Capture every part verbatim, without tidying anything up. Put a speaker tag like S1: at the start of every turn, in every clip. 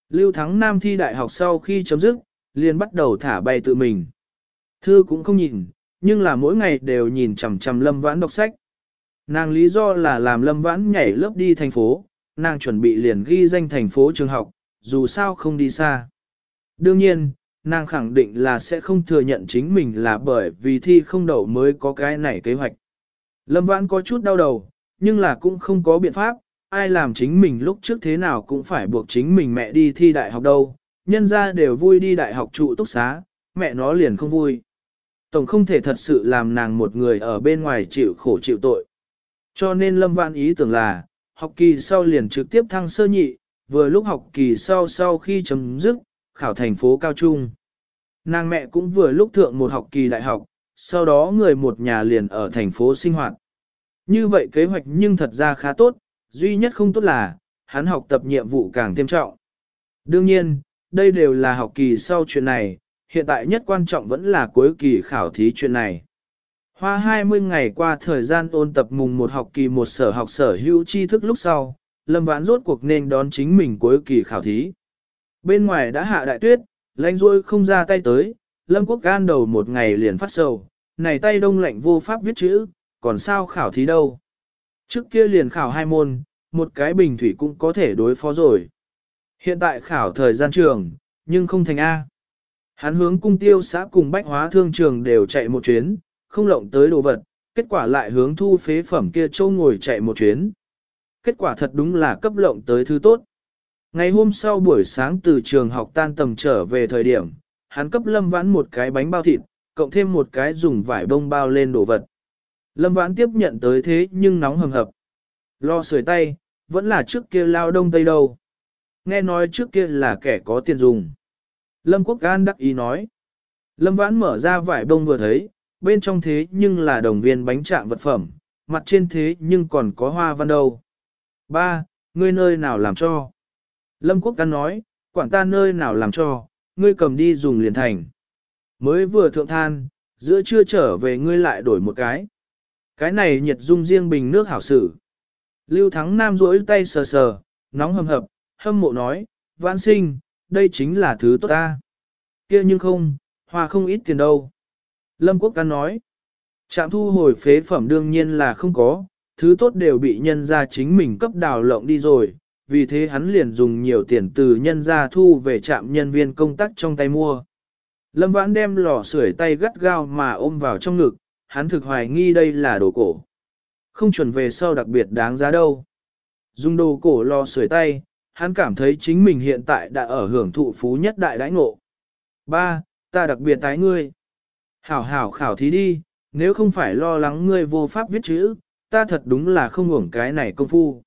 S1: Lưu Thắng Nam thi đại học sau khi chấm dứt, liền bắt đầu thả bay tự mình. Thư cũng không nhìn, nhưng là mỗi ngày đều nhìn chằm chằm Lâm Vãn đọc sách. Nàng lý do là làm Lâm Vãn nhảy lớp đi thành phố, nàng chuẩn bị liền ghi danh thành phố trường học, dù sao không đi xa. Đương nhiên, nàng khẳng định là sẽ không thừa nhận chính mình là bởi vì thi không đậu mới có cái này kế hoạch. Lâm Vãn có chút đau đầu, nhưng là cũng không có biện pháp, ai làm chính mình lúc trước thế nào cũng phải buộc chính mình mẹ đi thi đại học đâu, nhân ra đều vui đi đại học trụ túc xá, mẹ nó liền không vui. Tổng không thể thật sự làm nàng một người ở bên ngoài chịu khổ chịu tội. Cho nên Lâm Vãn ý tưởng là, học kỳ sau liền trực tiếp thăng sơ nhị, vừa lúc học kỳ sau sau khi chấm dứt, khảo thành phố cao trung. Nàng mẹ cũng vừa lúc thượng một học kỳ đại học, sau đó người một nhà liền ở thành phố sinh hoạt. Như vậy kế hoạch nhưng thật ra khá tốt, duy nhất không tốt là, hắn học tập nhiệm vụ càng thêm trọng. Đương nhiên, đây đều là học kỳ sau chuyện này, hiện tại nhất quan trọng vẫn là cuối kỳ khảo thí chuyện này. Hoa hai mươi ngày qua thời gian ôn tập mùng một học kỳ một sở học sở hữu tri thức lúc sau, Lâm Vãn rốt cuộc nên đón chính mình cuối kỳ khảo thí. Bên ngoài đã hạ đại tuyết, lạnh rôi không ra tay tới, Lâm Quốc gan đầu một ngày liền phát sầu, này tay đông lạnh vô pháp viết chữ, còn sao khảo thí đâu. Trước kia liền khảo hai môn, một cái bình thủy cũng có thể đối phó rồi. Hiện tại khảo thời gian trường, nhưng không thành A. Hắn hướng cung tiêu xã cùng bách hóa thương trường đều chạy một chuyến, không lộng tới đồ vật, kết quả lại hướng thu phế phẩm kia châu ngồi chạy một chuyến. Kết quả thật đúng là cấp lộng tới thứ tốt. Ngày hôm sau buổi sáng từ trường học tan tầm trở về thời điểm, hắn cấp Lâm Vãn một cái bánh bao thịt, cộng thêm một cái dùng vải bông bao lên đồ vật. Lâm Vãn tiếp nhận tới thế nhưng nóng hầm hập. Lo sưởi tay, vẫn là trước kia lao đông tây đâu. Nghe nói trước kia là kẻ có tiền dùng. Lâm Quốc An đắc ý nói. Lâm Vãn mở ra vải bông vừa thấy, bên trong thế nhưng là đồng viên bánh trạng vật phẩm, mặt trên thế nhưng còn có hoa văn đâu. Ba, ngươi nơi nào làm cho? Lâm Quốc An nói, quản ta nơi nào làm cho, ngươi cầm đi dùng liền thành. Mới vừa thượng than, giữa trưa trở về ngươi lại đổi một cái. Cái này nhiệt dung riêng bình nước hảo sử. Lưu Thắng Nam duỗi tay sờ sờ, nóng hầm hập, hâm mộ nói, Vãn sinh, đây chính là thứ tốt ta. Kia nhưng không, hoa không ít tiền đâu. Lâm Quốc Căn nói, trạm thu hồi phế phẩm đương nhiên là không có, thứ tốt đều bị nhân gia chính mình cấp đào lộng đi rồi, vì thế hắn liền dùng nhiều tiền từ nhân gia thu về trạm nhân viên công tác trong tay mua. Lâm Vãn đem lò sưởi tay gắt gao mà ôm vào trong ngực, hắn thực hoài nghi đây là đồ cổ. Không chuẩn về sau đặc biệt đáng giá đâu. Dùng đồ cổ lò sưởi tay, hắn cảm thấy chính mình hiện tại đã ở hưởng thụ phú nhất đại đãi ngộ. Ba, ta đặc biệt tái ngươi. Hảo hảo khảo thí đi, nếu không phải lo lắng ngươi vô pháp viết chữ, ta thật đúng là không hưởng cái này công phu.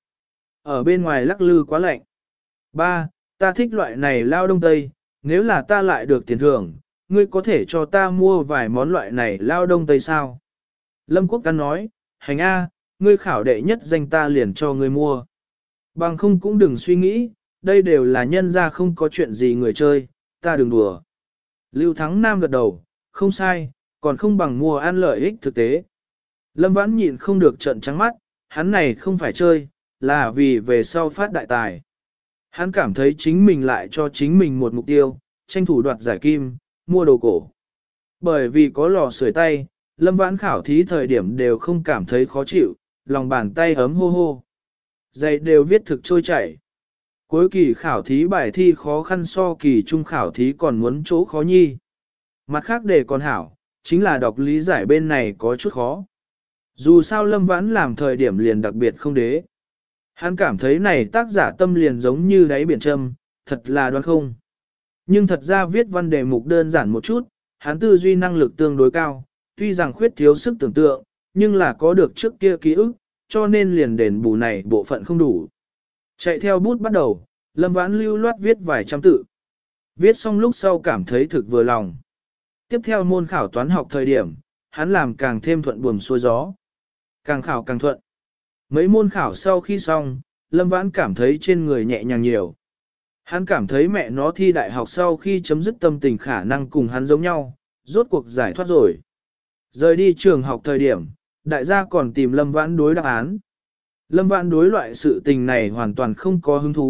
S1: Ở bên ngoài lắc lư quá lạnh. Ba, ta thích loại này lao đông tây, nếu là ta lại được tiền thưởng, ngươi có thể cho ta mua vài món loại này lao đông tây sao? Lâm Quốc Căn nói, hành A, ngươi khảo đệ nhất danh ta liền cho ngươi mua. Bằng không cũng đừng suy nghĩ, đây đều là nhân ra không có chuyện gì người chơi, ta đừng đùa. Lưu Thắng Nam gật đầu, không sai, còn không bằng mua ăn lợi ích thực tế. Lâm Vãn nhịn không được trợn trắng mắt, hắn này không phải chơi, là vì về sau phát đại tài. Hắn cảm thấy chính mình lại cho chính mình một mục tiêu, tranh thủ đoạt giải kim, mua đồ cổ. Bởi vì có lò sưởi tay, Lâm Vãn khảo thí thời điểm đều không cảm thấy khó chịu, lòng bàn tay ấm hô hô. Giày đều viết thực trôi chảy. Cuối kỳ khảo thí bài thi khó khăn so kỳ trung khảo thí còn muốn chỗ khó nhi. Mặt khác đề còn hảo, chính là đọc lý giải bên này có chút khó. Dù sao Lâm Vãn làm thời điểm liền đặc biệt không đế. Hắn cảm thấy này tác giả tâm liền giống như đáy biển châm, thật là đoán không. Nhưng thật ra viết văn đề mục đơn giản một chút, hắn tư duy năng lực tương đối cao, tuy rằng khuyết thiếu sức tưởng tượng, nhưng là có được trước kia ký ức, cho nên liền đền bù này bộ phận không đủ. Chạy theo bút bắt đầu, Lâm Vãn lưu loát viết vài trăm tự. Viết xong lúc sau cảm thấy thực vừa lòng. Tiếp theo môn khảo toán học thời điểm, hắn làm càng thêm thuận buồm xuôi gió. Càng khảo càng thuận. Mấy môn khảo sau khi xong, Lâm Vãn cảm thấy trên người nhẹ nhàng nhiều. Hắn cảm thấy mẹ nó thi đại học sau khi chấm dứt tâm tình khả năng cùng hắn giống nhau, rốt cuộc giải thoát rồi. Rời đi trường học thời điểm, đại gia còn tìm Lâm Vãn đối đáp án. Lâm Vãn đối loại sự tình này hoàn toàn không có hứng thú,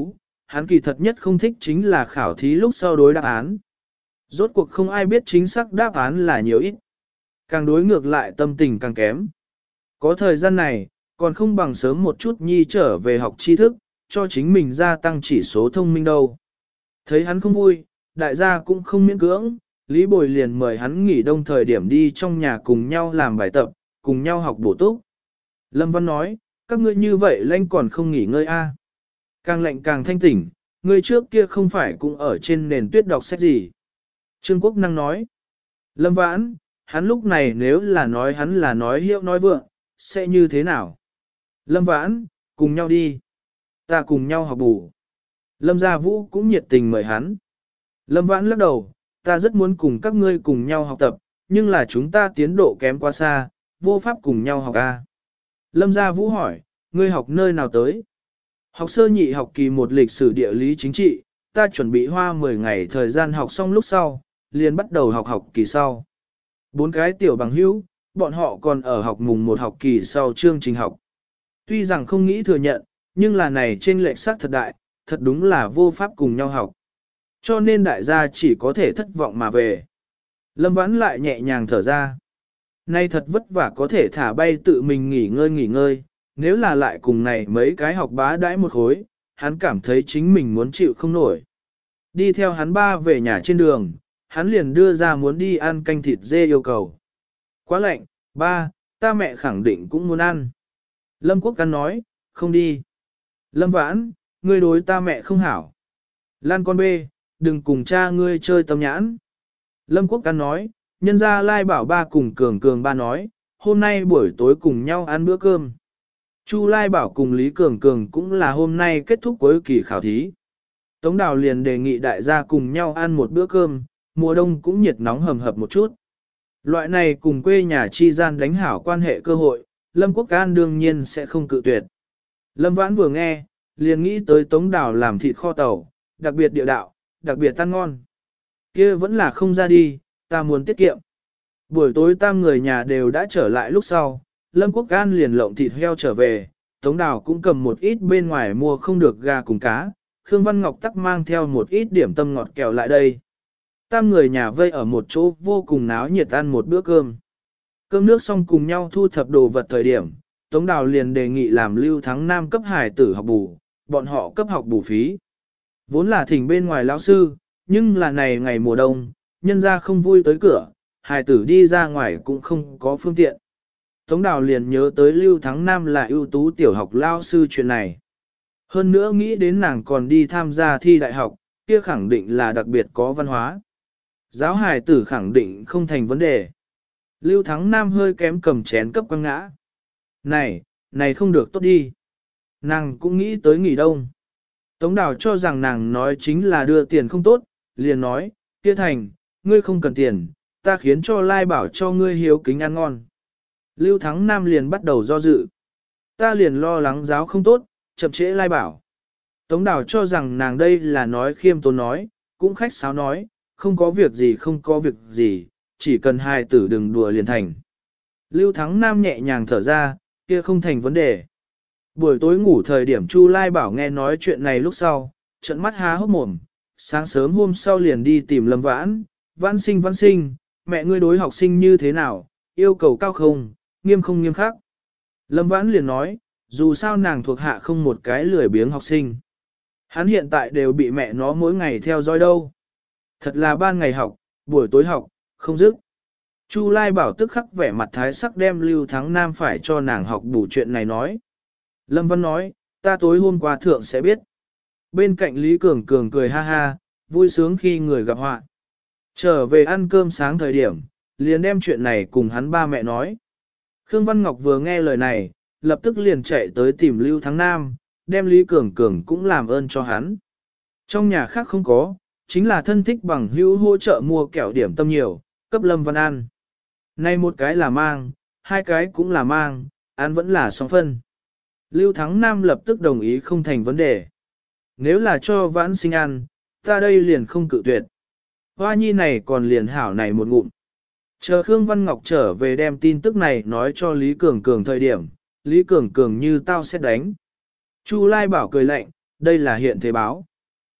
S1: hắn kỳ thật nhất không thích chính là khảo thí lúc sau đối đáp án. Rốt cuộc không ai biết chính xác đáp án là nhiều ít. Càng đối ngược lại tâm tình càng kém. Có thời gian này, còn không bằng sớm một chút nhi trở về học tri thức, cho chính mình gia tăng chỉ số thông minh đâu. Thấy hắn không vui, đại gia cũng không miễn cưỡng, Lý Bồi liền mời hắn nghỉ đông thời điểm đi trong nhà cùng nhau làm bài tập, cùng nhau học bổ túc. Lâm Văn nói, các ngươi như vậy lanh còn không nghỉ ngơi a? À. Càng lạnh càng thanh tỉnh, ngươi trước kia không phải cũng ở trên nền tuyết đọc sách gì. Trương Quốc Năng nói, Lâm Vãn, hắn lúc này nếu là nói hắn là nói hiệu nói vượng, sẽ như thế nào? Lâm Vãn, cùng nhau đi. Ta cùng nhau học bù. Lâm Gia Vũ cũng nhiệt tình mời hắn. Lâm Vãn lắc đầu, ta rất muốn cùng các ngươi cùng nhau học tập, nhưng là chúng ta tiến độ kém quá xa, vô pháp cùng nhau học A. Lâm Gia Vũ hỏi, ngươi học nơi nào tới? Học sơ nhị học kỳ một lịch sử địa lý chính trị, ta chuẩn bị hoa mười ngày thời gian học xong lúc sau, liền bắt đầu học học kỳ sau. Bốn cái tiểu bằng hữu, bọn họ còn ở học mùng một học kỳ sau chương trình học. Tuy rằng không nghĩ thừa nhận, nhưng là này trên lệch sắc thật đại, thật đúng là vô pháp cùng nhau học. Cho nên đại gia chỉ có thể thất vọng mà về. Lâm Vãn lại nhẹ nhàng thở ra. Nay thật vất vả có thể thả bay tự mình nghỉ ngơi nghỉ ngơi, nếu là lại cùng này mấy cái học bá đãi một khối, hắn cảm thấy chính mình muốn chịu không nổi. Đi theo hắn ba về nhà trên đường, hắn liền đưa ra muốn đi ăn canh thịt dê yêu cầu. Quá lạnh, ba, ta mẹ khẳng định cũng muốn ăn. Lâm Quốc Căn nói, không đi. Lâm Vãn, ngươi đối ta mẹ không hảo. Lan con bê, đừng cùng cha ngươi chơi tâm nhãn. Lâm Quốc Căn nói, nhân gia lai bảo ba cùng cường cường ba nói, hôm nay buổi tối cùng nhau ăn bữa cơm. Chu Lai bảo cùng Lý Cường Cường cũng là hôm nay kết thúc cuối kỳ khảo thí. Tống Đào liền đề nghị đại gia cùng nhau ăn một bữa cơm, mùa đông cũng nhiệt nóng hầm hập một chút. Loại này cùng quê nhà chi gian đánh hảo quan hệ cơ hội, Lâm Quốc An đương nhiên sẽ không cự tuyệt. Lâm Vãn vừa nghe, liền nghĩ tới Tống Đào làm thịt kho tàu, đặc biệt địa đạo, đặc biệt ăn ngon. Kia vẫn là không ra đi, ta muốn tiết kiệm. Buổi tối tam người nhà đều đã trở lại lúc sau, Lâm Quốc An liền lộng thịt heo trở về, Tống Đào cũng cầm một ít bên ngoài mua không được gà cùng cá, Khương Văn Ngọc tắc mang theo một ít điểm tâm ngọt kẹo lại đây. Tam người nhà vây ở một chỗ vô cùng náo nhiệt ăn một bữa cơm. Cơm nước xong cùng nhau thu thập đồ vật thời điểm, Tống Đào liền đề nghị làm Lưu Thắng Nam cấp hải tử học bù, bọn họ cấp học bù phí. Vốn là thỉnh bên ngoài lão sư, nhưng là này ngày mùa đông, nhân ra không vui tới cửa, hải tử đi ra ngoài cũng không có phương tiện. Tống Đào liền nhớ tới Lưu Thắng Nam là ưu tú tiểu học lao sư chuyện này. Hơn nữa nghĩ đến nàng còn đi tham gia thi đại học, kia khẳng định là đặc biệt có văn hóa. Giáo hài tử khẳng định không thành vấn đề. Lưu Thắng Nam hơi kém cầm chén cấp quăng ngã. Này, này không được tốt đi. Nàng cũng nghĩ tới nghỉ đông. Tống Đào cho rằng nàng nói chính là đưa tiền không tốt, liền nói, kia thành, ngươi không cần tiền, ta khiến cho Lai bảo cho ngươi hiếu kính ăn ngon. Lưu Thắng Nam liền bắt đầu do dự. Ta liền lo lắng giáo không tốt, chậm trễ Lai bảo. Tống Đào cho rằng nàng đây là nói khiêm tốn nói, cũng khách sáo nói, không có việc gì không có việc gì, chỉ cần hai tử đừng đùa liền thành. Lưu Thắng Nam nhẹ nhàng thở ra, kia không thành vấn đề. Buổi tối ngủ thời điểm Chu Lai bảo nghe nói chuyện này lúc sau, trận mắt há hốc mồm, sáng sớm hôm sau liền đi tìm Lâm Vãn, Vãn sinh Vãn sinh, mẹ ngươi đối học sinh như thế nào, yêu cầu cao không, nghiêm không nghiêm khắc. Lâm Vãn liền nói, dù sao nàng thuộc hạ không một cái lười biếng học sinh. Hắn hiện tại đều bị mẹ nó mỗi ngày theo dõi đâu. Thật là ban ngày học, buổi tối học, không dứt. Chu Lai bảo tức khắc vẻ mặt thái sắc đem Lưu Thắng Nam phải cho nàng học bù chuyện này nói. Lâm Văn nói, ta tối hôm qua thượng sẽ biết. Bên cạnh Lý Cường Cường cười ha ha, vui sướng khi người gặp họa. Trở về ăn cơm sáng thời điểm, liền đem chuyện này cùng hắn ba mẹ nói. Khương Văn Ngọc vừa nghe lời này, lập tức liền chạy tới tìm Lưu Thắng Nam, đem Lý Cường Cường cũng làm ơn cho hắn. Trong nhà khác không có, chính là thân thích bằng hữu hỗ trợ mua kẹo điểm tâm nhiều, cấp Lâm Văn ăn. Nay một cái là mang, hai cái cũng là mang, ăn vẫn là song phân. Lưu Thắng Nam lập tức đồng ý không thành vấn đề. Nếu là cho Vãn sinh ăn, ta đây liền không cự tuyệt. Hoa nhi này còn liền hảo này một ngụm. Chờ Khương Văn Ngọc trở về đem tin tức này nói cho Lý Cường Cường thời điểm, Lý Cường Cường như tao sẽ đánh. Chu Lai bảo cười lạnh, đây là hiện thế báo.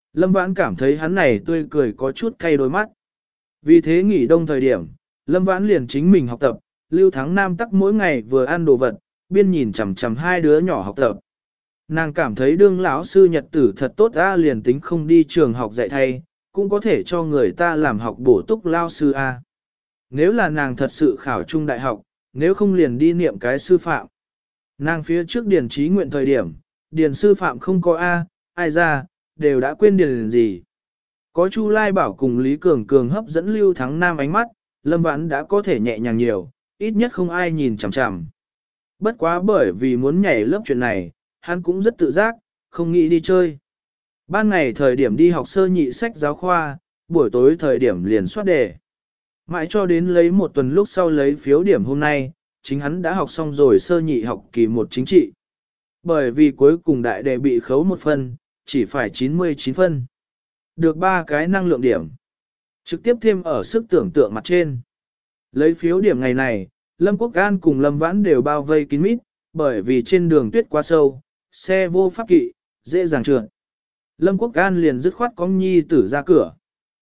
S1: Lâm Vãn cảm thấy hắn này tươi cười có chút cay đôi mắt. Vì thế nghỉ đông thời điểm, Lâm Vãn liền chính mình học tập, Lưu Thắng Nam tắc mỗi ngày vừa ăn đồ vật, biên nhìn chằm chằm hai đứa nhỏ học tập. Nàng cảm thấy đương lão sư nhật tử thật tốt a, liền tính không đi trường học dạy thay, cũng có thể cho người ta làm học bổ túc lao sư a. Nếu là nàng thật sự khảo trung đại học, nếu không liền đi niệm cái sư phạm. Nàng phía trước điền trí nguyện thời điểm, điền sư phạm không có a, ai ra, đều đã quên điền gì. Có Chu Lai Bảo cùng Lý Cường Cường hấp dẫn Lưu Thắng Nam ánh mắt, Lâm Vãn đã có thể nhẹ nhàng nhiều, ít nhất không ai nhìn chằm chằm. Bất quá bởi vì muốn nhảy lớp chuyện này, hắn cũng rất tự giác, không nghĩ đi chơi. Ban ngày thời điểm đi học sơ nhị sách giáo khoa, buổi tối thời điểm liền soát đề. Mãi cho đến lấy một tuần lúc sau lấy phiếu điểm hôm nay, chính hắn đã học xong rồi sơ nhị học kỳ một chính trị. Bởi vì cuối cùng đại đề bị khấu một phân, chỉ phải chín mươi chín phân. Được ba cái năng lượng điểm. Trực tiếp thêm ở sức tưởng tượng mặt trên. Lấy phiếu điểm ngày này, Lâm Quốc An cùng Lâm Vãn đều bao vây kín mít, bởi vì trên đường tuyết quá sâu, xe vô pháp kỵ, dễ dàng trượt. Lâm Quốc An liền dứt khoát cong nhi tử ra cửa.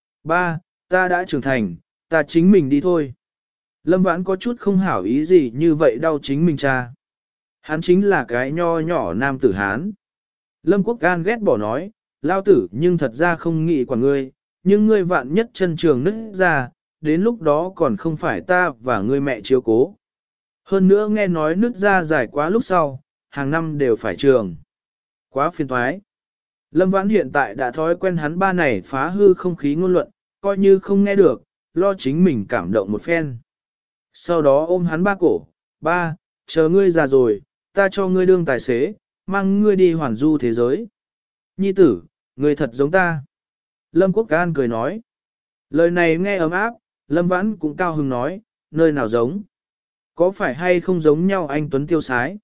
S1: Ba, ta đã trưởng thành, ta chính mình đi thôi. Lâm Vãn có chút không hảo ý gì như vậy đau chính mình cha. Hắn chính là cái nho nhỏ nam tử Hán. Lâm Quốc An ghét bỏ nói, lao tử nhưng thật ra không nghĩ quản ngươi, nhưng ngươi vạn nhất chân trường nứt ra, đến lúc đó còn không phải ta và ngươi mẹ chiếu cố. Hơn nữa nghe nói nứt ra dài quá lúc sau, hàng năm đều phải trường. Quá phiền toái. Lâm Vãn hiện tại đã thói quen hắn ba này phá hư không khí ngôn luận, coi như không nghe được, lo chính mình cảm động một phen. Sau đó ôm hắn ba cổ, ba, chờ ngươi già rồi, ta cho ngươi đương tài xế, mang ngươi đi hoàn du thế giới. Nhi tử, ngươi thật giống ta. Lâm Quốc An cười nói. Lời này nghe ấm áp, Lâm Vãn cũng cao hứng nói, nơi nào giống. Có phải hay không giống nhau anh Tuấn tiêu sái?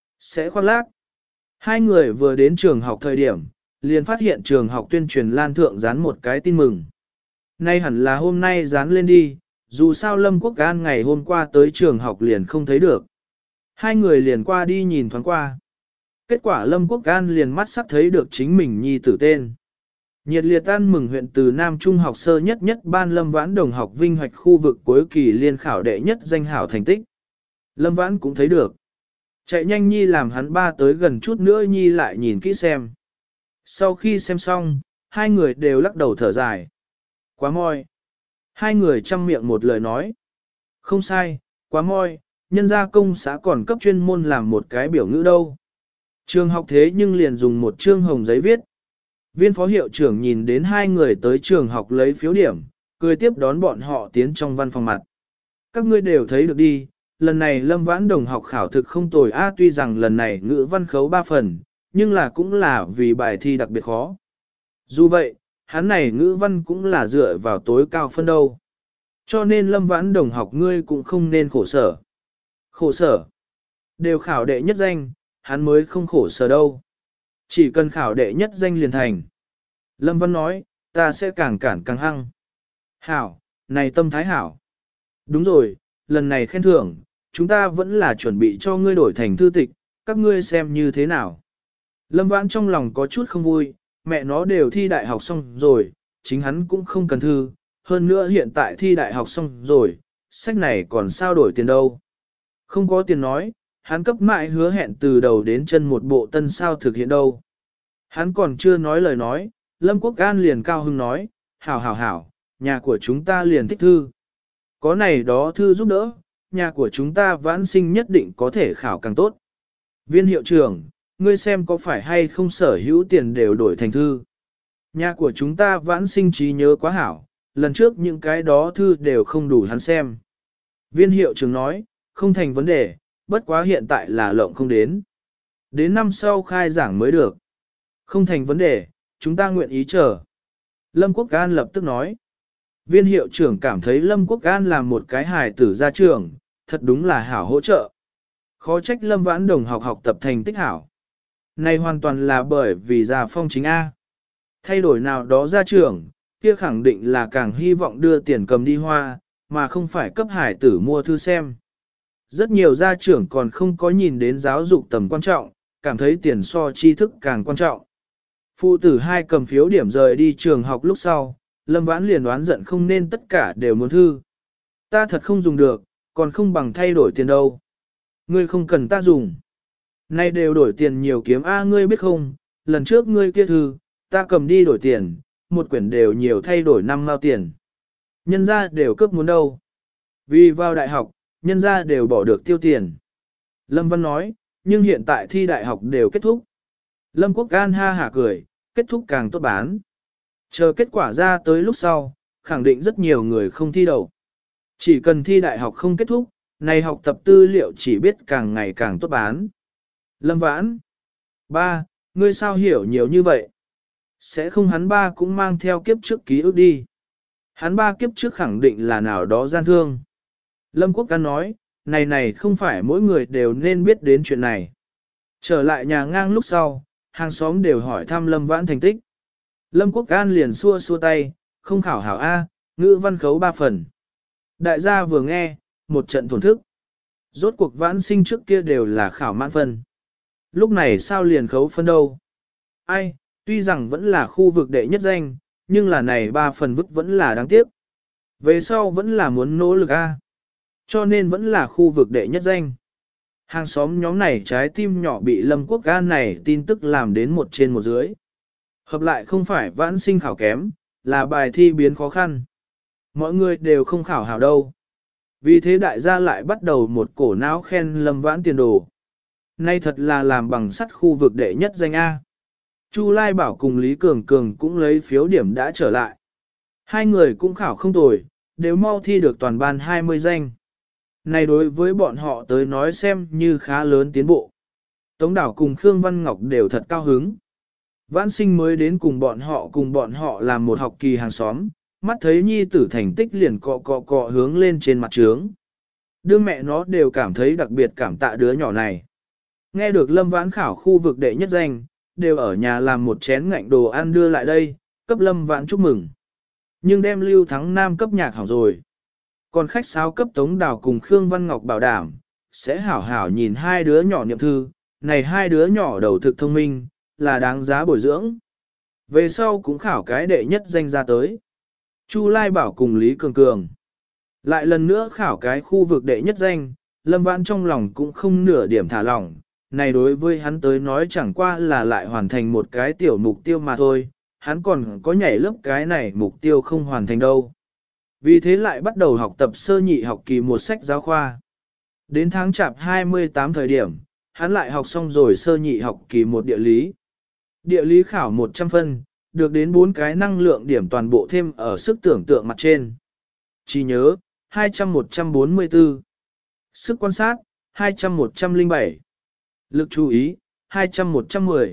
S1: Sẽ khoác lác. Hai người vừa đến trường học thời điểm, liền phát hiện trường học tuyên truyền lan thượng dán một cái tin mừng. Nay hẳn là hôm nay dán lên đi, dù sao Lâm Quốc An ngày hôm qua tới trường học liền không thấy được. Hai người liền qua đi nhìn thoáng qua. Kết quả Lâm Quốc An liền mắt sắc thấy được chính mình nhi tử tên. Nhiệt liệt ăn mừng huyện từ Nam Trung học sơ nhất nhất ban Lâm Vãn đồng học vinh hoạch khu vực cuối kỳ liên khảo đệ nhất danh hảo thành tích. Lâm Vãn cũng thấy được. Chạy nhanh nhi làm hắn ba tới gần chút nữa nhi lại nhìn kỹ xem. Sau khi xem xong, hai người đều lắc đầu thở dài. Quá moi. Hai người chăm miệng một lời nói. Không sai, quá moi, nhân gia công xã còn cấp chuyên môn làm một cái biểu ngữ đâu. Trường học thế nhưng liền dùng một chương hồng giấy viết. Viên phó hiệu trưởng nhìn đến hai người tới trường học lấy phiếu điểm, cười tiếp đón bọn họ tiến trong văn phòng mặt. Các ngươi đều thấy được đi, lần này Lâm Vãn đồng học khảo thực không tồi a, tuy rằng lần này ngữ văn khấu ba phần, nhưng là cũng là vì bài thi đặc biệt khó. Dù vậy, hắn này ngữ văn cũng là dựa vào tối cao phân đâu. Cho nên Lâm Vãn đồng học ngươi cũng không nên khổ sở. Khổ sở. Đều khảo đệ nhất danh, hắn mới không khổ sở đâu. Chỉ cần khảo đệ nhất danh liền thành. Lâm Văn nói, ta sẽ càng cản càng hăng. Hảo, này tâm thái hảo. Đúng rồi, lần này khen thưởng, chúng ta vẫn là chuẩn bị cho ngươi đổi thành thư tịch, các ngươi xem như thế nào. Lâm Vãn trong lòng có chút không vui, mẹ nó đều thi đại học xong rồi, chính hắn cũng không cần thư, hơn nữa hiện tại thi đại học xong rồi, sách này còn sao đổi tiền đâu. Không có tiền nói, hắn cấp mại hứa hẹn từ đầu đến chân một bộ tân sao thực hiện đâu. Hắn còn chưa nói lời nói, Lâm Quốc An liền cao hưng nói, hảo hảo hảo, nhà của chúng ta liền thích thư. Có này đó thư giúp đỡ, nhà của chúng ta vãn sinh nhất định có thể khảo càng tốt. Viên hiệu trưởng, ngươi xem có phải hay không sở hữu tiền đều đổi thành thư. Nhà của chúng ta vãn sinh trí nhớ quá hảo, lần trước những cái đó thư đều không đủ hắn xem. Viên hiệu trưởng nói, không thành vấn đề, bất quá hiện tại là lộng không đến. Đến năm sau khai giảng mới được. Không thành vấn đề, chúng ta nguyện ý chờ. Lâm Quốc An lập tức nói. Viên hiệu trưởng cảm thấy Lâm Quốc An là một cái hài tử gia trưởng, thật đúng là hảo hỗ trợ. Khó trách Lâm Vãn đồng học học tập thành tích hảo. Này hoàn toàn là bởi vì gia phong chính A. Thay đổi nào đó gia trưởng, kia khẳng định là càng hy vọng đưa tiền cầm đi hoa, mà không phải cấp hải tử mua thư xem. Rất nhiều gia trưởng còn không có nhìn đến giáo dục tầm quan trọng, cảm thấy tiền so tri thức càng quan trọng. Phụ tử hai cầm phiếu điểm rời đi trường học lúc sau, Lâm Vãn liền đoán giận không nên tất cả đều muốn thư. Ta thật không dùng được, còn không bằng thay đổi tiền đâu. Ngươi không cần ta dùng. Nay đều đổi tiền nhiều kiếm A ngươi biết không, lần trước ngươi kia thư, ta cầm đi đổi tiền, một quyển đều nhiều thay đổi năm mao tiền. Nhân ra đều cướp muốn đâu. Vì vào đại học, nhân ra đều bỏ được tiêu tiền. Lâm Văn nói, nhưng hiện tại thi đại học đều kết thúc. Lâm Quốc An ha hả cười, kết thúc càng tốt bán. Chờ kết quả ra tới lúc sau, khẳng định rất nhiều người không thi đậu. Chỉ cần thi đại học không kết thúc, này học tập tư liệu chỉ biết càng ngày càng tốt bán. Lâm Vãn. Ba, ngươi sao hiểu nhiều như vậy? Sẽ không hắn ba cũng mang theo kiếp trước ký ức đi. Hắn ba kiếp trước khẳng định là nào đó gian thương. Lâm Quốc An nói, này này không phải mỗi người đều nên biết đến chuyện này. Trở lại nhà ngang lúc sau, hàng xóm đều hỏi thăm Lâm Vãn thành tích. Lâm Quốc An liền xua xua tay, không khảo hảo A, ngữ văn khấu ba phần. Đại gia vừa nghe, một trận thổn thức. Rốt cuộc Vãn sinh trước kia đều là khảo mãn phân. Lúc này sao liền khấu phân đâu? Ai, tuy rằng vẫn là khu vực đệ nhất danh, nhưng là này ba phần vứt vẫn là đáng tiếc. Về sau vẫn là muốn nỗ lực A. Cho nên vẫn là khu vực đệ nhất danh. Hàng xóm nhóm này trái tim nhỏ bị Lâm Quốc An này tin tức làm đến một trên một dưới. Hợp lại không phải Vãn sinh khảo kém, là bài thi biến khó khăn. Mọi người đều không khảo hảo đâu. Vì thế đại gia lại bắt đầu một cổ não khen Lâm Vãn tiền đồ. Nay thật là làm bằng sắt khu vực đệ nhất danh A. Chu Lai Bảo cùng Lý Cường Cường cũng lấy phiếu điểm đã trở lại. Hai người cũng khảo không tồi, đều mau thi được toàn ban hai mươi danh. Này đối với bọn họ tới nói xem như khá lớn tiến bộ. Tống Đảo cùng Khương Văn Ngọc đều thật cao hứng. Vãn sinh mới đến cùng bọn họ cùng bọn họ làm một học kỳ hàng xóm, mắt thấy nhi tử thành tích liền cọ cọ cọ hướng lên trên mặt trướng. Đương mẹ nó đều cảm thấy đặc biệt cảm tạ đứa nhỏ này. Nghe được Lâm Vãn khảo khu vực đệ nhất danh, đều ở nhà làm một chén ngạnh đồ ăn đưa lại đây, cấp Lâm Vãn chúc mừng. Nhưng đem Lưu Thắng Nam cấp nhạc hỏng rồi. Còn khách sáo cấp Tống Đào cùng Khương Văn Ngọc bảo đảm, sẽ hảo hảo nhìn hai đứa nhỏ niệm thư, này hai đứa nhỏ đầu thực thông minh, là đáng giá bồi dưỡng. Về sau cũng khảo cái đệ nhất danh ra tới. Chu Lai Bảo cùng Lý Cường Cường. Lại lần nữa khảo cái khu vực đệ nhất danh, Lâm Vãn trong lòng cũng không nửa điểm thả lỏng. Này đối với hắn tới nói chẳng qua là lại hoàn thành một cái tiểu mục tiêu mà thôi, hắn còn có nhảy lớp cái này mục tiêu không hoàn thành đâu. Vì thế lại bắt đầu học tập sơ nhị học kỳ một sách giáo khoa. Đến tháng chạp hai mươi tám thời điểm, hắn lại học xong rồi sơ nhị học kỳ một địa lý. Địa lý khảo một trăm phân, được đến bốn cái năng lượng điểm toàn bộ thêm ở sức tưởng tượng mặt trên. Trí nhớ, hai trăm một trăm bốn mươi tư. Sức quan sát, hai trăm một trăm lẻ bảy. Lực chú ý, hai trăm một trăm mười.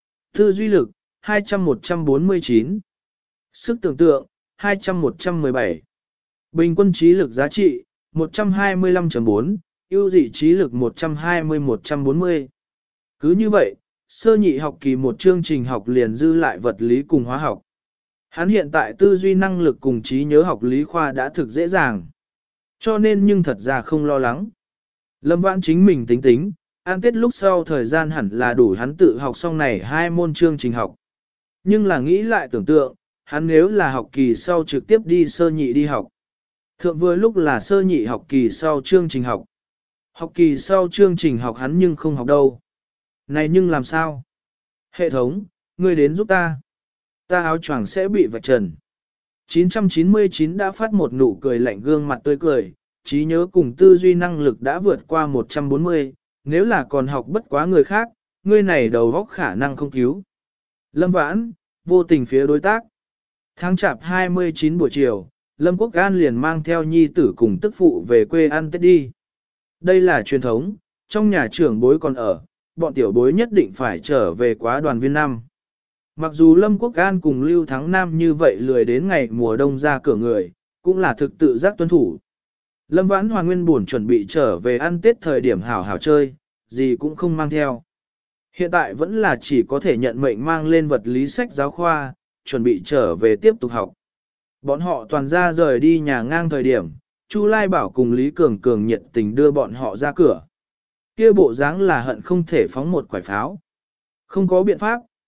S1: Tư duy lực, hai trăm một trăm bốn mươi chín. Sức tưởng tượng, hai trăm một trăm mười bảy. Bình quân trí lực giá trị, một trăm hai mươi lăm phẩy bốn, ưu dị trí lực một trăm hai mươi một trăm bốn mươi. Cứ như vậy, sơ nhị học kỳ một chương trình học liền dư lại vật lý cùng hóa học. Hắn hiện tại tư duy năng lực cùng trí nhớ học lý khoa đã thực dễ dàng. Cho nên nhưng thật ra không lo lắng. Lâm Vãn chính mình tính tính, ăn tết lúc sau thời gian hẳn là đủ hắn tự học xong này hai môn chương trình học. Nhưng là nghĩ lại tưởng tượng, hắn nếu là học kỳ sau trực tiếp đi sơ nhị đi học. Thượng vừa lúc là sơ nhị học kỳ sau chương trình học. Học kỳ sau chương trình học hắn nhưng không học đâu. Này nhưng làm sao? Hệ thống, ngươi đến giúp ta. Ta áo choàng sẽ bị vạch trần. chín trăm chín mươi chín đã phát một nụ cười lạnh gương mặt tươi cười, trí nhớ cùng tư duy năng lực đã vượt qua một trăm bốn mươi, nếu là còn học bất quá người khác, ngươi này đầu góc khả năng không cứu. Lâm Vãn, vô tình phía đối tác. Tháng chạp hai mươi chín buổi chiều, Lâm Quốc An liền mang theo nhi tử cùng tức phụ về quê ăn Tết đi. Đây là truyền thống, trong nhà trưởng bối còn ở, bọn tiểu bối nhất định phải trở về quá đoàn viên năm. Mặc dù Lâm Quốc An cùng Lưu Thắng Nam như vậy lười đến ngày mùa đông ra cửa người, cũng là thực tự giác tuân thủ. Lâm Vãn Hoàn nguyên buồn chuẩn bị trở về ăn Tết thời điểm hảo hảo chơi, gì cũng không mang theo. Hiện tại vẫn là chỉ có thể nhận mệnh mang lên vật lý sách giáo khoa, chuẩn bị trở về tiếp tục học. Bọn họ toàn ra rời đi nhà ngang thời điểm, Chu Lai Bảo cùng Lý Cường Cường nhiệt tình đưa bọn họ ra cửa. Kia bộ dáng là hận không thể phóng một quả pháo. Không có biện pháp,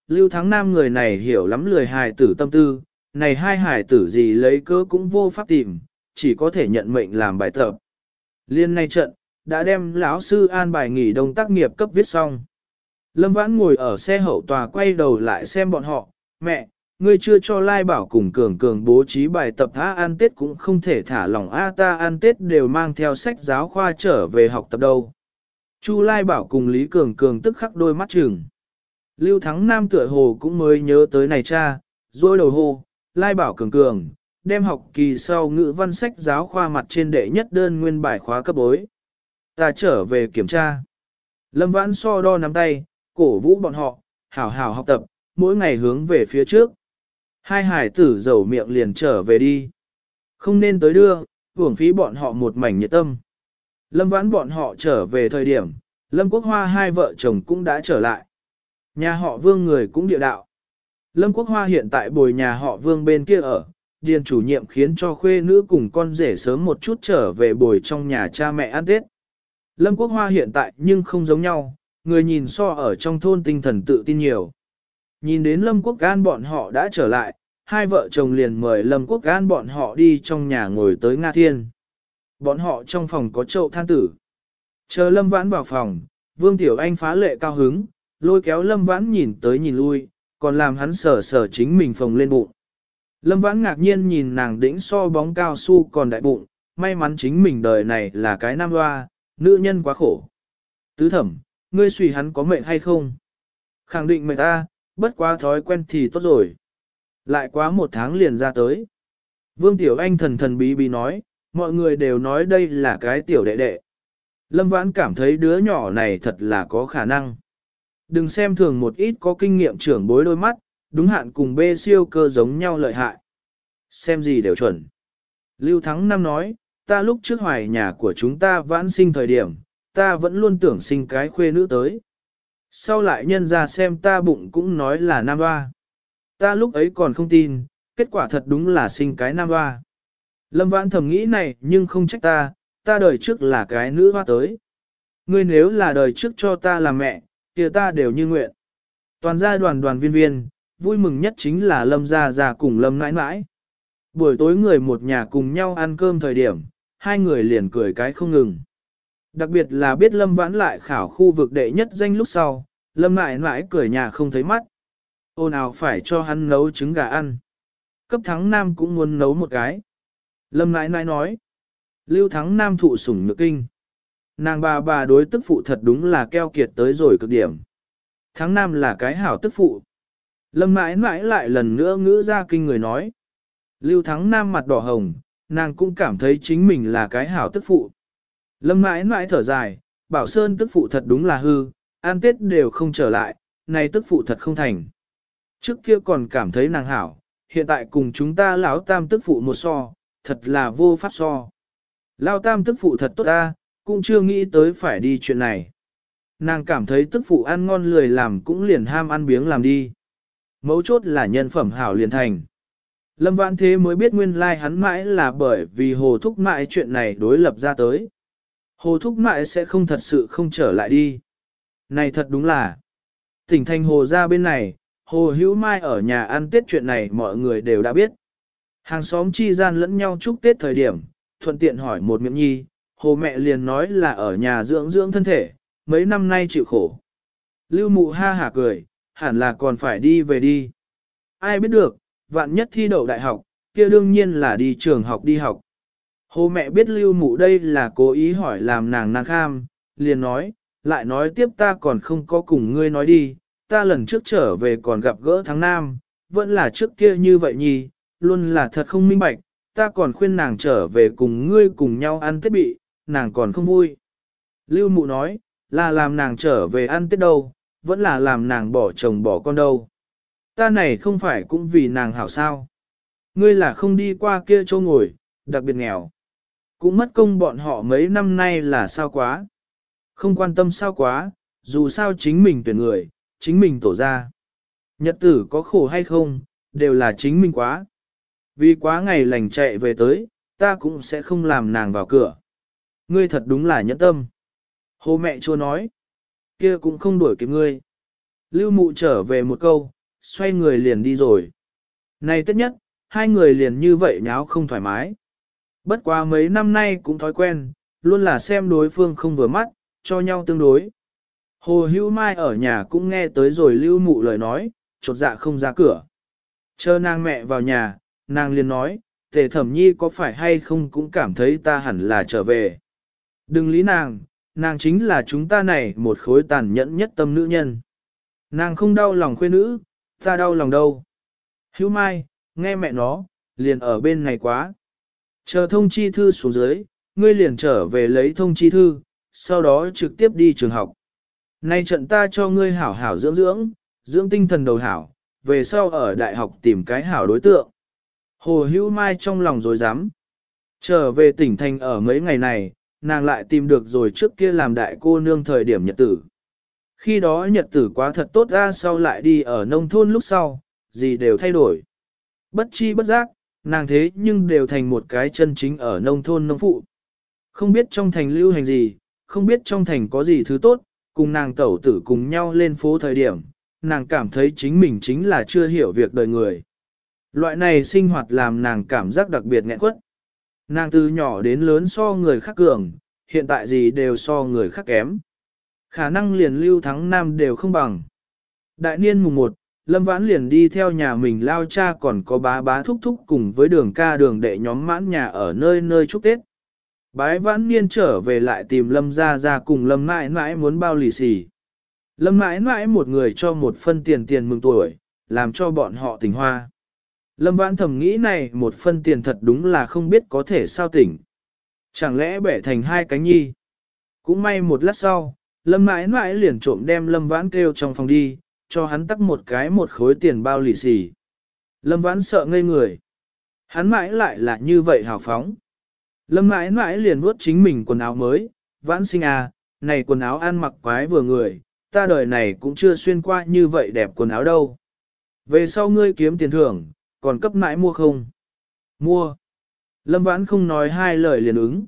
S1: Lưu Thắng Nam người này hiểu lắm lười hài tử tâm tư, này hai hài tử gì lấy cớ cũng vô pháp tìm, chỉ có thể nhận mệnh làm bài tập. Liên nay trận, đã đem lão sư an bài nghỉ đông tác nghiệp cấp viết xong. Lâm Vãn ngồi ở xe hậu tòa quay đầu lại xem bọn họ, mẹ, ngươi chưa cho Lai Bảo cùng Cường Cường bố trí bài tập tha ăn Tết cũng không thể thả lỏng A ta ăn Tết đều mang theo sách giáo khoa trở về học tập đâu. Chu Lai Bảo cùng Lý Cường Cường tức khắc đôi mắt chừng. Lưu Thắng Nam tựa hồ cũng mới nhớ tới này cha, rồi đầu hồ, Lai Bảo Cường Cường, đem học kỳ sau ngữ văn sách giáo khoa mặt trên đệ nhất đơn nguyên bài khóa cấp bối. Ta trở về kiểm tra. Lâm Vãn so đo nắm tay, cổ vũ bọn họ, hảo hảo học tập, mỗi ngày hướng về phía trước. Hai hải tử dầu miệng liền trở về đi. Không nên tới đưa, hưởng phí bọn họ một mảnh nhiệt tâm. Lâm Vãn bọn họ trở về thời điểm, Lâm Quốc Hoa hai vợ chồng cũng đã trở lại. Nhà họ Vương người cũng địa đạo. Lâm Quốc Hoa hiện tại bồi nhà họ Vương bên kia ở, điền chủ nhiệm khiến cho khuê nữ cùng con rể sớm một chút trở về bồi trong nhà cha mẹ ăn Tết. Lâm Quốc Hoa hiện tại nhưng không giống nhau, người nhìn so ở trong thôn tinh thần tự tin nhiều. Nhìn đến Lâm Quốc An bọn họ đã trở lại, hai vợ chồng liền mời Lâm Quốc An bọn họ đi trong nhà ngồi tới Nga Thiên. Bọn họ trong phòng có chậu than tử. Chờ Lâm Vãn vào phòng, Vương Tiểu Anh phá lệ cao hứng, lôi kéo Lâm Vãn nhìn tới nhìn lui, còn làm hắn sờ sờ chính mình phồng lên bụng. Lâm Vãn ngạc nhiên nhìn nàng đĩnh so bóng cao su còn đại bụng, may mắn chính mình đời này là cái nam hoa, nữ nhân quá khổ. Tứ thẩm, ngươi suy hắn có mệnh hay không? Khẳng định mệnh ta, bất quá thói quen thì tốt rồi. Lại quá một tháng liền ra tới. Vương Tiểu Anh thần thần bí bí nói, mọi người đều nói đây là cái tiểu đệ đệ. Lâm Vãn cảm thấy đứa nhỏ này thật là có khả năng. Đừng xem thường một ít có kinh nghiệm trưởng bối đôi mắt, đúng hạn cùng bê siêu cơ giống nhau lợi hại. Xem gì đều chuẩn. Lưu Thắng Nam nói, ta lúc trước hoài nhà của chúng ta vãn sinh thời điểm, ta vẫn luôn tưởng sinh cái khuê nữ tới. Sau lại nhân ra xem ta bụng cũng nói là nam hoa. Ta lúc ấy còn không tin, kết quả thật đúng là sinh cái nam hoa. Lâm Vãn thầm nghĩ này nhưng không trách ta, ta đời trước là cái nữ hoa tới. Ngươi nếu là đời trước cho ta làm mẹ, kia ta đều như nguyện. Toàn gia đoàn đoàn viên viên, vui mừng nhất chính là Lâm gia già cùng Lâm nãi nãi. Buổi tối người một nhà cùng nhau ăn cơm thời điểm, hai người liền cười cái không ngừng. Đặc biệt là biết Lâm Vãn lại khảo khu vực đệ nhất danh lúc sau, Lâm nãi nãi cười nhà không thấy mắt. Ô nào phải cho hắn nấu trứng gà ăn. Cấp Thắng Nam cũng muốn nấu một cái. Lâm nãi nãi nói. Lưu Thắng Nam thụ sủng nhược kinh. Nàng bà bà đối tức phụ thật đúng là keo kiệt tới rồi cực điểm. Thắng Nam là cái hảo tức phụ. Lâm nãi nãi lại lần nữa ngữ ra kinh người nói. Lưu Thắng Nam mặt đỏ hồng, nàng cũng cảm thấy chính mình là cái hảo tức phụ. Lâm nãi nãi thở dài, Bảo Sơn tức phụ thật đúng là hư, ăn Tết đều không trở lại, này tức phụ thật không thành. Trước kia còn cảm thấy nàng hảo, hiện tại cùng chúng ta lão tam tức phụ một so, thật là vô pháp so. Lão tam tức phụ thật tốt ta, cũng chưa nghĩ tới phải đi chuyện này. Nàng cảm thấy tức phụ ăn ngon lười làm cũng liền ham ăn biếng làm đi. Mấu chốt là nhân phẩm hảo liền thành. Lâm Vãn thế mới biết nguyên lai like hắn mãi là bởi vì Hồ Thúc Mãi chuyện này đối lập ra tới. Hồ Thúc Mãi sẽ không thật sự không trở lại đi. Này thật đúng là. Tỉnh thành Hồ ra bên này, Hồ Hữu Mai ở nhà ăn Tết chuyện này mọi người đều đã biết. Hàng xóm chi gian lẫn nhau chúc Tết thời điểm, thuận tiện hỏi một miệng nhi, Hồ mẹ liền nói là ở nhà dưỡng dưỡng thân thể, mấy năm nay chịu khổ. Lưu Mụ ha hả cười, hẳn là còn phải đi về đi. Ai biết được, vạn nhất thi đậu đại học, kia đương nhiên là đi trường học đi học. Hồ mẹ biết Lưu Mụ đây là cố ý hỏi làm nàng nàng kham, liền nói, lại nói tiếp ta còn không có cùng ngươi nói đi, ta lần trước trở về còn gặp gỡ tháng Nam, vẫn là trước kia như vậy nhì, luôn là thật không minh bạch, ta còn khuyên nàng trở về cùng ngươi cùng nhau ăn Tết bị, nàng còn không vui. Lưu Mụ nói, là làm nàng trở về ăn Tết đâu, vẫn là làm nàng bỏ chồng bỏ con đâu. Ta này không phải cũng vì nàng hảo sao. Ngươi là không đi qua kia chỗ ngồi, đặc biệt nghèo. Cũng mất công bọn họ mấy năm nay là sao quá. Không quan tâm sao quá, dù sao chính mình tuyển người, chính mình tổ ra. Nhật tử có khổ hay không, đều là chính mình quá. Vì quá ngày lành chạy về tới, ta cũng sẽ không làm nàng vào cửa. Ngươi thật đúng là nhẫn tâm. Hồ mẹ chua nói, kia cũng không đuổi kịp ngươi. Lưu Mụ trở về một câu, xoay người liền đi rồi. Này tất nhất, hai người liền như vậy nháo không thoải mái. Bất quá mấy năm nay cũng thói quen, luôn là xem đối phương không vừa mắt, cho nhau tương đối. Hồ Hữu Mai ở nhà cũng nghe tới rồi lưu mụ lời nói, chột dạ không ra cửa. Chờ nàng mẹ vào nhà, nàng liền nói, Tề Thẩm Nhi có phải hay không cũng cảm thấy ta hẳn là trở về. Đừng lý nàng, nàng chính là chúng ta này một khối tàn nhẫn nhất tâm nữ nhân. Nàng không đau lòng khuê nữ, ta đau lòng đâu. Hữu Mai, nghe mẹ nó, liền ở bên này quá. Chờ thông chi thư xuống dưới, ngươi liền trở về lấy thông chi thư, sau đó trực tiếp đi trường học. Nay trận ta cho ngươi hảo hảo dưỡng dưỡng, dưỡng tinh thần đầu hảo, về sau ở đại học tìm cái hảo đối tượng. Hồ Hữu Mai trong lòng rối rắm. Trở về tỉnh thành ở mấy ngày này, nàng lại tìm được rồi trước kia làm đại cô nương thời điểm nhật tử. Khi đó nhật tử quá thật tốt ra, sau lại đi ở nông thôn lúc sau, gì đều thay đổi. Bất chi bất giác, nàng thế nhưng đều thành một cái chân chính ở nông thôn nông phụ. Không biết trong thành lưu hành gì, không biết trong thành có gì thứ tốt, cùng nàng tẩu tử cùng nhau lên phố thời điểm, nàng cảm thấy chính mình chính là chưa hiểu việc đời người. Loại này sinh hoạt làm nàng cảm giác đặc biệt nghẹn quất. Nàng từ nhỏ đến lớn so người khác cường, hiện tại gì đều so người khác kém. Khả năng liền lưu thắng nam đều không bằng. Đại niên mùng một, Lâm Vãn liền đi theo nhà mình lao cha còn có bá bá thúc thúc cùng với đường ca đường đệ nhóm mãn nhà ở nơi nơi chúc Tết. Bái Vãn niên trở về lại tìm Lâm ra ra cùng Lâm mãi mãi muốn bao lì xì. Lâm mãi mãi một người cho một phân tiền tiền mừng tuổi, làm cho bọn họ tỉnh hoa. Lâm Vãn thầm nghĩ này một phân tiền thật đúng là không biết có thể sao tỉnh. Chẳng lẽ bẻ thành hai cánh nhi. Cũng may một lát sau, Lâm mãi mãi liền trộm đem Lâm Vãn kêu trong phòng đi, cho hắn tắc một cái một khối tiền bao lì xì. Lâm Vãn sợ ngây người. Hắn mãi lại là như vậy hào phóng. Lâm mãi mãi liền vuốt chính mình quần áo mới, Vãn sinh à, này quần áo ăn mặc quái vừa người, ta đời này cũng chưa xuyên qua như vậy đẹp quần áo đâu. Về sau ngươi kiếm tiền thưởng, còn cấp mãi mua không? Mua. Lâm Vãn không nói hai lời liền ứng.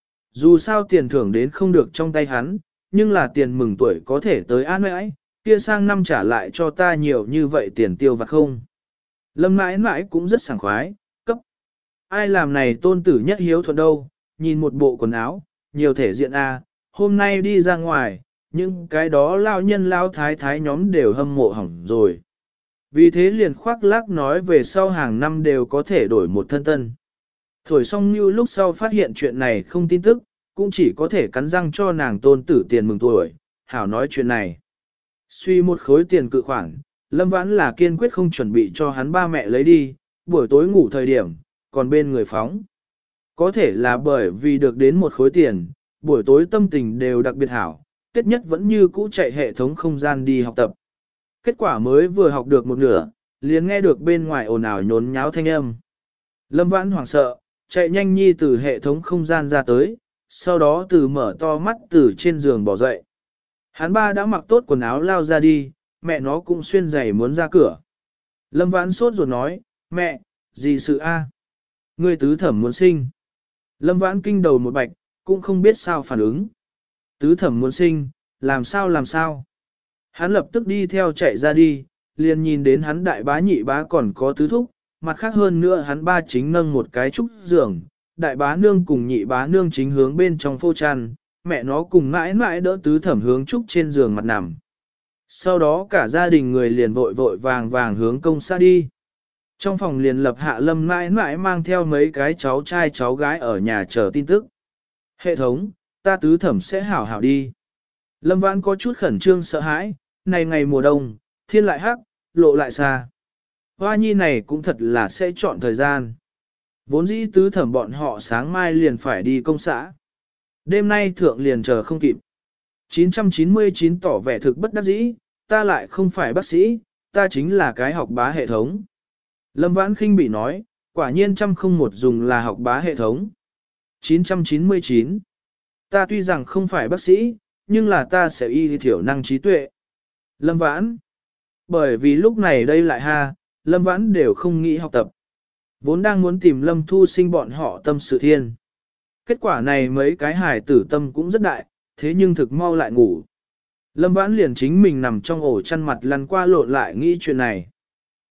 S1: Dù sao tiền thưởng đến không được trong tay hắn, nhưng là tiền mừng tuổi có thể tới an mãi, kia sang năm trả lại cho ta nhiều như vậy tiền tiêu vặt không? Lâm mãi mãi cũng rất sảng khoái, cấp. Ai làm này tôn tử nhất hiếu thuận đâu, nhìn một bộ quần áo, nhiều thể diện a, hôm nay đi ra ngoài, nhưng cái đó lao nhân lao thái thái nhóm đều hâm mộ hỏng rồi. Vì thế liền khoác lác nói về sau hàng năm đều có thể đổi một thân tân. Thổi xong như lúc sau phát hiện chuyện này không tin tức, cũng chỉ có thể cắn răng cho nàng tôn tử tiền mừng tuổi, hảo nói chuyện này. Suy một khối tiền cự khoản, Lâm Vãn là kiên quyết không chuẩn bị cho hắn ba mẹ lấy đi, buổi tối ngủ thời điểm, còn bên người phóng. Có thể là bởi vì được đến một khối tiền, buổi tối tâm tình đều đặc biệt hảo, Tết nhất vẫn như cũ chạy hệ thống không gian đi học tập. Kết quả mới vừa học được một nửa, liền nghe được bên ngoài ồn ào nhốn nháo thanh âm. Lâm Vãn hoảng sợ, chạy nhanh nhi từ hệ thống không gian ra tới, sau đó từ mở to mắt từ trên giường bỏ dậy. Hắn ba đã mặc tốt quần áo lao ra đi, mẹ nó cũng xuyên giày muốn ra cửa. Lâm Vãn sốt ruột nói, mẹ, gì sự a? Ngươi tứ thẩm muốn sinh. Lâm Vãn kinh đầu một bạch, cũng không biết sao phản ứng. Tứ thẩm muốn sinh, làm sao làm sao? Hắn lập tức đi theo chạy ra đi, liền nhìn đến hắn đại bá nhị bá còn có tứ thúc, mặt khác hơn nữa hắn ba chính nâng một cái trúc giường, đại bá nương cùng nhị bá nương chính hướng bên trong phô tràn, mẹ nó cùng mãi mãi đỡ tứ thẩm hướng trúc trên giường mặt nằm. Sau đó cả gia đình người liền vội vội vàng vàng hướng công xã đi. Trong phòng liền lập hạ Lâm mãi mãi mang theo mấy cái cháu trai cháu gái ở nhà chờ tin tức. Hệ thống, ta tứ thẩm sẽ hảo hảo đi. Lâm Vãn có chút khẩn trương sợ hãi, này ngày mùa đông, thiên lại hắc, lộ lại xa. Hoa nhi này cũng thật là sẽ chọn thời gian. Vốn dĩ tứ thẩm bọn họ sáng mai liền phải đi công xã. Đêm nay thượng liền chờ không kịp. chín trăm chín mươi chín tỏ vẻ thực bất đắc dĩ, ta lại không phải bác sĩ, ta chính là cái học bá hệ thống. Lâm Vãn khinh bị nói, quả nhiên trăm không một dùng là học bá hệ thống. chín trăm chín mươi chín. Ta tuy rằng không phải bác sĩ, nhưng là ta sẽ y thiểu năng trí tuệ. Lâm Vãn. Bởi vì lúc này đây lại ha, Lâm Vãn đều không nghĩ học tập. Vốn đang muốn tìm Lâm Thu Sinh bọn họ tâm sự thiên. Kết quả này mấy cái hài tử tâm cũng rất đại, thế nhưng thực mau lại ngủ. Lâm Vãn liền chính mình nằm trong ổ chăn mặt lăn qua lộn lại nghĩ chuyện này.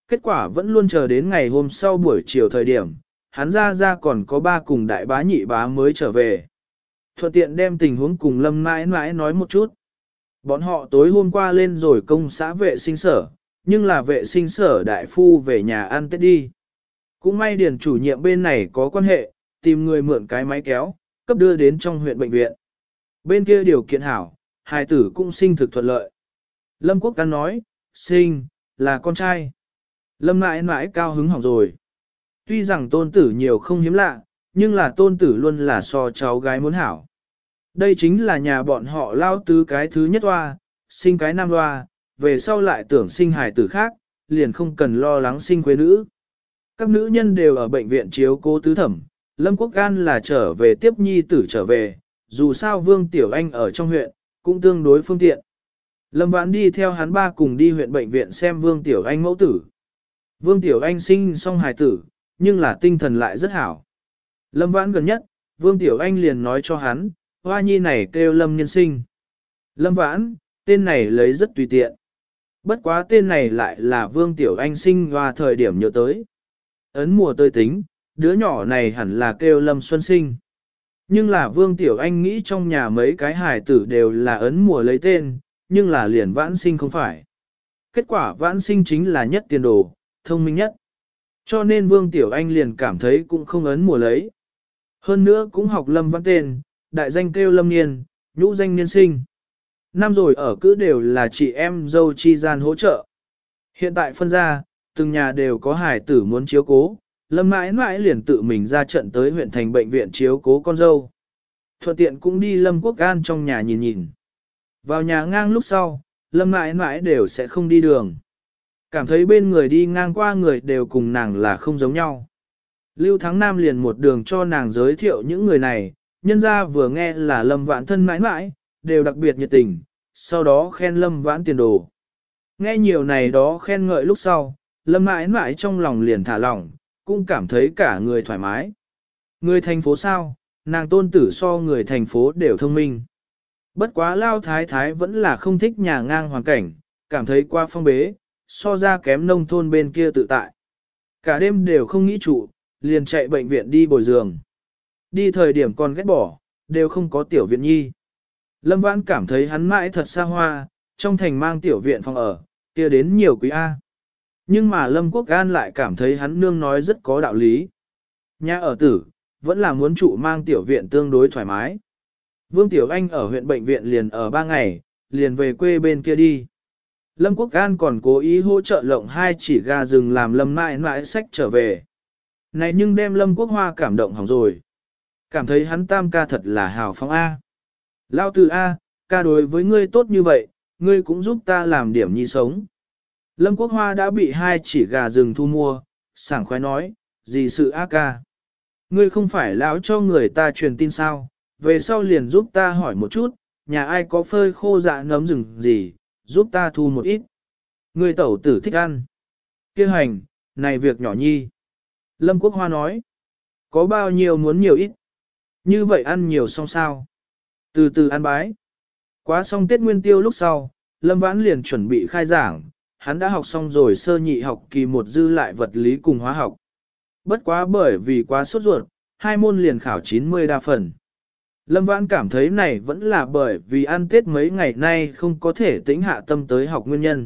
S1: Kết quả vẫn luôn chờ đến ngày hôm sau buổi chiều thời điểm, hắn ra ra còn có ba cùng đại bá nhị bá mới trở về. Thuận tiện đem tình huống cùng Lâm mãi mãi nói một chút. Bọn họ tối hôm qua lên rồi công xã vệ sinh sở, nhưng là vệ sinh sở đại phu về nhà ăn Tết đi. Cũng may điền chủ nhiệm bên này có quan hệ, tìm người mượn cái máy kéo, cấp đưa đến trong huyện bệnh viện. Bên kia điều kiện hảo, hài tử cũng sinh thực thuận lợi. Lâm Quốc Căn nói, sinh, là con trai. Lâm mãi mãi cao hứng hỏng rồi. Tuy rằng tôn tử nhiều không hiếm lạ, nhưng là tôn tử luôn là so cháu gái muốn hảo. Đây chính là nhà bọn họ lao tứ cái thứ nhất hoa, sinh cái nam hoa, về sau lại tưởng sinh hài tử khác, liền không cần lo lắng sinh quê nữ. Các nữ nhân đều ở bệnh viện chiếu cố tứ thẩm, Lâm Quốc Gan là trở về tiếp nhi tử trở về, dù sao Vương Tiểu Anh ở trong huyện, cũng tương đối phương tiện. Lâm Vãn đi theo hắn ba cùng đi huyện bệnh viện xem Vương Tiểu Anh mẫu tử. Vương Tiểu Anh sinh xong hài tử, nhưng là tinh thần lại rất hảo. Lâm Vãn gần nhất, Vương Tiểu Anh liền nói cho hắn, hoa nhi này kêu Lâm Nhân Sinh. Lâm Vãn, tên này lấy rất tùy tiện. Bất quá tên này lại là Vương Tiểu Anh sinh hoa thời điểm nhớ tới. Ấn mùa tới tính, đứa nhỏ này hẳn là kêu Lâm Xuân Sinh. Nhưng là Vương Tiểu Anh nghĩ trong nhà mấy cái hài tử đều là ấn mùa lấy tên, nhưng là liền Vãn Sinh không phải. Kết quả Vãn Sinh chính là nhất tiền đồ, thông minh nhất. Cho nên Vương Tiểu Anh liền cảm thấy cũng không ấn mùa lấy. Hơn nữa cũng học Lâm Vãn tên, đại danh kêu Lâm Niên, nhũ danh Niên Sinh. Năm rồi ở cứ đều là chị em dâu chi gian hỗ trợ. Hiện tại phân ra, từng nhà đều có hài tử muốn chiếu cố, Lâm mãi mãi liền tự mình ra trận tới huyện thành bệnh viện chiếu cố con dâu. Thuận tiện cũng đi Lâm Quốc An trong nhà nhìn nhìn. Vào nhà ngang lúc sau, Lâm mãi mãi đều sẽ không đi đường. Cảm thấy bên người đi ngang qua người đều cùng nàng là không giống nhau. Lưu Thắng Nam liền một đường cho nàng giới thiệu những người này, nhân ra vừa nghe là Lâm Vãn thân mãi mãi, đều đặc biệt nhiệt tình, sau đó khen Lâm Vãn tiền đồ. Nghe nhiều này đó khen ngợi lúc sau, Lâm mãi mãi trong lòng liền thả lỏng, cũng cảm thấy cả người thoải mái. Người thành phố sao, nàng tôn tử so người thành phố đều thông minh. Bất quá Lao Thái Thái vẫn là không thích nhà ngang hoàn cảnh, cảm thấy qua phong bế, so ra kém nông thôn bên kia tự tại. Cả đêm đều không nghĩ trụ, liền chạy bệnh viện đi bồi giường. Đi thời điểm còn ghét bỏ, đều không có tiểu viện nhi. Lâm Vãn cảm thấy hắn mãi thật xa hoa, trong thành mang tiểu viện phòng ở, kia đến nhiều quý A. Nhưng mà Lâm Quốc An lại cảm thấy hắn nương nói rất có đạo lý. Nhà ở tử, vẫn là muốn trụ mang tiểu viện tương đối thoải mái. Vương Tiểu Anh ở huyện bệnh viện liền ở ba ngày, liền về quê bên kia đi. Lâm Quốc An còn cố ý hỗ trợ lộng hai chỉ gà rừng làm Lâm mãi mãi sách trở về. Này nhưng đem Lâm Quốc Hoa cảm động hỏng rồi. Cảm thấy hắn tam ca thật là hào phóng A. Lao từ A, ca đối với ngươi tốt như vậy, ngươi cũng giúp ta làm điểm nhi sống. Lâm Quốc Hoa đã bị hai chỉ gà rừng thu mua, sảng khoái nói, gì sự A ca. Ngươi không phải lão cho người ta truyền tin sao, về sau liền giúp ta hỏi một chút, nhà ai có phơi khô dạ nấm rừng gì, giúp ta thu một ít. Ngươi tẩu tử thích ăn. Kêu hành, này việc nhỏ nhi. Lâm Quốc Hoa nói, có bao nhiêu muốn nhiều ít. Như vậy ăn nhiều xong sao. Từ từ ăn bái. Quá xong Tết Nguyên Tiêu lúc sau, Lâm Vãn liền chuẩn bị khai giảng, hắn đã học xong rồi sơ nhị học kỳ một dư lại vật lý cùng hóa học. Bất quá bởi vì quá sốt ruột, hai môn liền khảo chín mươi đa phần. Lâm Vãn cảm thấy này vẫn là bởi vì ăn Tết mấy ngày nay không có thể tĩnh hạ tâm tới học nguyên nhân.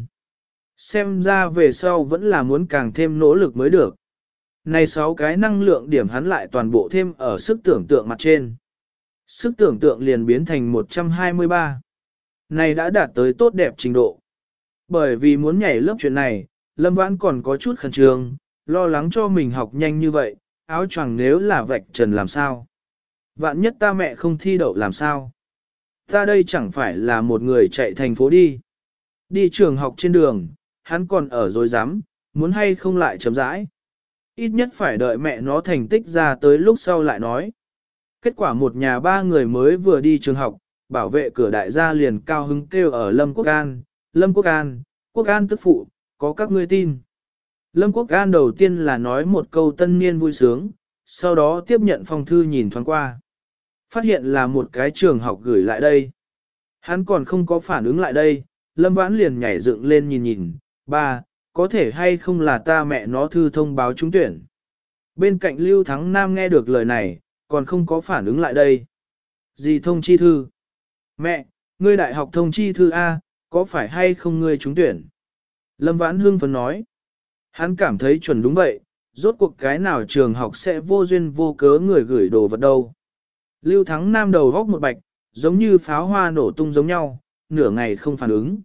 S1: Xem ra về sau vẫn là muốn càng thêm nỗ lực mới được. Này sáu cái năng lượng điểm hắn lại toàn bộ thêm ở sức tưởng tượng mặt trên. Sức tưởng tượng liền biến thành một trăm hai mươi ba. Này đã đạt tới tốt đẹp trình độ. Bởi vì muốn nhảy lớp chuyện này, Lâm Vãn còn có chút khẩn trương, lo lắng cho mình học nhanh như vậy, áo choàng nếu là vạch trần làm sao. Vạn nhất ta mẹ không thi đậu làm sao. Ta đây chẳng phải là một người chạy thành phố đi. Đi trường học trên đường, hắn còn ở dối rắm muốn hay không lại chấm rãi. Ít nhất phải đợi mẹ nó thành tích ra tới lúc sau lại nói. Kết quả một nhà ba người mới vừa đi trường học, bảo vệ cửa đại gia liền cao hứng kêu ở Lâm Quốc An, Lâm Quốc An, Quốc An tức phụ, có các ngươi tin. Lâm Quốc An đầu tiên là nói một câu tân niên vui sướng, sau đó tiếp nhận phong thư nhìn thoáng qua. Phát hiện là một cái trường học gửi lại đây. Hắn còn không có phản ứng lại đây, Lâm Vãn liền nhảy dựng lên nhìn nhìn, ba, có thể hay không là ta mẹ nó thư thông báo trúng tuyển. Bên cạnh Lưu Thắng Nam nghe được lời này, còn không có phản ứng lại đây. Gì thông chi thư? Mẹ, ngươi đại học thông chi thư A, có phải hay không ngươi trúng tuyển? Lâm Vãn hưng phấn nói. Hắn cảm thấy chuẩn đúng vậy, rốt cuộc cái nào trường học sẽ vô duyên vô cớ người gửi đồ vật đâu. Lưu Thắng Nam đầu góc một bạch, giống như pháo hoa nổ tung giống nhau, nửa ngày không phản ứng.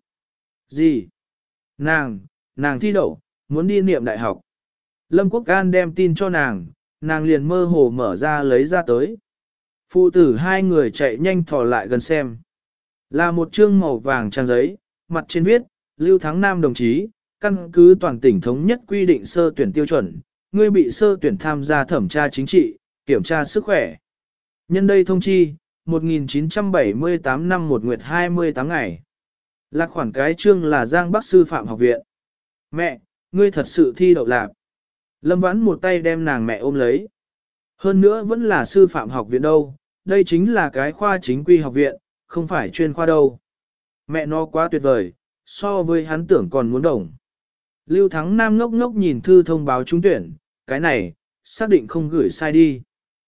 S1: Gì? Nàng, nàng thi đậu, muốn đi niệm đại học. Lâm Quốc An đem tin cho nàng, nàng liền mơ hồ mở ra lấy ra tới. Phụ tử hai người chạy nhanh thò lại gần xem. Là một chương màu vàng trang giấy, mặt trên viết, Lưu Thắng Nam đồng chí, căn cứ toàn tỉnh thống nhất quy định sơ tuyển tiêu chuẩn, ngươi bị sơ tuyển tham gia thẩm tra chính trị, kiểm tra sức khỏe. Nhân đây thông chi, một nghìn chín trăm bảy mươi tám năm một nguyệt hai mươi tám ngày. Lạc khoản cái chương là Giang Bắc Sư Phạm Học Viện. Mẹ, ngươi thật sự thi đậu lạc. Lâm Vãn một tay đem nàng mẹ ôm lấy. Hơn nữa vẫn là Sư Phạm Học Viện đâu, đây chính là cái khoa chính quy học viện, không phải chuyên khoa đâu. Mẹ nó quá tuyệt vời, so với hắn tưởng còn muốn đồng. Lưu Thắng Nam ngốc ngốc nhìn thư thông báo trúng tuyển, cái này, xác định không gửi sai đi.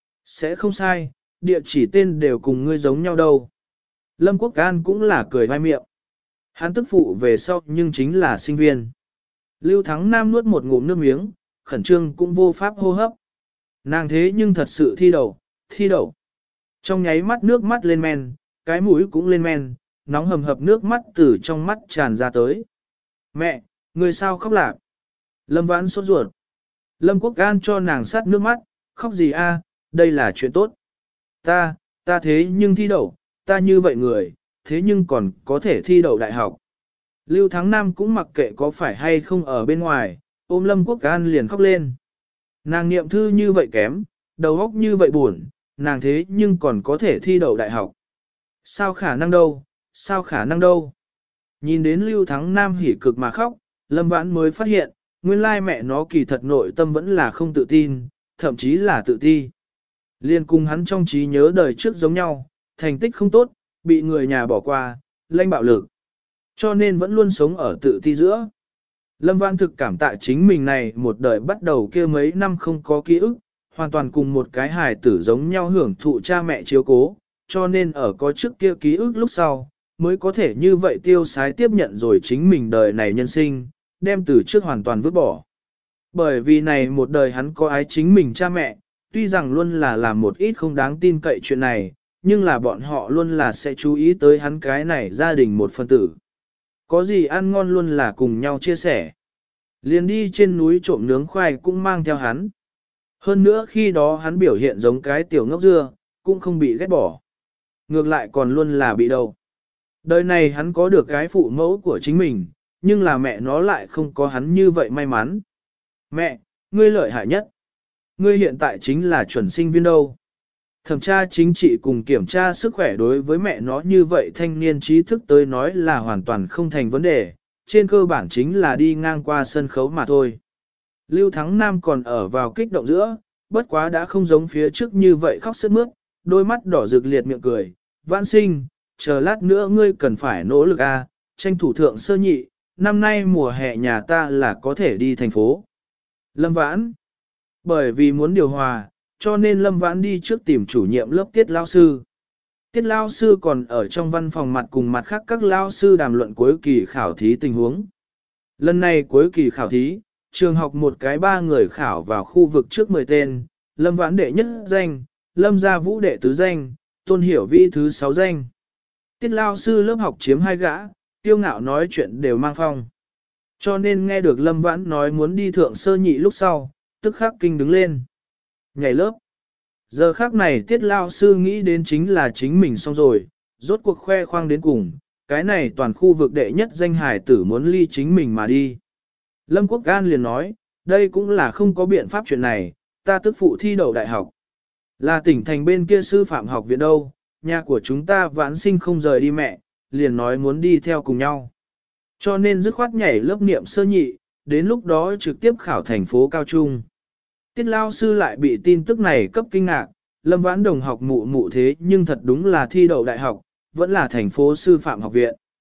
S1: Sẽ không sai, địa chỉ tên đều cùng ngươi giống nhau đâu. Lâm Quốc An cũng là cười vai miệng. Hắn tức phụ về sau nhưng chính là sinh viên. Lưu Thắng Nam nuốt một ngụm nước miếng, khẩn trương cũng vô pháp hô hấp. Nàng thế nhưng thật sự thi đậu, thi đậu. Trong nháy mắt nước mắt lên men, cái mũi cũng lên men, nóng hầm hập nước mắt từ trong mắt tràn ra tới. Mẹ, người sao khóc lạc? Lâm Vãn sốt ruột. Lâm Quốc An cho nàng sát nước mắt, khóc gì a? Đây là chuyện tốt. Ta, ta thế nhưng thi đậu, ta như vậy người, thế nhưng còn có thể thi đậu đại học. Lưu Thắng Nam cũng mặc kệ có phải hay không ở bên ngoài, ôm Lâm Quốc An liền khóc lên. Nàng niệm thư như vậy kém, đầu óc như vậy buồn, nàng thế nhưng còn có thể thi đậu đại học. Sao khả năng đâu, sao khả năng đâu. Nhìn đến Lưu Thắng Nam hỉ cực mà khóc, Lâm Vãn mới phát hiện, nguyên lai mẹ nó kỳ thật nội tâm vẫn là không tự tin, thậm chí là tự ti. Liên cùng hắn trong trí nhớ đời trước giống nhau, thành tích không tốt, bị người nhà bỏ qua, lanh bạo lực. Cho nên vẫn luôn sống ở tự ti giữa. Lâm Vãn thực cảm tạ chính mình này một đời bắt đầu kia mấy năm không có ký ức, hoàn toàn cùng một cái hài tử giống nhau hưởng thụ cha mẹ chiếu cố, cho nên ở có trước kia ký ức lúc sau, mới có thể như vậy tiêu sái tiếp nhận rồi chính mình đời này nhân sinh, đem từ trước hoàn toàn vứt bỏ. Bởi vì này một đời hắn có ái chính mình cha mẹ, tuy rằng luôn là làm một ít không đáng tin cậy chuyện này, nhưng là bọn họ luôn là sẽ chú ý tới hắn cái này gia đình một phân tử. Có gì ăn ngon luôn là cùng nhau chia sẻ. Liền đi trên núi trộm nướng khoai cũng mang theo hắn. Hơn nữa khi đó hắn biểu hiện giống cái tiểu ngốc dưa, cũng không bị ghét bỏ. Ngược lại còn luôn là bị đầu. Đời này hắn có được cái phụ mẫu của chính mình, nhưng là mẹ nó lại không có hắn như vậy may mắn. Mẹ, ngươi lợi hại nhất. Ngươi hiện tại chính là chuẩn sinh viên đâu. Thẩm tra chính trị cùng kiểm tra sức khỏe đối với mẹ nó như vậy thanh niên trí thức tới nói là hoàn toàn không thành vấn đề, trên cơ bản chính là đi ngang qua sân khấu mà thôi. Lưu Thắng Nam còn ở vào kích động giữa, bất quá đã không giống phía trước như vậy khóc sướt mướt, đôi mắt đỏ rực liệt miệng cười, Vãn sinh, chờ lát nữa ngươi cần phải nỗ lực a, tranh thủ thượng sơ nhị, năm nay mùa hè nhà ta là có thể đi thành phố. Lâm Vãn, bởi vì muốn điều hòa, cho nên Lâm Vãn đi trước tìm chủ nhiệm lớp Tiết Lao Sư. Tiết Lao Sư còn ở trong văn phòng mặt cùng mặt khác các Lao Sư đàm luận cuối kỳ khảo thí tình huống. Lần này cuối kỳ khảo thí, trường học một cái ba người khảo vào khu vực trước mười tên, Lâm Vãn đệ nhất danh, Lâm Gia Vũ đệ tứ danh, Tôn Hiểu Vĩ thứ sáu danh. Tiết Lao Sư lớp học chiếm hai gã, tiêu ngạo nói chuyện đều mang phong. Cho nên nghe được Lâm Vãn nói muốn đi thượng sơ nhị lúc sau, tức khắc kinh đứng lên. Nhảy lớp. Giờ khác này Tiết Lao Sư nghĩ đến chính là chính mình xong rồi, rốt cuộc khoe khoang đến cùng, cái này toàn khu vực đệ nhất danh hải tử muốn ly chính mình mà đi. Lâm Quốc An liền nói, đây cũng là không có biện pháp chuyện này, ta tức phụ thi đậu đại học. Là tỉnh thành bên kia sư phạm học viện đâu, nhà của chúng ta Vãn sinh không rời đi mẹ, liền nói muốn đi theo cùng nhau. Cho nên dứt khoát nhảy lớp niệm sơ nhị, đến lúc đó trực tiếp khảo thành phố cao trung. Tiết Lao Sư lại bị tin tức này cấp kinh ngạc, Lâm Vãn đồng học mụ mụ thế nhưng thật đúng là thi đậu đại học, vẫn là thành phố sư phạm học viện.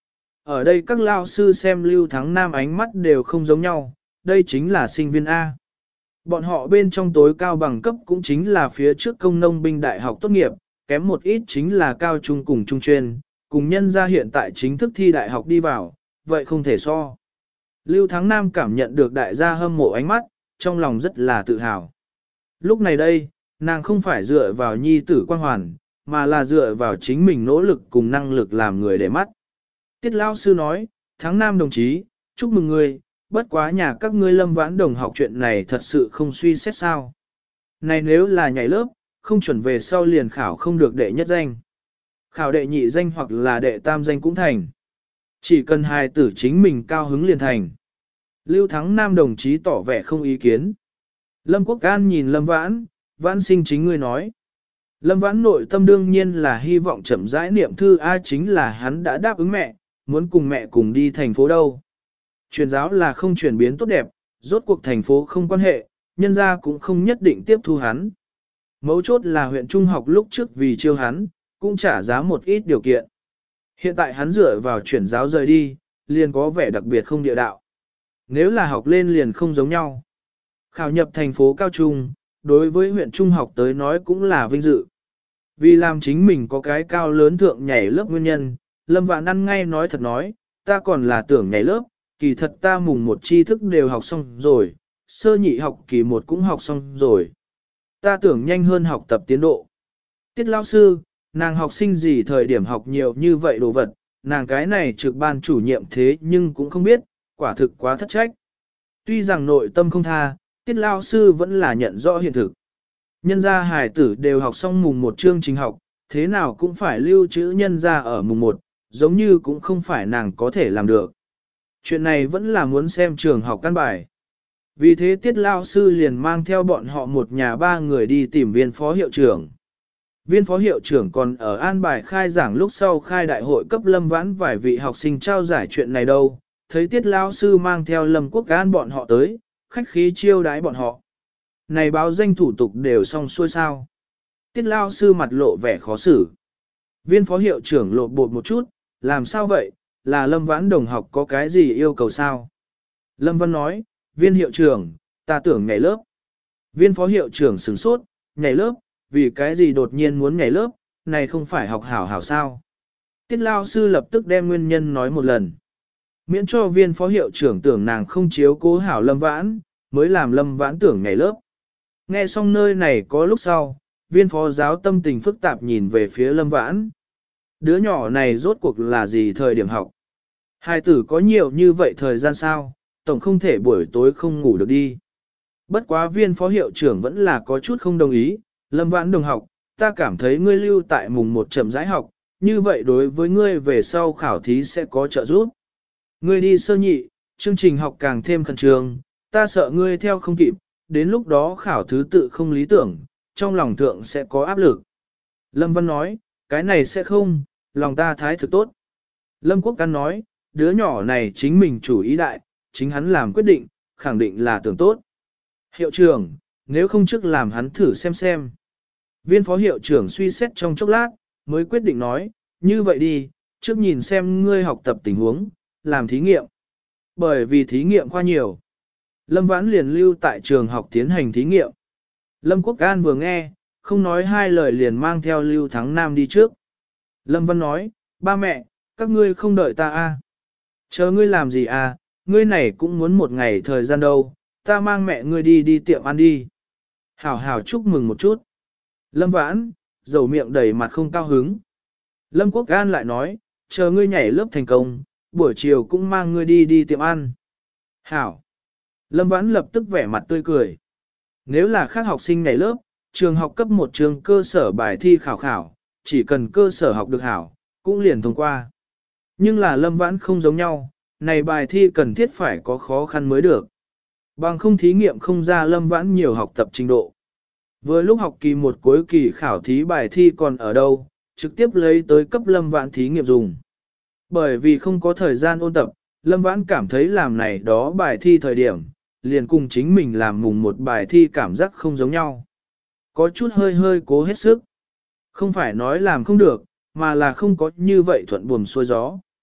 S1: Ở đây các lao sư xem Lưu Thắng Nam ánh mắt đều không giống nhau, đây chính là sinh viên A. Bọn họ bên trong tối cao bằng cấp cũng chính là phía trước công nông binh đại học tốt nghiệp, kém một ít chính là cao trung cùng trung chuyên, cùng nhân ra hiện tại chính thức thi đại học đi vào, vậy không thể so. Lưu Thắng Nam cảm nhận được đại gia hâm mộ ánh mắt, trong lòng rất là tự hào. Lúc này đây, nàng không phải dựa vào nhi tử quan hoàn, mà là dựa vào chính mình nỗ lực cùng năng lực làm người để mắt. Tiết Lao Sư nói, Thắng Nam đồng chí, chúc mừng ngươi, bất quá nhà các ngươi Lâm Vãn Đồng học chuyện này thật sự không suy xét sao. Này nếu là nhảy lớp, không chuẩn về sau liền khảo không được đệ nhất danh. Khảo đệ nhị danh hoặc là đệ tam danh cũng thành. Chỉ cần hài tử chính mình cao hứng liền thành. Lưu Thắng Nam đồng chí tỏ vẻ không ý kiến. Lâm Quốc An nhìn Lâm Vãn, Vãn sinh chính ngươi nói. Lâm Vãn nội tâm đương nhiên là hy vọng chậm rãi niệm thư A chính là hắn đã đáp ứng mẹ, muốn cùng mẹ cùng đi thành phố đâu. Truyền giáo là không chuyển biến tốt đẹp, rốt cuộc thành phố không quan hệ, nhân gia cũng không nhất định tiếp thu hắn. Mấu chốt là huyện trung học lúc trước vì chiêu hắn, cũng trả giá một ít điều kiện. Hiện tại hắn dựa vào chuyển giáo rời đi, liền có vẻ đặc biệt không địa đạo. Nếu là học lên liền không giống nhau. Khảo nhập thành phố cao trung, đối với huyện trung học tới nói cũng là vinh dự. Vì làm chính mình có cái cao lớn thượng nhảy lớp nguyên nhân, Lâm Vãn ăn ngay nói thật nói, ta còn là tưởng nhảy lớp, kỳ thật ta mùng một tri thức đều học xong rồi, sơ nhị học kỳ một cũng học xong rồi. Ta tưởng nhanh hơn học tập tiến độ. Tiết Lao Sư, nàng học sinh gì thời điểm học nhiều như vậy đồ vật, nàng cái này trực ban chủ nhiệm thế nhưng cũng không biết, quả thực quá thất trách. Tuy rằng nội tâm không tha, Tiết Lao Sư vẫn là nhận rõ hiện thực. Nhân gia hài tử đều học xong mùng một chương trình học, thế nào cũng phải lưu trữ nhân gia ở mùng một, giống như cũng không phải nàng có thể làm được. Chuyện này vẫn là muốn xem trường học căn bài. Vì thế Tiết Lao Sư liền mang theo bọn họ một nhà ba người đi tìm viên phó hiệu trưởng. Viên phó hiệu trưởng còn ở an bài khai giảng lúc sau khai đại hội cấp Lâm Vãn vài vị học sinh trao giải chuyện này đâu, thấy Tiết Lao Sư mang theo Lâm Quốc An bọn họ tới, khách khí chiêu đái bọn họ. Này báo danh thủ tục đều xong xuôi sao. Tiết Lao Sư mặt lộ vẻ khó xử. Viên phó hiệu trưởng lột bột một chút, làm sao vậy, là Lâm Vãn đồng học có cái gì yêu cầu sao? Lâm Văn nói, viên hiệu trưởng, ta tưởng nhảy lớp. Viên phó hiệu trưởng sửng sốt, nhảy lớp, vì cái gì đột nhiên muốn nhảy lớp, này không phải học hảo hảo sao? Tiết Lao Sư lập tức đem nguyên nhân nói một lần. Miễn cho viên phó hiệu trưởng tưởng nàng không chiếu cố hảo Lâm Vãn, mới làm Lâm Vãn tưởng nhảy lớp. Nghe xong nơi này có lúc sau, viên phó giáo tâm tình phức tạp nhìn về phía Lâm Vãn. Đứa nhỏ này rốt cuộc là gì thời điểm học? Hai tử có nhiều như vậy thời gian sao, tổng không thể buổi tối không ngủ được đi. Bất quá viên phó hiệu trưởng vẫn là có chút không đồng ý, Lâm Vãn đồng học, ta cảm thấy ngươi lưu tại mùng một chậm rãi học, như vậy đối với ngươi về sau khảo thí sẽ có trợ giúp. Ngươi đi sơ nhị, chương trình học càng thêm khẩn trương, ta sợ ngươi theo không kịp, đến lúc đó khảo thứ tự không lý tưởng, trong lòng thượng sẽ có áp lực. Lâm Văn nói, cái này sẽ không, lòng ta thái thực tốt. Lâm Quốc Căn nói, đứa nhỏ này chính mình chủ ý đại, chính hắn làm quyết định, khẳng định là tưởng tốt. Hiệu trưởng, nếu không trước làm hắn thử xem xem. Viên phó hiệu trưởng suy xét trong chốc lát, mới quyết định nói, như vậy đi, trước nhìn xem ngươi học tập tình huống, làm thí nghiệm. Bởi vì thí nghiệm khoa nhiều. Lâm Vãn liền lưu tại trường học tiến hành thí nghiệm. Lâm Quốc An vừa nghe, không nói hai lời liền mang theo Lưu Thắng Nam đi trước. Lâm Văn nói, ba mẹ, các ngươi không đợi ta à? Chờ ngươi làm gì à, ngươi này cũng muốn một ngày thời gian đâu, ta mang mẹ ngươi đi đi tiệm ăn đi. Hảo hảo chúc mừng một chút. Lâm Vãn, dầu miệng đầy mặt không cao hứng. Lâm Quốc An lại nói, chờ ngươi nhảy lớp thành công, buổi chiều cũng mang ngươi đi đi tiệm ăn. Hảo. Lâm Vãn lập tức vẻ mặt tươi cười. Nếu là khác học sinh nhảy lớp, trường học cấp một trường cơ sở bài thi khảo khảo, chỉ cần cơ sở học được hảo, cũng liền thông qua. Nhưng là Lâm Vãn không giống nhau, này bài thi cần thiết phải có khó khăn mới được. Bằng không thí nghiệm không ra Lâm Vãn nhiều học tập trình độ. Vừa lúc học kỳ một cuối kỳ khảo thí bài thi còn ở đâu, trực tiếp lấy tới cấp Lâm Vãn thí nghiệm dùng. Bởi vì không có thời gian ôn tập, Lâm Vãn cảm thấy làm này đó bài thi thời điểm, liền cùng chính mình làm mùng một bài thi cảm giác không giống nhau. Có chút hơi hơi cố hết sức. Không phải nói làm không được, mà là không có như vậy thuận buồm xuôi gió.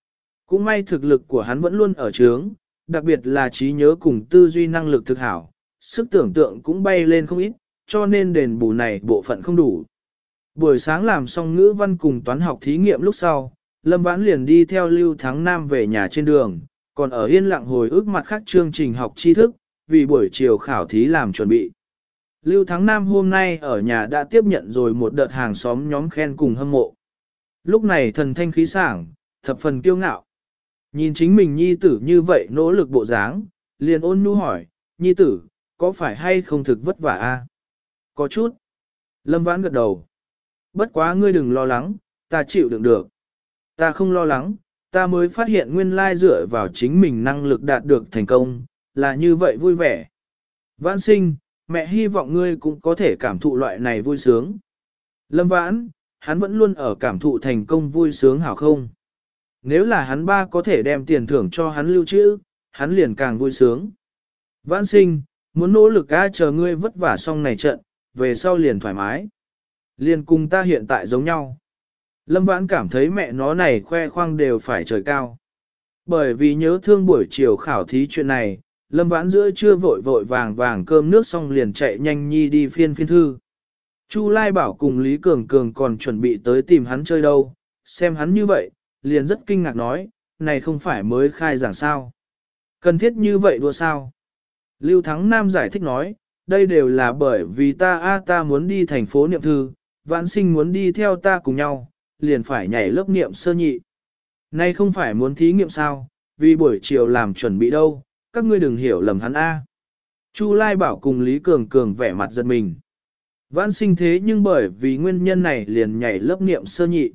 S1: Cũng may thực lực của hắn vẫn luôn ở trướng, đặc biệt là trí nhớ cùng tư duy năng lực thực hảo, sức tưởng tượng cũng bay lên không ít, cho nên đền bù này bộ phận không đủ. Buổi sáng làm xong ngữ văn cùng toán học thí nghiệm lúc sau, Lâm Vãn liền đi theo Lưu Thắng Nam về nhà trên đường, còn ở yên lặng hồi ức mặt khác chương trình học tri thức, vì buổi chiều khảo thí làm chuẩn bị. Lưu Thắng Nam hôm nay ở nhà đã tiếp nhận rồi một đợt hàng xóm nhóm khen cùng hâm mộ. Lúc này thần thanh khí sảng, thập phần kiêu ngạo. Nhìn chính mình nhi tử như vậy nỗ lực bộ dáng, liền ôn nhu hỏi, nhi tử, có phải hay không thực vất vả a? Có chút. Lâm Vãn gật đầu. Bất quá ngươi đừng lo lắng, ta chịu đựng được. Ta không lo lắng, ta mới phát hiện nguyên lai dựa vào chính mình năng lực đạt được thành công, là như vậy vui vẻ. Vãn sinh, mẹ hy vọng ngươi cũng có thể cảm thụ loại này vui sướng. Lâm Vãn, hắn vẫn luôn ở cảm thụ thành công vui sướng hảo không? Nếu là hắn ba có thể đem tiền thưởng cho hắn lưu trữ, hắn liền càng vui sướng. Vãn sinh, muốn nỗ lực a, chờ ngươi vất vả xong này trận, về sau liền thoải mái. Liền cùng ta hiện tại giống nhau. Lâm Vãn cảm thấy mẹ nó này khoe khoang đều phải trời cao. Bởi vì nhớ thương buổi chiều khảo thí chuyện này, Lâm Vãn giữa trưa vội vội vàng vàng cơm nước xong liền chạy nhanh nhi đi phiên phiên thư. Chu Lai Bảo cùng Lý Cường Cường còn chuẩn bị tới tìm hắn chơi đâu, xem hắn như vậy, liền rất kinh ngạc nói, này không phải mới khai giảng sao. Cần thiết như vậy đua sao? Lưu Thắng Nam giải thích nói, đây đều là bởi vì ta a ta muốn đi thành phố niệm thư, Vãn sinh muốn đi theo ta cùng nhau, liền phải nhảy lớp niệm sơ nhị. Nay không phải muốn thí nghiệm sao, vì buổi chiều làm chuẩn bị đâu, các ngươi đừng hiểu lầm hắn a. Chu Lai Bảo cùng Lý Cường Cường vẻ mặt giật mình. Vãn sinh thế nhưng bởi vì nguyên nhân này liền nhảy lớp niệm sơ nhị.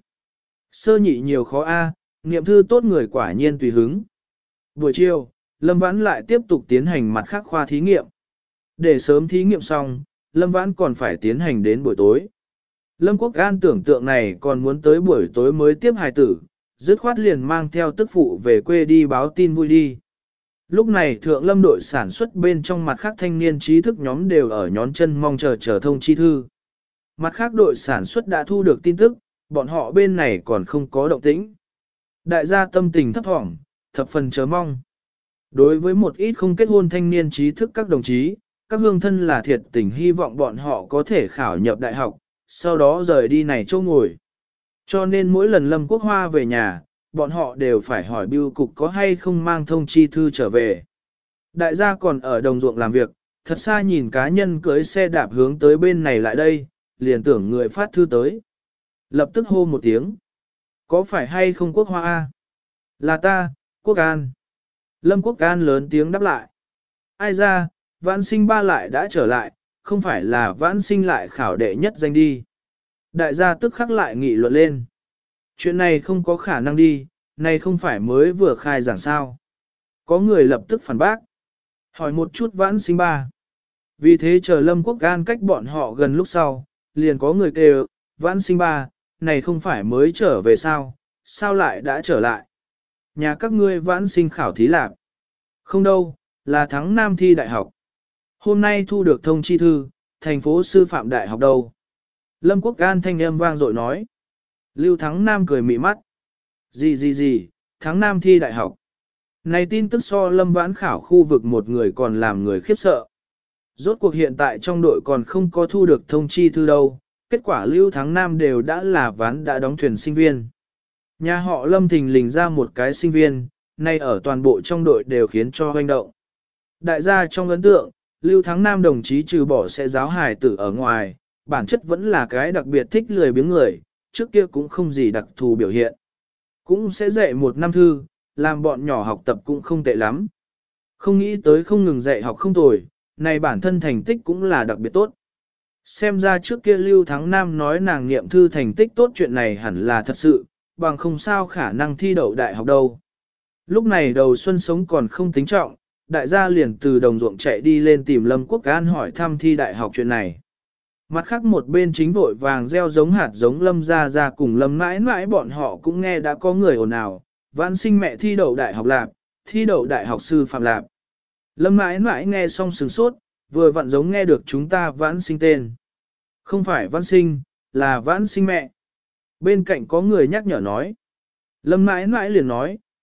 S1: Sơ nhị nhiều khó a, niệm thư tốt người quả nhiên tùy hứng. Buổi chiều, Lâm Vãn lại tiếp tục tiến hành mặt khác khoa thí nghiệm. Để sớm thí nghiệm xong, Lâm Vãn còn phải tiến hành đến buổi tối. Lâm Quốc An tưởng tượng này còn muốn tới buổi tối mới tiếp hài tử, dứt khoát liền mang theo tức phụ về quê đi báo tin vui đi. Lúc này thượng lâm đội sản xuất bên trong mặt khác thanh niên trí thức nhóm đều ở nhón chân mong chờ chờ thông chi thư. Mặt khác đội sản xuất đã thu được tin tức, bọn họ bên này còn không có động tĩnh. Đại gia tâm tình thấp thỏm, thập phần chờ mong. Đối với một ít không kết hôn thanh niên trí thức các đồng chí, các hương thân là thiệt tình hy vọng bọn họ có thể khảo nhập đại học, sau đó rời đi này chỗ ngồi. Cho nên mỗi lần Lâm Quốc Hoa về nhà, bọn họ đều phải hỏi bưu cục có hay không mang thông chi thư trở về. Đại gia còn ở đồng ruộng làm việc, thật xa nhìn cá nhân cưới xe đạp hướng tới bên này lại đây, liền tưởng người phát thư tới. Lập tức hô một tiếng. Có phải hay không Quốc Hoa A? Là ta, Quốc An. Lâm Quốc An lớn tiếng đáp lại. Ai ra, Vãn sinh ba lại đã trở lại, không phải là Vãn sinh lại khảo đệ nhất danh đi. Đại gia tức khắc lại nghị luận lên. Chuyện này không có khả năng đi, này không phải mới vừa khai giảng sao. Có người lập tức phản bác. Hỏi một chút Vãn sinh ba. Vì thế chờ Lâm Quốc An cách bọn họ gần lúc sau, liền có người kêu, Vãn sinh ba, này không phải mới trở về sao, sao lại đã trở lại. Nhà các ngươi Vãn sinh khảo thí lạc. Không đâu, là thắng Nam thi đại học. Hôm nay thu được thông chi thư, thành phố sư phạm đại học đâu. Lâm Quốc An thanh âm vang dội nói. Lưu Thắng Nam cười mị mắt. Gì gì gì, Thắng Nam thi đại học. Này tin tức so Lâm Vãn khảo khu vực một người còn làm người khiếp sợ. Rốt cuộc hiện tại trong đội còn không có thu được thông chi thư đâu, kết quả Lưu Thắng Nam đều đã là Vãn đã đóng thuyền sinh viên. Nhà họ Lâm thình lình ra một cái sinh viên, nay ở toàn bộ trong đội đều khiến cho hoành động. Đại gia trong ấn tượng, Lưu Thắng Nam đồng chí trừ bỏ sẽ giáo hài tử ở ngoài, bản chất vẫn là cái đặc biệt thích lười biếng người, trước kia cũng không gì đặc thù biểu hiện. Cũng sẽ dạy một năm thư, làm bọn nhỏ học tập cũng không tệ lắm. Không nghĩ tới không ngừng dạy học không tồi, này bản thân thành tích cũng là đặc biệt tốt. Xem ra trước kia Lưu Thắng Nam nói nàng niệm thư thành tích tốt chuyện này hẳn là thật sự, bằng không sao khả năng thi đậu đại học đâu. Lúc này đầu xuân sống còn không tính trọng, đại gia liền từ đồng ruộng chạy đi lên tìm Lâm Quốc An hỏi thăm thi đại học chuyện này. Mặt khác một bên chính vội vàng gieo giống hạt giống Lâm ra ra cùng Lâm mãi mãi bọn họ cũng nghe đã có người ồn ào, Vãn sinh mẹ thi đậu đại học lạp, thi đậu đại học sư phạm lạp. Lâm mãi mãi nghe xong sừng sốt, vừa vặn giống nghe được chúng ta Vãn sinh tên. Không phải Vãn sinh, là Vãn sinh mẹ. Bên cạnh có người nhắc nhở nói. Lâm mãi mãi liền nói,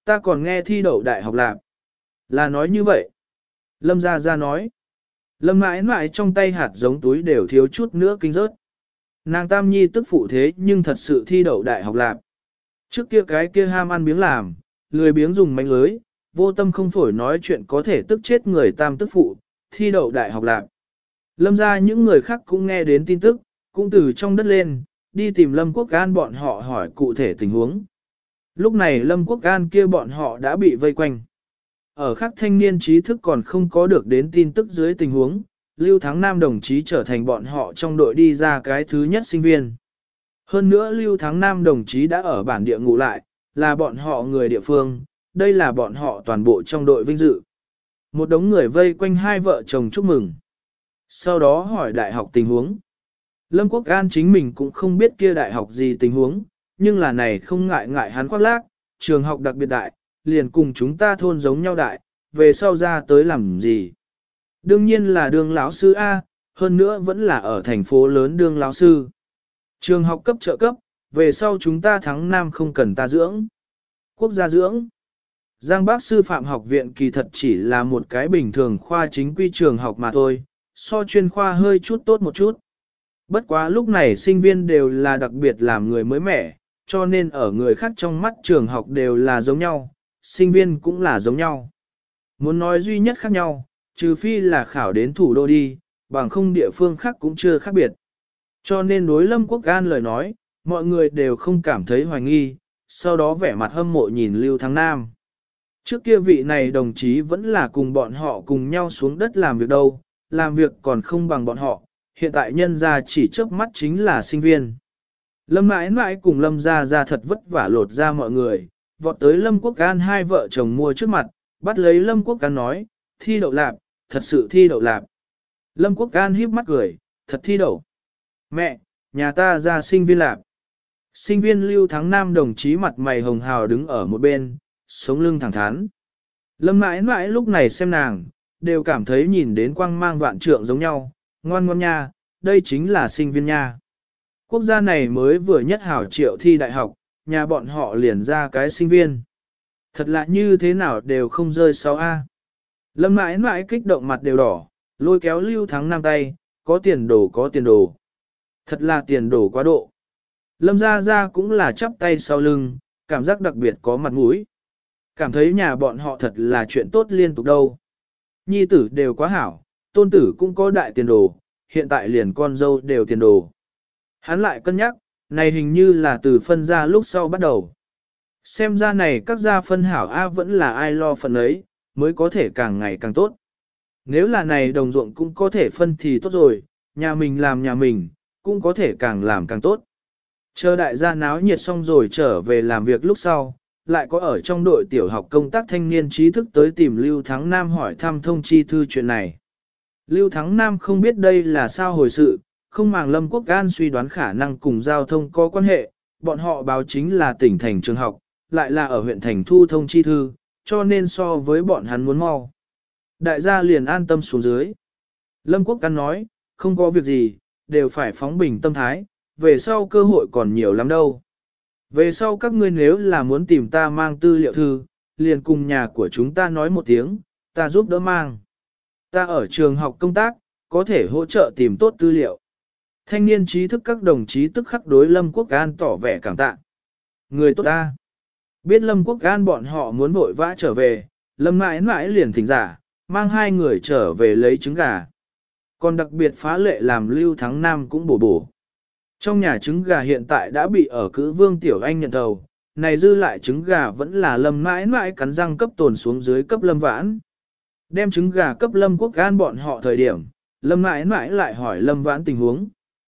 S1: Ta còn nghe thi đậu đại học lạc. Là nói như vậy. Lâm Gia Gia nói. Lâm mãi mãi trong tay hạt giống túi đều thiếu chút nữa kinh rớt. Nàng Tam Nhi tức phụ thế nhưng thật sự thi đậu đại học lạc. Trước kia cái kia ham ăn biếng làm, lười biếng dùng mánh lưới, vô tâm không phổi nói chuyện có thể tức chết người Tam tức phụ, thi đậu đại học lạc. Lâm ra những người khác cũng nghe đến tin tức, cũng từ trong đất lên, đi tìm Lâm Quốc An bọn họ hỏi cụ thể tình huống. Lúc này Lâm Quốc An kia bọn họ đã bị vây quanh. Ở khác thanh niên trí thức còn không có được đến tin tức dưới tình huống, Lưu Thắng Nam đồng chí trở thành bọn họ trong đội đi ra cái thứ nhất sinh viên. Hơn nữa Lưu Thắng Nam đồng chí đã ở bản địa ngụ lại, là bọn họ người địa phương, đây là bọn họ toàn bộ trong đội vinh dự. Một đống người vây quanh hai vợ chồng chúc mừng. Sau đó hỏi đại học tình huống. Lâm Quốc An chính mình cũng không biết kia đại học gì tình huống, nhưng là này không ngại ngại hắn khoác lác, trường học đặc biệt đại, liền cùng chúng ta thôn giống nhau đại, về sau ra tới làm gì. Đương nhiên là đương lão sư A, hơn nữa vẫn là ở thành phố lớn đương lão sư. Trường học cấp trợ cấp, về sau chúng ta thắng Nam không cần ta dưỡng. Quốc gia dưỡng. Giang Bác Sư Phạm Học Viện kỳ thật chỉ là một cái bình thường khoa chính quy trường học mà thôi, so chuyên khoa hơi chút tốt một chút. Bất quá lúc này sinh viên đều là đặc biệt làm người mới mẻ, cho nên ở người khác trong mắt trường học đều là giống nhau, sinh viên cũng là giống nhau. Muốn nói duy nhất khác nhau, trừ phi là khảo đến thủ đô đi, bằng không địa phương khác cũng chưa khác biệt. Cho nên đối Lâm Quốc An lời nói, mọi người đều không cảm thấy hoài nghi, sau đó vẻ mặt hâm mộ nhìn Lưu Thắng Nam. Trước kia vị này đồng chí vẫn là cùng bọn họ cùng nhau xuống đất làm việc đâu, làm việc còn không bằng bọn họ, hiện tại nhân ra chỉ trước mắt chính là sinh viên. Lâm mãi mãi cùng Lâm ra ra thật vất vả lột ra mọi người, vọt tới Lâm Quốc An hai vợ chồng mua trước mặt, bắt lấy Lâm Quốc An nói, thi đậu lạp, thật sự thi đậu lạp. Lâm Quốc An híp mắt cười, thật thi đậu. Mẹ, nhà ta ra sinh viên lạp. Sinh viên Lưu Thắng Nam đồng chí mặt mày hồng hào đứng ở một bên, sống lưng thẳng thắn. Lâm mãi mãi lúc này xem nàng, đều cảm thấy nhìn đến quang mang vạn trượng giống nhau, ngoan ngoan nha, đây chính là sinh viên nha. Quốc gia này mới vừa nhất hảo triệu thi đại học, nhà bọn họ liền ra cái sinh viên. Thật lạ như thế nào đều không rơi sau A. Lâm mãi mãi kích động mặt đều đỏ, lôi kéo Lưu Thắng Nam tay, có tiền đồ có tiền đồ. Thật là tiền đồ quá độ. Lâm Gia Gia cũng là chắp tay sau lưng, cảm giác đặc biệt có mặt mũi. Cảm thấy nhà bọn họ thật là chuyện tốt liên tục đâu. Nhi tử đều quá hảo, tôn tử cũng có đại tiền đồ, hiện tại liền con dâu đều tiền đồ. Hắn lại cân nhắc, này hình như là từ phân ra lúc sau bắt đầu. Xem ra này các gia phân hảo A vẫn là ai lo phần ấy, mới có thể càng ngày càng tốt. Nếu là này đồng ruộng cũng có thể phân thì tốt rồi, nhà mình làm nhà mình, cũng có thể càng làm càng tốt. Chờ đại gia náo nhiệt xong rồi trở về làm việc lúc sau, lại có ở trong đội tiểu học công tác thanh niên trí thức tới tìm Lưu Thắng Nam hỏi thăm thông chi thư chuyện này. Lưu Thắng Nam không biết đây là sao hồi sự, không màng Lâm Quốc An suy đoán khả năng cùng giao thông có quan hệ, bọn họ báo chính là tỉnh thành trường học, lại là ở huyện thành thu thông chi thư, cho nên so với bọn hắn muốn mau. Đại gia liền an tâm xuống dưới. Lâm Quốc An nói, không có việc gì, đều phải phóng bình tâm thái, về sau cơ hội còn nhiều lắm đâu. Về sau các ngươi nếu là muốn tìm ta mang tư liệu thư, liền cùng nhà của chúng ta nói một tiếng, ta giúp đỡ mang. Ta ở trường học công tác, có thể hỗ trợ tìm tốt tư liệu. Thanh niên trí thức các đồng chí tức khắc đối Lâm Quốc An tỏ vẻ cảm tạ. Người tốt ta. Biết Lâm Quốc An bọn họ muốn vội vã trở về, Lâm mãi mãi liền thỉnh giả, mang hai người trở về lấy trứng gà. Còn đặc biệt phá lệ làm Lưu Thắng Nam cũng bổ bổ. Trong nhà trứng gà hiện tại đã bị ở cữ Vương Tiểu Anh nhận thầu, này dư lại trứng gà vẫn là Lâm mãi mãi cắn răng cấp tồn xuống dưới cấp Lâm Vãn. Đem trứng gà cấp Lâm Quốc An bọn họ thời điểm, Lâm mãi mãi lại hỏi Lâm Vãn tình huống.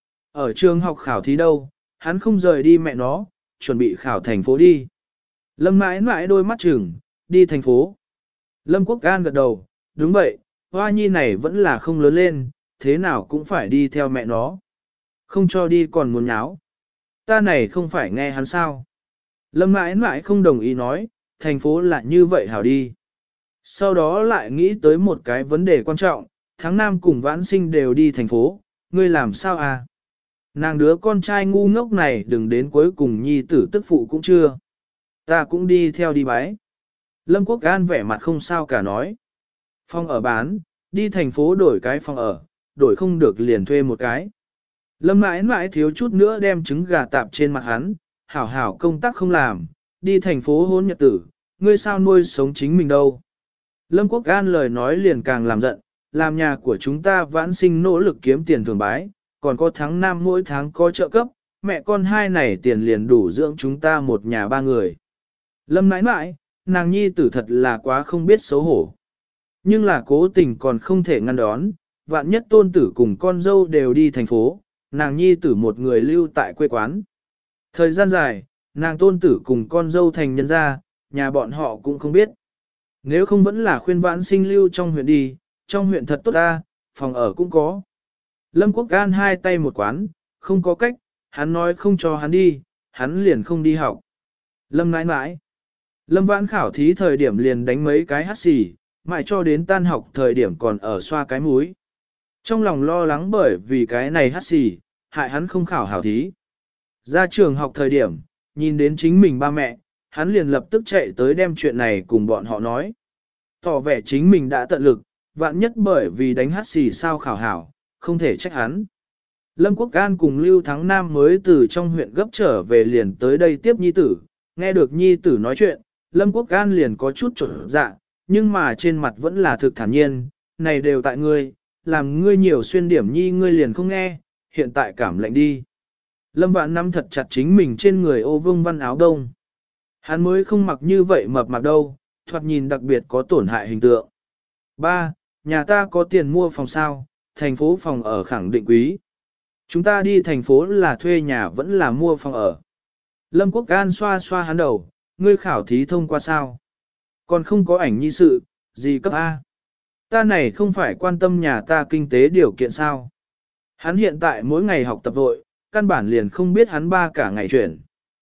S1: Ở trường học khảo thí đâu, hắn không rời đi mẹ nó, chuẩn bị khảo thành phố đi. Lâm mãi mãi đôi mắt chừng, đi thành phố. Lâm Quốc An gật đầu, đúng vậy, hoa nhi này vẫn là không lớn lên, thế nào cũng phải đi theo mẹ nó. Không cho đi còn muốn nháo. Ta này không phải nghe hắn sao. Lâm mãi mãi không đồng ý nói, thành phố là như vậy hảo đi. Sau đó lại nghĩ tới một cái vấn đề quan trọng, tháng năm cùng Vãn Sinh đều đi thành phố, ngươi làm sao à? Nàng đứa con trai ngu ngốc này đừng đến cuối cùng nhi tử tức phụ cũng chưa. Ta cũng đi theo đi bái. Lâm Quốc An vẻ mặt không sao cả nói. Phòng ở bán, đi thành phố đổi cái phòng ở, đổi không được liền thuê một cái. Lâm mãi mãi thiếu chút nữa đem trứng gà tạp trên mặt hắn, hảo hảo công tác không làm, đi thành phố hôn nhật tử, ngươi sao nuôi sống chính mình đâu. Lâm Quốc An lời nói liền càng làm giận, làm nhà của chúng ta vãn sinh nỗ lực kiếm tiền thường bái, còn có tháng năm mỗi tháng có trợ cấp, mẹ con hai này tiền liền đủ dưỡng chúng ta một nhà ba người. Lâm nãi nãi, nàng nhi tử thật là quá không biết xấu hổ. Nhưng là cố tình còn không thể ngăn đón, vạn nhất tôn tử cùng con dâu đều đi thành phố, nàng nhi tử một người lưu tại quê quán. Thời gian dài, nàng tôn tử cùng con dâu thành nhân gia, nhà bọn họ cũng không biết. Nếu không vẫn là khuyên vãn sinh lưu trong huyện đi, trong huyện thật tốt ta, phòng ở cũng có. Lâm Quốc An hai tay một quán, không có cách, hắn nói không cho hắn đi, hắn liền không đi học. Lâm nãi nãi. Lâm vãn khảo thí thời điểm liền đánh mấy cái hát xì, mãi cho đến tan học thời điểm còn ở xoa cái múi. Trong lòng lo lắng bởi vì cái này hát xì, hại hắn không khảo hảo thí. Ra trường học thời điểm, nhìn đến chính mình ba mẹ, hắn liền lập tức chạy tới đem chuyện này cùng bọn họ nói. Tỏ vẻ chính mình đã tận lực, vạn nhất bởi vì đánh hát xì sao khảo hảo, không thể trách hắn. Lâm Quốc An cùng Lưu Thắng Nam mới từ trong huyện gấp trở về liền tới đây tiếp nhi tử, nghe được nhi tử nói chuyện, Lâm Quốc An liền có chút trở dạ, nhưng mà trên mặt vẫn là thực thản nhiên, này đều tại ngươi, làm ngươi nhiều xuyên điểm nhi ngươi liền không nghe, hiện tại cảm lạnh đi. Lâm Vãn nắm thật chặt chính mình trên người ô vương văn áo đông. Hắn mới không mặc như vậy mập mạp đâu, thoạt nhìn đặc biệt có tổn hại hình tượng. Ba, nhà ta có tiền mua phòng sao, thành phố phòng ở khẳng định quý. Chúng ta đi thành phố là thuê nhà vẫn là mua phòng ở. Lâm Quốc An xoa xoa hắn đầu, ngươi khảo thí thông qua sao? Còn không có ảnh nhi sự, gì cấp A? Ta này không phải quan tâm nhà ta kinh tế điều kiện sao? Hắn hiện tại mỗi ngày học tập vội, căn bản liền không biết hắn ba cả ngày chuyển.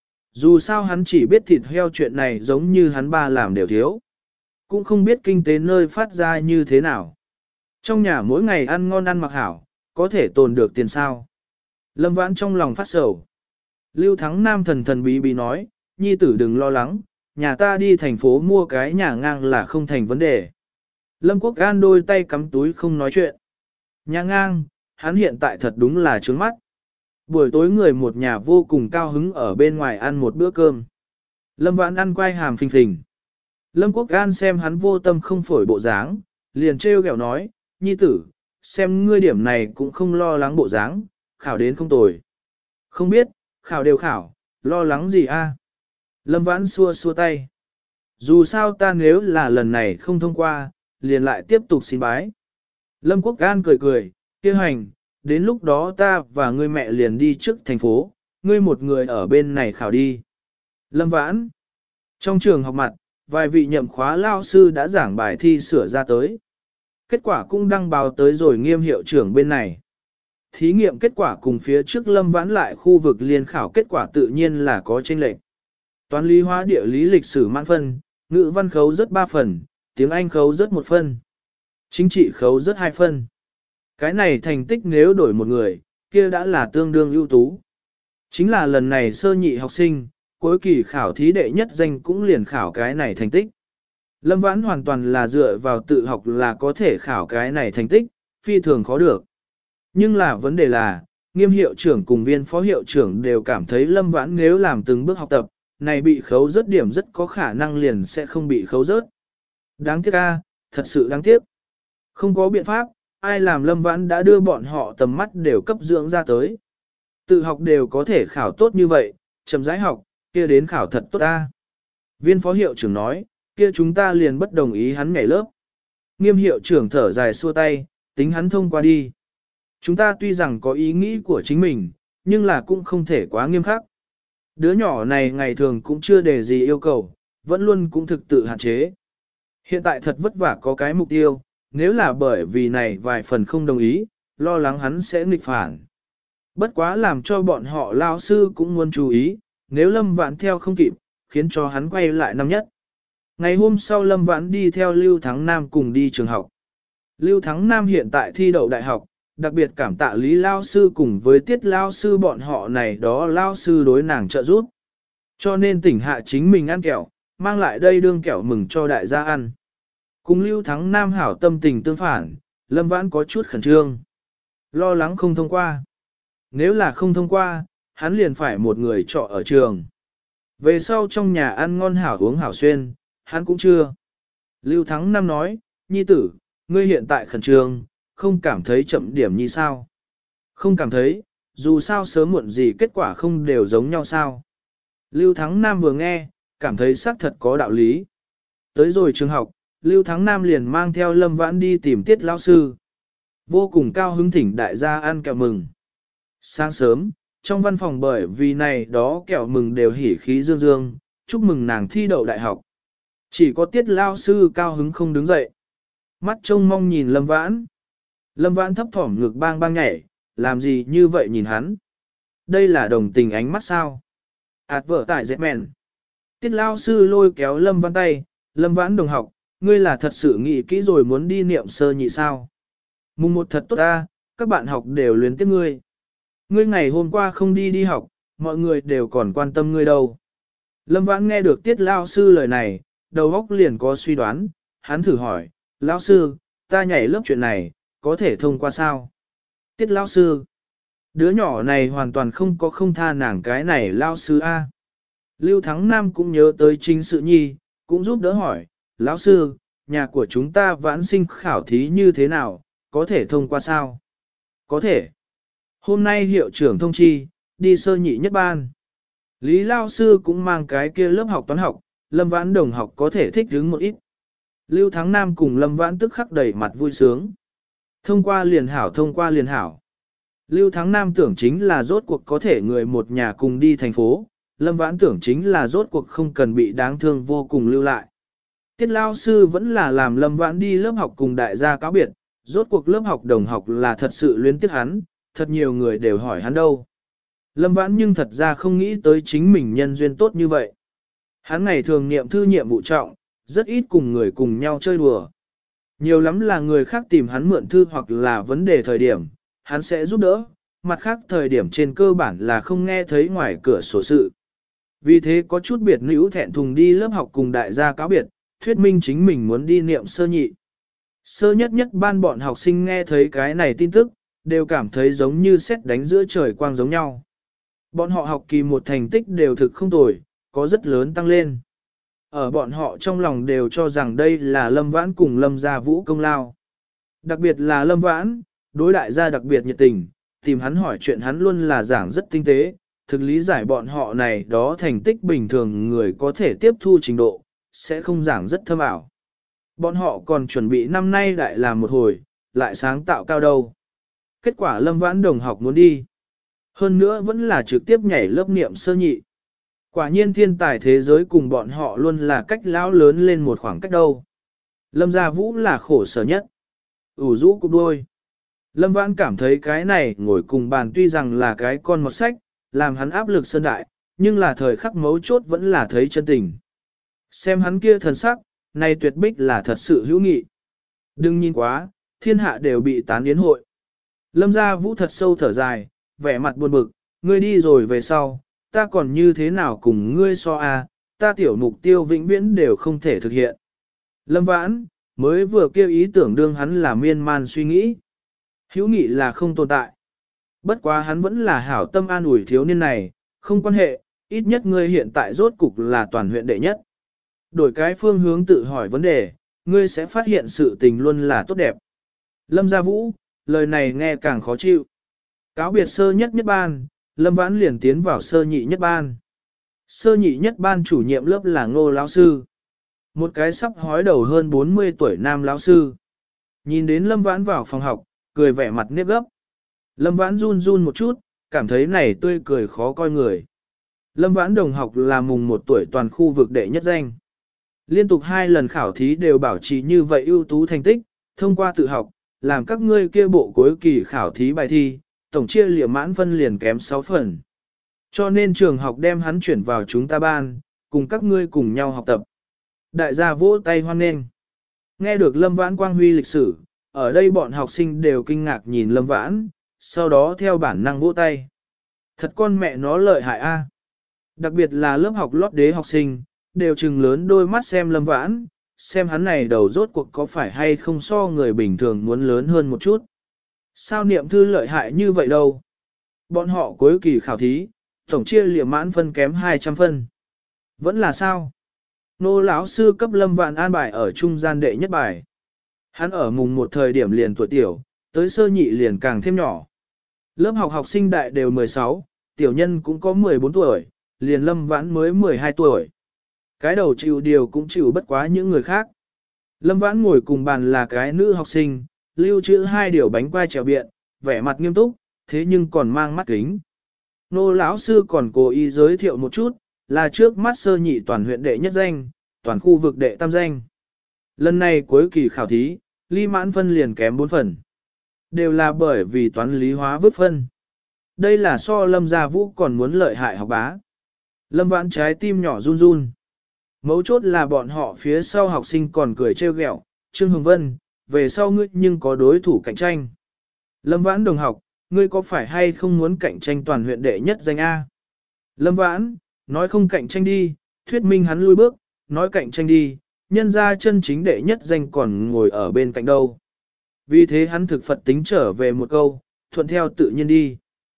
S1: Dù sao hắn chỉ biết thịt heo chuyện này giống như hắn ba làm đều thiếu. Cũng không biết kinh tế nơi phát ra như thế nào. Trong nhà mỗi ngày ăn ngon ăn mặc hảo, có thể tồn được tiền sao. Lâm Vãn trong lòng phát sầu. Lưu Thắng Nam thần thần bí bí nói, nhi tử đừng lo lắng, nhà ta đi thành phố mua cái nhà ngang là không thành vấn đề. Lâm Quốc An đôi tay cắm túi không nói chuyện. Nhà ngang, hắn hiện tại thật đúng là trướng mắt. Buổi tối người một nhà vô cùng cao hứng ở bên ngoài ăn một bữa cơm. Lâm Vãn ăn quay hàm phình phình. Lâm Quốc An xem hắn vô tâm không phổi bộ dáng, liền trêu ghẹo nói, nhi tử, xem ngươi điểm này cũng không lo lắng bộ dáng, khảo đến không tồi. Không biết, khảo đều khảo, lo lắng gì a? Lâm Vãn xua xua tay. Dù sao ta nếu là lần này không thông qua, liền lại tiếp tục xin bái. Lâm Quốc An cười cười, kia hành, đến lúc đó ta và ngươi mẹ liền đi trước thành phố, ngươi một người ở bên này khảo đi. Lâm Vãn. Trong trường học mặt, vài vị nhậm khóa lao sư đã giảng bài thi sửa ra tới. Kết quả cũng đăng báo tới rồi Nghiêm hiệu trưởng bên này. Thí nghiệm kết quả cùng phía trước Lâm Vãn lại khu vực liên khảo kết quả tự nhiên là có chênh lệch. Toán lý hóa địa lý lịch sử mãn phân, ngữ văn khấu rất ba phần, tiếng Anh khấu rất một phân, chính trị khấu rất hai phân. Cái này thành tích nếu đổi một người, kia đã là tương đương ưu tú. Chính là lần này sơ nhị học sinh, cuối kỳ khảo thí đệ nhất danh cũng liền khảo cái này thành tích. Lâm Vãn hoàn toàn là dựa vào tự học là có thể khảo cái này thành tích, phi thường khó được. Nhưng là vấn đề là, Nghiêm hiệu trưởng cùng viên phó hiệu trưởng đều cảm thấy Lâm Vãn nếu làm từng bước học tập, này bị khấu rớt điểm rất có khả năng liền sẽ không bị khấu rớt. Đáng tiếc a, thật sự đáng tiếc. Không có biện pháp, ai làm Lâm Vãn đã đưa bọn họ tầm mắt đều cấp dưỡng ra tới. Tự học đều có thể khảo tốt như vậy, chậm rãi học, kia đến khảo thật tốt ta. Viên phó hiệu trưởng nói, kia chúng ta liền bất đồng ý hắn nhảy lớp. Nghiêm hiệu trưởng thở dài xua tay, tính hắn thông qua đi. Chúng ta tuy rằng có ý nghĩ của chính mình, nhưng là cũng không thể quá nghiêm khắc. Đứa nhỏ này ngày thường cũng chưa đề gì yêu cầu, vẫn luôn cũng thực tự hạn chế. Hiện tại thật vất vả có cái mục tiêu, nếu là bởi vì này vài phần không đồng ý, lo lắng hắn sẽ nghịch phản. Bất quá làm cho bọn họ lao sư cũng muốn chú ý, nếu Lâm Vãn theo không kịp, khiến cho hắn quay lại năm nhất. Ngày hôm sau Lâm Vãn đi theo Lưu Thắng Nam cùng đi trường học. Lưu Thắng Nam hiện tại thi đậu đại học, đặc biệt cảm tạ Lý lao sư cùng với Tiết lao sư bọn họ này đó lao sư đối nàng trợ giúp. Cho nên tỉnh hạ chính mình ăn kẹo, mang lại đây đương kẹo mừng cho đại gia ăn. Cùng Lưu Thắng Nam hảo tâm tình tương phản, Lâm Vãn có chút khẩn trương. Lo lắng không thông qua. Nếu là không thông qua, hắn liền phải một người trọ ở trường. Về sau trong nhà ăn ngon hảo uống hảo xuyên, hắn cũng chưa. Lưu Thắng Nam nói, nhi tử, ngươi hiện tại khẩn trương, không cảm thấy chậm điểm như sao? Không cảm thấy, dù sao sớm muộn gì kết quả không đều giống nhau sao? Lưu Thắng Nam vừa nghe, cảm thấy xác thật có đạo lý. Tới rồi trường học, Lưu Thắng Nam liền mang theo Lâm Vãn đi tìm Tiết lão sư. Vô cùng cao hứng thỉnh đại gia ăn kẹo mừng. Sáng sớm, trong văn phòng bởi vì này đó kẹo mừng đều hỉ khí dương dương, chúc mừng nàng thi đậu đại học. Chỉ có Tiết lão sư cao hứng không đứng dậy. Mắt trông mong nhìn Lâm Vãn. Lâm Vãn thấp thỏm ngực bang bang nhảy, làm gì như vậy nhìn hắn. Đây là đồng tình ánh mắt sao? Ảt vở tại dẹp mẹn. Tiết lão sư lôi kéo Lâm Vãn tay, Lâm Vãn đồng học, ngươi là thật sự nghĩ kỹ rồi muốn đi niệm sơ nhị sao? Mùng một thật tốt ta, các bạn học đều luyến tiếc ngươi. Ngươi ngày hôm qua không đi đi học, mọi người đều còn quan tâm ngươi đâu. Lâm Vãn nghe được Tiết lão sư lời này, đầu óc liền có suy đoán, hắn thử hỏi, lão sư, ta nhảy lớp chuyện này, có thể thông qua sao? Tiết lão sư, đứa nhỏ này hoàn toàn không có không tha nàng cái này lão sư A. Lưu Thắng Nam cũng nhớ tới chính sự nhi, cũng giúp đỡ hỏi, lão sư, nhà của chúng ta vãn sinh khảo thí như thế nào, có thể thông qua sao? Có thể. Hôm nay hiệu trưởng thông chi, đi sơ nhị nhất ban. Lý lão sư cũng mang cái kia lớp học toán học, Lâm Vãn đồng học có thể thích hứng một ít. Lưu Thắng Nam cùng Lâm Vãn tức khắc đầy mặt vui sướng. Thông qua liền hảo thông qua liền hảo. Lưu Thắng Nam tưởng chính là rốt cuộc có thể người một nhà cùng đi thành phố, Lâm Vãn tưởng chính là rốt cuộc không cần bị đáng thương vô cùng lưu lại. Tiết lao sư vẫn là làm Lâm Vãn đi lớp học cùng đại gia cáo biệt, rốt cuộc lớp học đồng học là thật sự luyến tiếc hắn, thật nhiều người đều hỏi hắn đâu. Lâm Vãn nhưng thật ra không nghĩ tới chính mình nhân duyên tốt như vậy. Hắn ngày thường niệm thư nhiệm vụ trọng, rất ít cùng người cùng nhau chơi đùa. Nhiều lắm là người khác tìm hắn mượn thư hoặc là vấn đề thời điểm, hắn sẽ giúp đỡ, mặt khác thời điểm trên cơ bản là không nghe thấy ngoài cửa sổ sự. Vì thế có chút biệt nữ thẹn thùng đi lớp học cùng đại gia cáo biệt, thuyết minh chính mình muốn đi niệm sơ nhị. Sơ nhất nhất ban bọn học sinh nghe thấy cái này tin tức, đều cảm thấy giống như sét đánh giữa trời quang giống nhau. Bọn họ học kỳ một thành tích đều thực không tồi, có rất lớn tăng lên. Ở bọn họ trong lòng đều cho rằng đây là Lâm Vãn cùng Lâm Gia Vũ công lao. Đặc biệt là Lâm Vãn, đối đại gia đặc biệt nhiệt tình, tìm hắn hỏi chuyện hắn luôn là giảng rất tinh tế, thực lý giải bọn họ này đó thành tích bình thường người có thể tiếp thu trình độ, sẽ không giảng rất thâm ảo. Bọn họ còn chuẩn bị năm nay đại làm một hồi, lại sáng tạo cao đâu. Kết quả Lâm Vãn đồng học muốn đi. Hơn nữa vẫn là trực tiếp nhảy lớp niệm sơ nhị. Quả nhiên thiên tài thế giới cùng bọn họ luôn là cách lão lớn lên một khoảng cách đâu. Lâm Gia Vũ là khổ sở nhất. ủ rũ cục đôi. Lâm Vãn cảm thấy cái này ngồi cùng bàn tuy rằng là cái con một sách, làm hắn áp lực sơn đại, nhưng là thời khắc mấu chốt vẫn là thấy chân tình. Xem hắn kia thần sắc, này tuyệt bích là thật sự hữu nghị. Đừng nhìn quá, thiên hạ đều bị tán yến hội. Lâm Gia Vũ thật sâu thở dài, vẻ mặt buồn bực, ngươi đi rồi về sau, ta còn như thế nào cùng ngươi so a, ta tiểu mục tiêu vĩnh viễn đều không thể thực hiện. Lâm Vãn, mới vừa kêu ý tưởng đương hắn là miên man suy nghĩ. Hữu nghị là không tồn tại. Bất quá hắn vẫn là hảo tâm an ủi thiếu niên này, không quan hệ, ít nhất ngươi hiện tại rốt cục là toàn huyện đệ nhất. Đổi cái phương hướng tự hỏi vấn đề, ngươi sẽ phát hiện sự tình luôn là tốt đẹp. Lâm Gia Vũ, lời này nghe càng khó chịu. Cáo biệt sơ nhất nhất ban, Lâm Vãn liền tiến vào sơ nhị nhất ban. Sơ nhị nhất ban chủ nhiệm lớp là Ngô lão sư. Một cái sắp hói đầu hơn bốn mươi tuổi nam lão sư. Nhìn đến Lâm Vãn vào phòng học, cười vẻ mặt nếp gấp. Lâm Vãn run run một chút, cảm thấy này tươi cười khó coi người. Lâm Vãn đồng học là mùng một tuổi toàn khu vực đệ nhất danh. Liên tục hai lần khảo thí đều bảo trì như vậy ưu tú thành tích, thông qua tự học, làm các ngươi kia bộ cuối kỳ khảo thí bài thi, tổng chia liệm mãn phân liền kém sáu phần. Cho nên trường học đem hắn chuyển vào chúng ta ban, cùng các ngươi cùng nhau học tập. Đại gia vỗ tay hoan nghênh. Nghe được Lâm Vãn quang huy lịch sử, ở đây bọn học sinh đều kinh ngạc nhìn Lâm Vãn, sau đó theo bản năng vỗ tay. Thật con mẹ nó lợi hại a. Đặc biệt là lớp học lót đế học sinh, đều trừng lớn đôi mắt xem Lâm Vãn, xem hắn này đầu rốt cuộc có phải hay không so người bình thường muốn lớn hơn một chút. Sao niệm thư lợi hại như vậy đâu? Bọn họ cuối kỳ khảo thí, tổng chia liệm mãn phân kém hai trăm phân. Vẫn là sao? Nô lão sư cấp Lâm Vãn an bài ở trung gian đệ nhất bài. Hắn ở mùng một thời điểm liền tuổi tiểu, tới sơ nhị liền càng thêm nhỏ. Lớp học học sinh đại đều mười sáu, tiểu nhân cũng có mười bốn tuổi, liền Lâm Vãn mới mười hai tuổi. Cái đầu chịu điều cũng chịu bất quá những người khác. Lâm Vãn ngồi cùng bàn là cái nữ học sinh, lưu trữ hai điều bánh quai trèo biện, vẻ mặt nghiêm túc, thế nhưng còn mang mắt kính. Nô lão sư còn cố ý giới thiệu một chút, là trước mắt sơ nhị toàn huyện đệ nhất danh, toàn khu vực đệ tam danh. Lần này cuối kỳ khảo thí, ly mãn phân liền kém bốn phần. Đều là bởi vì toán lý hóa vứt phân. Đây là so Lâm Gia Vũ còn muốn lợi hại học bá. Lâm Vãn trái tim nhỏ run run. Mấu chốt là bọn họ phía sau học sinh còn cười trêu ghẹo, Trương Hồng Vân, về sau ngươi nhưng có đối thủ cạnh tranh. Lâm Vãn đồng học, ngươi có phải hay không muốn cạnh tranh toàn huyện đệ nhất danh A? Lâm Vãn, nói không cạnh tranh đi, thuyết minh hắn lui bước, nói cạnh tranh đi, nhân ra chân chính đệ nhất danh còn ngồi ở bên cạnh đâu. Vì thế hắn thực Phật tính trở về một câu, thuận theo tự nhiên đi.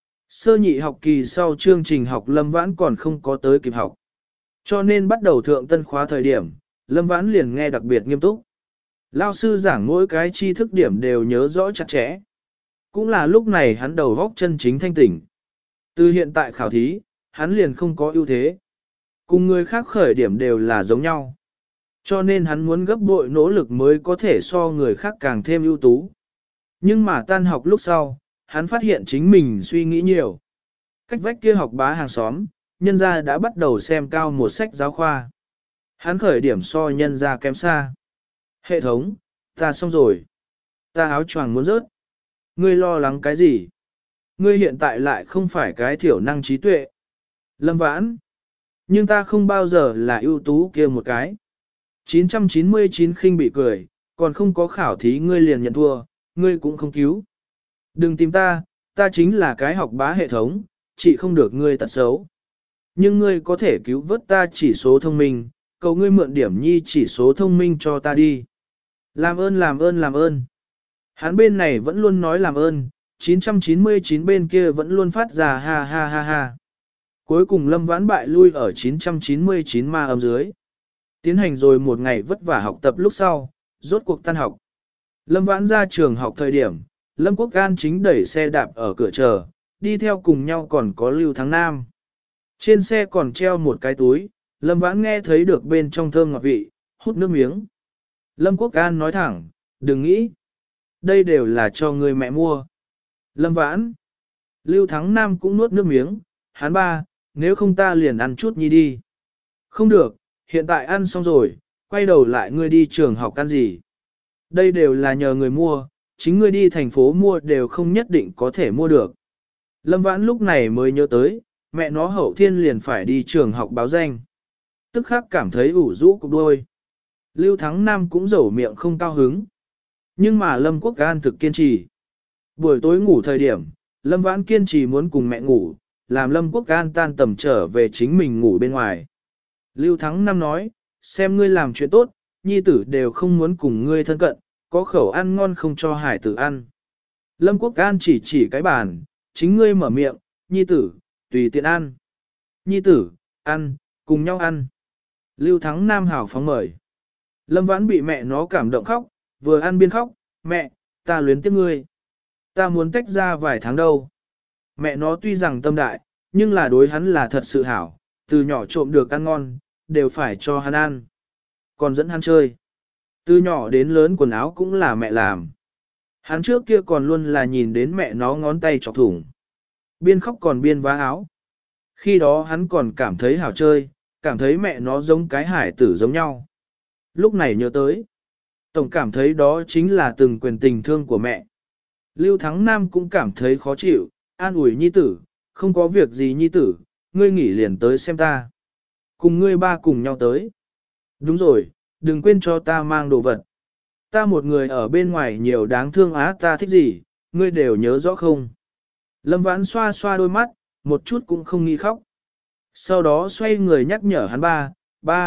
S1: Sơ nhị học kỳ sau chương trình học Lâm Vãn còn không có tới kịp học. Cho nên bắt đầu thượng tân khóa thời điểm, Lâm Vãn liền nghe đặc biệt nghiêm túc. Lao sư giảng mỗi cái tri thức điểm đều nhớ rõ chặt chẽ. Cũng là lúc này hắn đầu góc chân chính thanh tỉnh. Từ hiện tại khảo thí, hắn liền không có ưu thế. Cùng người khác khởi điểm đều là giống nhau. Cho nên hắn muốn gấp bội nỗ lực mới có thể so người khác càng thêm ưu tú. Nhưng mà tan học lúc sau, hắn phát hiện chính mình suy nghĩ nhiều. Cách vách kia học bá hàng xóm, nhân gia đã bắt đầu xem cao một sách giáo khoa. Hắn khởi điểm so nhân gia kém xa. Hệ thống, ta xong rồi. Ta áo choàng muốn rớt. Ngươi lo lắng cái gì? Ngươi hiện tại lại không phải cái thiểu năng trí tuệ. Lâm Vãn. Nhưng ta không bao giờ là ưu tú kia một cái. chín trăm chín mươi chín khinh bị cười, còn không có khảo thí ngươi liền nhận thua, ngươi cũng không cứu. Đừng tìm ta, ta chính là cái học bá hệ thống, chỉ không được ngươi tật xấu. Nhưng ngươi có thể cứu vớt ta chỉ số thông minh, cầu ngươi mượn điểm nhi chỉ số thông minh cho ta đi. Làm ơn làm ơn làm ơn. Hắn bên này vẫn luôn nói làm ơn, chín trăm chín mươi chín bên kia vẫn luôn phát ra ha ha ha ha. Cuối cùng Lâm Vãn bại lui ở chín trăm chín mươi chín ma âm dưới. Tiến hành rồi một ngày vất vả học tập lúc sau, rốt cuộc tan học. Lâm Vãn ra trường học thời điểm, Lâm Quốc Gan chính đẩy xe đạp ở cửa chờ, đi theo cùng nhau còn có Lưu Thắng Nam. Trên xe còn treo một cái túi, Lâm Vãn nghe thấy được bên trong thơm ngọt vị, hút nước miếng. Lâm Quốc Gan nói thẳng, đừng nghĩ. Đây đều là cho người mẹ mua. Lâm Vãn. Lưu Thắng Nam cũng nuốt nước miếng, hắn ba, nếu không ta liền ăn chút nhi đi. Không được, hiện tại ăn xong rồi, quay đầu lại ngươi đi trường học ăn gì. Đây đều là nhờ người mua, chính ngươi đi thành phố mua đều không nhất định có thể mua được. Lâm Vãn lúc này mới nhớ tới, mẹ nó hậu thiên liền phải đi trường học báo danh. Tức khắc cảm thấy ủ rũ cục đôi. Lưu Thắng Nam cũng rầu miệng không cao hứng. Nhưng mà Lâm Quốc Gan thực kiên trì. Buổi tối ngủ thời điểm, Lâm Vãn kiên trì muốn cùng mẹ ngủ, làm Lâm Quốc Gan tan tầm trở về chính mình ngủ bên ngoài. Lưu Thắng Nam nói, xem ngươi làm chuyện tốt, nhi tử đều không muốn cùng ngươi thân cận, có khẩu ăn ngon không cho hải tử ăn. Lâm Quốc Gan chỉ chỉ cái bàn, chính ngươi mở miệng, nhi tử, tùy tiện ăn. Nhi tử, ăn, cùng nhau ăn. Lưu Thắng Nam hảo phóng mời. Lâm Vãn bị mẹ nó cảm động khóc, vừa ăn biên khóc, mẹ, ta luyến tiếc ngươi. Ta muốn tách ra vài tháng đâu. Mẹ nó tuy rằng tâm đại, nhưng là đối hắn là thật sự hảo, từ nhỏ trộm được ăn ngon, đều phải cho hắn ăn. Còn dẫn hắn chơi. Từ nhỏ đến lớn quần áo cũng là mẹ làm. Hắn trước kia còn luôn là nhìn đến mẹ nó ngón tay chọc thủng. Biên khóc còn biên vá áo. Khi đó hắn còn cảm thấy hảo chơi, cảm thấy mẹ nó giống cái hải tử giống nhau. Lúc này nhớ tới. Tổng cảm thấy đó chính là từng quyền tình thương của mẹ. Lưu Thắng Nam cũng cảm thấy khó chịu, an ủi nhi tử, không có việc gì nhi tử, ngươi nghỉ liền tới xem ta. Cùng ngươi ba cùng nhau tới. Đúng rồi, đừng quên cho ta mang đồ vật. Ta một người ở bên ngoài nhiều đáng thương á, ta thích gì, ngươi đều nhớ rõ không? Lâm Vãn xoa xoa đôi mắt, một chút cũng không nghĩ khóc. Sau đó xoay người nhắc nhở hắn ba, ba,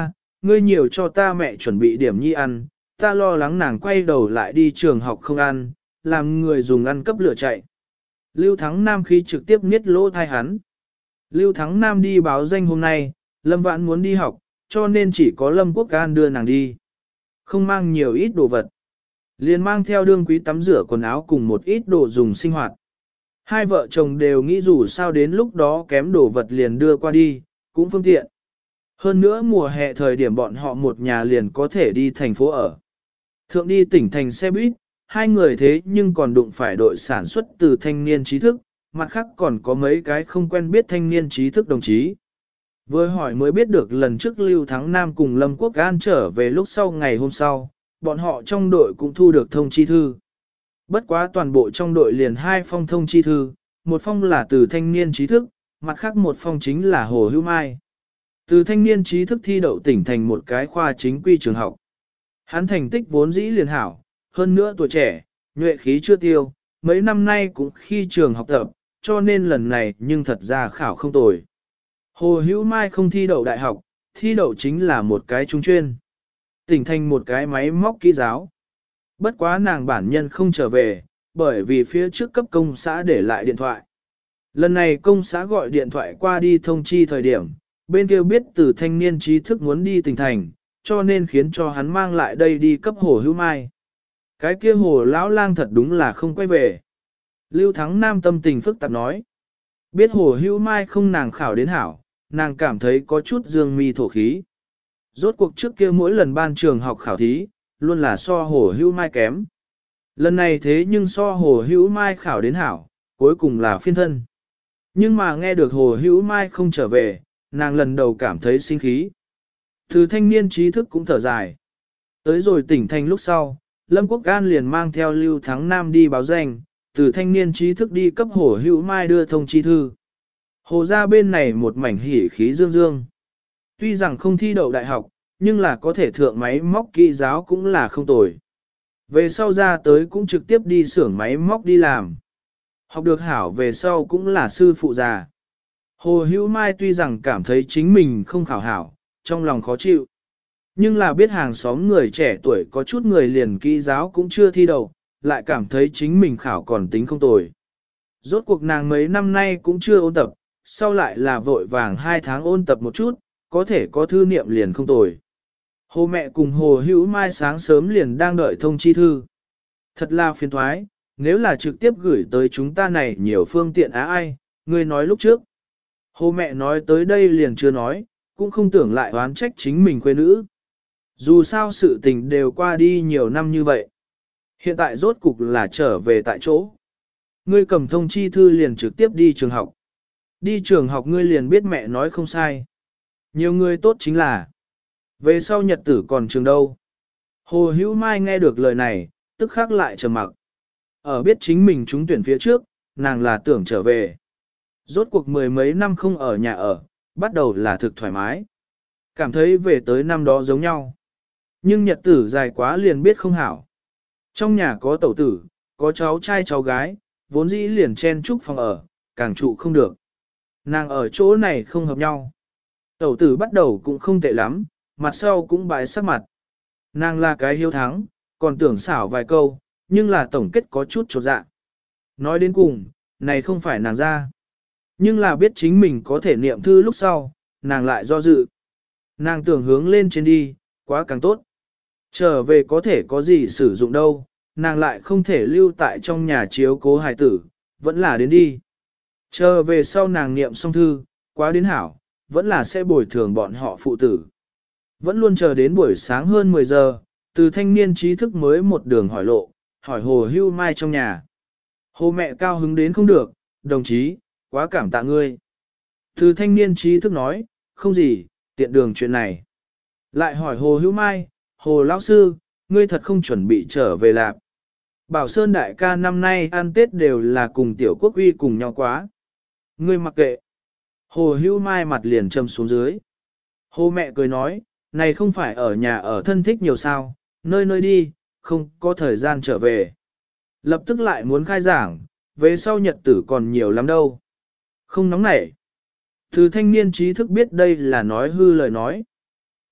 S1: ngươi nhiều cho ta mẹ chuẩn bị điểm nhi ăn, ta lo lắng nàng quay đầu lại đi trường học không ăn, làm người dùng ăn cấp lửa chạy. Lưu Thắng Nam khi trực tiếp niết lỗ thai hắn. Lưu Thắng Nam đi báo danh hôm nay, Lâm Vãn muốn đi học, cho nên chỉ có Lâm Quốc An đưa nàng đi. Không mang nhiều ít đồ vật. Liền mang theo đương quý tắm rửa quần áo cùng một ít đồ dùng sinh hoạt. Hai vợ chồng đều nghĩ dù sao đến lúc đó kém đồ vật liền đưa qua đi, cũng phương tiện. Hơn nữa mùa hè thời điểm bọn họ một nhà liền có thể đi thành phố ở. Thượng đi tỉnh thành xe buýt, hai người thế nhưng còn đụng phải đội sản xuất từ thanh niên trí thức, mặt khác còn có mấy cái không quen biết thanh niên trí thức đồng chí. Vừa hỏi mới biết được lần trước Lưu Thắng Nam cùng Lâm Quốc An trở về lúc sau ngày hôm sau, bọn họ trong đội cũng thu được thông chi thư. Bất quá toàn bộ trong đội liền hai phong thông chi thư, một phong là từ thanh niên trí thức, mặt khác một phong chính là Hồ Hữu Mai. Từ thanh niên trí thức thi đậu tỉnh thành một cái khoa chính quy trường học. Hắn thành tích vốn dĩ liền hảo, hơn nữa tuổi trẻ, nhuệ khí chưa tiêu, mấy năm nay cũng khi trường học tập, cho nên lần này nhưng thật ra khảo không tồi. Hồ Hữu Mai không thi đậu đại học, thi đậu chính là một cái trung chuyên. Tỉnh thành một cái máy móc kỹ giáo. Bất quá nàng bản nhân không trở về, bởi vì phía trước cấp công xã để lại điện thoại. Lần này công xã gọi điện thoại qua đi thông chi thời điểm, bên kia biết từ thanh niên trí thức muốn đi tỉnh thành, cho nên khiến cho hắn mang lại đây đi cấp Hồ Hữu Mai. Cái kia Hồ lão lang thật đúng là không quay về. Lưu Thắng Nam tâm tình phức tạp nói. Biết Hồ Hữu Mai không nàng khảo đến hảo, nàng cảm thấy có chút dương mi thổ khí. Rốt cuộc trước kia mỗi lần ban trường học khảo thí, luôn là so Hồ Hữu Mai kém. Lần này thế nhưng so Hồ Hữu Mai khảo đến hảo, cuối cùng là phiên thân. Nhưng mà nghe được Hồ Hữu Mai không trở về, nàng lần đầu cảm thấy sinh khí. Từ thanh niên trí thức cũng thở dài. Tới rồi tỉnh thành lúc sau, Lâm Quốc An liền mang theo Lưu Thắng Nam đi báo danh, từ thanh niên trí thức đi cấp Hồ Hữu Mai đưa thông chi thư. Hồ ra bên này một mảnh hỉ khí dương dương. Tuy rằng không thi đậu đại học, nhưng là có thể thượng máy móc kỹ giáo cũng là không tồi. Về sau ra tới cũng trực tiếp đi xưởng máy móc đi làm. Học được hảo về sau cũng là sư phụ già. Hồ Hữu Mai tuy rằng cảm thấy chính mình không khảo hảo, trong lòng khó chịu. Nhưng là biết hàng xóm người trẻ tuổi có chút người liền kỹ giáo cũng chưa thi đậu, lại cảm thấy chính mình khảo còn tính không tồi. Rốt cuộc nàng mấy năm nay cũng chưa ôn tập, sau lại là vội vàng hai tháng ôn tập một chút, có thể có thư niệm liền không tồi. Hồ mẹ cùng Hồ Hữu Mai sáng sớm liền đang đợi thông chi thư. Thật là phiền thoái, nếu là trực tiếp gửi tới chúng ta này nhiều phương tiện á ai, ngươi nói lúc trước. Hồ mẹ nói tới đây liền chưa nói, cũng không tưởng lại oán trách chính mình quê nữ. Dù sao sự tình đều qua đi nhiều năm như vậy. Hiện tại rốt cục là trở về tại chỗ. Ngươi cầm thông chi thư liền trực tiếp đi trường học. Đi trường học ngươi liền biết mẹ nói không sai. Nhiều người tốt chính là về sau nhật tử còn trường đâu. Hồ Hữu Mai nghe được lời này, tức khắc lại trầm mặc. Ở biết chính mình trúng tuyển phía trước, nàng là tưởng trở về. Rốt cuộc mười mấy năm không ở nhà ở, bắt đầu là thực thoải mái. Cảm thấy về tới năm đó giống nhau. Nhưng nhật tử dài quá liền biết không hảo. Trong nhà có tẩu tử, có cháu trai cháu gái, vốn dĩ liền chen chúc phòng ở, càng trụ không được. Nàng ở chỗ này không hợp nhau. Tẩu tử bắt đầu cũng không tệ lắm, mặt sau cũng bãi sắc mặt. Nàng là cái hiếu thắng, còn tưởng xảo vài câu, nhưng là tổng kết có chút chột dạ. Nói đến cùng, này không phải nàng ra. Nhưng là biết chính mình có thể niệm thư lúc sau, nàng lại do dự. Nàng tưởng hướng lên trên đi, quá càng tốt. Trở về có thể có gì sử dụng đâu, nàng lại không thể lưu tại trong nhà chiếu cố hài tử, vẫn là đến đi. Trở về sau nàng niệm xong thư, quá đến hảo, vẫn là sẽ bồi thường bọn họ phụ tử. Vẫn luôn chờ đến buổi sáng hơn mười giờ, từ thanh niên trí thức mới một đường hỏi lộ, hỏi Hồ Hữu Mai trong nhà. Hồ mẹ cao hứng đến không được, đồng chí, quá cảm tạ ngươi. Từ thanh niên trí thức nói, không gì, tiện đường chuyện này. Lại hỏi Hồ Hữu Mai, Hồ lão sư, ngươi thật không chuẩn bị trở về lạp. Bảo Sơn đại ca năm nay ăn Tết đều là cùng tiểu quốc uy cùng nhau quá. Ngươi mặc kệ. Hồ Hữu Mai mặt liền châm xuống dưới. Hồ mẹ cười nói, này không phải ở nhà ở thân thích nhiều sao, nơi nơi đi, không có thời gian trở về. Lập tức lại muốn khai giảng, về sau nhật tử còn nhiều lắm đâu. Không nóng nảy. Từ thanh niên trí thức biết đây là nói hư lời nói.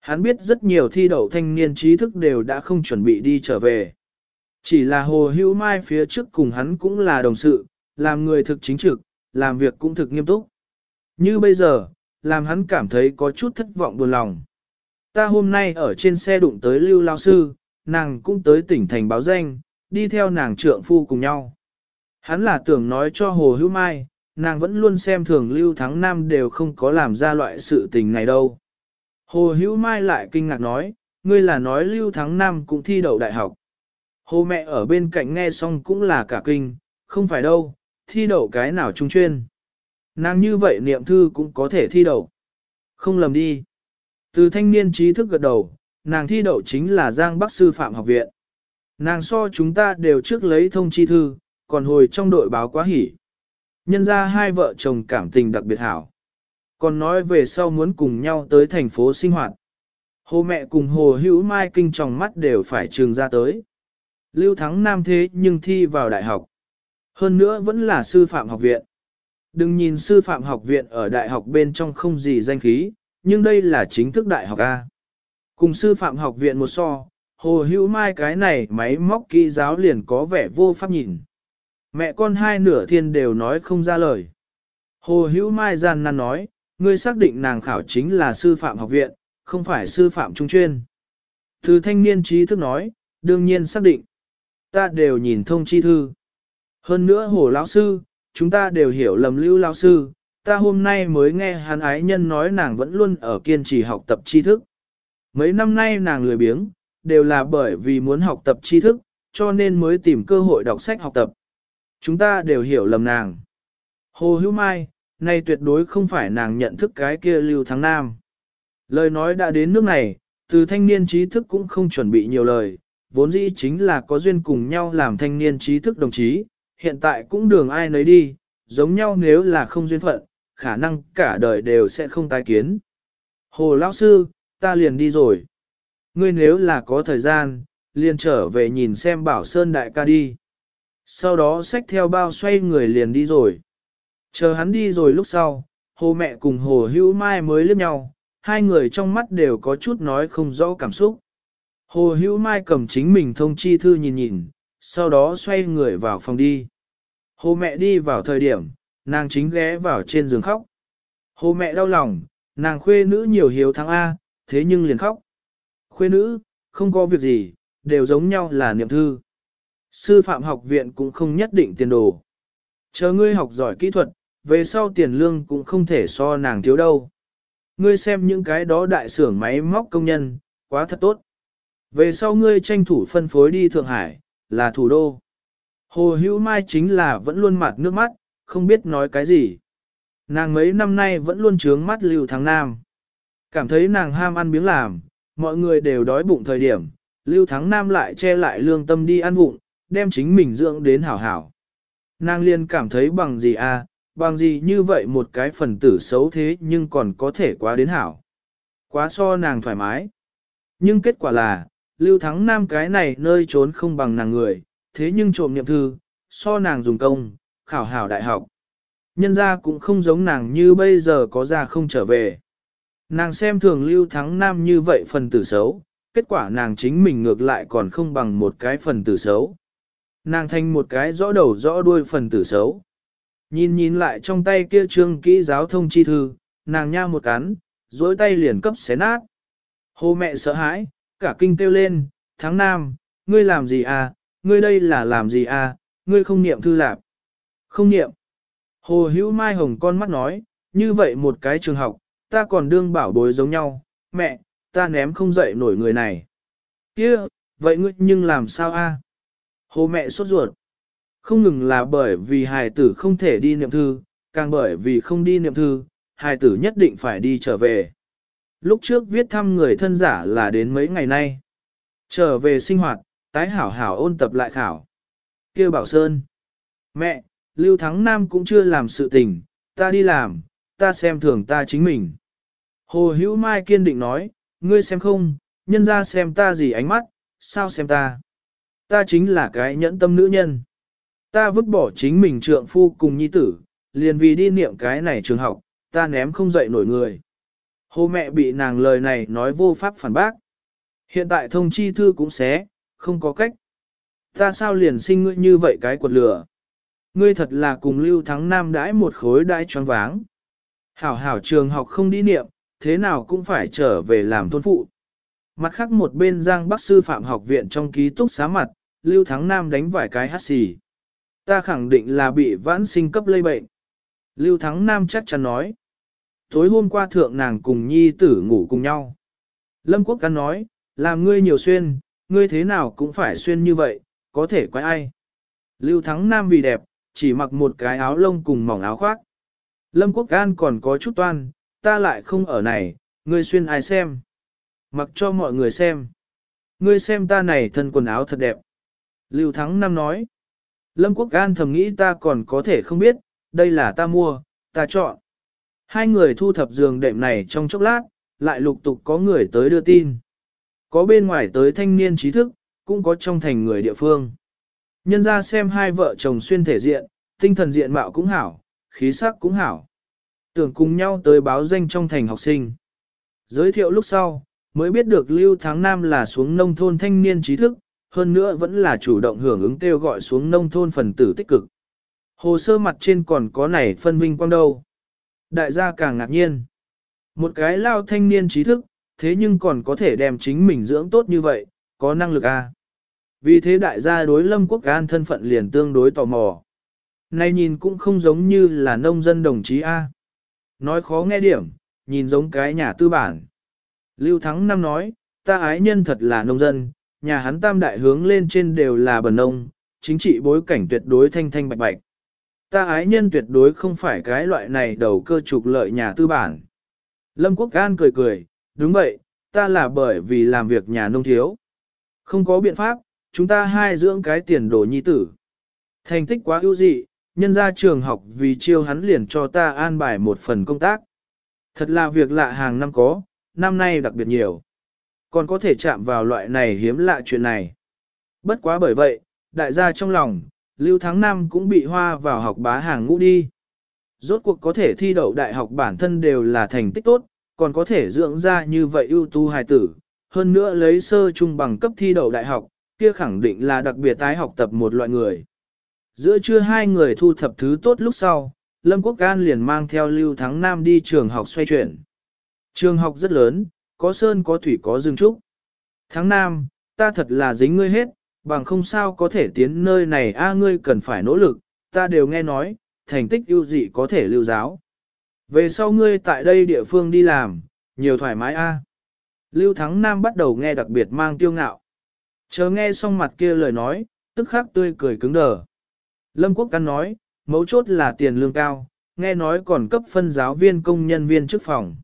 S1: Hắn biết rất nhiều thi đậu thanh niên trí thức đều đã không chuẩn bị đi trở về. Chỉ là Hồ Hữu Mai phía trước cùng hắn cũng là đồng sự, làm người thực chính trực, làm việc cũng thực nghiêm túc. Như bây giờ, làm hắn cảm thấy có chút thất vọng buồn lòng. Ta hôm nay ở trên xe đụng tới Lưu Lao Sư, nàng cũng tới tỉnh thành báo danh, đi theo nàng trượng phu cùng nhau. Hắn là tưởng nói cho Hồ Hữu Mai, nàng vẫn luôn xem thường Lưu Thắng Nam đều không có làm ra loại sự tình này đâu. Hồ Hữu Mai lại kinh ngạc nói, ngươi là nói Lưu Thắng Nam cũng thi đậu đại học. Hồ mẹ ở bên cạnh nghe xong cũng là cả kinh, không phải đâu, thi đậu cái nào trung chuyên. Nàng như vậy niệm thư cũng có thể thi đậu. Không lầm đi. Từ thanh niên trí thức gật đầu, nàng thi đậu chính là Giang Bắc Sư Phạm Học Viện. Nàng so chúng ta đều trước lấy thông chi thư, còn hồi trong đội báo quá hỉ. Nhân ra hai vợ chồng cảm tình đặc biệt hảo. Còn nói về sau muốn cùng nhau tới thành phố sinh hoạt. Hồ mẹ cùng Hồ Hữu Mai kinh tròng mắt đều phải trường ra tới. Lưu Thắng Nam thế nhưng thi vào đại học. Hơn nữa vẫn là sư phạm học viện. Đừng nhìn sư phạm học viện ở đại học bên trong không gì danh khí, nhưng đây là chính thức đại học A. Cùng sư phạm học viện một so, Hồ Hữu Mai cái này máy móc kỹ giáo liền có vẻ vô pháp nhìn. Mẹ con hai nửa thiên đều nói không ra lời. Hồ Hữu Mai gian nan nói, ngươi xác định nàng khảo chính là sư phạm học viện, không phải sư phạm trung chuyên. Từ thanh niên trí thức nói, đương nhiên xác định. Ta đều nhìn thông chi thư. Hơn nữa Hồ lão sư, chúng ta đều hiểu lầm Lưu lão sư, ta hôm nay mới nghe hắn ái nhân nói nàng vẫn luôn ở kiên trì học tập tri thức. Mấy năm nay nàng lười biếng, đều là bởi vì muốn học tập tri thức, cho nên mới tìm cơ hội đọc sách học tập. Chúng ta đều hiểu lầm nàng. Hồ Hữu Mai, này tuyệt đối không phải nàng nhận thức cái kia Lưu Thắng Nam. Lời nói đã đến nước này, từ thanh niên trí thức cũng không chuẩn bị nhiều lời, vốn dĩ chính là có duyên cùng nhau làm thanh niên trí thức đồng chí, hiện tại cũng đường ai nấy đi, giống nhau nếu là không duyên phận, khả năng cả đời đều sẽ không tái kiến. Hồ lão sư, ta liền đi rồi. Ngươi nếu là có thời gian, liền trở về nhìn xem Bảo Sơn đại ca đi. Sau đó xách theo bao xoay người liền đi rồi. Chờ hắn đi rồi lúc sau, Hồ mẹ cùng Hồ Hữu Mai mới liếc nhau, hai người trong mắt đều có chút nói không rõ cảm xúc. Hồ Hữu Mai cầm chính mình thông chi thư nhìn nhìn, sau đó xoay người vào phòng đi. Hồ mẹ đi vào thời điểm, nàng chính ghé vào trên giường khóc. Hồ mẹ đau lòng, nàng khuê nữ nhiều hiếu thắng A, thế nhưng liền khóc. Khuê nữ, không có việc gì, đều giống nhau là niệm thư. Sư phạm học viện cũng không nhất định tiền đồ. Chờ ngươi học giỏi kỹ thuật, về sau tiền lương cũng không thể so nàng thiếu đâu. Ngươi xem những cái đó đại xưởng máy móc công nhân, quá thật tốt. Về sau ngươi tranh thủ phân phối đi Thượng Hải, là thủ đô. Hồ Hữu Mai chính là vẫn luôn mặt nước mắt, không biết nói cái gì. Nàng mấy năm nay vẫn luôn trướng mắt Lưu Thắng Nam. Cảm thấy nàng ham ăn biếng làm, mọi người đều đói bụng thời điểm, Lưu Thắng Nam lại che lại lương tâm đi ăn vụng, đem chính mình dưỡng đến hảo hảo. Nàng liền cảm thấy bằng gì à, bằng gì như vậy một cái phần tử xấu thế nhưng còn có thể quá đến hảo. Quá so nàng thoải mái. Nhưng kết quả là, Lưu Thắng Nam cái này nơi trốn không bằng nàng người, thế nhưng trộm niệm thư, so nàng dùng công, khảo hảo đại học. Nhân ra cũng không giống nàng như bây giờ có ra không trở về. Nàng xem thường Lưu Thắng Nam như vậy phần tử xấu, kết quả nàng chính mình ngược lại còn không bằng một cái phần tử xấu. Nàng thành một cái rõ đầu rõ đuôi phần tử xấu. Nhìn nhìn lại trong tay kia trương kỹ giáo thông chi thư, nàng nha một cắn, dối tay liền cấp xé nát. Hồ mẹ sợ hãi, cả kinh kêu lên, Thắng Nam, ngươi làm gì à, ngươi đây là làm gì à, ngươi không niệm thư lạp. Không niệm. Hồ Hữu Mai hồng con mắt nói, như vậy một cái trường học, ta còn đương bảo bối giống nhau, mẹ, ta ném không dậy nổi người này. Kia, vậy ngươi nhưng làm sao a? Hồ mẹ sốt ruột. Không ngừng là bởi vì hài tử không thể đi niệm thư, càng bởi vì không đi niệm thư, hài tử nhất định phải đi trở về. Lúc trước viết thăm người thân giả là đến mấy ngày nay. Trở về sinh hoạt, tái hảo hảo ôn tập lại khảo. Kêu Bảo Sơn. Mẹ, Lưu Thắng Nam cũng chưa làm sự tình, ta đi làm, ta xem thường ta chính mình. Hồ Hữu Mai kiên định nói, ngươi xem không, nhân ra xem ta gì ánh mắt, sao xem ta. Ta chính là cái nhẫn tâm nữ nhân. Ta vứt bỏ chính mình trượng phu cùng nhi tử, liền vì đi niệm cái này trường học, ta ném không dậy nổi người. Hồ mẹ bị nàng lời này nói vô pháp phản bác. Hiện tại thông chi thư cũng xé, không có cách. Ta sao liền sinh ngươi như vậy cái quật lửa. Ngươi thật là cùng Lưu Thắng Nam đãi một khối đãi choáng váng. Hảo hảo trường học không đi niệm, thế nào cũng phải trở về làm thôn phụ. Mặt khác một bên Giang Bắc sư phạm học viện trong ký túc xá mặt, Lưu Thắng Nam đánh vài cái hát xì. Ta khẳng định là bị vãn sinh cấp lây bệnh. Lưu Thắng Nam chắc chắn nói. Tối hôm qua thượng nàng cùng nhi tử ngủ cùng nhau. Lâm Quốc Căn nói, làm ngươi nhiều xuyên, ngươi thế nào cũng phải xuyên như vậy, có thể quái ai. Lưu Thắng Nam vì đẹp, chỉ mặc một cái áo lông cùng mỏng áo khoác. Lâm Quốc An còn có chút toan, ta lại không ở này, ngươi xuyên ai xem. Mặc cho mọi người xem. Ngươi xem ta này thân quần áo thật đẹp. Lưu Thắng Nam nói. Lâm Quốc An thầm nghĩ ta còn có thể không biết, đây là ta mua, ta chọn. Hai người thu thập giường đệm này trong chốc lát, lại lục tục có người tới đưa tin. Có bên ngoài tới thanh niên trí thức, cũng có trong thành người địa phương. Nhân ra xem hai vợ chồng xuyên thể diện, tinh thần diện mạo cũng hảo, khí sắc cũng hảo. Tưởng cùng nhau tới báo danh trong thành học sinh. Giới thiệu lúc sau, mới biết được Lưu Thắng Nam là xuống nông thôn thanh niên trí thức, hơn nữa vẫn là chủ động hưởng ứng kêu gọi xuống nông thôn phần tử tích cực. Hồ sơ mặt trên còn có này phân vinh quang đâu. Đại gia càng ngạc nhiên. Một cái lao thanh niên trí thức, thế nhưng còn có thể đem chính mình dưỡng tốt như vậy, có năng lực à. Vì thế đại gia đối Lâm Quốc An thân phận liền tương đối tò mò. Này nhìn cũng không giống như là nông dân đồng chí A. Nói khó nghe điểm, nhìn giống cái nhà tư bản. Lưu Thắng Năm nói, ta ái nhân thật là nông dân, nhà hắn tam đại hướng lên trên đều là bần nông, chính trị bối cảnh tuyệt đối thanh thanh bạch bạch. Ta ái nhân tuyệt đối không phải cái loại này đầu cơ trục lợi nhà tư bản. Lâm Quốc An cười cười, đúng vậy, ta là bởi vì làm việc nhà nông thiếu. Không có biện pháp, chúng ta hai dưỡng cái tiền đồ nhi tử. Thành tích quá ưu dị, nhân ra trường học vì chiêu hắn liền cho ta an bài một phần công tác. Thật là việc lạ hàng năm có, năm nay đặc biệt nhiều. Còn có thể chạm vào loại này hiếm lạ chuyện này. Bất quá bởi vậy, đại gia trong lòng, Lưu Thắng Nam cũng bị hoa vào học bá hàng ngũ đi. Rốt cuộc có thể thi đậu đại học bản thân đều là thành tích tốt, còn có thể dưỡng ra như vậy ưu tú hài tử. Hơn nữa lấy sơ trung bằng cấp thi đậu đại học, kia khẳng định là đặc biệt tái học tập một loại người. Giữa trưa hai người thu thập thứ tốt lúc sau, Lâm Quốc An liền mang theo Lưu Thắng Nam đi trường học xoay chuyển. Trường học rất lớn, có sơn có thủy có rừng trúc. Thắng Nam, ta thật là dính ngươi hết, bằng không sao có thể tiến nơi này a ngươi cần phải nỗ lực, ta đều nghe nói, thành tích ưu dị có thể lưu giáo. Về sau ngươi tại đây địa phương đi làm, nhiều thoải mái a. Lưu Thắng Nam bắt đầu nghe đặc biệt mang tiêu ngạo. Chờ nghe xong mặt kia lời nói, tức khắc tươi cười cứng đờ. Lâm Quốc Căn nói, mấu chốt là tiền lương cao, nghe nói còn cấp phân giáo viên công nhân viên chức phòng.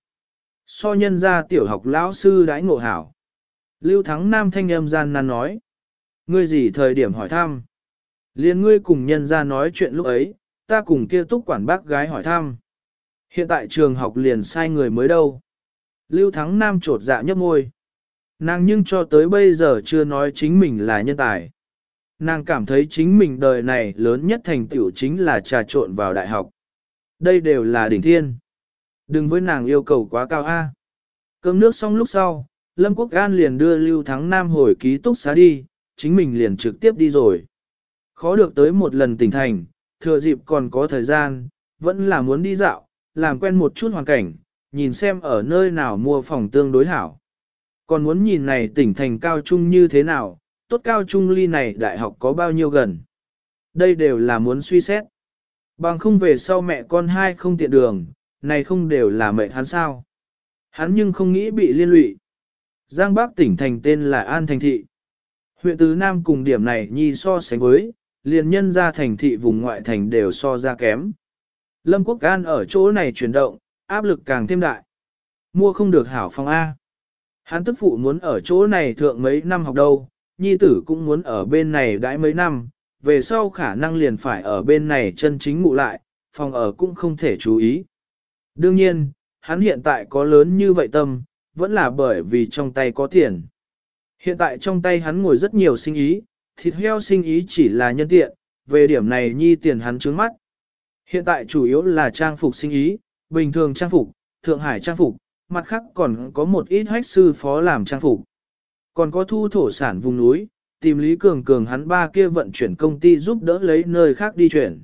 S1: So nhân ra tiểu học lão sư đãi ngộ hảo. Lưu Thắng Nam thanh âm gian nan nói. Ngươi gì thời điểm hỏi thăm? Liên ngươi cùng nhân ra nói chuyện lúc ấy, ta cùng kia túc quản bác gái hỏi thăm. Hiện tại trường học liền sai người mới đâu. Lưu Thắng Nam trột dạ nhấp môi. Nàng nhưng cho tới bây giờ chưa nói chính mình là nhân tài. Nàng cảm thấy chính mình đời này lớn nhất thành tựu chính là trà trộn vào đại học. Đây đều là đỉnh thiên. Đừng với nàng yêu cầu quá cao a. Cơm nước xong lúc sau, Lâm Quốc An liền đưa Lưu Thắng Nam hồi ký túc xá đi, chính mình liền trực tiếp đi rồi. Khó được tới một lần tỉnh thành, thừa dịp còn có thời gian, vẫn là muốn đi dạo, làm quen một chút hoàn cảnh, nhìn xem ở nơi nào mua phòng tương đối hảo. Còn muốn nhìn này tỉnh thành cao trung như thế nào, tốt cao trung ly này đại học có bao nhiêu gần. Đây đều là muốn suy xét. Bằng không về sau mẹ con hai không tiện đường, này không đều là mệnh hắn sao. Hắn nhưng không nghĩ bị liên lụy. Giang Bắc tỉnh thành tên là An Thành Thị. Huyện Tứ Nam cùng điểm này nhi so sánh với, liền nhân ra thành thị vùng ngoại thành đều so ra kém. Lâm Quốc An ở chỗ này chuyển động, áp lực càng thêm đại. Mua không được hảo phòng A. Hắn tức phụ muốn ở chỗ này thượng mấy năm học đâu, nhi tử cũng muốn ở bên này đãi mấy năm, về sau khả năng liền phải ở bên này chân chính ngụ lại, phòng ở cũng không thể chú ý. Đương nhiên, hắn hiện tại có lớn như vậy tâm, vẫn là bởi vì trong tay có tiền. Hiện tại trong tay hắn ngồi rất nhiều sinh ý, thịt heo sinh ý chỉ là nhân tiện, về điểm này nhi tiền hắn trướng mắt. Hiện tại chủ yếu là trang phục sinh ý, bình thường trang phục, Thượng Hải trang phục, mặt khác còn có một ít hách sư phó làm trang phục. Còn có thu thổ sản vùng núi, tìm Lý Cường Cường hắn ba kia vận chuyển công ty giúp đỡ lấy nơi khác đi chuyển.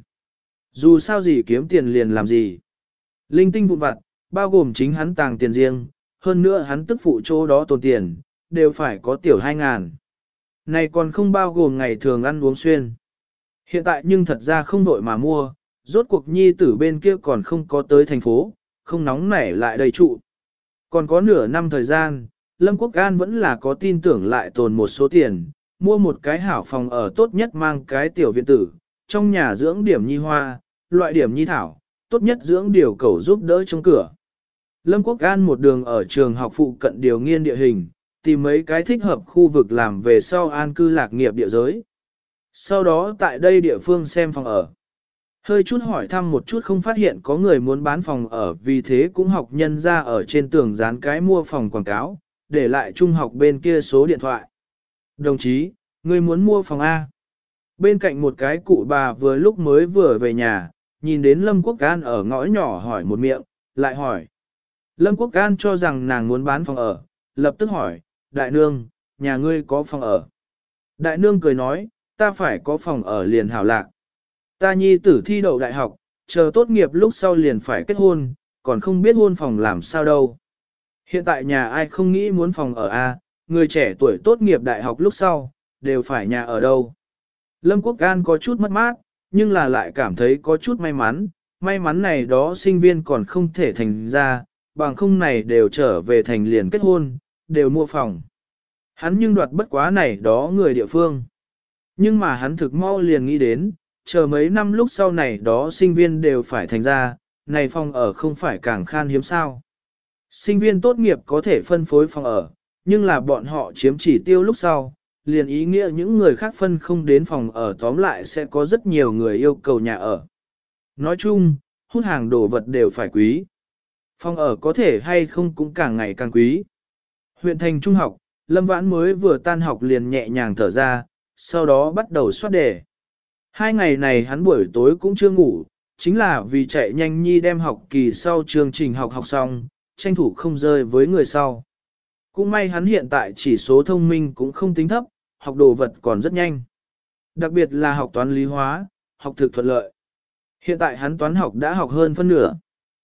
S1: Dù sao gì kiếm tiền liền làm gì. Linh tinh vụn vặt, bao gồm chính hắn tàng tiền riêng, hơn nữa hắn tức phụ chỗ đó tồn tiền, đều phải có tiểu hai ngàn. Này còn không bao gồm ngày thường ăn uống xuyên. Hiện tại nhưng thật ra không đội mà mua, rốt cuộc nhi tử bên kia còn không có tới thành phố, không nóng nảy lại đầy trụ. Còn có nửa năm thời gian, Lâm Quốc An vẫn là có tin tưởng lại tồn một số tiền, mua một cái hảo phòng ở tốt nhất mang cái tiểu viện tử, trong nhà dưỡng điểm nhi hoa, loại điểm nhi thảo, tốt nhất dưỡng điều cầu giúp đỡ trong cửa. Lâm Quốc An một đường ở trường học phụ cận điều nghiên địa hình, tìm mấy cái thích hợp khu vực làm về sau an cư lạc nghiệp địa giới. Sau đó tại đây địa phương xem phòng ở. Hơi chút hỏi thăm một chút không phát hiện có người muốn bán phòng ở, vì thế cũng học nhân ra ở trên tường dán cái mua phòng quảng cáo, để lại trung học bên kia số điện thoại. Đồng chí, người muốn mua phòng A. Bên cạnh một cái cụ bà vừa lúc mới vừa về nhà, nhìn đến Lâm Quốc An ở ngõ nhỏ hỏi một miệng, lại hỏi. Lâm Quốc An cho rằng nàng muốn bán phòng ở, lập tức hỏi, đại nương, nhà ngươi có phòng ở. Đại nương cười nói, ta phải có phòng ở liền hảo lạc. Ta nhi tử thi đậu đại học, chờ tốt nghiệp lúc sau liền phải kết hôn, còn không biết hôn phòng làm sao đâu. Hiện tại nhà ai không nghĩ muốn phòng ở A, người trẻ tuổi tốt nghiệp đại học lúc sau, đều phải nhà ở đâu. Lâm Quốc An có chút mất mát, nhưng là lại cảm thấy có chút may mắn, may mắn này đó sinh viên còn không thể thành ra, bằng không này đều trở về thành liền kết hôn, đều mua phòng. Hắn nhưng đoạt bất quá này đó người địa phương. Nhưng mà hắn thực mau liền nghĩ đến, chờ mấy năm lúc sau này đó sinh viên đều phải thành ra, này phòng ở không phải càng khan hiếm sao. Sinh viên tốt nghiệp có thể phân phối phòng ở, nhưng là bọn họ chiếm chỉ tiêu lúc sau, liền ý nghĩa những người khác phân không đến phòng ở, tóm lại sẽ có rất nhiều người yêu cầu nhà ở. Nói chung, hút hàng đồ vật đều phải quý. Phòng ở có thể hay không cũng càng ngày càng quý. Huyện thành trung học, Lâm Vãn mới vừa tan học liền nhẹ nhàng thở ra, sau đó bắt đầu soát đề. Hai ngày này hắn buổi tối cũng chưa ngủ, chính là vì chạy nhanh nhi đem học kỳ sau chương trình học học xong, tranh thủ không rơi với người sau. Cũng may hắn hiện tại chỉ số thông minh cũng không tính thấp, học đồ vật còn rất nhanh. Đặc biệt là học toán lý hóa, học thực thuận lợi. Hiện tại hắn toán học đã học hơn phân nửa.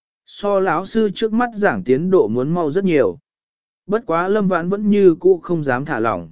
S1: So lão sư trước mắt giảng tiến độ muốn mau rất nhiều. Bất quá Lâm Vãn vẫn như cũ không dám thả lỏng.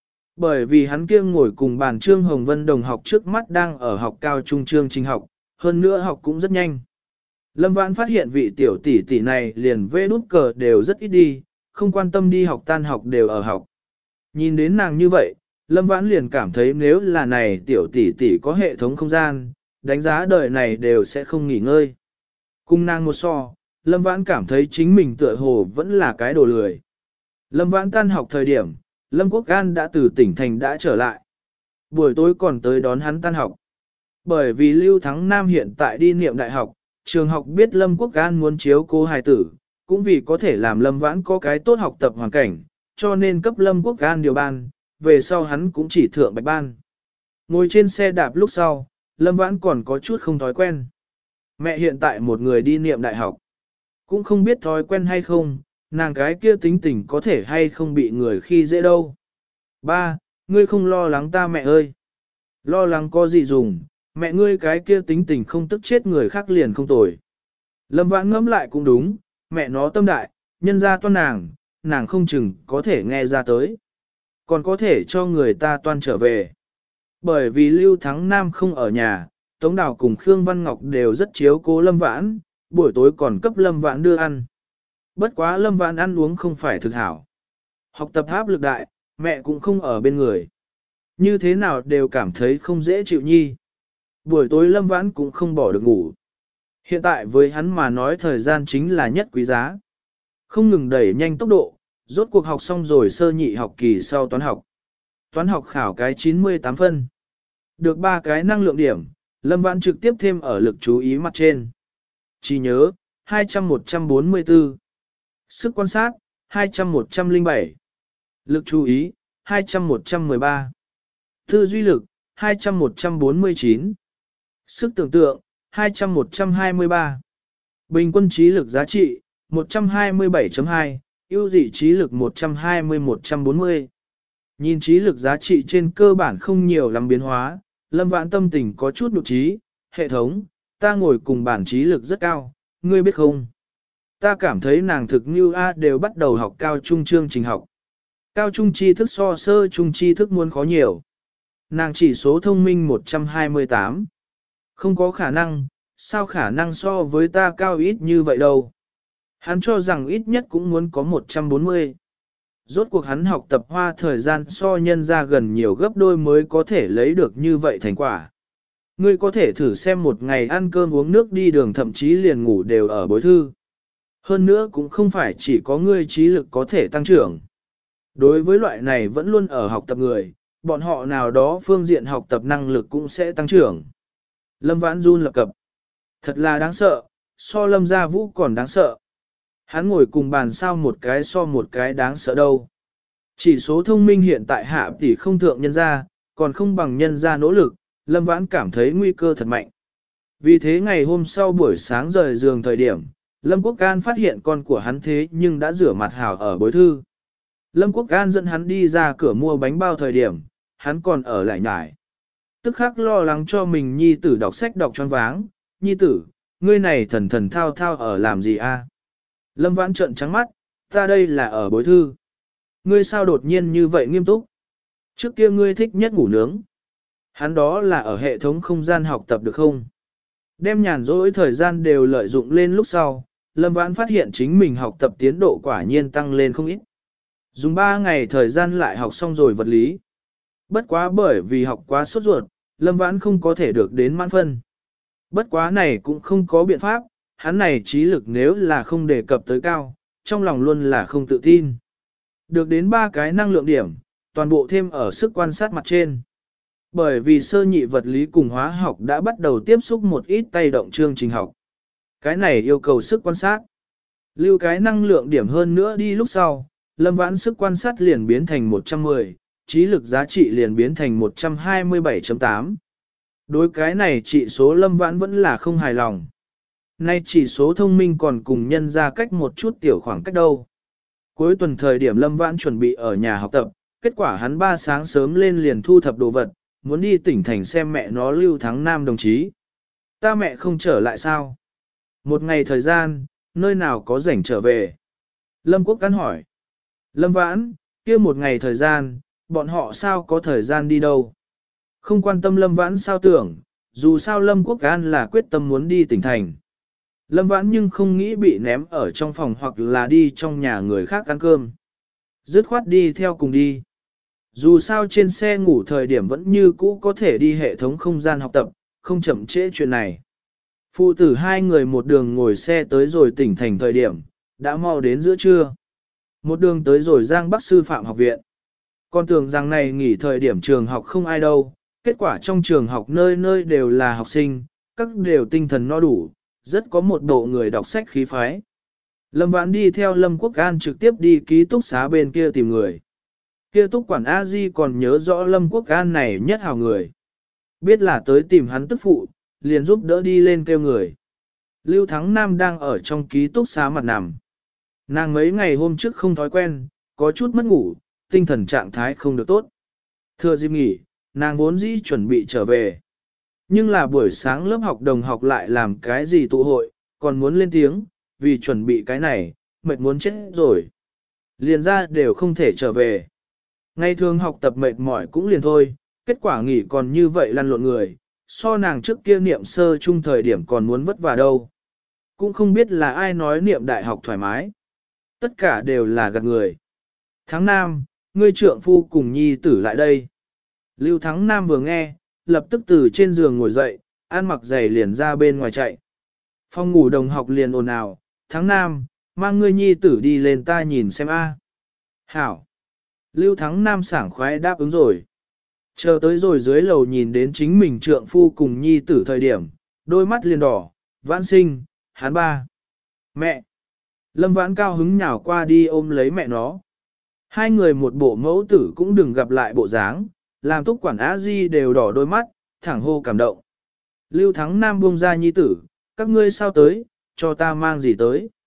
S1: Bởi vì hắn kia ngồi cùng bàn Trương Hồng Vân đồng học trước mắt đang ở học cao trung chương trình học, hơn nữa học cũng rất nhanh. Lâm Vãn phát hiện vị tiểu tỷ tỷ này liền vê đút cờ đều rất ít đi, không quan tâm đi học tan học đều ở học. Nhìn đến nàng như vậy, Lâm Vãn liền cảm thấy nếu là này tiểu tỷ tỷ có hệ thống không gian, đánh giá đời này đều sẽ không nghỉ ngơi. Cùng nàng một so, Lâm Vãn cảm thấy chính mình tựa hồ vẫn là cái đồ lười. Lâm Vãn tan học thời điểm, Lâm Quốc An đã từ tỉnh thành đã trở lại. Buổi tối còn tới đón hắn tan học. Bởi vì Lưu Thắng Nam hiện tại đi niệm đại học, trường học biết Lâm Quốc An muốn chiếu cố hài tử, cũng vì có thể làm Lâm Vãn có cái tốt học tập hoàn cảnh, cho nên cấp Lâm Quốc An điều ban, về sau hắn cũng chỉ thượng bạch ban. Ngồi trên xe đạp lúc sau, Lâm Vãn còn có chút không thói quen. Mẹ hiện tại một người đi niệm đại học, cũng không biết thói quen hay không, nàng cái kia tính tình có thể hay không bị người khi dễ đâu. Ba, ngươi không lo lắng ta mẹ ơi. Lo lắng có gì dùng, mẹ ngươi cái kia tính tình không tức chết người khác liền không tồi. Lâm Vãn ngẫm lại cũng đúng, mẹ nó tâm đại, nhân ra toan nàng, nàng không chừng có thể nghe ra tới. Còn có thể cho người ta toan trở về. Bởi vì Lưu Thắng Nam không ở nhà, Tống Đào cùng Khương Văn Ngọc đều rất chiếu cố Lâm Vãn, buổi tối còn cấp Lâm Vãn đưa ăn. Bất quá Lâm Vãn ăn uống không phải thực hảo. Học tập áp lực đại, mẹ cũng không ở bên người. Như thế nào đều cảm thấy không dễ chịu nhi. Buổi tối Lâm Vãn cũng không bỏ được ngủ. Hiện tại với hắn mà nói thời gian chính là nhất quý giá. Không ngừng đẩy nhanh tốc độ, rốt cuộc học xong rồi sơ nhị học kỳ sau toán học. Toán học khảo cái chín mươi tám phân. Được ba cái năng lượng điểm, Lâm Vãn trực tiếp thêm ở lực chú ý mặt trên. Chỉ nhớ, hai trăm một trăm bốn mươi tư. Sức quan sát, hai trăm một trăm lẻ bảy. Lực chú ý, hai trăm một trăm mười ba. Tư duy lực, hai trăm một trăm bốn mươi chín. Sức tưởng tượng, hai trăm một trăm hai mươi ba. Bình quân trí lực giá trị, một trăm hai mươi bảy chấm hai, ưu dị trí lực một trăm hai mươi một trăm bốn mươi. Nhìn trí lực giá trị trên cơ bản không nhiều lắm biến hóa, Lâm Vãn tâm tình có chút nhục trí, hệ thống, ta ngồi cùng bản trí lực rất cao, ngươi biết không? Ta cảm thấy nàng thực như A đều bắt đầu học cao trung chương trình học. Cao trung tri thức so sơ trung tri thức muốn khó nhiều. Nàng chỉ số thông minh một trăm hai mươi tám. Không có khả năng, sao khả năng so với ta cao ít như vậy đâu. Hắn cho rằng ít nhất cũng muốn có một trăm bốn mươi. Rốt cuộc hắn học tập hoa thời gian so nhân ra gần nhiều gấp đôi mới có thể lấy được như vậy thành quả. Ngươi có thể thử xem một ngày ăn cơm uống nước đi đường thậm chí liền ngủ đều ở bối thư. Hơn nữa cũng không phải chỉ có ngươi trí lực có thể tăng trưởng. Đối với loại này vẫn luôn ở học tập người, bọn họ nào đó phương diện học tập năng lực cũng sẽ tăng trưởng. Lâm Vãn run lập cập. Thật là đáng sợ, so Lâm Gia Vũ còn đáng sợ. Hắn ngồi cùng bàn sao một cái so một cái đáng sợ đâu. Chỉ số thông minh hiện tại hạ tỷ không thượng nhân gia, còn không bằng nhân gia nỗ lực, Lâm Vãn cảm thấy nguy cơ thật mạnh. Vì thế ngày hôm sau buổi sáng rời giường thời điểm, Lâm Quốc Can phát hiện con của hắn thế nhưng đã rửa mặt hảo ở bối thư. Lâm Quốc Can dẫn hắn đi ra cửa mua bánh bao thời điểm, hắn còn ở lại nhải. Tức khắc lo lắng cho mình nhi tử đọc sách đọc choáng váng, nhi tử, ngươi này thần thần thao thao ở làm gì a? Lâm Vãn trợn trắng mắt, ta đây là ở bối thư. Ngươi sao đột nhiên như vậy nghiêm túc? Trước kia ngươi thích nhất ngủ nướng. Hắn đó là ở hệ thống không gian học tập được không? Đem nhàn rỗi thời gian đều lợi dụng lên lúc sau, Lâm Vãn phát hiện chính mình học tập tiến độ quả nhiên tăng lên không ít. Dùng ba ngày thời gian lại học xong rồi vật lý. Bất quá bởi vì học quá sốt ruột, Lâm Vãn không có thể được đến mãn phân. Bất quá này cũng không có biện pháp, hắn này trí lực nếu là không đề cập tới cao, trong lòng luôn là không tự tin. Được đến ba cái năng lượng điểm, toàn bộ thêm ở sức quan sát mặt trên. Bởi vì sơ nhị vật lý cùng hóa học đã bắt đầu tiếp xúc một ít tay động chương trình học. Cái này yêu cầu sức quan sát. Lưu cái năng lượng điểm hơn nữa đi lúc sau, Lâm Vãn sức quan sát liền biến thành một trăm mười, trí lực giá trị liền biến thành một trăm hai mươi bảy chấm tám. Đối cái này trị số Lâm Vãn vẫn là không hài lòng. Nay chỉ số thông minh còn cùng nhân ra cách một chút tiểu khoảng cách đâu. Cuối tuần thời điểm Lâm Vãn chuẩn bị ở nhà học tập, kết quả hắn ba sáng sớm lên liền thu thập đồ vật, muốn đi tỉnh thành xem mẹ nó Lưu Thắng Nam đồng chí. Ta mẹ không trở lại sao? Một ngày thời gian, nơi nào có rảnh trở về? Lâm Quốc Cán hỏi. Lâm Vãn, kia một ngày thời gian, bọn họ sao có thời gian đi đâu? Không quan tâm Lâm Vãn sao tưởng, dù sao Lâm Quốc An là quyết tâm muốn đi tỉnh thành. Lâm Vãn nhưng không nghĩ bị ném ở trong phòng hoặc là đi trong nhà người khác ăn cơm. Dứt khoát đi theo cùng đi. Dù sao trên xe ngủ thời điểm vẫn như cũ có thể đi hệ thống không gian học tập, không chậm trễ chuyện này. Phụ tử hai người một đường ngồi xe tới rồi tỉnh thành thời điểm, đã mau đến giữa trưa. Một đường tới rồi Giang Bắc Sư Phạm học viện. Con tưởng rằng này nghỉ thời điểm trường học không ai đâu, kết quả trong trường học nơi nơi đều là học sinh, các đều tinh thần no đủ, rất có một bộ người đọc sách khí phái. Lâm Vãn đi theo Lâm Quốc An trực tiếp đi ký túc xá bên kia tìm người. Kia túc quản A Di còn nhớ rõ Lâm Quốc An này nhất hào người. Biết là tới tìm hắn tức phụ, liền giúp đỡ đi lên kêu người. Lưu Thắng Nam đang ở trong ký túc xá mặt nằm. Nàng mấy ngày hôm trước không thói quen, có chút mất ngủ, tinh thần trạng thái không được tốt. Thừa dịp nghỉ, nàng vốn dĩ chuẩn bị trở về. Nhưng là buổi sáng lớp học đồng học lại làm cái gì tụ hội, còn muốn lên tiếng, vì chuẩn bị cái này, mệt muốn chết rồi. Liền ra đều không thể trở về. Ngày thường học tập mệt mỏi cũng liền thôi, kết quả nghỉ còn như vậy lăn lộn người, so nàng trước kia niệm sơ chung thời điểm còn muốn vất vả đâu. Cũng không biết là ai nói niệm đại học thoải mái. Tất cả đều là gạt người. Tháng Nam, ngươi trượng phu cùng nhi tử lại đây. Lưu Thắng Nam vừa nghe, lập tức từ trên giường ngồi dậy, ăn mặc giày liền ra bên ngoài chạy. Phòng ngủ đồng học liền ồn ào, Thắng Nam, mang ngươi nhi tử đi lên ta nhìn xem a. Hảo. Lưu Thắng Nam sảng khoái đáp ứng rồi. Chờ tới rồi dưới lầu nhìn đến chính mình trượng phu cùng nhi tử thời điểm, đôi mắt liền đỏ, Vãn sinh, hắn ba. Mẹ. Lâm Vãn cao hứng nhào qua đi ôm lấy mẹ nó. Hai người một bộ mẫu tử cũng đừng gặp lại bộ dáng, làm túc quản á di đều đỏ đôi mắt, thẳng hô cảm động. Lưu Thắng Nam buông ra nhi tử, các ngươi sao tới, cho ta mang gì tới.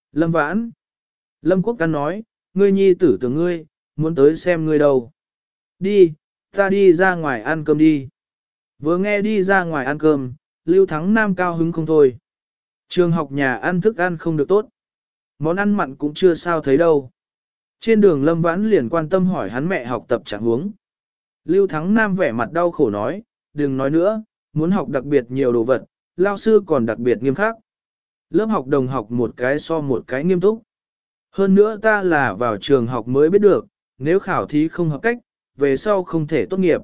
S1: Lâm Vãn. Lâm Quốc Căn nói, ngươi nhi tử tưởng ngươi, muốn tới xem ngươi đâu. Đi, ta đi ra ngoài ăn cơm đi. Vừa nghe đi ra ngoài ăn cơm, Lưu Thắng Nam cao hứng không thôi. Trường học nhà ăn thức ăn không được tốt. Món ăn mặn cũng chưa sao thấy đâu. Trên đường Lâm Vãn liền quan tâm hỏi hắn mẹ học tập trạng huống. Lưu Thắng Nam vẻ mặt đau khổ nói, đừng nói nữa, muốn học đặc biệt nhiều đồ vật, lao sư còn đặc biệt nghiêm khắc. Lớp học đồng học một cái so một cái nghiêm túc. Hơn nữa ta là vào trường học mới biết được, nếu khảo thí không hợp cách, về sau không thể tốt nghiệp.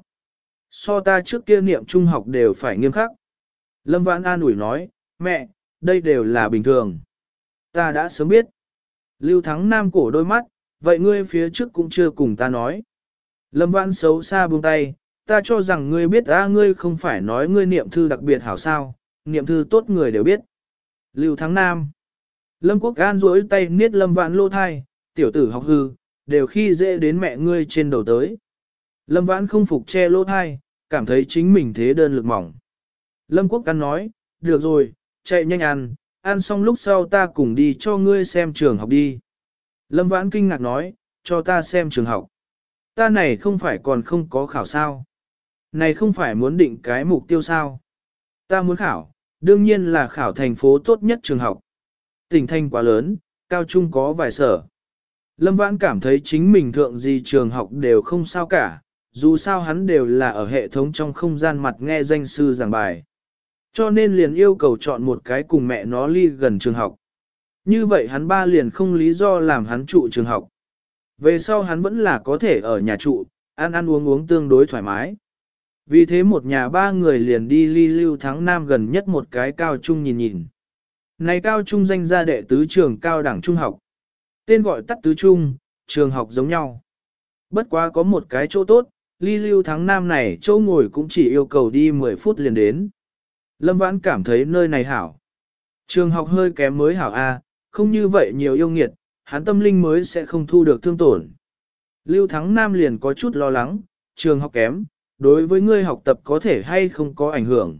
S1: So ta trước kia niệm trung học đều phải nghiêm khắc. Lâm Vãn an ủi nói, mẹ, đây đều là bình thường. Ta đã sớm biết. Lưu Thắng Nam cổ đôi mắt, vậy ngươi phía trước cũng chưa cùng ta nói. Lâm Vãn xấu xa buông tay, ta cho rằng ngươi biết a ngươi không phải nói ngươi niệm thư đặc biệt hảo sao, niệm thư tốt người đều biết. Lưu Thắng Nam. Lâm Quốc An duỗi tay niết Lâm Vãn lô thai, tiểu tử học hư, đều khi dễ đến mẹ ngươi trên đầu tới. Lâm Vãn không phục che lô thai, cảm thấy chính mình thế đơn lực mỏng. Lâm Quốc An nói, được rồi, chạy nhanh ăn, ăn xong lúc sau ta cùng đi cho ngươi xem trường học đi. Lâm Vãn kinh ngạc nói, cho ta xem trường học. Ta này không phải còn không có khảo sao. Này không phải muốn định cái mục tiêu sao. Ta muốn khảo, đương nhiên là khảo thành phố tốt nhất trường học. Tỉnh thành quá lớn, cao trung có vài sở. Lâm Vãn cảm thấy chính mình thượng gì trường học đều không sao cả, dù sao hắn đều là ở hệ thống trong không gian mặt nghe danh sư giảng bài. Cho nên liền yêu cầu chọn một cái cùng mẹ nó ly gần trường học. Như vậy hắn ba liền không lý do làm hắn trụ trường học. Về sau hắn vẫn là có thể ở nhà trụ, ăn ăn uống uống tương đối thoải mái. Vì thế một nhà ba người liền đi ly Lưu Thắng Nam gần nhất một cái cao trung nhìn nhìn. Này cao trung danh gia đệ tứ trường cao đẳng trung học. Tên gọi tắt tứ trung, trường học giống nhau. Bất quá có một cái chỗ tốt, ly Lưu Thắng Nam này chỗ ngồi cũng chỉ yêu cầu đi mười phút liền đến. Lâm Vãn cảm thấy nơi này hảo. Trường học hơi kém mới hảo A, không như vậy nhiều yêu nghiệt, hắn tâm linh mới sẽ không thu được thương tổn. Lưu Thắng Nam liền có chút lo lắng, trường học kém, đối với ngươi học tập có thể hay không có ảnh hưởng.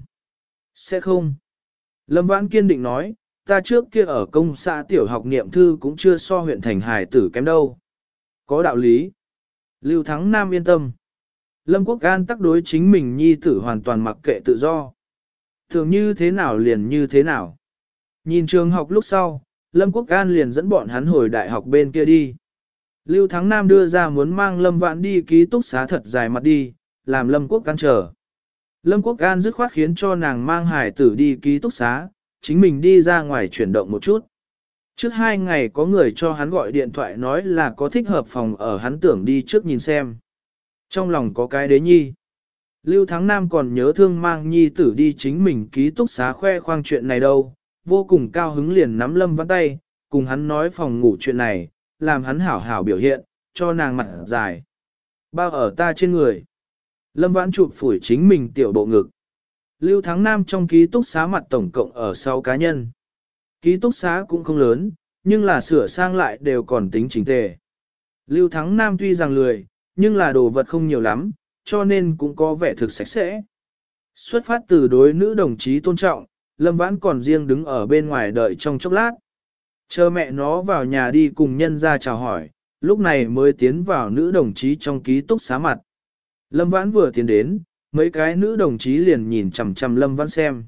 S1: Sẽ không. Lâm Vãn kiên định nói, ta trước kia ở công xã tiểu học niệm thư cũng chưa so huyện thành hải tử kém đâu. Có đạo lý. Lưu Thắng Nam yên tâm. Lâm Quốc An tắc đối chính mình nhi tử hoàn toàn mặc kệ tự do. Thường như thế nào liền như thế nào. Nhìn trường học lúc sau, Lâm Quốc An liền dẫn bọn hắn hồi đại học bên kia đi. Lưu Thắng Nam đưa ra muốn mang Lâm Vãn đi ký túc xá thật dài mặt đi, làm Lâm Quốc An chờ. Lâm Quốc An dứt khoát khiến cho nàng mang hải tử đi ký túc xá, chính mình đi ra ngoài chuyển động một chút. Trước hai ngày có người cho hắn gọi điện thoại nói là có thích hợp phòng ở hắn tưởng đi trước nhìn xem. Trong lòng có cái đế nhi. Lưu Thắng Nam còn nhớ thương mang nhi tử đi chính mình ký túc xá khoe khoang chuyện này đâu, vô cùng cao hứng liền nắm Lâm Vãn tay, cùng hắn nói phòng ngủ chuyện này, làm hắn hảo hảo biểu hiện, cho nàng mặt dài. Bao ở ta trên người. Lâm Vãn chụp phủi chính mình tiểu bộ ngực. Lưu Thắng Nam trong ký túc xá mặt tổng cộng ở sáu cá nhân. Ký túc xá cũng không lớn, nhưng là sửa sang lại đều còn tính chỉnh tề. Lưu Thắng Nam tuy rằng lười, nhưng là đồ vật không nhiều lắm, cho nên cũng có vẻ thực sạch sẽ. Xuất phát từ đối nữ đồng chí tôn trọng, Lâm Vãn còn riêng đứng ở bên ngoài đợi trong chốc lát. Chờ mẹ nó vào nhà đi cùng nhân ra chào hỏi, lúc này mới tiến vào nữ đồng chí trong ký túc xá mặt. Lâm Vãn vừa tiến đến, mấy cái nữ đồng chí liền nhìn chằm chằm Lâm Vãn xem.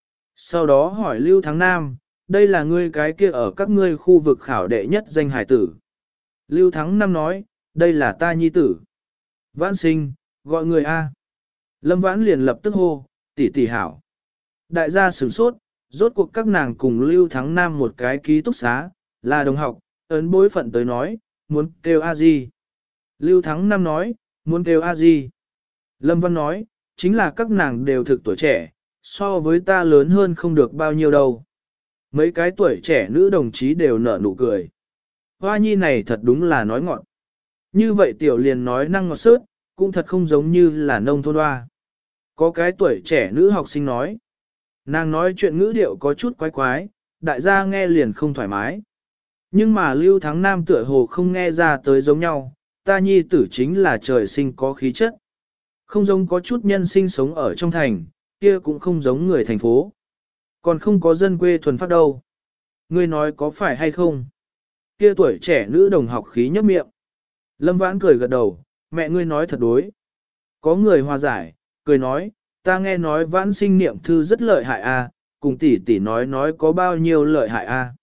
S1: Sau đó hỏi Lưu Thắng Nam, đây là ngươi cái kia ở các ngươi khu vực khảo đệ nhất danh hải tử. Lưu Thắng Nam nói, đây là ta nhi tử. Vãn sinh, gọi người A. Lâm Vãn liền lập tức hô, tỷ tỷ hảo. Đại gia sửng sốt, rốt cuộc các nàng cùng Lưu Thắng Nam một cái ký túc xá, là đồng học, ấn bối phận tới nói, muốn kêu A gì. Lưu Thắng Nam nói, muốn kêu A gì. Lâm Văn nói, chính là các nàng đều thực tuổi trẻ, so với ta lớn hơn không được bao nhiêu đâu. Mấy cái tuổi trẻ nữ đồng chí đều nở nụ cười. Hoa nhi này thật đúng là nói ngọn. Như vậy tiểu liền nói năng ngọt sớt, cũng thật không giống như là nông thôn hoa. Có cái tuổi trẻ nữ học sinh nói. Nàng nói chuyện ngữ điệu có chút quái quái, đại gia nghe liền không thoải mái. Nhưng mà Lưu Thắng Nam tựa hồ không nghe ra tới giống nhau, ta nhi tử chính là trời sinh có khí chất. Không giống có chút nhân sinh sống ở trong thành, kia cũng không giống người thành phố. Còn không có dân quê thuần phát đâu. Ngươi nói có phải hay không? Kia tuổi trẻ nữ đồng học khí nhấp miệng. Lâm Vãn cười gật đầu, mẹ ngươi nói thật đối. Có người hòa giải, cười nói, ta nghe nói Vãn sinh niệm thư rất lợi hại a, cùng tỷ tỷ nói nói có bao nhiêu lợi hại a.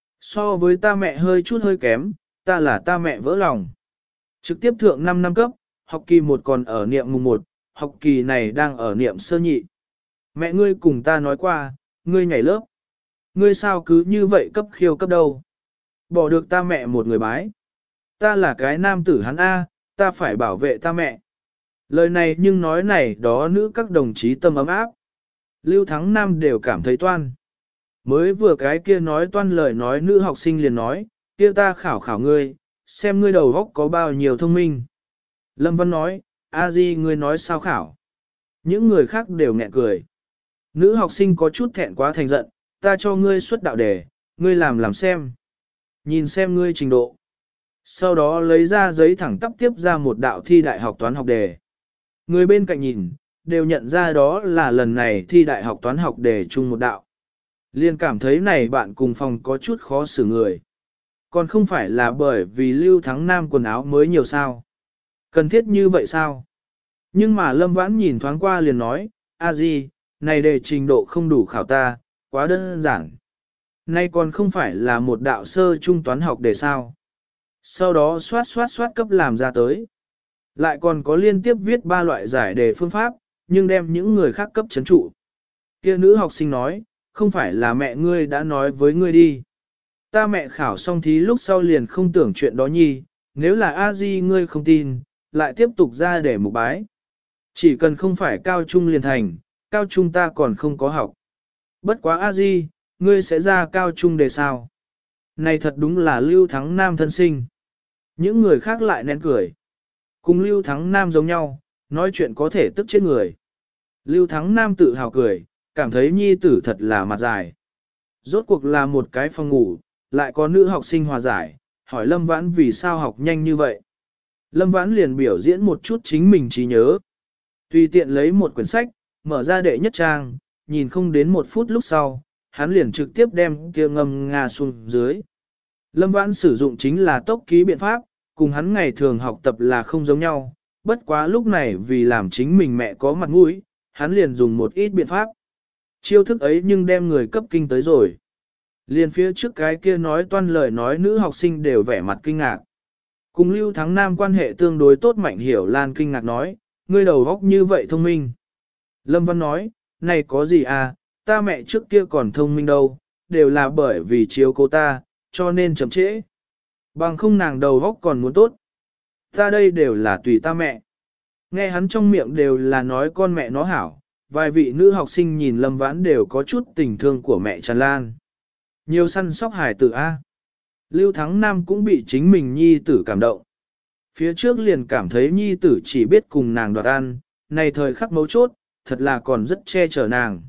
S1: So với ta mẹ hơi chút hơi kém, ta là ta mẹ vỡ lòng. Trực tiếp thượng năm năm cấp, học kỳ một còn ở niệm mùng một, học kỳ này đang ở niệm sơ nhị. Mẹ ngươi cùng ta nói qua, ngươi nhảy lớp. Ngươi sao cứ như vậy cấp khiêu cấp đâu? Bỏ được ta mẹ một người bái. Ta là cái nam tử hắn A, ta phải bảo vệ ta mẹ. Lời này nhưng nói này đó nữ các đồng chí tâm ấm áp. Lưu Thắng Nam đều cảm thấy toan. Mới vừa cái kia nói toan lời nói nữ học sinh liền nói, kia ta khảo khảo ngươi, xem ngươi đầu óc có bao nhiêu thông minh. Lâm Văn nói, a di ngươi nói sao khảo. Những người khác đều nghẹn cười. Nữ học sinh có chút thẹn quá thành giận, ta cho ngươi xuất đạo đề, ngươi làm làm xem. Nhìn xem ngươi trình độ. Sau đó lấy ra giấy thẳng tắp tiếp ra một đạo thi đại học toán học đề. Người bên cạnh nhìn, đều nhận ra đó là lần này thi đại học toán học đề chung một đạo. Liên cảm thấy này bạn cùng phòng có chút khó xử người. Còn không phải là bởi vì Lưu Thắng Nam quần áo mới nhiều sao. Cần thiết như vậy sao? Nhưng mà Lâm Vãn nhìn thoáng qua liền nói, a di, này đề trình độ không đủ khảo ta, quá đơn giản. Nay còn không phải là một đạo sơ trung toán học đề sao. Sau đó xoát xoát xoát cấp làm ra tới. Lại còn có liên tiếp viết ba loại giải đề phương pháp, nhưng đem những người khác cấp chấn trụ. Kia nữ học sinh nói, không phải là mẹ ngươi đã nói với ngươi đi. Ta mẹ khảo xong thí lúc sau liền không tưởng chuyện đó nhi, nếu là a di ngươi không tin, lại tiếp tục ra để mục bái. Chỉ cần không phải cao trung liền thành, cao trung ta còn không có học. Bất quá a di, ngươi sẽ ra cao trung đề sao? Này thật đúng là Lưu Thắng Nam thân sinh. Những người khác lại nén cười. Cùng Lưu Thắng Nam giống nhau, nói chuyện có thể tức chết người. Lưu Thắng Nam tự hào cười, cảm thấy nhi tử thật là mặt dài. Rốt cuộc là một cái phòng ngủ, lại có nữ học sinh hòa giải, hỏi Lâm Vãn vì sao học nhanh như vậy. Lâm Vãn liền biểu diễn một chút chính mình trí nhớ. Tùy tiện lấy một quyển sách, mở ra đệ nhất trang, nhìn không đến một phút lúc sau, hắn liền trực tiếp đem kia ngâm nga xuống dưới. Lâm Vãn sử dụng chính là tốc ký biện pháp, cùng hắn ngày thường học tập là không giống nhau, bất quá lúc này vì làm chính mình mẹ có mặt mũi, hắn liền dùng một ít biện pháp. Chiêu thức ấy nhưng đem người cấp kinh tới rồi. Liền phía trước cái kia nói toan lời nói nữ học sinh đều vẻ mặt kinh ngạc. Cùng Lưu Thắng Nam quan hệ tương đối tốt Mạnh Hiểu Lan kinh ngạc nói, ngươi đầu óc như vậy thông minh. Lâm Văn nói, này có gì à, ta mẹ trước kia còn thông minh đâu, đều là bởi vì chiếu cố ta, cho nên chậm trễ. Bằng không nàng đầu óc còn muốn tốt. Ta đây đều là tùy ta mẹ. Nghe hắn trong miệng đều là nói con mẹ nó hảo, vài vị nữ học sinh nhìn Lâm Vãn đều có chút tình thương của mẹ tràn lan. Nhiều săn sóc hải tử A. Lưu Thắng Nam cũng bị chính mình nhi tử cảm động. Phía trước liền cảm thấy nhi tử chỉ biết cùng nàng đoạt ăn, này thời khắc mấu chốt, thật là còn rất che chở nàng.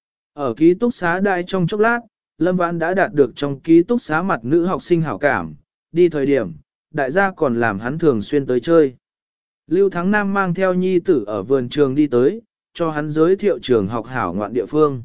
S1: Ở ký túc xá đại trong chốc lát, Lâm Vãn đã đạt được trong ký túc xá mặt nữ học sinh hảo cảm, đi thời điểm, đại gia còn làm hắn thường xuyên tới chơi. Lưu Thắng Nam mang theo nhi tử ở vườn trường đi tới, cho hắn giới thiệu trường học hảo ngoạn địa phương.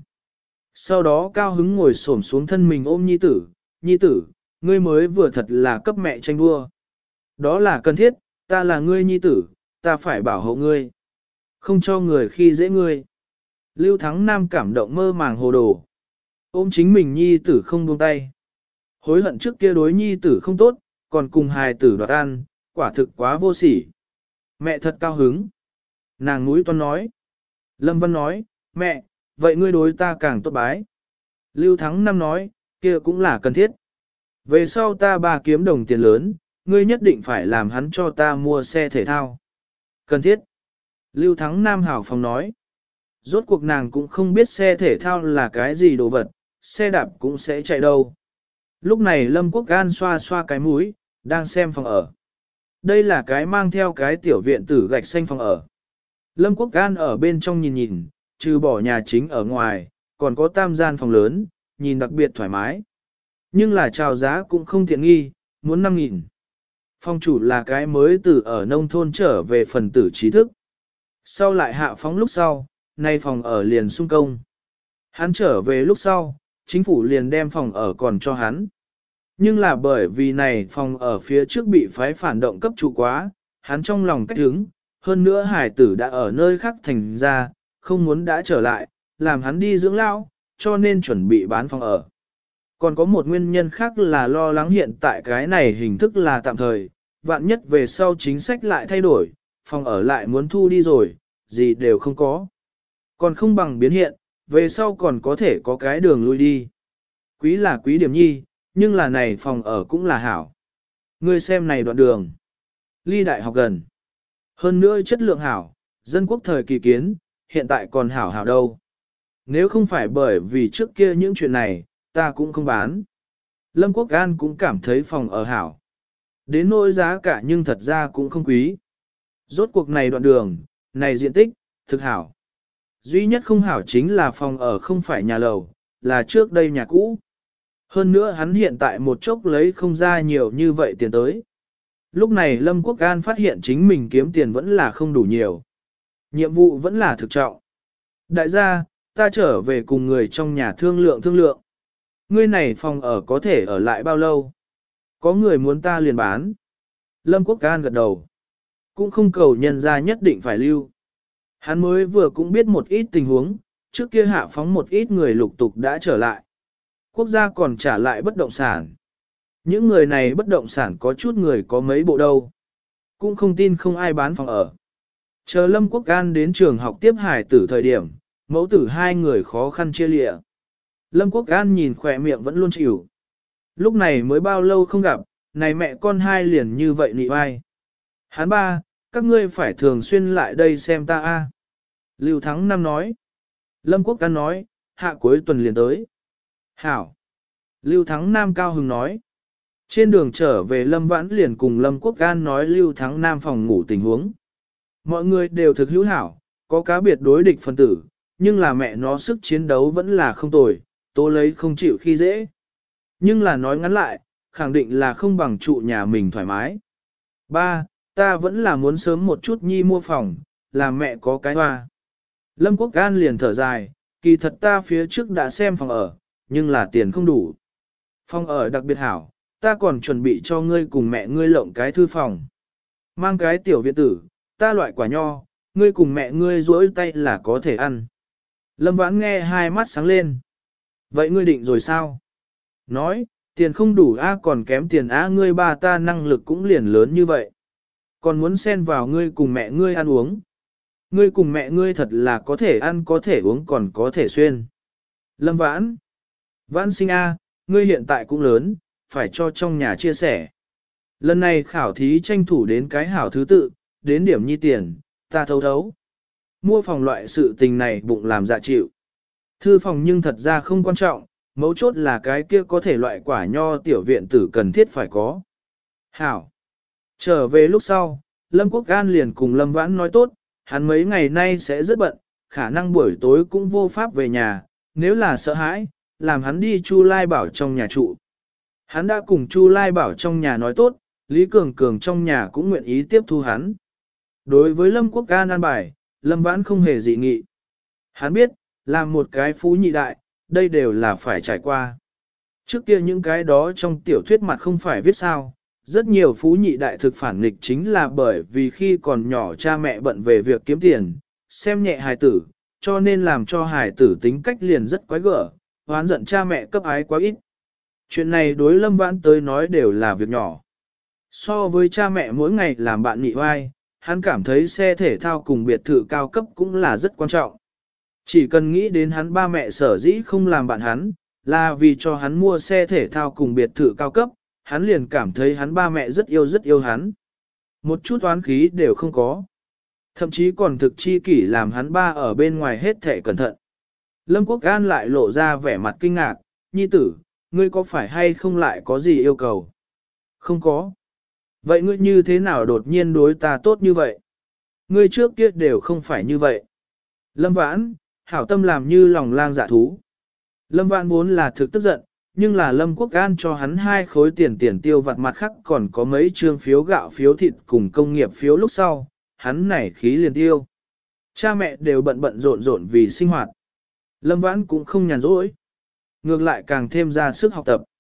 S1: Sau đó cao hứng ngồi xổm xuống thân mình ôm nhi tử, nhi tử, ngươi mới vừa thật là cấp mẹ tranh đua. Đó là cần thiết, ta là ngươi nhi tử, ta phải bảo hộ ngươi. Không cho người khi dễ ngươi. Lưu Thắng Nam cảm động mơ màng hồ đồ. Ôm chính mình nhi tử không buông tay. Hối hận trước kia đối nhi tử không tốt, còn cùng hài tử đoạt ăn, quả thực quá vô sỉ. Mẹ thật cao hứng. Nàng núi toan nói. Lâm Văn nói, mẹ, vậy ngươi đối ta càng tốt bái. Lưu Thắng Nam nói, kia cũng là cần thiết. Về sau ta ba kiếm đồng tiền lớn, ngươi nhất định phải làm hắn cho ta mua xe thể thao. Cần thiết. Lưu Thắng Nam hảo phòng nói. Rốt cuộc nàng cũng không biết xe thể thao là cái gì đồ vật, xe đạp cũng sẽ chạy đâu. Lúc này Lâm Quốc Gan xoa xoa cái mũi, đang xem phòng ở. Đây là cái mang theo cái tiểu viện tử gạch xanh phòng ở. Lâm Quốc Gan ở bên trong nhìn nhìn, trừ bỏ nhà chính ở ngoài, còn có tam gian phòng lớn, nhìn đặc biệt thoải mái. Nhưng là chào giá cũng không tiện nghi, muốn năm nghìn. Phòng chủ là cái mới từ ở nông thôn trở về phần tử trí thức. Sau lại hạ phóng lúc sau, nay phòng ở liền sung công. Hắn trở về lúc sau, chính phủ liền đem phòng ở còn cho hắn. Nhưng là bởi vì này phòng ở phía trước bị phái phản động cấp trụ quá, hắn trong lòng cách hứng, hơn nữa hải tử đã ở nơi khác thành ra, không muốn đã trở lại, làm hắn đi dưỡng lão, cho nên chuẩn bị bán phòng ở. Còn có một nguyên nhân khác là lo lắng hiện tại cái này hình thức là tạm thời, vạn nhất về sau chính sách lại thay đổi, phòng ở lại muốn thu đi rồi, gì đều không có. Còn không bằng biến hiện, về sau còn có thể có cái đường lui đi. Quý là quý điểm nhi, nhưng là này phòng ở cũng là hảo. Ngươi xem này đoạn đường. Ly đại học gần. Hơn nữa chất lượng hảo, dân quốc thời kỳ kiến, hiện tại còn hảo hảo đâu. Nếu không phải bởi vì trước kia những chuyện này, ta cũng không bán. Lâm Quốc An cũng cảm thấy phòng ở hảo. Đến nỗi giá cả nhưng thật ra cũng không quý. Rốt cuộc này đoạn đường, này diện tích, thực hảo. Duy nhất không hảo chính là phòng ở không phải nhà lầu, là trước đây nhà cũ. Hơn nữa hắn hiện tại một chốc lấy không ra nhiều như vậy tiền tới. Lúc này Lâm Quốc An phát hiện chính mình kiếm tiền vẫn là không đủ nhiều. Nhiệm vụ vẫn là thực trọng. Đại gia, ta trở về cùng người trong nhà thương lượng thương lượng. Ngươi này phòng ở có thể ở lại bao lâu? Có người muốn ta liền bán. Lâm Quốc An gật đầu. Cũng không cầu nhân ra nhất định phải lưu. Hắn mới vừa cũng biết một ít tình huống, trước kia hạ phóng một ít người lục tục đã trở lại. Quốc gia còn trả lại bất động sản. Những người này bất động sản có chút người có mấy bộ đâu. Cũng không tin không ai bán phòng ở. Chờ Lâm Quốc An đến trường học tiếp hải tử thời điểm, mẫu tử hai người khó khăn chia lịa. Lâm Quốc An nhìn khỏe miệng vẫn luôn chịu. Lúc này mới bao lâu không gặp, này mẹ con hai liền như vậy nị vai. Hắn ba, các ngươi phải thường xuyên lại đây xem ta a. Lưu Thắng Năm nói. Lâm Quốc An nói, hạ cuối tuần liền tới. Hảo. Lưu Thắng Nam cao hứng nói. Trên đường trở về Lâm Vãn liền cùng Lâm Quốc An nói Lưu Thắng Nam phòng ngủ tình huống. Mọi người đều thực hữu hảo, có cá biệt đối địch phân tử, nhưng là mẹ nó sức chiến đấu vẫn là không tồi, tố lấy không chịu khi dễ. Nhưng là nói ngắn lại, khẳng định là không bằng trụ nhà mình thoải mái. Ba, ta vẫn là muốn sớm một chút nhi mua phòng, làm mẹ có cái hoa. Lâm Quốc An liền thở dài, kỳ thật ta phía trước đã xem phòng ở, nhưng là tiền không đủ. Phòng ở đặc biệt hảo, ta còn chuẩn bị cho ngươi cùng mẹ ngươi lộng cái thư phòng. Mang cái tiểu viện tử, ta loại quả nho, ngươi cùng mẹ ngươi duỗi tay là có thể ăn. Lâm Vãn nghe hai mắt sáng lên. Vậy ngươi định rồi sao? Nói, tiền không đủ a còn kém tiền a ngươi ba ta năng lực cũng liền lớn như vậy. Còn muốn xen vào ngươi cùng mẹ ngươi ăn uống. Ngươi cùng mẹ ngươi thật là có thể ăn có thể uống còn có thể xuyên. Lâm Vãn. Vãn sinh a, ngươi hiện tại cũng lớn, phải cho trong nhà chia sẻ. Lần này khảo thí tranh thủ đến cái hảo thứ tự, đến điểm nhi tiền, ta thấu thấu. Mua phòng loại sự tình này bụng làm dạ chịu. Thư phòng nhưng thật ra không quan trọng, mấu chốt là cái kia có thể loại quả nho tiểu viện tử cần thiết phải có. Hảo. Trở về lúc sau, Lâm Quốc An liền cùng Lâm Vãn nói tốt, hắn mấy ngày nay sẽ rất bận, khả năng buổi tối cũng vô pháp về nhà, nếu là sợ hãi, làm hắn đi Chu Lai Bảo trong nhà trụ. Hắn đã cùng Chu Lai Bảo trong nhà nói tốt, Lý Cường Cường trong nhà cũng nguyện ý tiếp thu hắn. Đối với Lâm Quốc An an bài, Lâm Vãn không hề dị nghị. Hắn biết, làm một cái phú nhị đại, đây đều là phải trải qua. Trước kia những cái đó trong tiểu thuyết mặt không phải viết sao, rất nhiều phú nhị đại thực phản nghịch chính là bởi vì khi còn nhỏ cha mẹ bận về việc kiếm tiền, xem nhẹ hài tử, cho nên làm cho hài tử tính cách liền rất quái gở, hoán giận cha mẹ cấp ái quá ít. Chuyện này đối Lâm Vãn tới nói đều là việc nhỏ. So với cha mẹ mỗi ngày làm bạn nhị oai, hắn cảm thấy xe thể thao cùng biệt thự cao cấp cũng là rất quan trọng. Chỉ cần nghĩ đến hắn ba mẹ sở dĩ không làm bạn hắn, là vì cho hắn mua xe thể thao cùng biệt thự cao cấp, hắn liền cảm thấy hắn ba mẹ rất yêu rất yêu hắn. Một chút oán khí đều không có. Thậm chí còn thực chi kỷ làm hắn ba ở bên ngoài hết thể cẩn thận. Lâm Quốc An lại lộ ra vẻ mặt kinh ngạc, nhi tử, ngươi có phải hay không lại có gì yêu cầu? Không có. Vậy ngươi như thế nào đột nhiên đối ta tốt như vậy? Ngươi trước kia đều không phải như vậy. Lâm Vãn, hảo tâm làm như lòng lang dạ thú. Lâm Vãn vốn là thực tức giận, nhưng là Lâm Quốc An cho hắn hai khối tiền tiền tiêu vặt mặt khác còn có mấy trương phiếu gạo phiếu thịt cùng công nghiệp phiếu lúc sau, hắn nảy khí liền tiêu. Cha mẹ đều bận bận rộn rộn vì sinh hoạt. Lâm Vãn cũng không nhàn rỗi, ngược lại càng thêm ra sức học tập.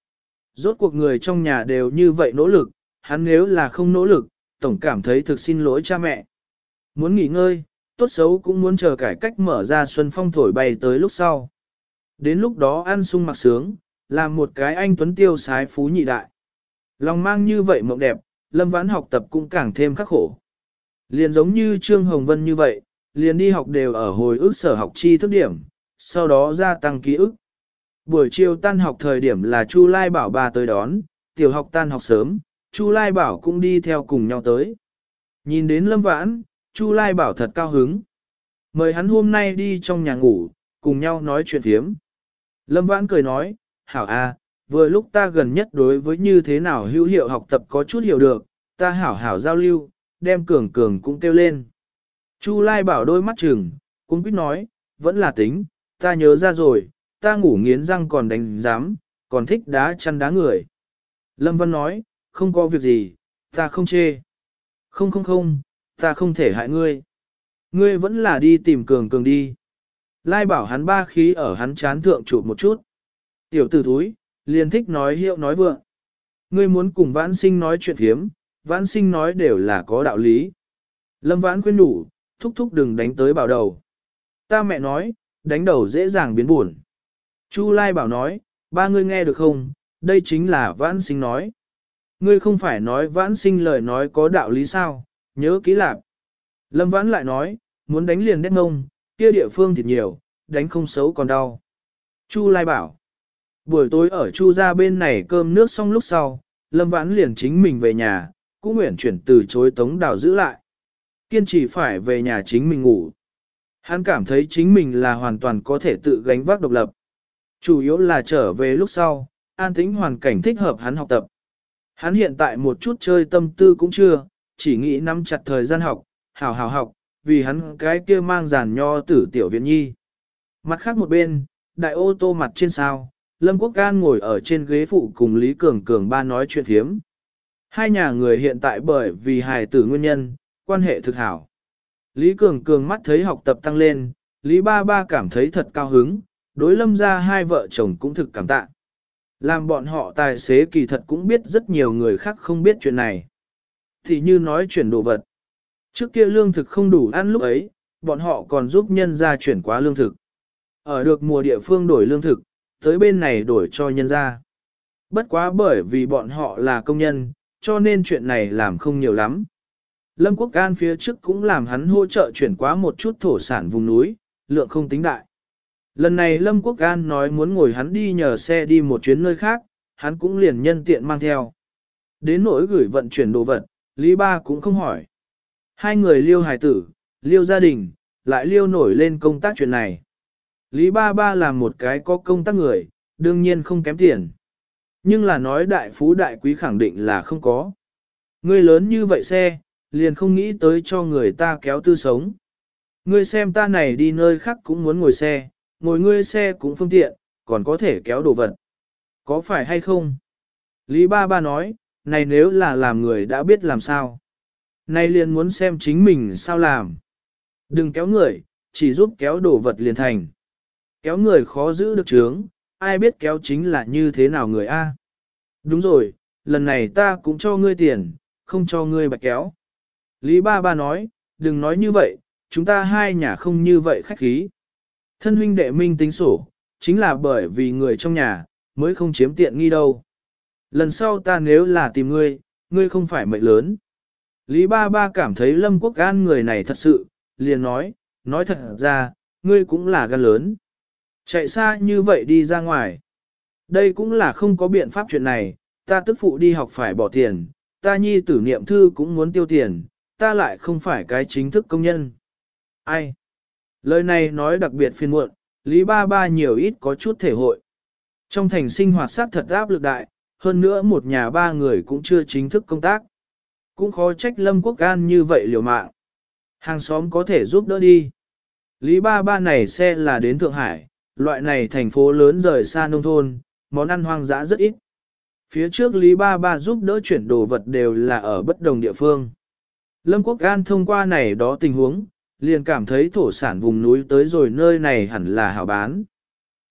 S1: Rốt cuộc người trong nhà đều như vậy nỗ lực, hắn nếu là không nỗ lực, tổng cảm thấy thực xin lỗi cha mẹ. Muốn nghỉ ngơi, tốt xấu cũng muốn chờ cải cách mở ra xuân phong thổi bay tới lúc sau. Đến lúc đó ăn sung mặc sướng, làm một cái anh tuấn tiêu sái phú nhị đại. Lòng mang như vậy mộng đẹp, Lâm Vãn học tập cũng càng thêm khắc khổ. Liền giống như Trương Hồng Vân như vậy, liền đi học đều ở hồi ức sở học chi thức điểm, sau đó gia tăng ký ức. Buổi chiều tan học thời điểm là Chu Lai Bảo bà tới đón, tiểu học tan học sớm, Chu Lai Bảo cũng đi theo cùng nhau tới. Nhìn đến Lâm Vãn, Chu Lai Bảo thật cao hứng. Mời hắn hôm nay đi trong nhà ngủ, cùng nhau nói chuyện phiếm. Lâm Vãn cười nói, hảo a, vừa lúc ta gần nhất đối với như thế nào hữu hiệu học tập có chút hiểu được, ta hảo hảo giao lưu, đem cường cường cũng kêu lên. Chu Lai Bảo đôi mắt trừng, cũng quyết nói, vẫn là tính, ta nhớ ra rồi, ta ngủ nghiến răng còn đánh giám, còn thích đá chăn đá người. Lâm Văn nói, không có việc gì, ta không chê. Không không không, ta không thể hại ngươi. Ngươi vẫn là đi tìm cường cường đi. Lai Bảo hắn ba khí ở hắn chán thượng chụp một chút. Tiểu tử thúi, liền thích nói hiệu nói vượng. Ngươi muốn cùng Vãn Sinh nói chuyện thiếm, Vãn Sinh nói đều là có đạo lý. Lâm Vãn khuyên nhủ, thúc thúc đừng đánh tới Bảo đầu. Ta mẹ nói, đánh đầu dễ dàng biến buồn. Chu Lai Bảo nói, ba ngươi nghe được không, đây chính là Vãn Sinh nói. Ngươi không phải nói Vãn Sinh lời nói có đạo lý sao, nhớ kỹ lạc. Lâm Vãn lại nói, muốn đánh liền đét ngông, kia địa phương thịt nhiều, đánh không xấu còn đau. Chu Lai Bảo, buổi tối ở Chu gia bên này cơm nước xong lúc sau, Lâm Vãn liền chính mình về nhà, cũng nguyện chuyển từ chối Tống Đào giữ lại. Kiên trì phải về nhà chính mình ngủ. Hắn cảm thấy chính mình là hoàn toàn có thể tự gánh vác độc lập. Chủ yếu là trở về lúc sau, an tĩnh hoàn cảnh thích hợp hắn học tập. Hắn hiện tại một chút chơi tâm tư cũng chưa, chỉ nghĩ nắm chặt thời gian học, hảo hảo học, vì hắn cái kia mang giàn nho tử tiểu viện nhi. Mặt khác một bên, đại ô tô mặt trên sao, Lâm Quốc Can ngồi ở trên ghế phụ cùng Lý Cường Cường ba nói chuyện phiếm. Hai nhà người hiện tại bởi vì hài tử nguyên nhân, quan hệ thực hảo. Lý Cường Cường mắt thấy học tập tăng lên, Lý Ba Ba cảm thấy thật cao hứng, đối Lâm ra hai vợ chồng cũng thực cảm tạ. Làm bọn họ tài xế kỳ thật cũng biết rất nhiều người khác không biết chuyện này. Thì như nói chuyển đồ vật. Trước kia lương thực không đủ ăn lúc ấy, bọn họ còn giúp nhân ra chuyển quá lương thực. Ở được mùa địa phương đổi lương thực, tới bên này đổi cho nhân ra. Bất quá bởi vì bọn họ là công nhân, cho nên chuyện này làm không nhiều lắm. Lâm Quốc An phía trước cũng làm hắn hỗ trợ chuyển quá một chút thổ sản vùng núi, lượng không tính đại. Lần này Lâm Quốc An nói muốn ngồi hắn đi nhờ xe đi một chuyến nơi khác, hắn cũng liền nhân tiện mang theo. Đến nỗi gửi vận chuyển đồ vật, Lý Ba cũng không hỏi. Hai người liêu hài tử, liêu gia đình, lại liêu nổi lên công tác chuyện này. Lý Ba Ba làm một cái có công tác người, đương nhiên không kém tiền. Nhưng là nói đại phú đại quý khẳng định là không có. Ngươi lớn như vậy xe, liền không nghĩ tới cho người ta kéo tư sống. Ngươi xem ta này đi nơi khác cũng muốn ngồi xe, ngồi ngươi xe cũng phương tiện, còn có thể kéo đồ vật. Có phải hay không? Lý Ba Ba nói, này nếu là làm người đã biết làm sao. Này liền muốn xem chính mình sao làm. Đừng kéo người, chỉ giúp kéo đồ vật liền thành. Kéo người khó giữ được chướng, ai biết kéo chính là như thế nào người A. Đúng rồi, lần này ta cũng cho ngươi tiền, không cho ngươi bạch kéo. Lý Ba Ba nói, đừng nói như vậy, chúng ta hai nhà không như vậy khách khí. Thân huynh đệ minh tính sổ, chính là bởi vì người trong nhà, mới không chiếm tiện nghi đâu. Lần sau ta nếu là tìm ngươi, ngươi không phải mệnh lớn. Lý Ba Ba cảm thấy Lâm Quốc An người này thật sự, liền nói, nói thật ra, ngươi cũng là gan lớn. Chạy xa như vậy đi ra ngoài. Đây cũng là không có biện pháp chuyện này, ta tức phụ đi học phải bỏ tiền, ta nhi tử niệm thư cũng muốn tiêu tiền, ta lại không phải cái chính thức công nhân. Ai? Lời này nói đặc biệt phiền muộn, Lý Ba Ba nhiều ít có chút thể hội. Trong thành sinh hoạt sát thật áp lực đại, hơn nữa một nhà ba người cũng chưa chính thức công tác. Cũng khó trách Lâm Quốc An như vậy liều mạng. Hàng xóm có thể giúp đỡ đi. Lý Ba Ba này xe là đến Thượng Hải, loại này thành phố lớn rời xa nông thôn, món ăn hoang dã rất ít. Phía trước Lý Ba Ba giúp đỡ chuyển đồ vật đều là ở bất đồng địa phương. Lâm Quốc An thông qua này đó tình huống, liền cảm thấy thổ sản vùng núi tới rồi nơi này hẳn là hảo bán.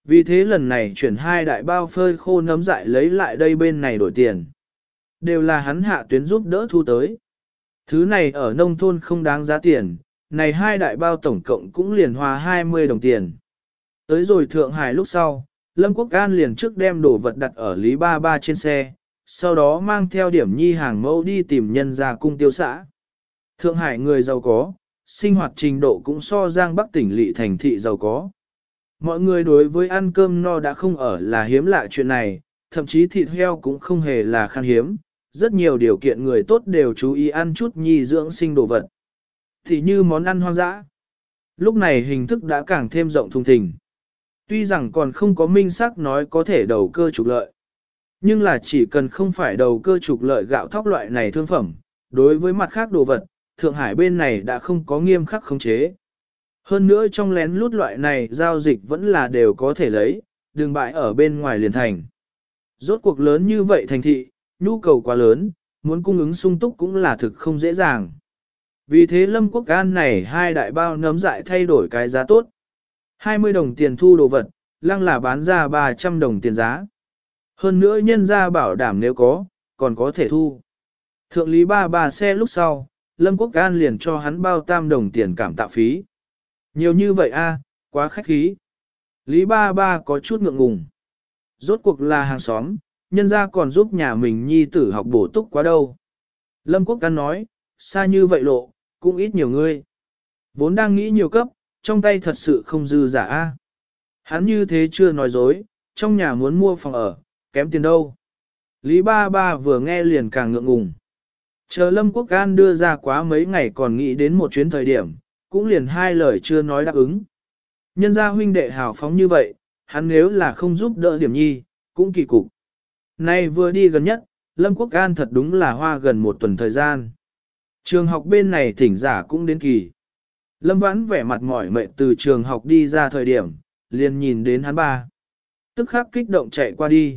S1: Vì thế lần này chuyển hai đại bao phơi khô nấm dại lấy lại đây bên này đổi tiền. Đều là hắn hạ tuyến giúp đỡ thu tới. Thứ này ở nông thôn không đáng giá tiền, này hai đại bao tổng cộng cũng liền hòa hai mươi đồng tiền. Tới rồi Thượng Hải lúc sau, Lâm Quốc An liền trước đem đồ vật đặt ở Lý Ba Ba trên xe, sau đó mang theo điểm nhi hàng mẫu đi tìm nhân ra cung tiêu xã. Thượng Hải người giàu có, sinh hoạt trình độ cũng so Giang Bắc tỉnh lỵ thành thị giàu có. Mọi người đối với ăn cơm no đã không ở là hiếm lạ chuyện này, thậm chí thịt heo cũng không hề là khan hiếm. Rất nhiều điều kiện người tốt đều chú ý ăn chút nhi dưỡng sinh đồ vật. Thì như món ăn hoang dã. Lúc này hình thức đã càng thêm rộng thùng thình. Tuy rằng còn không có minh xác nói có thể đầu cơ trục lợi. Nhưng là chỉ cần không phải đầu cơ trục lợi gạo thóc loại này thương phẩm, đối với mặt khác đồ vật, Thượng Hải bên này đã không có nghiêm khắc khống chế. Hơn nữa trong lén lút loại này giao dịch vẫn là đều có thể lấy, đừng bại ở bên ngoài liền thành. Rốt cuộc lớn như vậy thành thị, nhu cầu quá lớn, muốn cung ứng sung túc cũng là thực không dễ dàng. Vì thế Lâm Quốc An này hai đại bao nấm dại thay đổi cái giá tốt. hai mươi đồng tiền thu đồ vật, lăng là bán ra ba trăm đồng tiền giá. Hơn nữa nhân ra bảo đảm nếu có, còn có thể thu. Thượng lý ba bà xe lúc sau, Lâm Quốc An liền cho hắn bao tam đồng tiền cảm tạ phí. Nhiều như vậy a, quá khách khí. Lý ba ba có chút ngượng ngùng. Rốt cuộc là hàng xóm, nhân ra còn giúp nhà mình nhi tử học bổ túc quá đâu. Lâm Quốc An nói, xa như vậy lộ, cũng ít nhiều ngươi. Vốn đang nghĩ nhiều cấp, trong tay thật sự không dư giả a. Hắn như thế chưa nói dối, trong nhà muốn mua phòng ở, kém tiền đâu. Lý ba ba vừa nghe liền càng ngượng ngùng. Chờ Lâm Quốc An đưa ra quá mấy ngày còn nghĩ đến một chuyến thời điểm, cũng liền hai lời chưa nói đáp ứng. Nhân gia huynh đệ hào phóng như vậy, hắn nếu là không giúp đỡ điểm nhi, cũng kỳ cục. Nay vừa đi gần nhất, Lâm Quốc An thật đúng là hoa gần một tuần thời gian. Trường học bên này thỉnh giả cũng đến kỳ. Lâm Vãn vẻ mặt mỏi mệt từ trường học đi ra thời điểm, liền nhìn đến hắn ba. Tức khắc kích động chạy qua đi.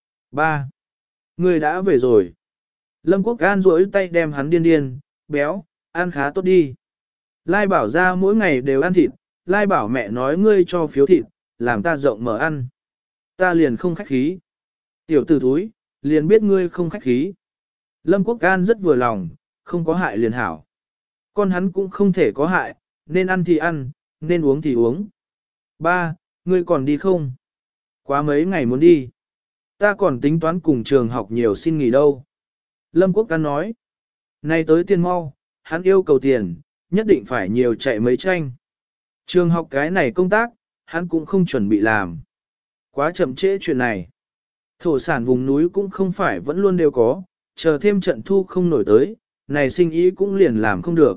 S1: Ba. Người đã về rồi. Lâm Quốc An duỗi tay đem hắn điên điên, béo, ăn khá tốt đi. Lai bảo ra mỗi ngày đều ăn thịt, Lai bảo mẹ nói ngươi cho phiếu thịt, làm ta rộng mở ăn. Ta liền không khách khí. Tiểu tử thúi, liền biết ngươi không khách khí. Lâm Quốc An rất vừa lòng, không có hại liền hảo. Con hắn cũng không thể có hại, nên ăn thì ăn, nên uống thì uống. Ba, ngươi còn đi không? Quá mấy ngày muốn đi. Ta còn tính toán cùng trường học nhiều xin nghỉ đâu. Lâm Quốc An nói. Này tới tiền mau, hắn yêu cầu tiền, nhất định phải nhiều chạy mấy tranh. Trường học cái này công tác, hắn cũng không chuẩn bị làm. Quá chậm trễ chuyện này. Thổ sản vùng núi cũng không phải vẫn luôn đều có, chờ thêm trận thu không nổi tới, này sinh ý cũng liền làm không được.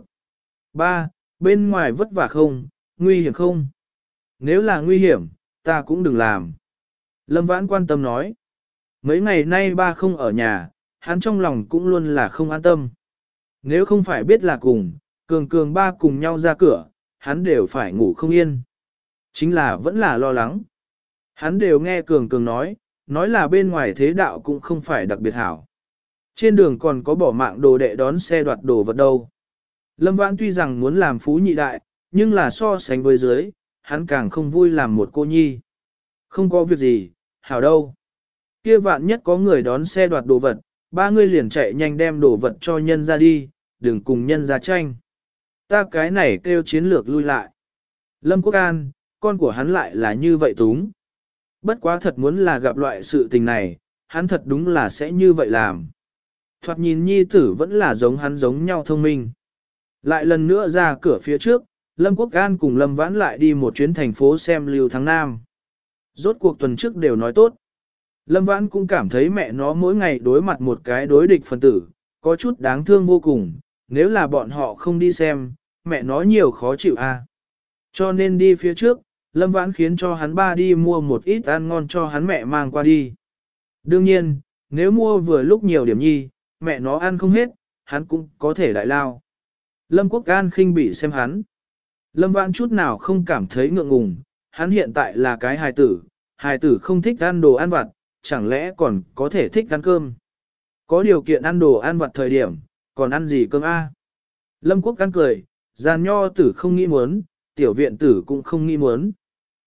S1: Ba, bên ngoài vất vả không, nguy hiểm không? Nếu là nguy hiểm, ta cũng đừng làm. Lâm Vãn quan tâm nói. Mấy ngày nay ba không ở nhà, hắn trong lòng cũng luôn là không an tâm. Nếu không phải biết là cùng, cường cường ba cùng nhau ra cửa, hắn đều phải ngủ không yên. Chính là vẫn là lo lắng. Hắn đều nghe cường cường nói, nói là bên ngoài thế đạo cũng không phải đặc biệt hảo. Trên đường còn có bỏ mạng đồ đệ đón xe đoạt đồ vật đâu. Lâm Vãn tuy rằng muốn làm phú nhị đại, nhưng là so sánh với dưới, hắn càng không vui làm một cô nhi. Không có việc gì, hảo đâu. Kia vạn nhất có người đón xe đoạt đồ vật, ba người liền chạy nhanh đem đồ vật cho nhân ra đi, đừng cùng nhân ra tranh. Ta cái này kêu chiến lược lui lại. Lâm Quốc An, con của hắn lại là như vậy túng. Bất quá thật muốn là gặp loại sự tình này, hắn thật đúng là sẽ như vậy làm. Thoạt nhìn nhi tử vẫn là giống hắn giống nhau thông minh. Lại lần nữa ra cửa phía trước, Lâm Quốc An cùng Lâm Vãn lại đi một chuyến thành phố xem Lưu Thắng Nam. Rốt cuộc tuần trước đều nói tốt. Lâm Vãn cũng cảm thấy mẹ nó mỗi ngày đối mặt một cái đối địch phân tử, có chút đáng thương vô cùng, nếu là bọn họ không đi xem, mẹ nó nhiều khó chịu a. À. Cho nên đi phía trước, Lâm Vãn khiến cho hắn ba đi mua một ít ăn ngon cho hắn mẹ mang qua đi. Đương nhiên, nếu mua vừa lúc nhiều điểm nhi, mẹ nó ăn không hết, hắn cũng có thể đại lao. Lâm Quốc An khinh bỉ xem hắn. Lâm Vãn chút nào không cảm thấy ngượng ngùng, hắn hiện tại là cái hài tử, hài tử không thích ăn đồ ăn vặt, chẳng lẽ còn có thể thích ăn cơm. Có điều kiện ăn đồ ăn vặt thời điểm, còn ăn gì cơm a? Lâm Quốc An cười, gian nho tử không nghĩ muốn, tiểu viện tử cũng không nghĩ muốn.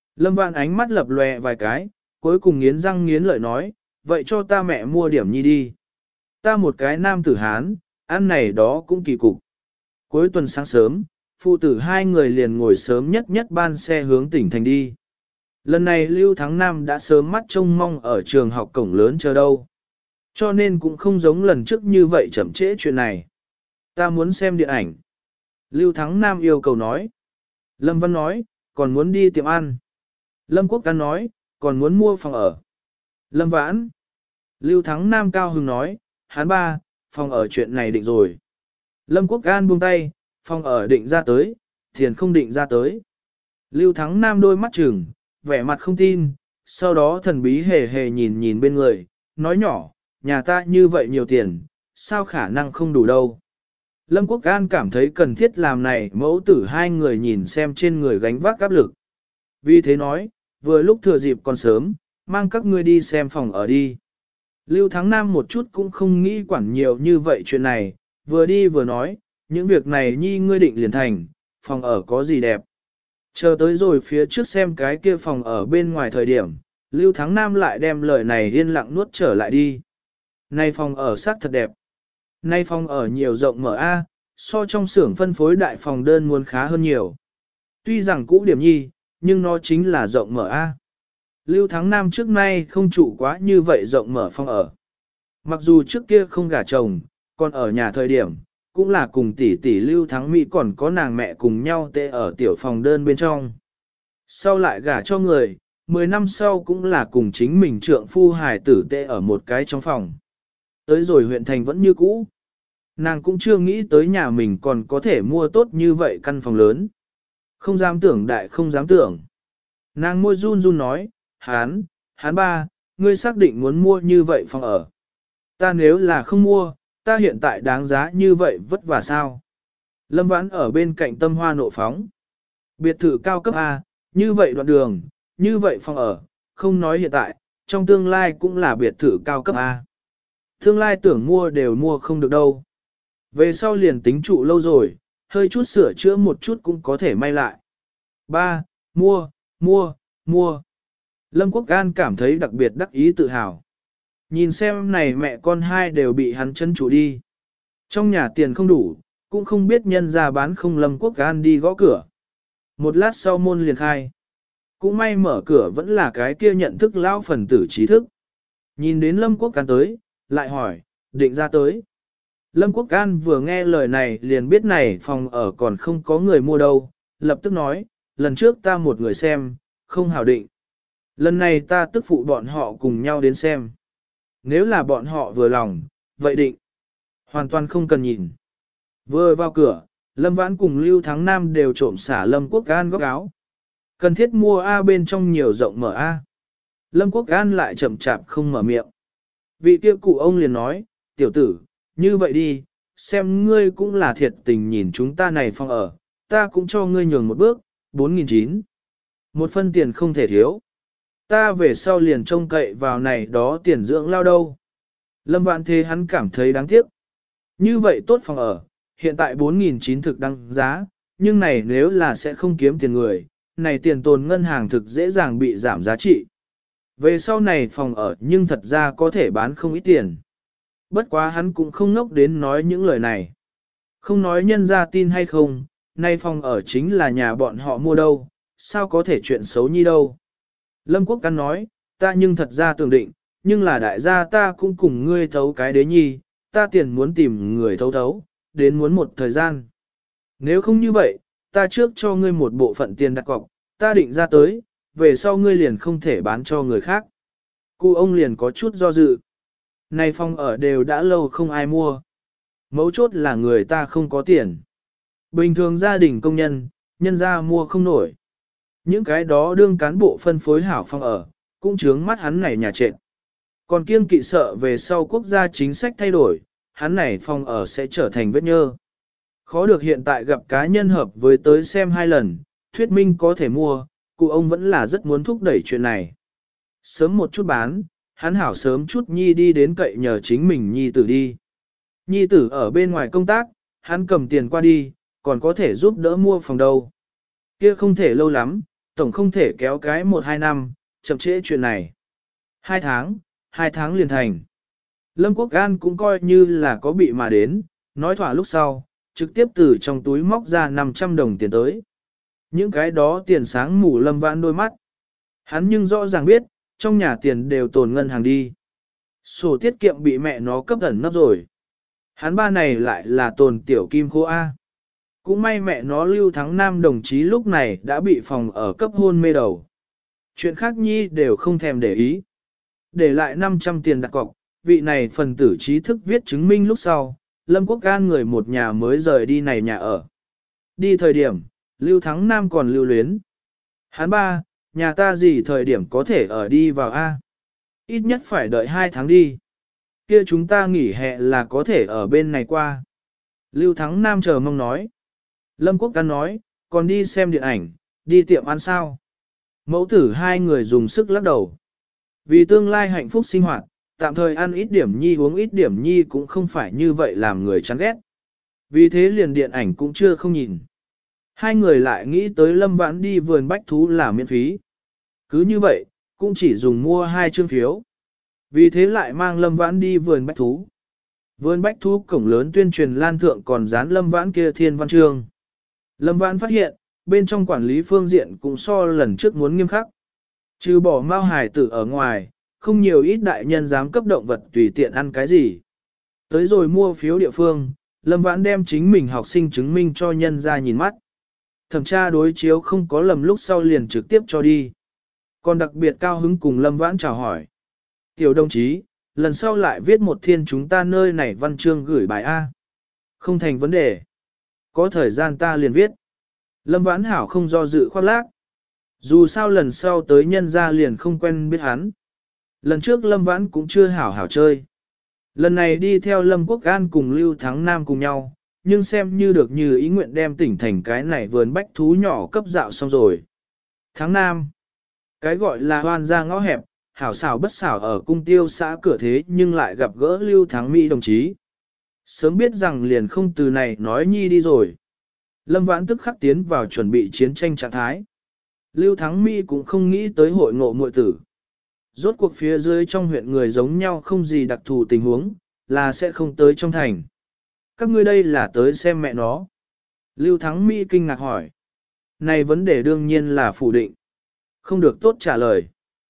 S1: Lâm Vãn ánh mắt lập lòe vài cái, cuối cùng nghiến răng nghiến lợi nói, vậy cho ta mẹ mua điểm nhi đi. Ta một cái nam tử Hán, ăn này đó cũng kỳ cục. Cuối tuần sáng sớm, phụ tử hai người liền ngồi sớm nhất nhất ban xe hướng tỉnh thành đi. Lần này Lưu Thắng Nam đã sớm mắt trông mong ở trường học cổng lớn chờ đâu. Cho nên cũng không giống lần trước như vậy chậm trễ chuyện này. Ta muốn xem điện ảnh. Lưu Thắng Nam yêu cầu nói. Lâm Văn nói, còn muốn đi tiệm ăn. Lâm Quốc Can nói, còn muốn mua phòng ở. Lâm Vãn. Lưu Thắng Nam cao hứng nói, hắn ba, phòng ở chuyện này định rồi. Lâm Quốc Can buông tay, phòng ở định ra tới, tiền không định ra tới. Lưu Thắng Nam đôi mắt trừng, vẻ mặt không tin, sau đó thần bí hề hề nhìn nhìn bên người, nói nhỏ, nhà ta như vậy nhiều tiền, sao khả năng không đủ đâu. Lâm Quốc An cảm thấy cần thiết làm này mẫu tử hai người nhìn xem trên người gánh vác áp lực. Vì thế nói, vừa lúc thừa dịp còn sớm, mang các ngươi đi xem phòng ở đi. Lưu Thắng Nam một chút cũng không nghĩ quản nhiều như vậy chuyện này, vừa đi vừa nói, những việc này nhi ngươi định liền thành, phòng ở có gì đẹp. Chờ tới rồi phía trước xem cái kia phòng ở bên ngoài thời điểm, Lưu Thắng Nam lại đem lời này yên lặng nuốt trở lại đi. Này phòng ở sắc thật đẹp. Nay phòng ở nhiều rộng mở A, so trong xưởng phân phối đại phòng đơn muốn khá hơn nhiều. Tuy rằng cũ điểm nhi, nhưng nó chính là rộng mở A. Lưu Thắng Nam trước nay không trụ quá như vậy rộng mở phòng ở. Mặc dù trước kia không gả chồng, còn ở nhà thời điểm, cũng là cùng tỷ tỷ Lưu Thắng Mỹ còn có nàng mẹ cùng nhau tê ở tiểu phòng đơn bên trong. Sau lại gả cho người, mười năm sau cũng là cùng chính mình trượng phu hài tử tê ở một cái trong phòng. Tới rồi huyện thành vẫn như cũ. Nàng cũng chưa nghĩ tới nhà mình còn có thể mua tốt như vậy căn phòng lớn. Không dám tưởng đại không dám tưởng. Nàng môi run run nói, hán, hán ba, ngươi xác định muốn mua như vậy phòng ở. Ta nếu là không mua, ta hiện tại đáng giá như vậy vất vả sao? Lâm Vãn ở bên cạnh tâm hoa nộ phóng. Biệt thự cao cấp A, như vậy đoạn đường, như vậy phòng ở, không nói hiện tại, trong tương lai cũng là biệt thự cao cấp A. Tương lai tưởng mua đều mua không được đâu. Về sau liền tính trụ lâu rồi, hơi chút sửa chữa một chút cũng có thể may lại. Ba, mua, mua, mua. Lâm Quốc An cảm thấy đặc biệt đắc ý tự hào. Nhìn xem này mẹ con hai đều bị hắn chân chủ đi. Trong nhà tiền không đủ, cũng không biết nhân ra bán không Lâm Quốc An đi gõ cửa. Một lát sau môn liền khai. Cũng may mở cửa vẫn là cái kia nhận thức lão phần tử trí thức. Nhìn đến Lâm Quốc An tới, lại hỏi, định ra tới. Lâm Quốc An vừa nghe lời này liền biết này phòng ở còn không có người mua đâu, lập tức nói, lần trước ta một người xem, không hảo định. Lần này ta tức phụ bọn họ cùng nhau đến xem. Nếu là bọn họ vừa lòng, vậy định. Hoàn toàn không cần nhìn. Vừa vào cửa, Lâm Vãn cùng Lưu Thắng Nam đều trộm xả Lâm Quốc An góc áo. Cần thiết mua A bên trong nhiều rộng mở A. Lâm Quốc An lại chậm chạp không mở miệng. Vị kia cụ ông liền nói, tiểu tử, như vậy đi, xem ngươi cũng là thiệt tình nhìn chúng ta này phòng ở, ta cũng cho ngươi nhường một bước, bốn nghìn chín. Một phân tiền không thể thiếu. Ta về sau liền trông cậy vào này đó tiền dưỡng lao đâu. Lâm Vãn thế hắn cảm thấy đáng tiếc. Như vậy tốt phòng ở, hiện tại bốn nghìn chín thực đăng giá, nhưng này nếu là sẽ không kiếm tiền người, này tiền tồn ngân hàng thực dễ dàng bị giảm giá trị. Về sau này phòng ở nhưng thật ra có thể bán không ít tiền. Bất quá hắn cũng không ngốc đến nói những lời này. Không nói nhân ra tin hay không, nay phòng ở chính là nhà bọn họ mua đâu, sao có thể chuyện xấu nhi đâu. Lâm Quốc Căn nói, ta nhưng thật ra tưởng định, nhưng là đại gia ta cũng cùng ngươi thấu cái đế nhi, ta tiền muốn tìm người thấu thấu, đến muốn một thời gian. Nếu không như vậy, ta trước cho ngươi một bộ phận tiền đặt cọc, ta định ra tới, về sau ngươi liền không thể bán cho người khác. Cụ ông liền có chút do dự. Này phòng ở đều đã lâu không ai mua. Mấu chốt là người ta không có tiền. Bình thường gia đình công nhân, nhân ra mua không nổi. Những cái đó đương cán bộ phân phối hảo phòng ở, cũng chướng mắt hắn này nhà trệt. Còn kiêng kỵ sợ về sau quốc gia chính sách thay đổi, hắn này phòng ở sẽ trở thành vết nhơ. Khó được hiện tại gặp cá nhân hợp với tới xem hai lần, thuyết minh có thể mua, cụ ông vẫn là rất muốn thúc đẩy chuyện này. Sớm một chút bán, hắn hảo sớm chút nhi đi đến cậy nhờ chính mình nhi tử đi. Nhi tử ở bên ngoài công tác, hắn cầm tiền qua đi, còn có thể giúp đỡ mua phòng đâu. Kia không thể lâu lắm, tổng không thể kéo cái một hai năm, chậm trễ chuyện này. Hai tháng, hai tháng liền thành. Lâm Quốc An cũng coi như là có bị mà đến, nói thỏa lúc sau, trực tiếp từ trong túi móc ra năm trăm đồng tiền tới. Những cái đó tiền sáng mù Lâm Vãn đôi mắt. Hắn nhưng rõ ràng biết, trong nhà tiền đều tồn ngân hàng đi. Sổ tiết kiệm bị mẹ nó cấp ẩn nấp rồi. Hắn ba này lại là tồn tiểu kim khô A. Cũng may mẹ nó Lưu Thắng Nam đồng chí lúc này đã bị phòng ở cấp hôn mê đầu. Chuyện khác nhi đều không thèm để ý. Để lại năm trăm tiền đặt cọc, vị này phần tử trí thức viết chứng minh lúc sau, Lâm Quốc An người một nhà mới rời đi này nhà ở. Đi thời điểm, Lưu Thắng Nam còn lưu luyến. Hắn ba, nhà ta gì thời điểm có thể ở đi vào A. Ít nhất phải đợi hai tháng đi. Kia chúng ta nghỉ hè là có thể ở bên này qua. Lưu Thắng Nam chờ mong nói. Lâm Quốc An nói, còn đi xem điện ảnh, đi tiệm ăn sao. Mẫu tử hai người dùng sức lắc đầu. Vì tương lai hạnh phúc sinh hoạt, tạm thời ăn ít điểm nhi uống ít điểm nhi cũng không phải như vậy làm người chán ghét. Vì thế liền điện ảnh cũng chưa không nhìn. Hai người lại nghĩ tới Lâm Vãn đi vườn bách thú là miễn phí. Cứ như vậy, cũng chỉ dùng mua hai chương phiếu. Vì thế lại mang Lâm Vãn đi vườn bách thú. Vườn bách thú cổng lớn tuyên truyền lan thượng còn dán Lâm Vãn kia thiên văn chương. Lâm Vãn phát hiện, bên trong quản lý phương diện cũng so lần trước muốn nghiêm khắc. Trừ bỏ mao hài tử ở ngoài, không nhiều ít đại nhân dám cấp động vật tùy tiện ăn cái gì. Tới rồi mua phiếu địa phương, Lâm Vãn đem chính mình học sinh chứng minh cho nhân ra nhìn mắt. Thẩm tra đối chiếu không có lầm lúc sau liền trực tiếp cho đi. Còn đặc biệt cao hứng cùng Lâm Vãn chào hỏi. Tiểu đồng chí, lần sau lại viết một thiên chúng ta nơi này văn chương gửi bài A. Không thành vấn đề. Có thời gian ta liền viết. Lâm Vãn Hảo không do dự khoác lác. Dù sao lần sau tới nhân ra liền không quen biết hắn. Lần trước Lâm Vãn cũng chưa hảo hảo chơi. Lần này đi theo Lâm Quốc An cùng Lưu Thắng Nam cùng nhau, nhưng xem như được như ý nguyện đem tỉnh thành cái này vườn bách thú nhỏ cấp dạo xong rồi. Thắng Nam, cái gọi là hoan ra ngõ hẹp, hảo xảo bất xảo ở cung tiêu xã cửa thế nhưng lại gặp gỡ Lưu Thắng Mỹ đồng chí. Sớm biết rằng liền không từ này nói nhi đi rồi. Lâm Vãn tức khắc tiến vào chuẩn bị chiến tranh trạng thái. Lưu Thắng Mỹ cũng không nghĩ tới hội ngộ muội tử. Rốt cuộc phía dưới trong huyện người giống nhau không gì đặc thù tình huống, là sẽ không tới trong thành. Các ngươi đây là tới xem mẹ nó. Lưu Thắng Mỹ kinh ngạc hỏi. Này vấn đề đương nhiên là phủ định. Không được tốt trả lời.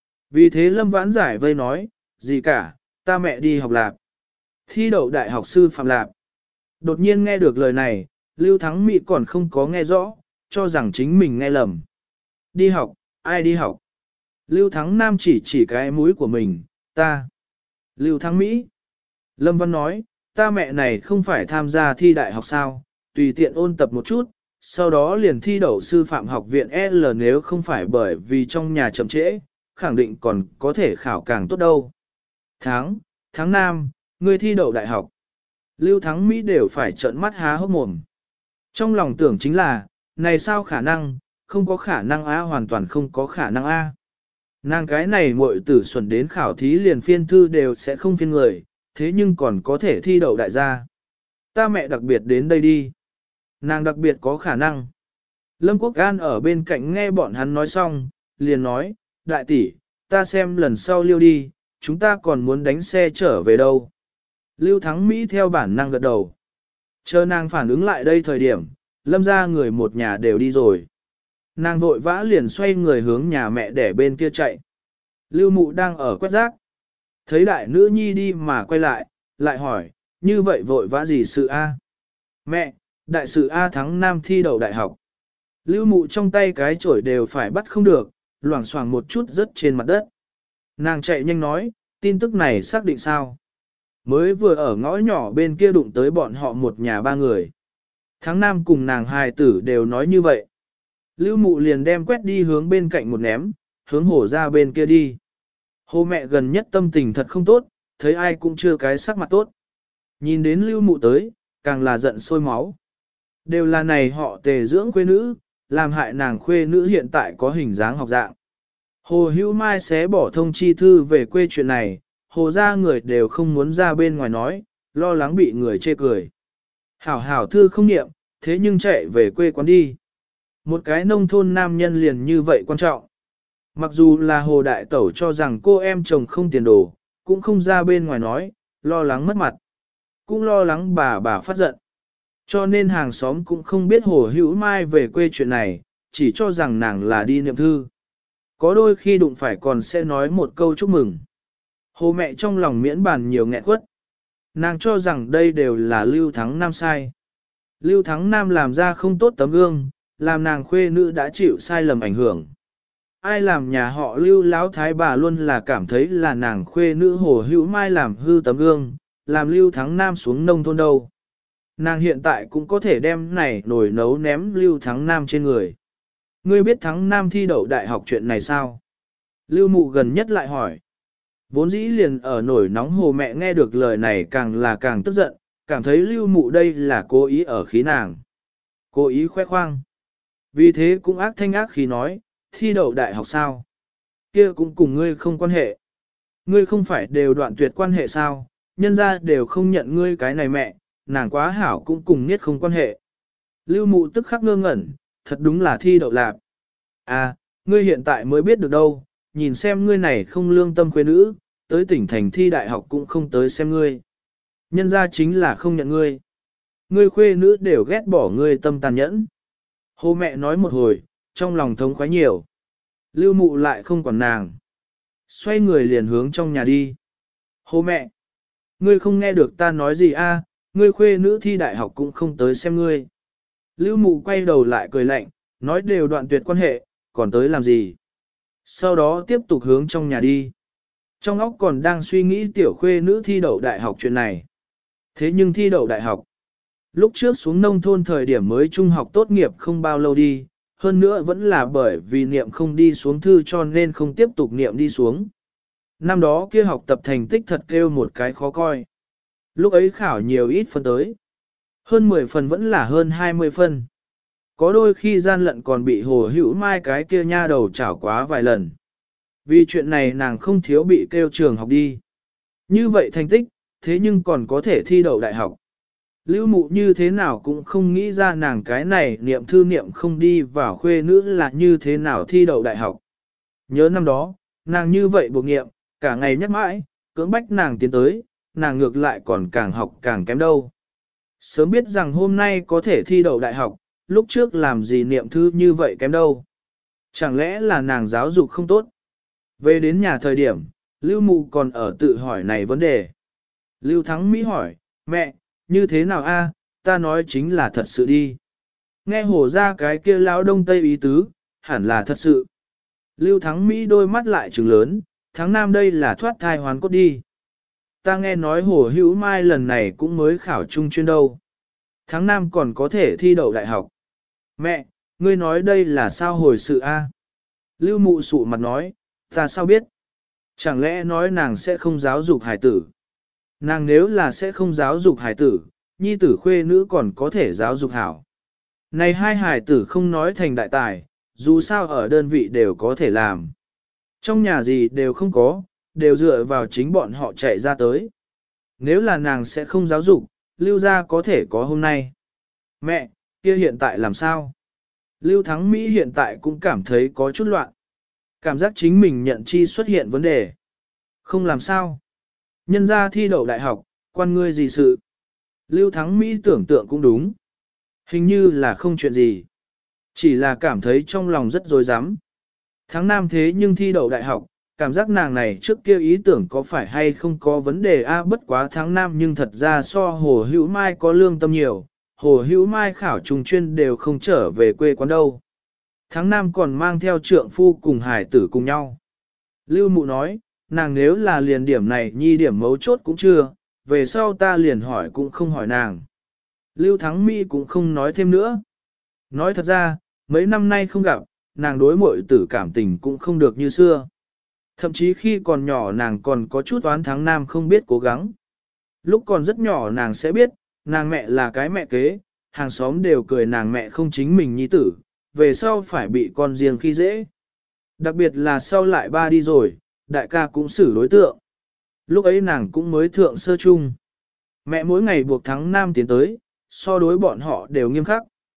S1: Vì thế Lâm Vãn giải vây nói, gì cả, ta mẹ đi học lạp. Thi đậu đại học sư phạm lạp. Đột nhiên nghe được lời này, Lưu Thắng Mỹ còn không có nghe rõ, cho rằng chính mình nghe lầm. Đi học, ai đi học? Lưu Thắng Nam chỉ chỉ cái mũi của mình, ta. Lưu Thắng Mỹ. Lâm Văn nói, ta mẹ này không phải tham gia thi đại học sao, tùy tiện ôn tập một chút, sau đó liền thi đậu sư phạm học viện L nếu không phải bởi vì trong nhà chậm trễ, khẳng định còn có thể khảo càng tốt đâu. Tháng, tháng Nam, ngươi thi đậu đại học. Lưu Thắng Mỹ đều phải trợn mắt há hốc mồm. Trong lòng tưởng chính là, này sao khả năng, không có khả năng A, hoàn toàn không có khả năng A. Nàng cái này muội tử xuẩn đến khảo thí liền phiên thư đều sẽ không phiên người, thế nhưng còn có thể thi đậu đại gia. Ta mẹ đặc biệt đến đây đi. Nàng đặc biệt có khả năng. Lâm Quốc An ở bên cạnh nghe bọn hắn nói xong, liền nói, đại tỷ, ta xem lần sau Liêu đi, chúng ta còn muốn đánh xe trở về đâu. Lưu Thắng Mỹ theo bản năng gật đầu. Chờ nàng phản ứng lại đây thời điểm, Lâm ra người một nhà đều đi rồi. Nàng vội vã liền xoay người hướng nhà mẹ để bên kia chạy. Lưu Mụ đang ở quét rác. Thấy đại nữ nhi đi mà quay lại, lại hỏi, như vậy vội vã gì sự A? Mẹ, đại sự A thắng Nam thi đậu đại học. Lưu Mụ trong tay cái chổi đều phải bắt không được, loảng xoảng một chút rớt trên mặt đất. Nàng chạy nhanh nói, tin tức này xác định sao? Mới vừa ở ngõ nhỏ bên kia đụng tới bọn họ một nhà ba người. Thắng Nam cùng nàng hài tử đều nói như vậy. Lưu Mụ liền đem quét đi hướng bên cạnh một ném, hướng hổ ra bên kia đi. Hồ mẹ gần nhất tâm tình thật không tốt, thấy ai cũng chưa cái sắc mặt tốt. Nhìn đến Lưu Mụ tới, càng là giận sôi máu. Đều là này họ tề dưỡng khuê nữ, làm hại nàng khuê nữ hiện tại có hình dáng học dạng. Hồ Hữu Mai xé bỏ thông chi thư về quê chuyện này, hồ ra người đều không muốn ra bên ngoài nói, lo lắng bị người chê cười. Hảo hảo thư không niệm, thế nhưng chạy về quê quán đi. Một cái nông thôn nam nhân liền như vậy quan trọng. Mặc dù là Hồ Đại Tẩu cho rằng cô em chồng không tiền đồ, cũng không ra bên ngoài nói, lo lắng mất mặt. Cũng lo lắng bà bà phát giận. Cho nên hàng xóm cũng không biết Hồ Hữu Mai về quê chuyện này, chỉ cho rằng nàng là đi niệm thư. Có đôi khi đụng phải còn sẽ nói một câu chúc mừng. Hồ mẹ trong lòng miễn bàn nhiều nghẹn quất. Nàng cho rằng đây đều là Lưu Thắng Nam sai. Lưu Thắng Nam làm ra không tốt tấm gương, làm nàng khuê nữ đã chịu sai lầm ảnh hưởng. Ai làm nhà họ Lưu Lão thái bà luôn là cảm thấy là nàng khuê nữ Hồ Hữu Mai làm hư tấm gương, làm Lưu Thắng Nam xuống nông thôn đâu. Nàng hiện tại cũng có thể đem này nồi nấu ném Lưu Thắng Nam trên người. Ngươi biết Thắng Nam thi đậu đại học chuyện này sao? Lưu Mụ gần nhất lại hỏi. Vốn dĩ liền ở nổi nóng Hồ mẹ nghe được lời này càng là càng tức giận, cảm thấy Lưu Mụ đây là cố ý ở khí nàng. Cố ý khoe khoang. Vì thế cũng ác thanh ác khí nói, thi đậu đại học sao? Kia cũng cùng ngươi không quan hệ. Ngươi không phải đều đoạn tuyệt quan hệ sao? Nhân ra đều không nhận ngươi cái này mẹ, nàng quá hảo cũng cùng niết không quan hệ. Lưu Mụ tức khắc ngơ ngẩn, thật đúng là thi đậu lạp. À, ngươi hiện tại mới biết được đâu, nhìn xem ngươi này không lương tâm khuê nữ, tới tỉnh thành thi đại học cũng không tới xem ngươi. Nhân ra chính là không nhận ngươi. Ngươi khuê nữ đều ghét bỏ ngươi tâm tàn nhẫn. Hồ mẹ nói một hồi, trong lòng thống khoái nhiều. Lưu Mụ lại không quản nàng. Xoay người liền hướng trong nhà đi. Hồ mẹ, ngươi không nghe được ta nói gì a? À, ngươi khuê nữ thi đại học cũng không tới xem ngươi. Lưu Mụ quay đầu lại cười lạnh, nói đều đoạn tuyệt quan hệ, còn tới làm gì? Sau đó tiếp tục hướng trong nhà đi. Trong óc còn đang suy nghĩ tiểu khuê nữ thi đậu đại học chuyện này. Thế nhưng thi đậu đại học, lúc trước xuống nông thôn thời điểm mới trung học tốt nghiệp không bao lâu đi, hơn nữa vẫn là bởi vì niệm không đi xuống thư cho nên không tiếp tục niệm đi xuống. Năm đó kia học tập thành tích thật kêu một cái khó coi. Lúc ấy khảo nhiều ít phân tới. Hơn mười phần vẫn là hơn hai mươi phân. Có đôi khi gian lận còn bị Hồ Hữu Mai cái kia nha đầu chảo quá vài lần. Vì chuyện này nàng không thiếu bị kêu trường học đi. Như vậy thành tích, thế nhưng còn có thể thi đậu đại học. Lưu Mụ như thế nào cũng không nghĩ ra nàng cái này niệm thư niệm không đi vào khuê nữ là như thế nào thi đậu đại học. Nhớ năm đó, nàng như vậy buộc nghiệm, cả ngày nhắc mãi, cưỡng bách nàng tiến tới, nàng ngược lại còn càng học càng kém đâu. Sớm biết rằng hôm nay có thể thi đậu đại học, lúc trước làm gì niệm thư như vậy kém đâu. Chẳng lẽ là nàng giáo dục không tốt? Về đến nhà thời điểm, Lưu Mụ còn ở tự hỏi này vấn đề. Lưu Thắng Mỹ hỏi, mẹ, như thế nào a? Ta nói chính là thật sự đi. Nghe hổ ra cái kia lão đông tây ý tứ, hẳn là thật sự. Lưu Thắng Mỹ đôi mắt lại trừng lớn, tháng năm đây là thoát thai hoàn cốt đi. Ta nghe nói Hồ Hữu Mai lần này cũng mới khảo trung chuyên đâu. Tháng năm còn có thể thi đậu đại học. Mẹ, ngươi nói đây là sao hồi sự a? Lưu Mụ sụ mặt nói, ta sao biết? Chẳng lẽ nói nàng sẽ không giáo dục hải tử? Nàng nếu là sẽ không giáo dục hải tử, nhi tử khuê nữ còn có thể giáo dục hảo. Này hai hải tử không nói thành đại tài, dù sao ở đơn vị đều có thể làm. Trong nhà gì đều không có, đều dựa vào chính bọn họ chạy ra tới. Nếu là nàng sẽ không giáo dục, Lưu gia có thể có hôm nay. Mẹ, kia hiện tại làm sao? Lưu Thắng Mỹ hiện tại cũng cảm thấy có chút loạn. Cảm giác chính mình nhận chi xuất hiện vấn đề. Không làm sao. Nhân gia thi đậu đại học, quan ngươi gì sự. Lưu Thắng Mỹ tưởng tượng cũng đúng. Hình như là không chuyện gì. Chỉ là cảm thấy trong lòng rất dối rắm. Tháng năm thế nhưng thi đậu đại học, cảm giác nàng này trước kia ý tưởng có phải hay không có vấn đề a bất quá tháng năm nhưng thật ra so Hồ Hữu Mai có lương tâm nhiều. Hồ Hữu Mai khảo trùng chuyên đều không trở về quê quán đâu. Tháng năm còn mang theo trượng phu cùng hải tử cùng nhau. Lưu Mụ nói, nàng nếu là liền điểm này nhi điểm mấu chốt cũng chưa, về sau ta liền hỏi cũng không hỏi nàng. Lưu Thắng Mỹ cũng không nói thêm nữa. Nói thật ra, mấy năm nay không gặp, nàng đối muội tử cảm tình cũng không được như xưa. Thậm chí khi còn nhỏ nàng còn có chút oán tháng năm không biết cố gắng. Lúc còn rất nhỏ nàng sẽ biết, nàng mẹ là cái mẹ kế, hàng xóm đều cười nàng mẹ không chính mình nhi tử, về sau phải bị con riêng khi dễ. Đặc biệt là sau lại ba đi rồi, đại ca cũng xử đối tượng. Lúc ấy nàng cũng mới thượng sơ chung. Mẹ mỗi ngày buộc tháng năm tiến tới, so đối bọn họ đều nghiêm khắc.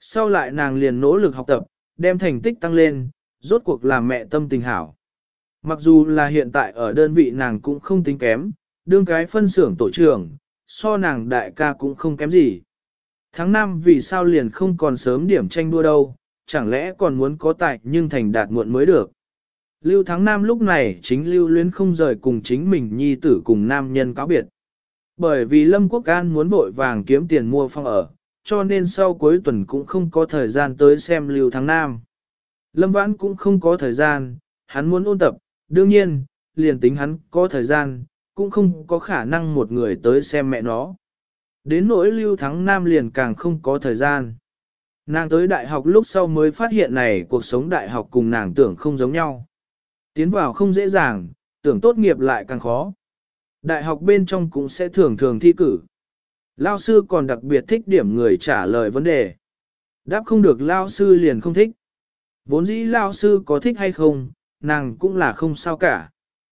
S1: Sau lại nàng liền nỗ lực học tập, đem thành tích tăng lên, rốt cuộc làm mẹ tâm tình hảo. Mặc dù là hiện tại ở đơn vị nàng cũng không tính kém, đương cái phân xưởng tổ trưởng, so nàng đại ca cũng không kém gì. Tháng năm vì sao liền không còn sớm điểm tranh đua đâu, chẳng lẽ còn muốn có tài nhưng thành đạt muộn mới được. Lưu tháng năm lúc này chính lưu luyến không rời cùng chính mình nhi tử cùng nam nhân cáo biệt. Bởi vì Lâm Quốc An muốn vội vàng kiếm tiền mua phòng ở, cho nên sau cuối tuần cũng không có thời gian tới xem Lưu tháng năm. Lâm Vãn cũng không có thời gian, hắn muốn ôn tập, đương nhiên, liền tính hắn có thời gian, cũng không có khả năng một người tới xem mẹ nó. Đến nỗi Lưu Thắng Nam liền càng không có thời gian. Nàng tới đại học lúc sau mới phát hiện này cuộc sống đại học cùng nàng tưởng không giống nhau. Tiến vào không dễ dàng, tưởng tốt nghiệp lại càng khó. Đại học bên trong cũng sẽ thường thường thi cử. Lao sư còn đặc biệt thích điểm người trả lời vấn đề. Đáp không được Lao sư liền không thích. Vốn dĩ Lao sư có thích hay không, nàng cũng là không sao cả.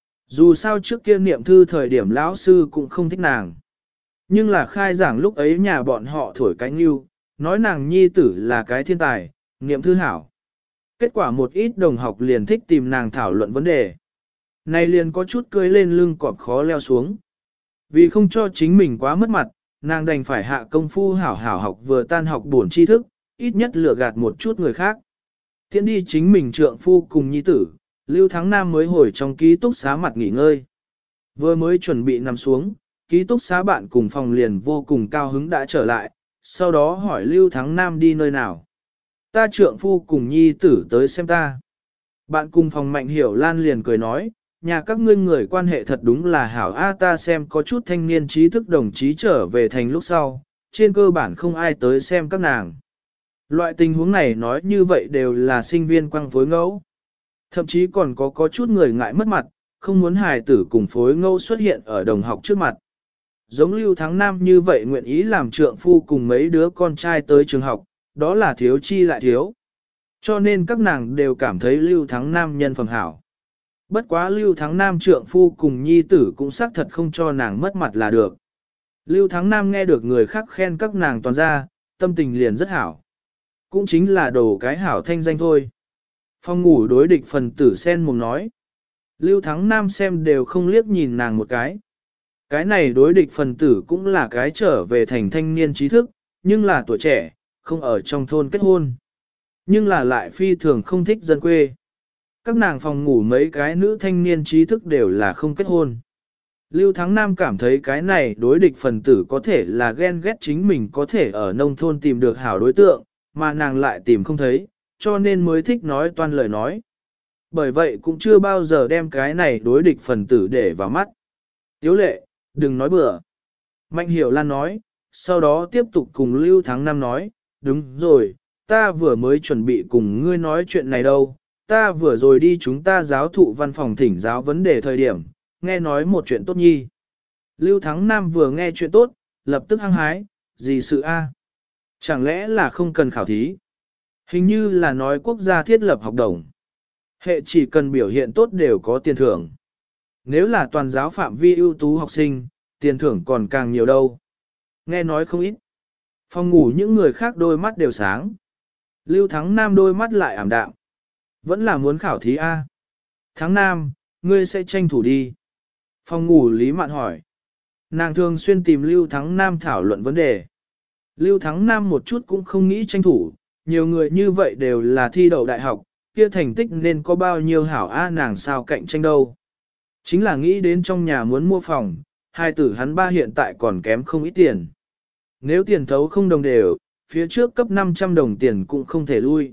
S1: Dù sao trước kia niệm thư thời điểm lão sư cũng không thích nàng. Nhưng là khai giảng lúc ấy nhà bọn họ thổi cánh yêu, nói nàng nhi tử là cái thiên tài, niệm thư hảo. Kết quả một ít đồng học liền thích tìm nàng thảo luận vấn đề. Này liền có chút cưới lên lưng cọp khó leo xuống. Vì không cho chính mình quá mất mặt, nàng đành phải hạ công phu hảo hảo học vừa tan học bổn tri thức, ít nhất lừa gạt một chút người khác. Tiễn đi chính mình trượng phu cùng nhi tử, Lưu Thắng Nam mới hồi trong ký túc xá mặt nghỉ ngơi. Vừa mới chuẩn bị nằm xuống, ký túc xá bạn cùng phòng liền vô cùng cao hứng đã trở lại, sau đó hỏi Lưu Thắng Nam đi nơi nào. Ta trượng phu cùng nhi tử tới xem ta. Bạn cùng phòng Mạnh Hiểu Lan liền cười nói, nhà các ngươi người quan hệ thật đúng là hảo a, ta xem có chút thanh niên trí thức đồng chí trở về thành lúc sau, trên cơ bản không ai tới xem các nàng. Loại tình huống này nói như vậy đều là sinh viên quăng phối ngẫu. Thậm chí còn có có chút người ngại mất mặt, không muốn hài tử cùng phối ngẫu xuất hiện ở đồng học trước mặt. Giống Lưu Thắng Nam như vậy nguyện ý làm trượng phu cùng mấy đứa con trai tới trường học, đó là thiếu chi lại thiếu. Cho nên các nàng đều cảm thấy Lưu Thắng Nam nhân phẩm hảo. Bất quá Lưu Thắng Nam trượng phu cùng nhi tử cũng xác thật không cho nàng mất mặt là được. Lưu Thắng Nam nghe được người khác khen các nàng toàn ra, tâm tình liền rất hảo. Cũng chính là đồ cái hảo thanh danh thôi. Phòng ngủ đối địch phần tử sen mồm nói. Lưu Thắng Nam xem đều không liếc nhìn nàng một cái. Cái này đối địch phần tử cũng là cái trở về thành thanh niên trí thức, nhưng là tuổi trẻ, không ở trong thôn kết hôn. Nhưng là lại phi thường không thích dân quê. Các nàng phòng ngủ mấy cái nữ thanh niên trí thức đều là không kết hôn. Lưu Thắng Nam cảm thấy cái này đối địch phần tử có thể là ghen ghét chính mình có thể ở nông thôn tìm được hảo đối tượng, mà nàng lại tìm không thấy, cho nên mới thích nói toan lời nói. Bởi vậy cũng chưa bao giờ đem cái này đối địch phần tử để vào mắt. Tiếu lệ, đừng nói bừa. Mạnh Hiểu Lan nói, sau đó tiếp tục cùng Lưu Thắng Nam nói, đúng rồi, ta vừa mới chuẩn bị cùng ngươi nói chuyện này đâu, ta vừa rồi đi chúng ta giáo thụ văn phòng thỉnh giáo vấn đề thời điểm, nghe nói một chuyện tốt nhi. Lưu Thắng Nam vừa nghe chuyện tốt, lập tức hăng hái, gì sự a? Chẳng lẽ là không cần khảo thí? Hình như là nói quốc gia thiết lập học đồng. Hệ chỉ cần biểu hiện tốt đều có tiền thưởng. Nếu là toàn giáo phạm vi ưu tú học sinh, tiền thưởng còn càng nhiều đâu. Nghe nói không ít. Phòng ngủ những người khác đôi mắt đều sáng. Lưu Thắng Nam đôi mắt lại ảm đạm. Vẫn là muốn khảo thí A. Thắng Nam, ngươi sẽ tranh thủ đi. Phòng ngủ Lý Mạn hỏi. Nàng thường xuyên tìm Lưu Thắng Nam thảo luận vấn đề. Lưu Thắng Nam một chút cũng không nghĩ tranh thủ, nhiều người như vậy đều là thi đậu đại học, kia thành tích nên có bao nhiêu hảo A nàng sao cạnh tranh đâu. Chính là nghĩ đến trong nhà muốn mua phòng, hai tử hắn ba hiện tại còn kém không ít tiền. Nếu tiền thấu không đồng đều, phía trước cấp năm trăm đồng tiền cũng không thể lui.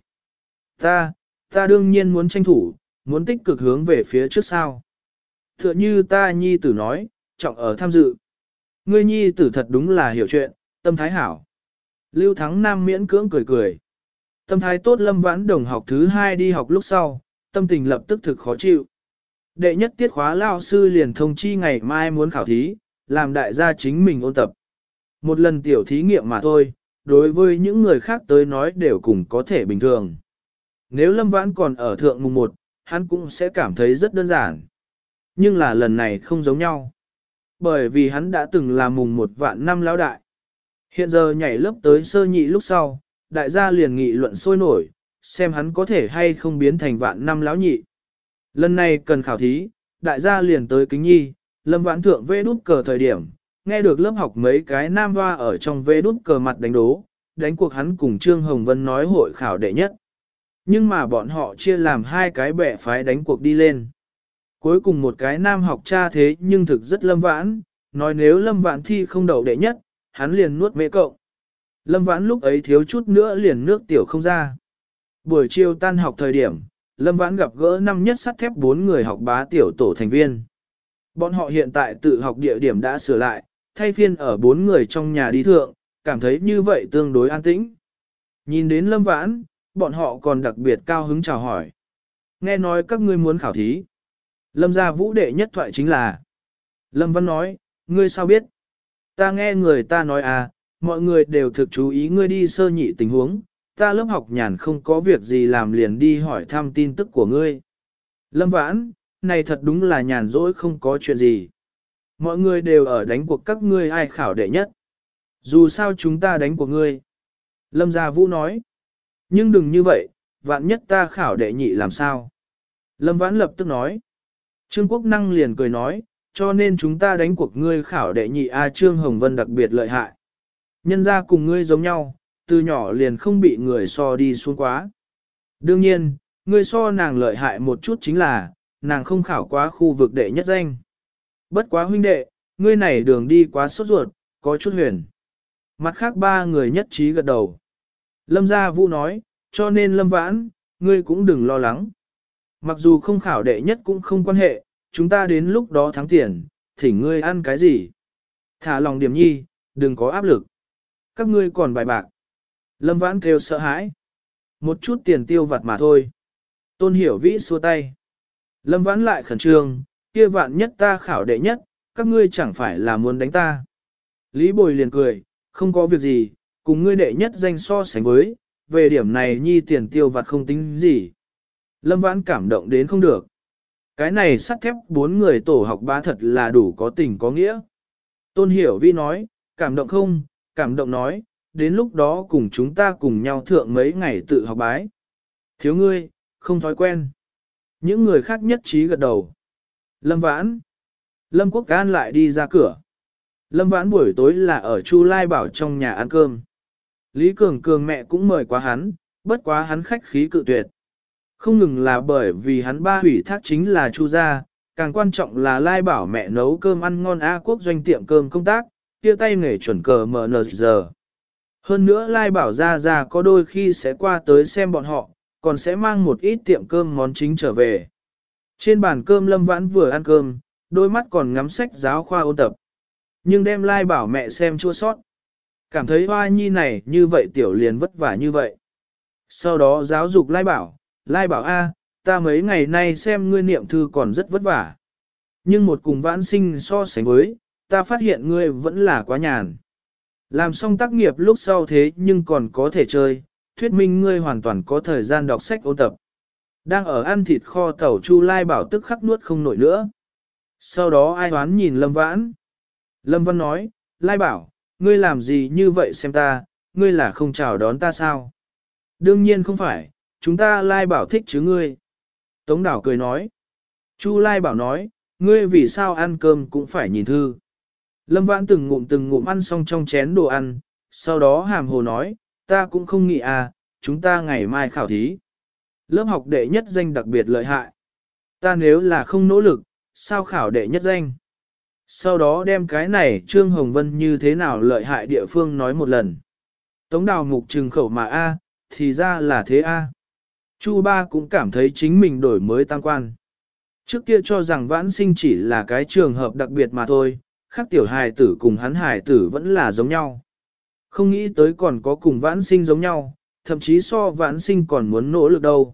S1: Ta, ta đương nhiên muốn tranh thủ, muốn tích cực hướng về phía trước sao. Tựa như ta nhi tử nói, trọng ở tham dự. Ngươi nhi tử thật đúng là hiểu chuyện, tâm thái hảo. Lưu Thắng Nam miễn cưỡng cười cười. Tâm thái tốt Lâm Vãn Đồng học thứ hai đi học lúc sau, tâm tình lập tức thực khó chịu. Đệ nhất tiết khóa lao sư liền thông chi ngày mai muốn khảo thí, làm đại gia chính mình ôn tập. Một lần tiểu thí nghiệm mà thôi, đối với những người khác tới nói đều cùng có thể bình thường. Nếu Lâm Vãn còn ở thượng mùng một, hắn cũng sẽ cảm thấy rất đơn giản. Nhưng là lần này không giống nhau. Bởi vì hắn đã từng là mùng một vạn năm lão đại. Hiện giờ nhảy lớp tới sơ nhị lúc sau, đại gia liền nghị luận sôi nổi, xem hắn có thể hay không biến thành vạn năm lão nhị. Lần này cần khảo thí, đại gia liền tới kính nhi, Lâm Vãn thượng vê đút cờ thời điểm, nghe được lớp học mấy cái nam hoa ở trong vê đút cờ mặt đánh đố, đánh cuộc hắn cùng Trương Hồng Vân nói hội khảo đệ nhất. Nhưng mà bọn họ chia làm hai cái bè phái đánh cuộc đi lên. Cuối cùng một cái nam học cha thế nhưng thực rất Lâm Vãn, nói nếu Lâm Vãn thi không đậu đệ nhất, hắn liền nuốt mễ cộng. Lâm Vãn lúc ấy thiếu chút nữa liền nước tiểu không ra. Buổi chiều tan học thời điểm, Lâm Vãn gặp gỡ năm nhất sắt thép bốn người học bá tiểu tổ thành viên. Bọn họ hiện tại tự học địa điểm đã sửa lại, thay phiên ở bốn người trong nhà đi thượng, cảm thấy như vậy tương đối an tĩnh. Nhìn đến Lâm Vãn, bọn họ còn đặc biệt cao hứng chào hỏi. Nghe nói các ngươi muốn khảo thí. Lâm gia vũ đệ nhất thoại chính là. Lâm Văn nói, ngươi sao biết? Ta nghe người ta nói à, mọi người đều thực chú ý ngươi đi sơ nhị tình huống, ta lớp học nhàn không có việc gì làm liền đi hỏi thăm tin tức của ngươi. Lâm Vãn, này thật đúng là nhàn rỗi không có chuyện gì. Mọi người đều ở đánh cuộc các ngươi ai khảo đệ nhất. Dù sao chúng ta đánh của ngươi. Lâm Gia Vũ nói. Nhưng đừng như vậy, vạn nhất ta khảo đệ nhị làm sao? Lâm Vãn lập tức nói. Trương Quốc Năng liền cười nói, cho nên chúng ta đánh cuộc ngươi khảo đệ nhị A Trương Hồng Vân đặc biệt lợi hại. Nhân ra cùng ngươi giống nhau, từ nhỏ liền không bị người so đi xuống quá. Đương nhiên, ngươi so nàng lợi hại một chút chính là, nàng không khảo quá khu vực đệ nhất danh. Bất quá huynh đệ, ngươi này đường đi quá sốt ruột, có chút huyền. Mặt khác ba người nhất trí gật đầu. Lâm Gia Vũ nói, cho nên Lâm Vãn, ngươi cũng đừng lo lắng. Mặc dù không khảo đệ nhất cũng không quan hệ, chúng ta đến lúc đó thắng tiền, thỉnh ngươi ăn cái gì. Thả lòng điểm nhi, đừng có áp lực. Các ngươi còn bài bạc. Lâm Vãn kêu sợ hãi. Một chút tiền tiêu vặt mà thôi. Tôn Hiểu Vĩ xua tay. Lâm Vãn lại khẩn trương, kia vạn nhất ta khảo đệ nhất, các ngươi chẳng phải là muốn đánh ta. Lý Bồi liền cười, không có việc gì, cùng ngươi đệ nhất danh so sánh với, về điểm này nhi tiền tiêu vặt không tính gì. Lâm Vãn cảm động đến không được. Cái này sắt thép bốn người tổ học bá thật là đủ có tình có nghĩa. Tôn Hiểu Vi nói, cảm động không, cảm động nói, đến lúc đó cùng chúng ta cùng nhau thượng mấy ngày tự học bái. Thiếu ngươi, không thói quen. Những người khác nhất trí gật đầu. Lâm Vãn. Lâm Quốc An lại đi ra cửa. Lâm Vãn buổi tối là ở Chu Lai Bảo trong nhà ăn cơm. Lý Cường Cường mẹ cũng mời quá hắn, bất quá hắn khách khí cự tuyệt. Không ngừng là bởi vì hắn ba hủy thác chính là Chu gia, càng quan trọng là Lai Bảo mẹ nấu cơm ăn ngon A Quốc doanh tiệm cơm công tác, kia tay nghề chuẩn cờ em en giờ. Hơn nữa Lai Bảo ra ra có đôi khi sẽ qua tới xem bọn họ, còn sẽ mang một ít tiệm cơm món chính trở về. Trên bàn cơm Lâm Vãn vừa ăn cơm, đôi mắt còn ngắm sách giáo khoa ôn tập. Nhưng đem Lai Bảo mẹ xem chua sót. Cảm thấy hoa nhi này như vậy tiểu liền vất vả như vậy. Sau đó giáo dục Lai Bảo, Lai Bảo A, ta mấy ngày nay xem ngươi niệm thư còn rất vất vả. Nhưng một cùng Vãn sinh so sánh với, ta phát hiện ngươi vẫn là quá nhàn. Làm xong tác nghiệp lúc sau thế nhưng còn có thể chơi, thuyết minh ngươi hoàn toàn có thời gian đọc sách ôn tập. Đang ở ăn thịt kho tẩu Chu Lai Bảo tức khắc nuốt không nổi nữa. Sau đó ai hoán nhìn Lâm Vãn. Lâm Văn nói, Lai Bảo, ngươi làm gì như vậy xem ta, ngươi là không chào đón ta sao? Đương nhiên không phải, chúng ta Lai Bảo thích chứ ngươi. Tống Đảo cười nói. Chu Lai Bảo nói, ngươi vì sao ăn cơm cũng phải nhìn thư. Lâm Vãn từng ngụm từng ngụm ăn xong trong chén đồ ăn, sau đó hàm hồ nói, ta cũng không nghĩ à, chúng ta ngày mai khảo thí. Lớp học đệ nhất danh đặc biệt lợi hại. Ta nếu là không nỗ lực, sao khảo đệ nhất danh? Sau đó đem cái này Trương Hồng Vân như thế nào lợi hại địa phương nói một lần. Tống Đào mục trừng khẩu mà A, thì ra là thế A. Chu Ba cũng cảm thấy chính mình đổi mới tăng quan. Trước kia cho rằng Vãn Sinh chỉ là cái trường hợp đặc biệt mà thôi, khác tiểu hài tử cùng hắn hài tử vẫn là giống nhau. Không nghĩ tới còn có cùng Vãn Sinh giống nhau, thậm chí so Vãn Sinh còn muốn nỗ lực đâu.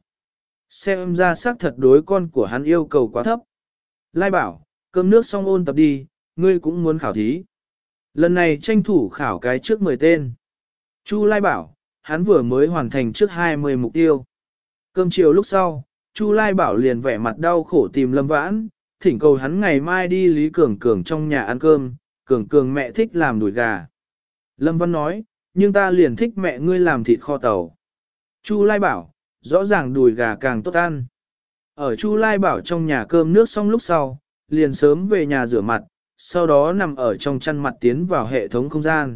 S1: Xem ra xác thật đối con của hắn yêu cầu quá thấp. Lai Bảo, cơm nước xong ôn tập đi, ngươi cũng muốn khảo thí. Lần này tranh thủ khảo cái trước mười tên. Chu Lai Bảo, hắn vừa mới hoàn thành trước hai mươi mục tiêu. Cơm chiều lúc sau, Chu Lai Bảo liền vẻ mặt đau khổ tìm Lâm Vãn, thỉnh cầu hắn ngày mai đi Lý Cường Cường trong nhà ăn cơm, Cường Cường mẹ thích làm đùi gà. Lâm Văn nói, nhưng ta liền thích mẹ ngươi làm thịt kho tàu. Chu Lai bảo, rõ ràng đùi gà càng tốt ăn. Ở Chu Lai bảo trong nhà cơm nước xong lúc sau, liền sớm về nhà rửa mặt, sau đó nằm ở trong chăn mặt tiến vào hệ thống không gian.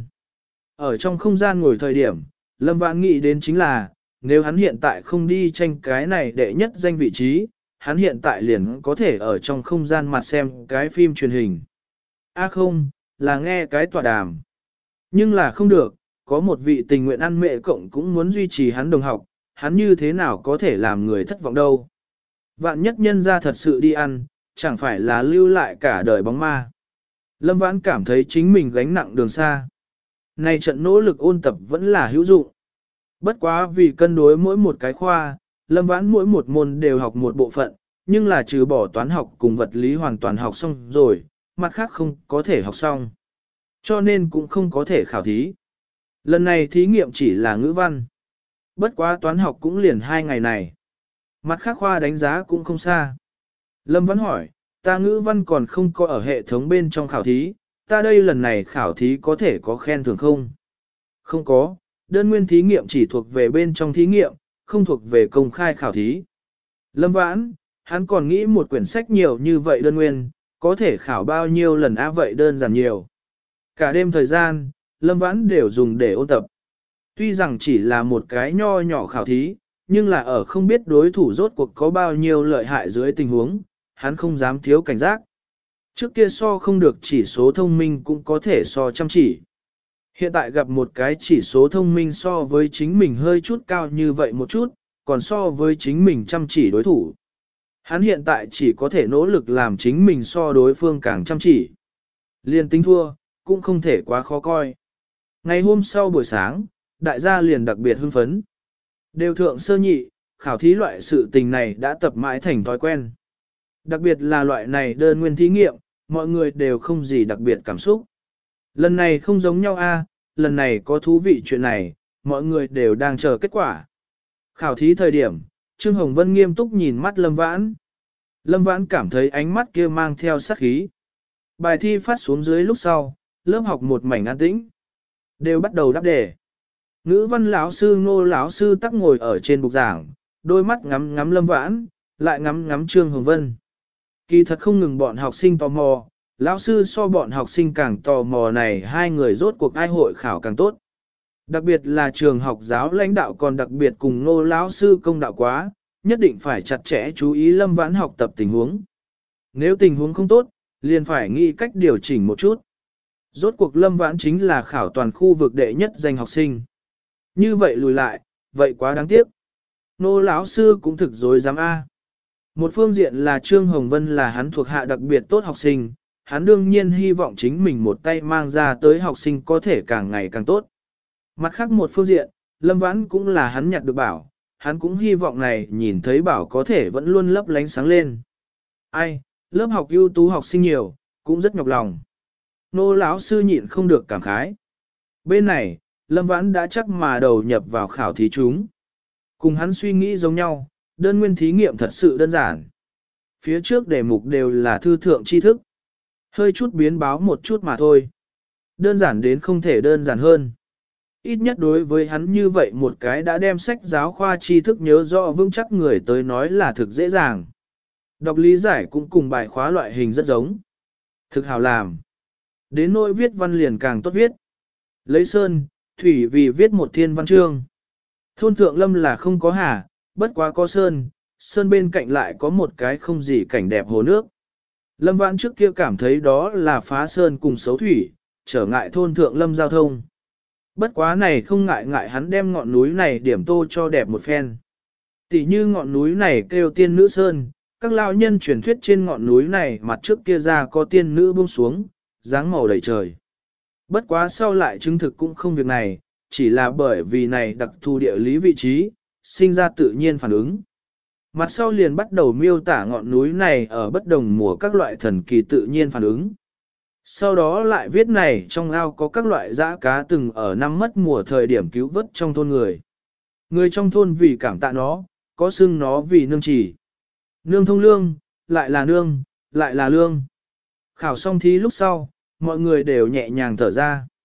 S1: Ở trong không gian ngồi thời điểm, Lâm Vãn nghĩ đến chính là, nếu hắn hiện tại không đi tranh cái này đệ nhất danh vị trí, hắn hiện tại liền có thể ở trong không gian mặt xem cái phim truyền hình. A à không, là nghe cái tọa đàm. Nhưng là không được, có một vị tình nguyện ăn mẹ cộng cũng muốn duy trì hắn đồng học, hắn như thế nào có thể làm người thất vọng đâu. Vạn nhất nhân ra thật sự đi ăn, chẳng phải là lưu lại cả đời bóng ma. Lâm Vãn cảm thấy chính mình gánh nặng đường xa. Này trận nỗ lực ôn tập vẫn là hữu dụng. Bất quá vì cân đối mỗi một cái khoa, Lâm Vãn mỗi một môn đều học một bộ phận, nhưng là trừ bỏ toán học cùng vật lý hoàn toàn học xong rồi, mặt khác không có thể học xong. Cho nên cũng không có thể khảo thí. Lần này thí nghiệm chỉ là ngữ văn. Bất quá toán học cũng liền hai ngày này. Mặt khác khoa đánh giá cũng không xa. Lâm Vãn hỏi, ta ngữ văn còn không có ở hệ thống bên trong khảo thí, ta đây lần này khảo thí có thể có khen thưởng không? Không có, đơn nguyên thí nghiệm chỉ thuộc về bên trong thí nghiệm, không thuộc về công khai khảo thí. Lâm Vãn, hắn còn nghĩ một quyển sách nhiều như vậy đơn nguyên, có thể khảo bao nhiêu lần á vậy đơn giản nhiều. Cả đêm thời gian, Lâm Vãn đều dùng để ôn tập. Tuy rằng chỉ là một cái nho nhỏ khảo thí, nhưng là ở không biết đối thủ rốt cuộc có bao nhiêu lợi hại dưới tình huống, hắn không dám thiếu cảnh giác. Trước kia so không được chỉ số thông minh cũng có thể so chăm chỉ. Hiện tại gặp một cái chỉ số thông minh so với chính mình hơi chút cao như vậy một chút, còn so với chính mình chăm chỉ đối thủ. Hắn hiện tại chỉ có thể nỗ lực làm chính mình so đối phương càng chăm chỉ. Liên tính thua, cũng không thể quá khó coi. Ngày hôm sau buổi sáng, đại gia liền đặc biệt hưng phấn. Đều thượng sơ nhị, khảo thí loại sự tình này đã tập mãi thành thói quen. Đặc biệt là loại này đơn nguyên thí nghiệm, mọi người đều không gì đặc biệt cảm xúc. Lần này không giống nhau a, lần này có thú vị chuyện này, mọi người đều đang chờ kết quả. Khảo thí thời điểm, Trương Hồng Vân nghiêm túc nhìn mắt Lâm Vãn. Lâm Vãn cảm thấy ánh mắt kia mang theo sát khí. Bài thi phát xuống dưới lúc sau, lớp học một mảnh an tĩnh. Đều bắt đầu đáp đề. Ngữ văn lão sư Ngô lão sư tắc ngồi ở trên bục giảng, đôi mắt ngắm ngắm Lâm Vãn, lại ngắm ngắm Trương Hồng Vân. Kỳ thật không ngừng bọn học sinh tò mò, lão sư so bọn học sinh càng tò mò này hai người rốt cuộc ai hội khảo càng tốt. Đặc biệt là trường học giáo lãnh đạo còn đặc biệt cùng Ngô lão sư công đạo quá, nhất định phải chặt chẽ chú ý Lâm Vãn học tập tình huống. Nếu tình huống không tốt, liền phải nghĩ cách điều chỉnh một chút. Rốt cuộc Lâm Vãn chính là khảo toàn khu vực đệ nhất danh học sinh. Như vậy lùi lại, vậy quá đáng tiếc. Nô lão sư cũng thực dối dám A. Một phương diện là Trương Hồng Vân là hắn thuộc hạ đặc biệt tốt học sinh, hắn đương nhiên hy vọng chính mình một tay mang ra tới học sinh có thể càng ngày càng tốt. Mặt khác một phương diện, Lâm Vãn cũng là hắn nhặt được bảo, hắn cũng hy vọng này nhìn thấy bảo có thể vẫn luôn lấp lánh sáng lên. Ai, lớp học ưu tú học sinh nhiều, cũng rất nhọc lòng. Nô lão sư nhịn không được cảm khái. Bên này, Lâm Vãn đã chắc mà đầu nhập vào khảo thí chúng. Cùng hắn suy nghĩ giống nhau, đơn nguyên thí nghiệm thật sự đơn giản. Phía trước đề mục đều là thư thượng tri thức. Hơi chút biến báo một chút mà thôi. Đơn giản đến không thể đơn giản hơn. Ít nhất đối với hắn như vậy một cái đã đem sách giáo khoa tri thức nhớ rõ vững chắc người tới nói là thực dễ dàng. Đọc lý giải cũng cùng bài khóa loại hình rất giống. Thực hào làm. Đến nỗi viết văn liền càng tốt viết. Lấy sơn, thủy vì viết một thiên văn chương. Thôn Thượng Lâm là không có hà, bất quá có sơn, sơn bên cạnh lại có một cái không gì cảnh đẹp hồ nước. Lâm Vãn trước kia cảm thấy đó là phá sơn cùng xấu thủy, trở ngại thôn Thượng Lâm giao thông. Bất quá này không ngại ngại hắn đem ngọn núi này điểm tô cho đẹp một phen. Tỷ như ngọn núi này kêu tiên nữ sơn, các lão nhân truyền thuyết trên ngọn núi này mặt trước kia ra có tiên nữ buông xuống, dáng màu đầy trời. Bất quá sau lại chứng thực cũng không việc này, chỉ là bởi vì này đặc thù địa lý vị trí, sinh ra tự nhiên phản ứng. Mặt sau liền bắt đầu miêu tả ngọn núi này ở bất đồng mùa các loại thần kỳ tự nhiên phản ứng. Sau đó lại viết này trong ao có các loại dã cá từng ở năm mất mùa thời điểm cứu vớt trong thôn người. Người trong thôn vì cảm tạ nó, có xưng nó vì nương chỉ. Nương thông lương, lại là nương, lại là lương. Khảo xong thí lúc sau, mọi người đều nhẹ nhàng thở ra.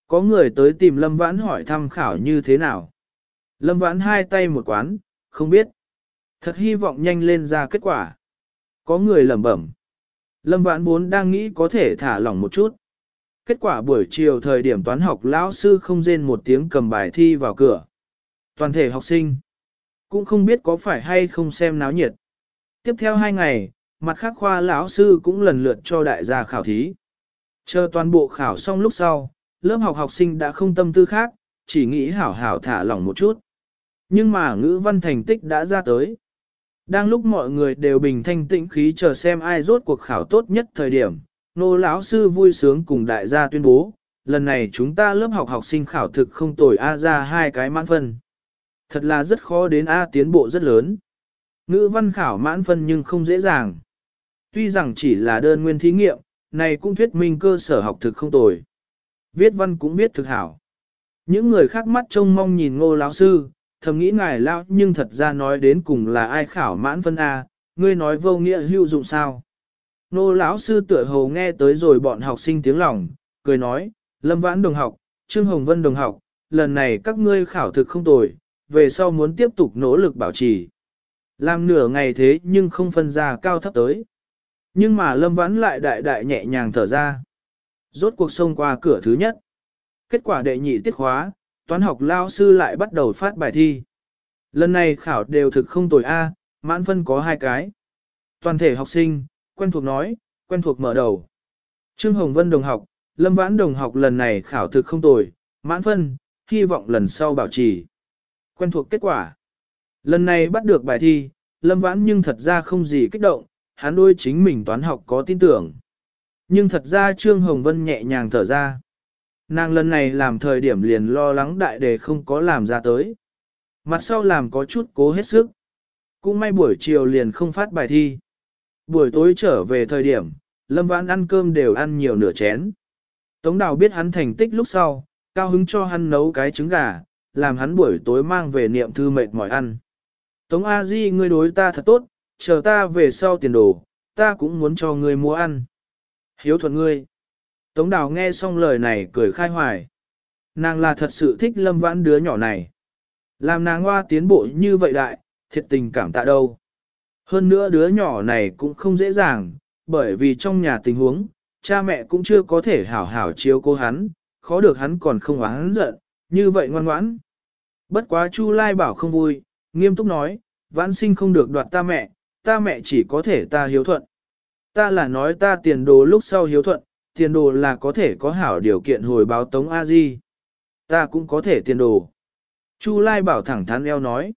S1: Có người tới tìm Lâm Vãn hỏi thăm khảo như thế nào. Lâm Vãn hai tay một quán, không biết. Thật hy vọng nhanh lên ra kết quả. Có người lẩm bẩm. Lâm Vãn vốn đang nghĩ có thể thả lỏng một chút. Kết quả buổi chiều thời điểm toán học lão sư không rên một tiếng cầm bài thi vào cửa. Toàn thể học sinh cũng không biết có phải hay không xem náo nhiệt. Tiếp theo hai ngày, mặt khác khoa lão sư cũng lần lượt cho đại gia khảo thí. Chờ toàn bộ khảo xong lúc sau, lớp học học sinh đã không tâm tư khác, chỉ nghĩ hảo hảo thả lỏng một chút. Nhưng mà ngữ văn thành tích đã ra tới. Đang lúc mọi người đều bình thanh tĩnh khí chờ xem ai rốt cuộc khảo tốt nhất thời điểm, nô lão sư vui sướng cùng đại gia tuyên bố, lần này chúng ta lớp học học sinh khảo thực không tồi A ra hai cái mãn phân. Thật là rất khó đến A tiến bộ rất lớn. Ngữ văn khảo mãn phân nhưng không dễ dàng. Tuy rằng chỉ là đơn nguyên thí nghiệm, này cũng thuyết minh cơ sở học thực không tồi. Viết văn cũng viết thực hảo. Những người khác mắt trông mong nhìn ngô lão sư, thầm nghĩ ngài lão nhưng thật ra nói đến cùng là ai khảo mãn phân A, ngươi nói vô nghĩa hữu dụng sao. Ngô lão sư tựa hồ nghe tới rồi bọn học sinh tiếng lòng, cười nói, Lâm Vãn đồng học, Trương Hồng Vân đồng học, lần này các ngươi khảo thực không tồi, về sau muốn tiếp tục nỗ lực bảo trì. Làm nửa ngày thế nhưng không phân ra cao thấp tới. Nhưng mà Lâm Vãn lại đại đại nhẹ nhàng thở ra. Rốt cuộc xông qua cửa thứ nhất. Kết quả đệ nhị tiết khóa, toán học lao sư lại bắt đầu phát bài thi. Lần này khảo đều thực không tồi A, mãn phân có hai cái. Toàn thể học sinh, quen thuộc nói, quen thuộc mở đầu. Trương Hồng Vân đồng học, Lâm Vãn đồng học lần này khảo thực không tồi, mãn phân, hy vọng lần sau bảo trì. Quen thuộc kết quả. Lần này bắt được bài thi, Lâm Vãn nhưng thật ra không gì kích động, hắn đôi chính mình toán học có tin tưởng. Nhưng thật ra Trương Hồng Vân nhẹ nhàng thở ra. Nàng lần này làm thời điểm liền lo lắng đại đề không có làm ra tới. Mặt sau làm có chút cố hết sức. Cũng may buổi chiều liền không phát bài thi. Buổi tối trở về thời điểm, Lâm Vãn ăn cơm đều ăn nhiều nửa chén. Tống Đào biết hắn thành tích lúc sau, cao hứng cho hắn nấu cái trứng gà, làm hắn buổi tối mang về niệm thư mệt mỏi ăn. Tống A Di ngươi đối ta thật tốt, chờ ta về sau tiền đồ, ta cũng muốn cho ngươi mua ăn. Hiếu thuận ngươi. Tống Đào nghe xong lời này cười khai hoài. Nàng là thật sự thích Lâm Vãn đứa nhỏ này. Làm nàng hoa tiến bộ như vậy đại, thiệt tình cảm tạ đâu. Hơn nữa đứa nhỏ này cũng không dễ dàng, bởi vì trong nhà tình huống, cha mẹ cũng chưa có thể hảo hảo chiếu cố hắn, khó được hắn còn không oán giận, như vậy ngoan ngoãn. Bất quá Chu Lai bảo không vui, nghiêm túc nói, Vãn sinh không được đoạt ta mẹ, ta mẹ chỉ có thể ta hiếu thuận. Ta là nói ta tiền đồ lúc sau hiếu thuận, tiền đồ là có thể có hảo điều kiện hồi báo Tống A Di. Ta cũng có thể tiền đồ. Chu Lai bảo thẳng thắn eo nói.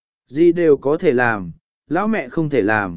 S1: Gì đều có thể làm, lão mẹ không thể làm.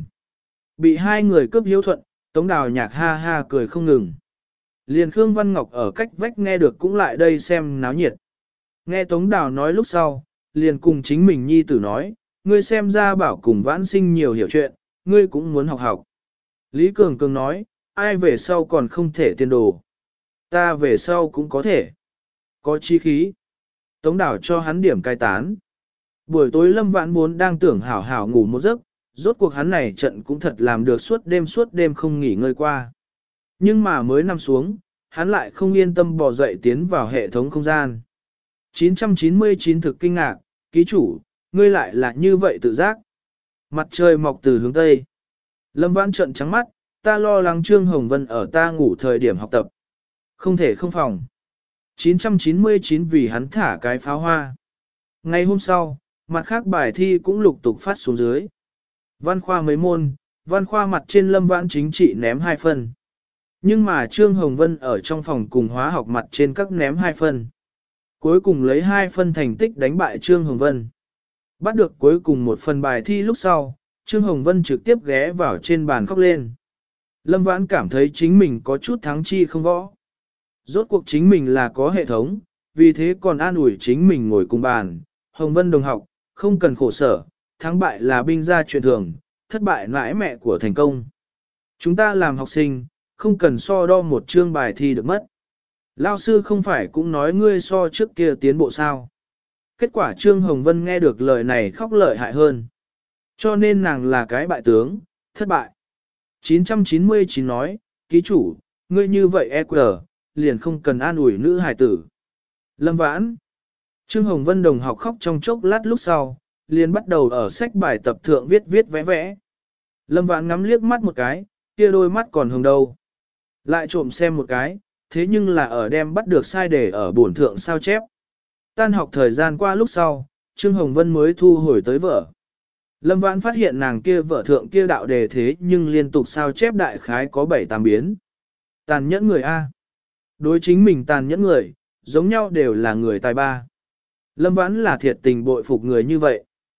S1: Bị hai người cướp hiếu thuận, Tống Đào nhạc ha ha cười không ngừng. Liền Khương Văn Ngọc ở cách vách nghe được cũng lại đây xem náo nhiệt. Nghe Tống Đào nói lúc sau, liền cùng chính mình nhi tử nói, ngươi xem ra bảo cùng Vãn sinh nhiều hiểu chuyện, ngươi cũng muốn học học. Lý Cường Cường nói, ai về sau còn không thể tiền đồ. Ta về sau cũng có thể. Có chi khí. Tống Đào cho hắn điểm cai tán. Buổi tối Lâm Vãn muốn đang tưởng hảo hảo ngủ một giấc, rốt cuộc hắn này trận cũng thật làm được suốt đêm suốt đêm không nghỉ ngơi qua. Nhưng mà mới nằm xuống, hắn lại không yên tâm bò dậy tiến vào hệ thống không gian. chín trăm chín mươi chín thực kinh ngạc, ký chủ, ngươi lại là như vậy tự giác. Mặt trời mọc từ hướng Tây. Lâm Vãn trận trắng mắt, ta lo lắng Trương Hồng Vân ở ta ngủ thời điểm học tập. Không thể không phòng. chín trăm chín mươi chín vì hắn thả cái pháo hoa. Ngày hôm sau, mặt khác bài thi cũng lục tục phát xuống dưới. Văn khoa mấy môn, văn khoa mặt trên Lâm Vãn chính trị ném hai phân. Nhưng mà Trương Hồng Vân ở trong phòng cùng hóa học mặt trên các ném hai phân. Cuối cùng lấy hai phân thành tích đánh bại Trương Hồng Vân. Bắt được cuối cùng một phần bài thi lúc sau, Trương Hồng Vân trực tiếp ghé vào trên bàn khóc lên. Lâm Vãn cảm thấy chính mình có chút thắng chi không võ. Rốt cuộc chính mình là có hệ thống, vì thế còn an ủi chính mình ngồi cùng bàn. Hồng Vân đồng học, không cần khổ sở, thắng bại là binh gia chuyện thường, thất bại mãi mẹ của thành công. Chúng ta làm học sinh, không cần so đo một chương bài thi được mất. Lao sư không phải cũng nói ngươi so trước kia tiến bộ sao. Kết quả Trương Hồng Vân nghe được lời này khóc lợi hại hơn. Cho nên nàng là cái bại tướng, thất bại. chín trăm chín mươi chín nói, ký chủ, ngươi như vậy e quờ, liền không cần an ủi nữ hài tử. Lâm Vãn. Trương Hồng Vân đồng học khóc trong chốc lát lúc sau, liền bắt đầu ở sách bài tập thượng viết viết vẽ vẽ. Lâm Vãn ngắm liếc mắt một cái, kia đôi mắt còn hồng đâu. Lại trộm xem một cái, thế nhưng là ở đem bắt được sai để ở bổn thượng sao chép. Tan học thời gian qua lúc sau, Trương Hồng Vân mới thu hồi tới vở. Lâm Vãn phát hiện nàng kia vở thượng kia đạo đề thế nhưng liên tục sao chép đại khái có bảy tám biến. Tàn nhẫn người A. Đối chính mình tàn nhẫn người, giống nhau đều là người tài ba. Lâm Vãn là thiệt tình bội phục người như vậy.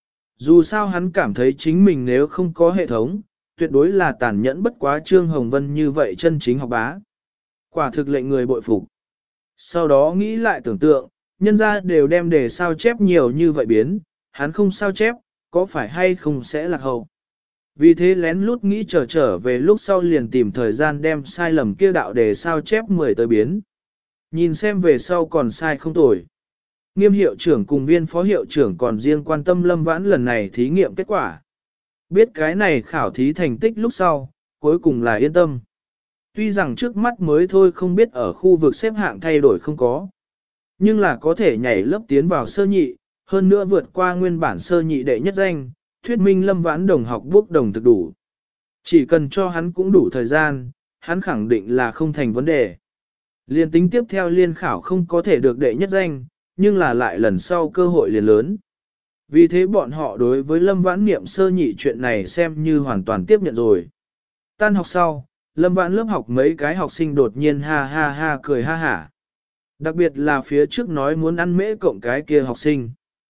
S1: Dù sao hắn cảm thấy chính mình nếu không có hệ thống, tuyệt đối là tàn nhẫn bất quá Trương Hồng Vân như vậy chân chính học bá. Quả thực lệnh người bội phục. Sau đó nghĩ lại tưởng tượng, nhân ra đều đem đề sao chép nhiều như vậy biến, hắn không sao chép, có phải hay không sẽ lạc hậu. Vì thế lén lút nghĩ trở trở về lúc sau liền tìm thời gian đem sai lầm kia đạo đề sao chép mười tới biến. Nhìn xem về sau còn sai không tồi. Nghiêm hiệu trưởng cùng viên phó hiệu trưởng còn riêng quan tâm Lâm Vãn lần này thí nghiệm kết quả. Biết cái này khảo thí thành tích lúc sau, cuối cùng là yên tâm. Tuy rằng trước mắt mới thôi không biết ở khu vực xếp hạng thay đổi không có. Nhưng là có thể nhảy lớp tiến vào sơ nhị, hơn nữa vượt qua nguyên bản sơ nhị đệ nhất danh, thuyết minh Lâm Vãn đồng học bước đồng thực đủ. Chỉ cần cho hắn cũng đủ thời gian, hắn khẳng định là không thành vấn đề. Liên tính tiếp theo liên khảo không có thể được đệ nhất danh, nhưng là lại lần sau cơ hội liền lớn. Vì thế bọn họ đối với Lâm Vãn niệm sơ nhị chuyện này xem như hoàn toàn tiếp nhận rồi. Tan học sau, Lâm Vãn lớp học mấy cái học sinh đột nhiên ha ha ha cười ha hả. Đặc biệt là phía trước nói muốn ăn mễ cộng cái kia học sinh.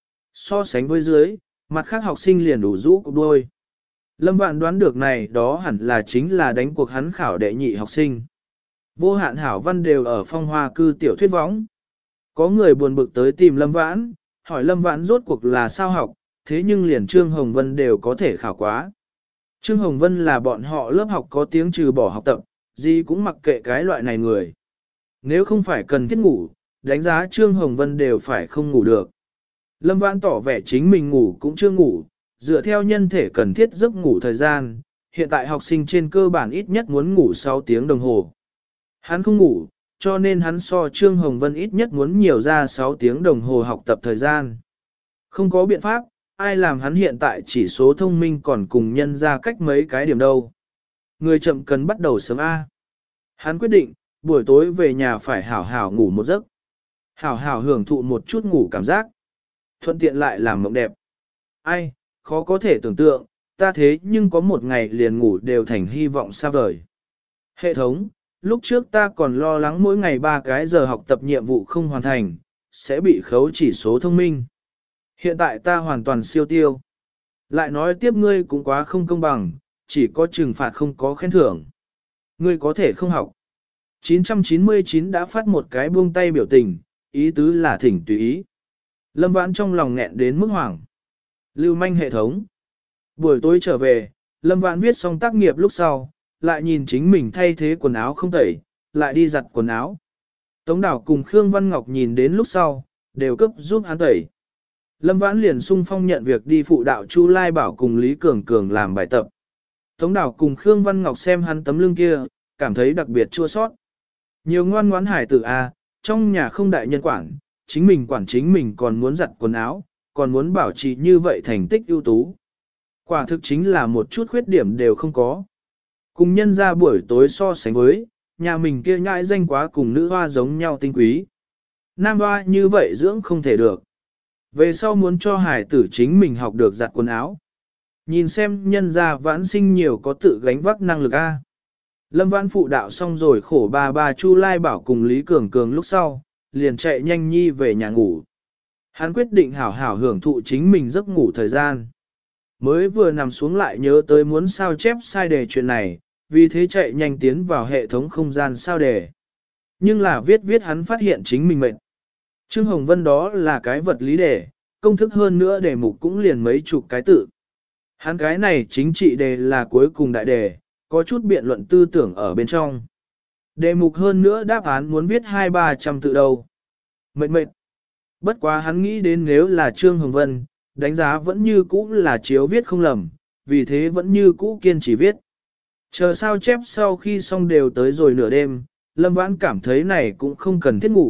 S1: So sánh với dưới, mặt khác học sinh liền đủ rũ cục đôi. Lâm Vãn đoán được này đó hẳn là chính là đánh cuộc hắn khảo đệ nhị học sinh. Vô hạn hảo văn đều ở phong hoa cư tiểu thuyết võng. Có người buồn bực tới tìm Lâm Vãn, hỏi Lâm Vãn rốt cuộc là sao học, thế nhưng liền Trương Hồng Vân đều có thể khảo quá. Trương Hồng Vân là bọn họ lớp học có tiếng trừ bỏ học tập, gì cũng mặc kệ cái loại này người. Nếu không phải cần thiết ngủ, đánh giá Trương Hồng Vân đều phải không ngủ được. Lâm Vãn tỏ vẻ chính mình ngủ cũng chưa ngủ, dựa theo nhân thể cần thiết giấc ngủ thời gian, hiện tại học sinh trên cơ bản ít nhất muốn ngủ sáu tiếng đồng hồ. Hắn không ngủ, cho nên hắn so Trương Hồng Vân ít nhất muốn nhiều ra sáu tiếng đồng hồ học tập thời gian. Không có biện pháp, ai làm hắn hiện tại chỉ số thông minh còn cùng nhân ra cách mấy cái điểm đâu. Người chậm cần bắt đầu sớm A. Hắn quyết định, buổi tối về nhà phải hảo hảo ngủ một giấc. Hảo hảo hưởng thụ một chút ngủ cảm giác. Thuận tiện lại làm mộng đẹp. Ai, khó có thể tưởng tượng, ta thế nhưng có một ngày liền ngủ đều thành hy vọng xa vời. Hệ thống, lúc trước ta còn lo lắng mỗi ngày ba cái giờ học tập nhiệm vụ không hoàn thành, sẽ bị khấu chỉ số thông minh. Hiện tại ta hoàn toàn siêu tiêu. Lại nói tiếp ngươi cũng quá không công bằng, chỉ có trừng phạt không có khen thưởng. Ngươi có thể không học. chín trăm chín mươi chín đã phát một cái buông tay biểu tình, ý tứ là thỉnh tùy ý. Lâm Vãn trong lòng nghẹn đến mức hoảng. Lưu manh hệ thống. Buổi tối trở về, Lâm Vãn viết xong tác nghiệp lúc sau, lại nhìn chính mình thay thế quần áo không tẩy, lại đi giặt quần áo. Tống Đảo cùng Khương Văn Ngọc nhìn đến lúc sau, đều cấp giúp hắn tẩy. Lâm Vãn liền sung phong nhận việc đi phụ đạo Chu Lai Bảo cùng Lý Cường Cường làm bài tập. Tống Đảo cùng Khương Văn Ngọc xem hắn tấm lưng kia, cảm thấy đặc biệt chua sót. Nhiều ngoan ngoãn hải tử A, trong nhà không đại nhân quản, chính mình quản chính mình còn muốn giặt quần áo, còn muốn bảo trì như vậy thành tích ưu tú. Quả thực chính là một chút khuyết điểm đều không có. Cùng nhân ra buổi tối so sánh với, nhà mình kia nhãi danh quá cùng nữ hoa giống nhau tinh quý. Nam hoa như vậy dưỡng không thể được. Về sau muốn cho hải tử chính mình học được giặt quần áo. Nhìn xem nhân ra vãn sinh nhiều có tự gánh vác năng lực A. Lâm Vãn phụ đạo xong rồi khổ ba ba Chu Lai Bảo cùng Lý Cường Cường lúc sau, liền chạy nhanh nhi về nhà ngủ. Hắn quyết định hảo hảo hưởng thụ chính mình giấc ngủ thời gian. Mới vừa nằm xuống lại nhớ tới muốn sao chép sai đề chuyện này, vì thế chạy nhanh tiến vào hệ thống không gian sao đề. Nhưng là viết viết hắn phát hiện chính mình mệt. Trương Hồng Vân đó là cái vật lý đề, công thức hơn nữa đề mục cũng liền mấy chục cái tự. Hắn cái này chính trị đề là cuối cùng đại đề, có chút biện luận tư tưởng ở bên trong. Đề mục hơn nữa đáp án muốn viết hai ba trăm tự đâu. Mệt mệt. Bất quá hắn nghĩ đến nếu là Trương Hồng Vân, đánh giá vẫn như cũ là chiếu viết không lầm, vì thế vẫn như cũ kiên trì viết. Chờ sao chép sau khi xong đều tới rồi nửa đêm, Lâm Vãn cảm thấy này cũng không cần thiết ngủ,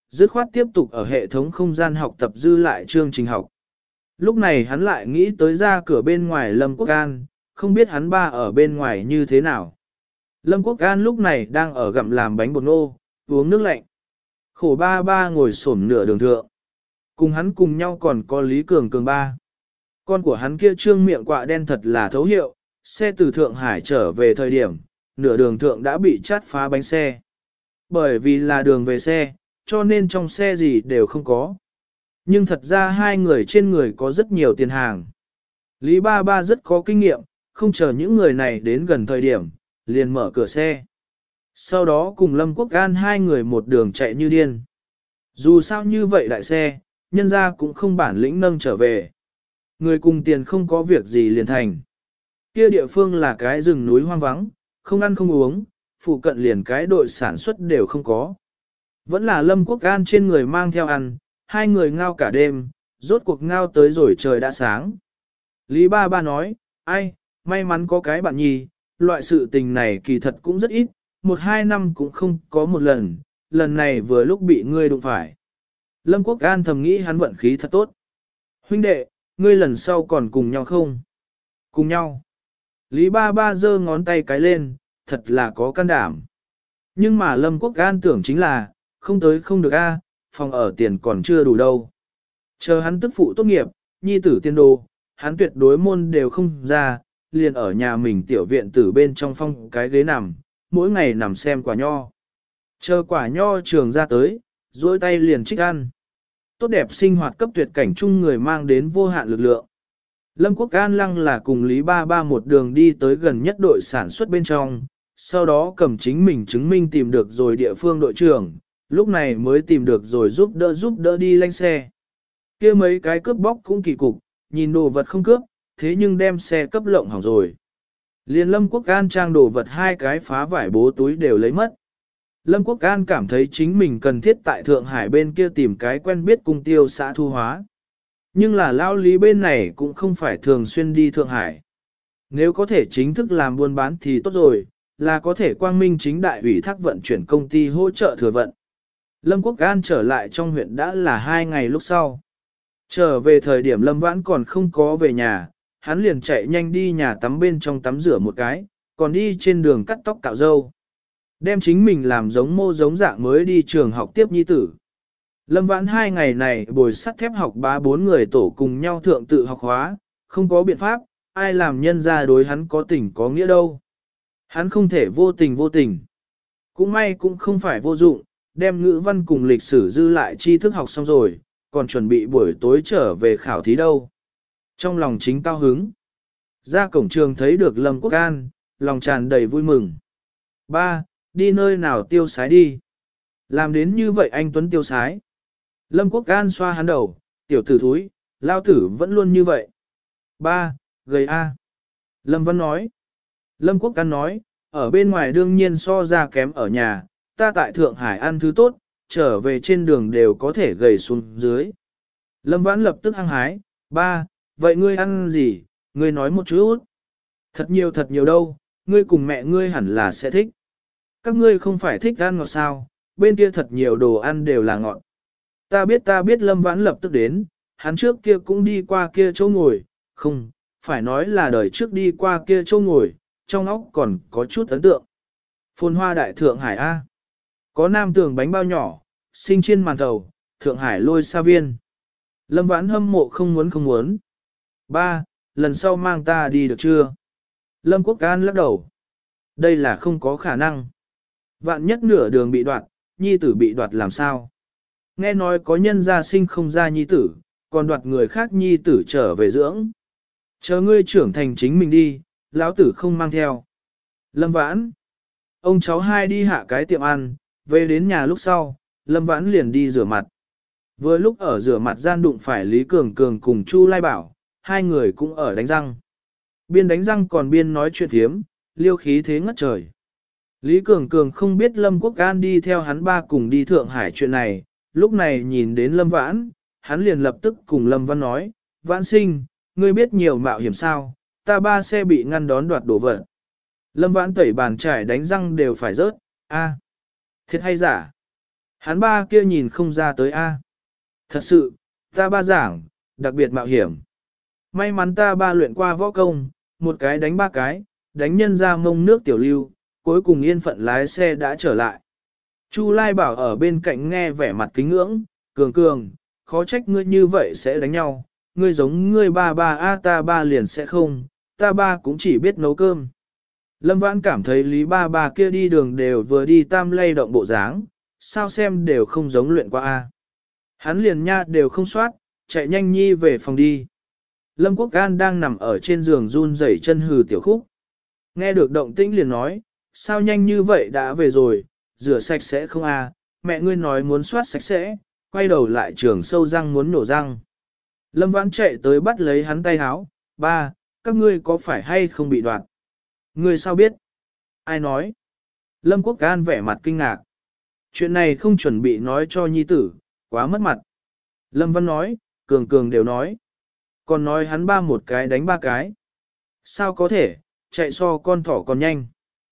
S1: dứt khoát tiếp tục ở hệ thống không gian học tập dư lại chương trình học. Lúc này hắn lại nghĩ tới ra cửa bên ngoài Lâm Quốc An, không biết hắn ba ở bên ngoài như thế nào. Lâm Quốc An lúc này đang ở gặm làm bánh bột ngô, uống nước lạnh. Khổ ba ba ngồi xổm nửa đường thượng. Cùng hắn cùng nhau còn có Lý Cường Cường ba. Con của hắn kia trương miệng quạ đen thật là thấu hiệu, xe từ Thượng Hải trở về thời điểm, nửa đường thượng đã bị chát phá bánh xe. Bởi vì là đường về xe, cho nên trong xe gì đều không có. Nhưng thật ra hai người trên người có rất nhiều tiền hàng. Lý Ba Ba rất có kinh nghiệm, không chờ những người này đến gần thời điểm, liền mở cửa xe. Sau đó cùng Lâm Quốc An hai người một đường chạy như điên. Dù sao như vậy đại xe, nhân ra cũng không bản lĩnh nâng trở về. Người cùng tiền không có việc gì liền thành. Kia địa phương là cái rừng núi hoang vắng, không ăn không uống, phụ cận liền cái đội sản xuất đều không có. Vẫn là Lâm Quốc An trên người mang theo ăn, hai người ngao cả đêm, rốt cuộc ngao tới rồi trời đã sáng. Lý Ba Ba nói, ai, may mắn có cái bạn nhì, loại sự tình này kỳ thật cũng rất ít, một hai năm cũng không có một lần, lần này vừa lúc bị ngươi đụng phải. Lâm Quốc An thầm nghĩ hắn vận khí thật tốt. Huynh đệ, ngươi lần sau còn cùng nhau không? Cùng nhau. Lý Ba Ba giơ ngón tay cái lên, thật là có can đảm. Nhưng mà Lâm Quốc An tưởng chính là, không tới không được a, phòng ở tiền còn chưa đủ đâu. Chờ hắn tức phụ tốt nghiệp, nhi tử tiên đồ, hắn tuyệt đối môn đều không ra, liền ở nhà mình tiểu viện tử bên trong phong cái ghế nằm, mỗi ngày nằm xem quả nho. Chờ quả nho trường ra tới, duỗi tay liền trích ăn. Tốt đẹp sinh hoạt cấp tuyệt cảnh chung người mang đến vô hạn lực lượng. Lâm Quốc An lăng là cùng Lý Ba Ba một đường đi tới gần nhất đội sản xuất bên trong, sau đó cầm chính mình chứng minh tìm được rồi địa phương đội trưởng, lúc này mới tìm được rồi giúp đỡ giúp đỡ đi lanh xe. Kia mấy cái cướp bóc cũng kỳ cục, nhìn đồ vật không cướp, thế nhưng đem xe cấp lộng hỏng rồi. Liên Lâm Quốc An trang đồ vật hai cái phá vải bố túi đều lấy mất. Lâm Quốc An cảm thấy chính mình cần thiết tại Thượng Hải bên kia tìm cái quen biết cung tiêu xã thu hóa. Nhưng là lao lý bên này cũng không phải thường xuyên đi Thượng Hải. Nếu có thể chính thức làm buôn bán thì tốt rồi, là có thể quang minh chính đại ủy thác vận chuyển công ty hỗ trợ thừa vận. Lâm Quốc An trở lại trong huyện đã là hai ngày lúc sau. Trở về thời điểm Lâm Vãn còn không có về nhà, hắn liền chạy nhanh đi nhà tắm bên trong tắm rửa một cái, còn đi trên đường cắt tóc cạo râu. Đem chính mình làm giống mô giống dạng mới đi trường học tiếp nhi tử. Lâm Vãn hai ngày này bồi sắt thép học ba bốn người tổ cùng nhau thượng tự học hóa, không có biện pháp, ai làm nhân ra đối hắn có tình có nghĩa đâu. Hắn không thể vô tình vô tình. Cũng may cũng không phải vô dụng, đem ngữ văn cùng lịch sử dư lại tri thức học xong rồi, còn chuẩn bị buổi tối trở về khảo thí đâu. Trong lòng chính cao hứng. Ra cổng trường thấy được Lâm Quốc An, lòng tràn đầy vui mừng. Ba, đi nơi nào tiêu sái đi. Làm đến như vậy anh Tuấn tiêu sái. Lâm Quốc An xoa hắn đầu, tiểu tử thúi, lao tử vẫn luôn như vậy. Ba, gầy A. Lâm Văn nói. Lâm Quốc An nói, ở bên ngoài đương nhiên so ra kém ở nhà, ta tại Thượng Hải ăn thứ tốt, trở về trên đường đều có thể gầy xuống dưới. Lâm Vãn lập tức hăng hái, ba, vậy ngươi ăn gì, ngươi nói một chút. Thật nhiều thật nhiều đâu, ngươi cùng mẹ ngươi hẳn là sẽ thích. Các ngươi không phải thích ăn ngọt sao, bên kia thật nhiều đồ ăn đều là ngọt. Ta biết ta biết Lâm Vãn lập tức đến, hắn trước kia cũng đi qua kia chỗ ngồi, không, phải nói là đời trước đi qua kia chỗ ngồi, trong óc còn có chút ấn tượng. Phồn hoa đại Thượng Hải A. Có nam tường bánh bao nhỏ, sinh chiên màn thầu, Thượng Hải lôi sa viên. Lâm Vãn hâm mộ không muốn không muốn. Ba, lần sau mang ta đi được chưa? Lâm Quốc An lắc đầu. Đây là không có khả năng. Vạn nhất nửa đường bị đoạt, nhi tử bị đoạt làm sao? Nghe nói có nhân gia sinh không ra nhi tử, còn đoạt người khác nhi tử trở về dưỡng. Chờ ngươi trưởng thành chính mình đi, lão tử không mang theo. Lâm Vãn. Ông cháu hai đi hạ cái tiệm ăn, về đến nhà lúc sau, Lâm Vãn liền đi rửa mặt. Vừa lúc ở rửa mặt gian đụng phải Lý Cường Cường cùng Chu Lai Bảo, hai người cũng ở đánh răng. Biên đánh răng còn biên nói chuyện thiếm, liêu khí thế ngất trời. Lý Cường Cường không biết Lâm Quốc An đi theo hắn ba cùng đi Thượng Hải chuyện này, lúc này nhìn đến Lâm Vãn, hắn liền lập tức cùng Lâm Văn nói, Vãn sinh, ngươi biết nhiều mạo hiểm sao, ta ba xe bị ngăn đón đoạt đồ vật. Lâm Vãn tẩy bàn trải đánh răng đều phải rớt, a, thiệt hay giả? Hắn ba kia nhìn không ra tới A. Thật sự, ta ba giảng, đặc biệt mạo hiểm. May mắn ta ba luyện qua võ công, một cái đánh ba cái, đánh nhân ra mông nước tiểu lưu, cuối cùng yên phận lái xe đã trở lại. Chu Lai Bảo ở bên cạnh nghe vẻ mặt kính ngưỡng, cường cường, khó trách ngươi như vậy sẽ đánh nhau, ngươi giống ngươi ba ba a ta ba liền sẽ không, ta ba cũng chỉ biết nấu cơm. Lâm Vãn cảm thấy Lý ba ba kia đi đường đều vừa đi tam lay động bộ dáng, sao xem đều không giống luyện qua a. Hắn liền nha đều không soát, chạy nhanh nhi về phòng đi. Lâm Quốc An đang nằm ở trên giường run rẩy chân hừ tiểu khúc. Nghe được động tĩnh liền nói, sao nhanh như vậy đã về rồi, rửa sạch sẽ không a? Mẹ ngươi nói muốn soát sạch sẽ, quay đầu lại trường sâu răng muốn nổ răng. Lâm Vãn chạy tới bắt lấy hắn tay háo, ba, các ngươi có phải hay không bị đoạt? Ngươi sao biết? Ai nói? Lâm Quốc An vẻ mặt kinh ngạc. Chuyện này không chuẩn bị nói cho nhi tử, quá mất mặt. Lâm Văn nói, cường cường đều nói. Còn nói hắn ba một cái đánh ba cái. Sao có thể, chạy so con thỏ còn nhanh.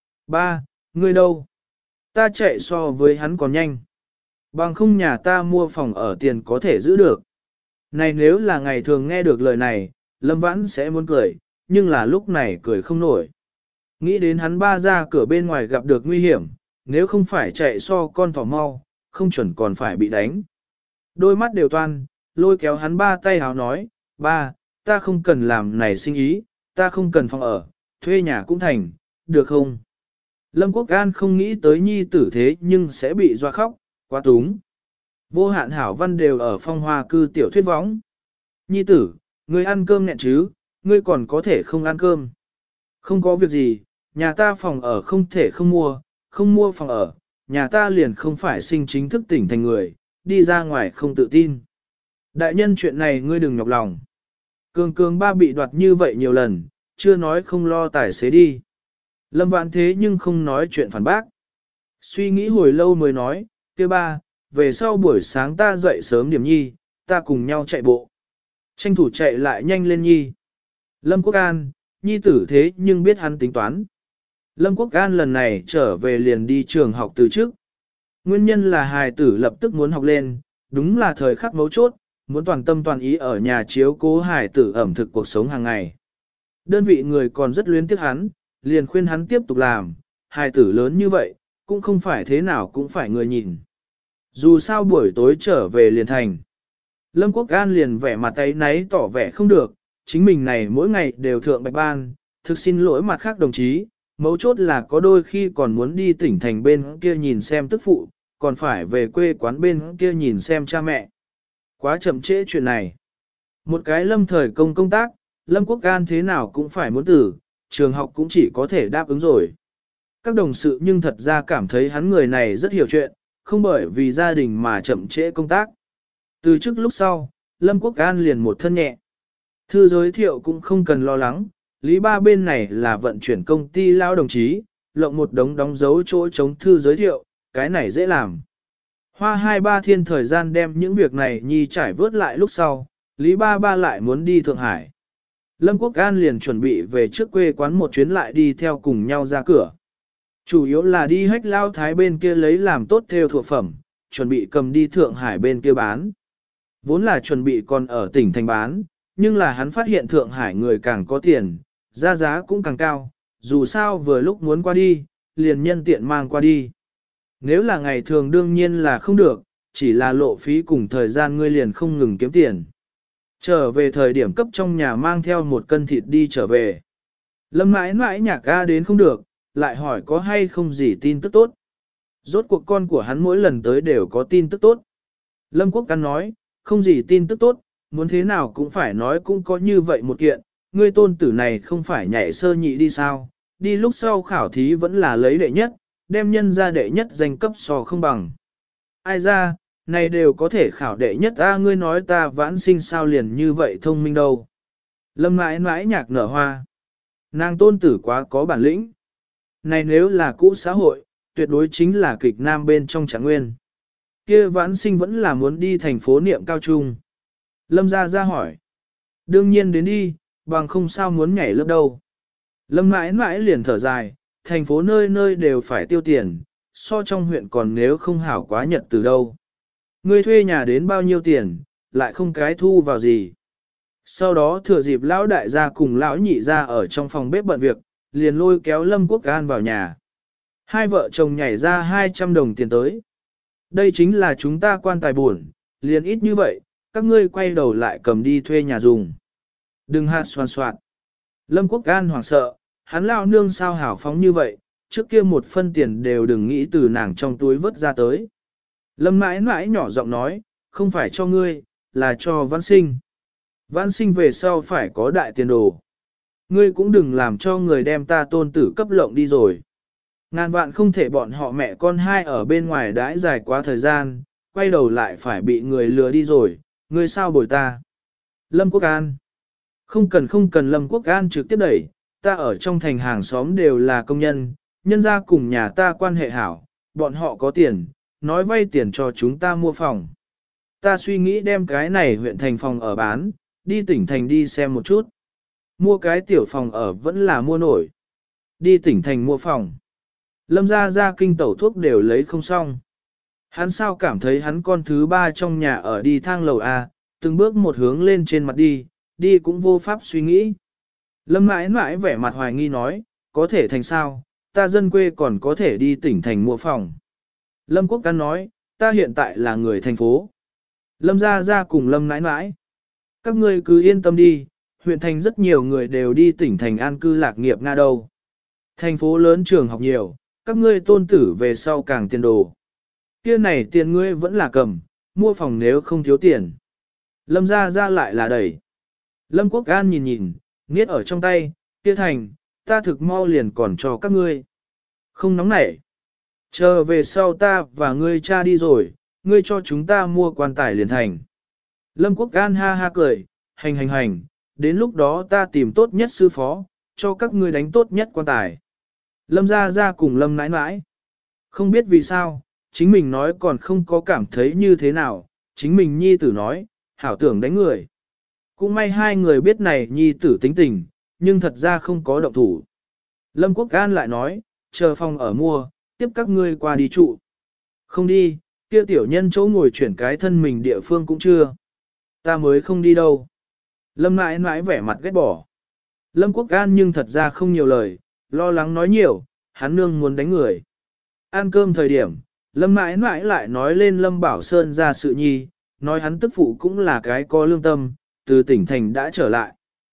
S1: Ba, ngươi đâu? Ta chạy so với hắn còn nhanh. Bằng không nhà ta mua phòng ở tiền có thể giữ được. Này nếu là ngày thường nghe được lời này, Lâm Vãn sẽ muốn cười, nhưng là lúc này cười không nổi. Nghĩ đến hắn ba ra cửa bên ngoài gặp được nguy hiểm, nếu không phải chạy so con thỏ mau, không chuẩn còn phải bị đánh. Đôi mắt đều toan, lôi kéo hắn ba tay háo nói, ba, ta không cần làm này sinh ý, ta không cần phòng ở, thuê nhà cũng thành, được không? Lâm Quốc An không nghĩ tới nhi tử thế nhưng sẽ bị doa khóc, quá túng. Vô hạn hảo văn đều ở phong hoa cư tiểu thuyết võng. Nhi tử, ngươi ăn cơm nhẹ chứ, ngươi còn có thể không ăn cơm. Không có việc gì, nhà ta phòng ở không thể không mua, không mua phòng ở, nhà ta liền không phải sinh chính thức tỉnh thành người, đi ra ngoài không tự tin. Đại nhân chuyện này ngươi đừng nhọc lòng. Cường cường ba bị đoạt như vậy nhiều lần, chưa nói không lo tài xế đi. Lâm Vãn thế nhưng không nói chuyện phản bác. Suy nghĩ hồi lâu mới nói, kia ba, về sau buổi sáng ta dậy sớm điểm nhi, ta cùng nhau chạy bộ. Tranh thủ chạy lại nhanh lên nhi. Lâm Quốc An, nhi tử thế nhưng biết hắn tính toán. Lâm Quốc An lần này trở về liền đi trường học từ trước. Nguyên nhân là hài tử lập tức muốn học lên, đúng là thời khắc mấu chốt, muốn toàn tâm toàn ý ở nhà chiếu cố hài tử ẩm thực cuộc sống hàng ngày. Đơn vị người còn rất luyến tiếc hắn, liền khuyên hắn tiếp tục làm, hài tử lớn như vậy, cũng không phải thế nào cũng phải người nhìn. Dù sao buổi tối trở về liền thành. Lâm Quốc An liền vẻ mặt tay náy tỏ vẻ không được, chính mình này mỗi ngày đều thượng bạch ban, thực xin lỗi mặt khác đồng chí, mấu chốt là có đôi khi còn muốn đi tỉnh thành bên kia nhìn xem tức phụ, còn phải về quê quán bên kia nhìn xem cha mẹ. Quá chậm trễ chuyện này. Một cái lâm thời công công tác, Lâm Quốc An thế nào cũng phải muốn tử, trường học cũng chỉ có thể đáp ứng rồi. Các đồng sự nhưng thật ra cảm thấy hắn người này rất hiểu chuyện, không bởi vì gia đình mà chậm trễ công tác. Từ trước lúc sau, Lâm Quốc An liền một thân nhẹ. Thư giới thiệu cũng không cần lo lắng, Lý Ba bên này là vận chuyển công ty lao đồng chí, lộng một đống đóng dấu chỗ chống thư giới thiệu, cái này dễ làm. Hoa hai ba thiên thời gian đem những việc này nhi trải vớt lại lúc sau, Lý Ba Ba lại muốn đi Thượng Hải. Lâm Quốc An liền chuẩn bị về trước quê quán một chuyến lại đi theo cùng nhau ra cửa. Chủ yếu là đi hách lao thái bên kia lấy làm tốt theo thuộc phẩm, chuẩn bị cầm đi Thượng Hải bên kia bán. Vốn là chuẩn bị còn ở tỉnh thành bán, nhưng là hắn phát hiện Thượng Hải người càng có tiền, giá giá cũng càng cao, dù sao vừa lúc muốn qua đi, liền nhân tiện mang qua đi. Nếu là ngày thường đương nhiên là không được, chỉ là lộ phí cùng thời gian ngươi liền không ngừng kiếm tiền. Trở về thời điểm cấp trong nhà mang theo một cân thịt đi trở về. Lâm mãi mãi nhạc ga đến không được, lại hỏi có hay không gì tin tức tốt. Rốt cuộc con của hắn mỗi lần tới đều có tin tức tốt. Lâm Quốc Căn nói, không gì tin tức tốt, muốn thế nào cũng phải nói cũng có như vậy một kiện, ngươi tôn tử này không phải nhảy sơ nhị đi sao, đi lúc sau khảo thí vẫn là lấy đệ nhất, đem nhân ra đệ nhất danh cấp so không bằng. Ai ra, này đều có thể khảo đệ nhất a ngươi nói ta vãn sinh sao liền như vậy thông minh đâu. Lâm mãi mãi nhạc nở hoa. Nàng tôn tử quá có bản lĩnh. Này nếu là cũ xã hội, tuyệt đối chính là kịch nam bên trong Trạng Nguyên. Kia vãn sinh vẫn là muốn đi thành phố niệm cao trung. Lâm ra ra hỏi. Đương nhiên đến đi, bằng không sao muốn nhảy lớp đâu. Lâm mãi mãi liền thở dài, thành phố nơi nơi đều phải tiêu tiền, so trong huyện còn nếu không hảo quá nhật từ đâu. Ngươi thuê nhà đến bao nhiêu tiền, lại không cái thu vào gì. Sau đó thừa dịp lão đại gia cùng lão nhị gia ở trong phòng bếp bận việc, liền lôi kéo Lâm Quốc An vào nhà. Hai vợ chồng nhảy ra hai trăm đồng tiền tới. Đây chính là chúng ta quan tài buồn, liền ít như vậy, các ngươi quay đầu lại cầm đi thuê nhà dùng. Đừng hạt xoan soạn. Lâm Quốc An hoảng sợ, hắn lao nương sao hảo phóng như vậy, trước kia một phân tiền đều đừng nghĩ từ nàng trong túi vớt ra tới. Lâm mãi mãi nhỏ giọng nói, không phải cho ngươi, là cho Văn Sinh. Văn Sinh về sau phải có đại tiền đồ. Ngươi cũng đừng làm cho người đem ta tôn tử cấp lộng đi rồi. Ngàn vạn không thể bọn họ mẹ con hai ở bên ngoài đãi dài quá thời gian, quay đầu lại phải bị người lừa đi rồi, ngươi sao bồi ta. Lâm Quốc An. Không cần không cần Lâm Quốc An trực tiếp đẩy, ta ở trong thành hàng xóm đều là công nhân, nhân ra cùng nhà ta quan hệ hảo, bọn họ có tiền, nói vay tiền cho chúng ta mua phòng. Ta suy nghĩ đem cái này huyện thành phòng ở bán, đi tỉnh thành đi xem một chút. Mua cái tiểu phòng ở vẫn là mua nổi. Đi tỉnh thành mua phòng. Lâm ra ra kinh tẩu thuốc đều lấy không xong. Hắn sao cảm thấy hắn con thứ ba trong nhà ở đi thang lầu A, từng bước một hướng lên trên mặt đi, đi cũng vô pháp suy nghĩ. Lâm mãi mãi vẻ mặt hoài nghi nói, có thể thành sao, ta dân quê còn có thể đi tỉnh thành mua phòng. Lâm Quốc Căn nói, ta hiện tại là người thành phố. Lâm ra ra cùng Lâm mãi mãi. Các ngươi cứ yên tâm đi, huyện thành rất nhiều người đều đi tỉnh thành an cư lạc nghiệp Nga đâu. Thành phố lớn trường học nhiều, các ngươi tôn tử về sau càng tiền đồ. Kia này tiền ngươi vẫn là cầm, mua phòng nếu không thiếu tiền. Lâm ra ra lại là đẩy. Lâm Quốc An nhìn nhìn, niết ở trong tay, kia thành, ta thực mau liền còn cho các ngươi. Không nóng nảy. Chờ về sau ta và ngươi cha đi rồi, ngươi cho chúng ta mua quan tài liền thành. Lâm Quốc An ha ha cười, hành hành hành, đến lúc đó ta tìm tốt nhất sư phó, cho các ngươi đánh tốt nhất quan tài. Lâm ra ra cùng Lâm nãi nãi. Không biết vì sao, chính mình nói còn không có cảm thấy như thế nào, chính mình nhi tử nói, hảo tưởng đánh người. Cũng may hai người biết này nhi tử tính tình, nhưng thật ra không có động thủ. Lâm Quốc An lại nói, chờ phòng ở mua, tiếp các ngươi qua đi trụ. Không đi, kia tiểu nhân chỗ ngồi chuyển cái thân mình địa phương cũng chưa. Ta mới không đi đâu. Lâm mãi mãi vẻ mặt ghét bỏ. Lâm Quốc An nhưng thật ra không nhiều lời, lo lắng nói nhiều, hắn nương muốn đánh người. Ăn cơm thời điểm, Lâm mãi mãi lại nói lên Lâm Bảo Sơn ra sự nhi, nói hắn tức phụ cũng là cái có lương tâm, từ tỉnh thành đã trở lại.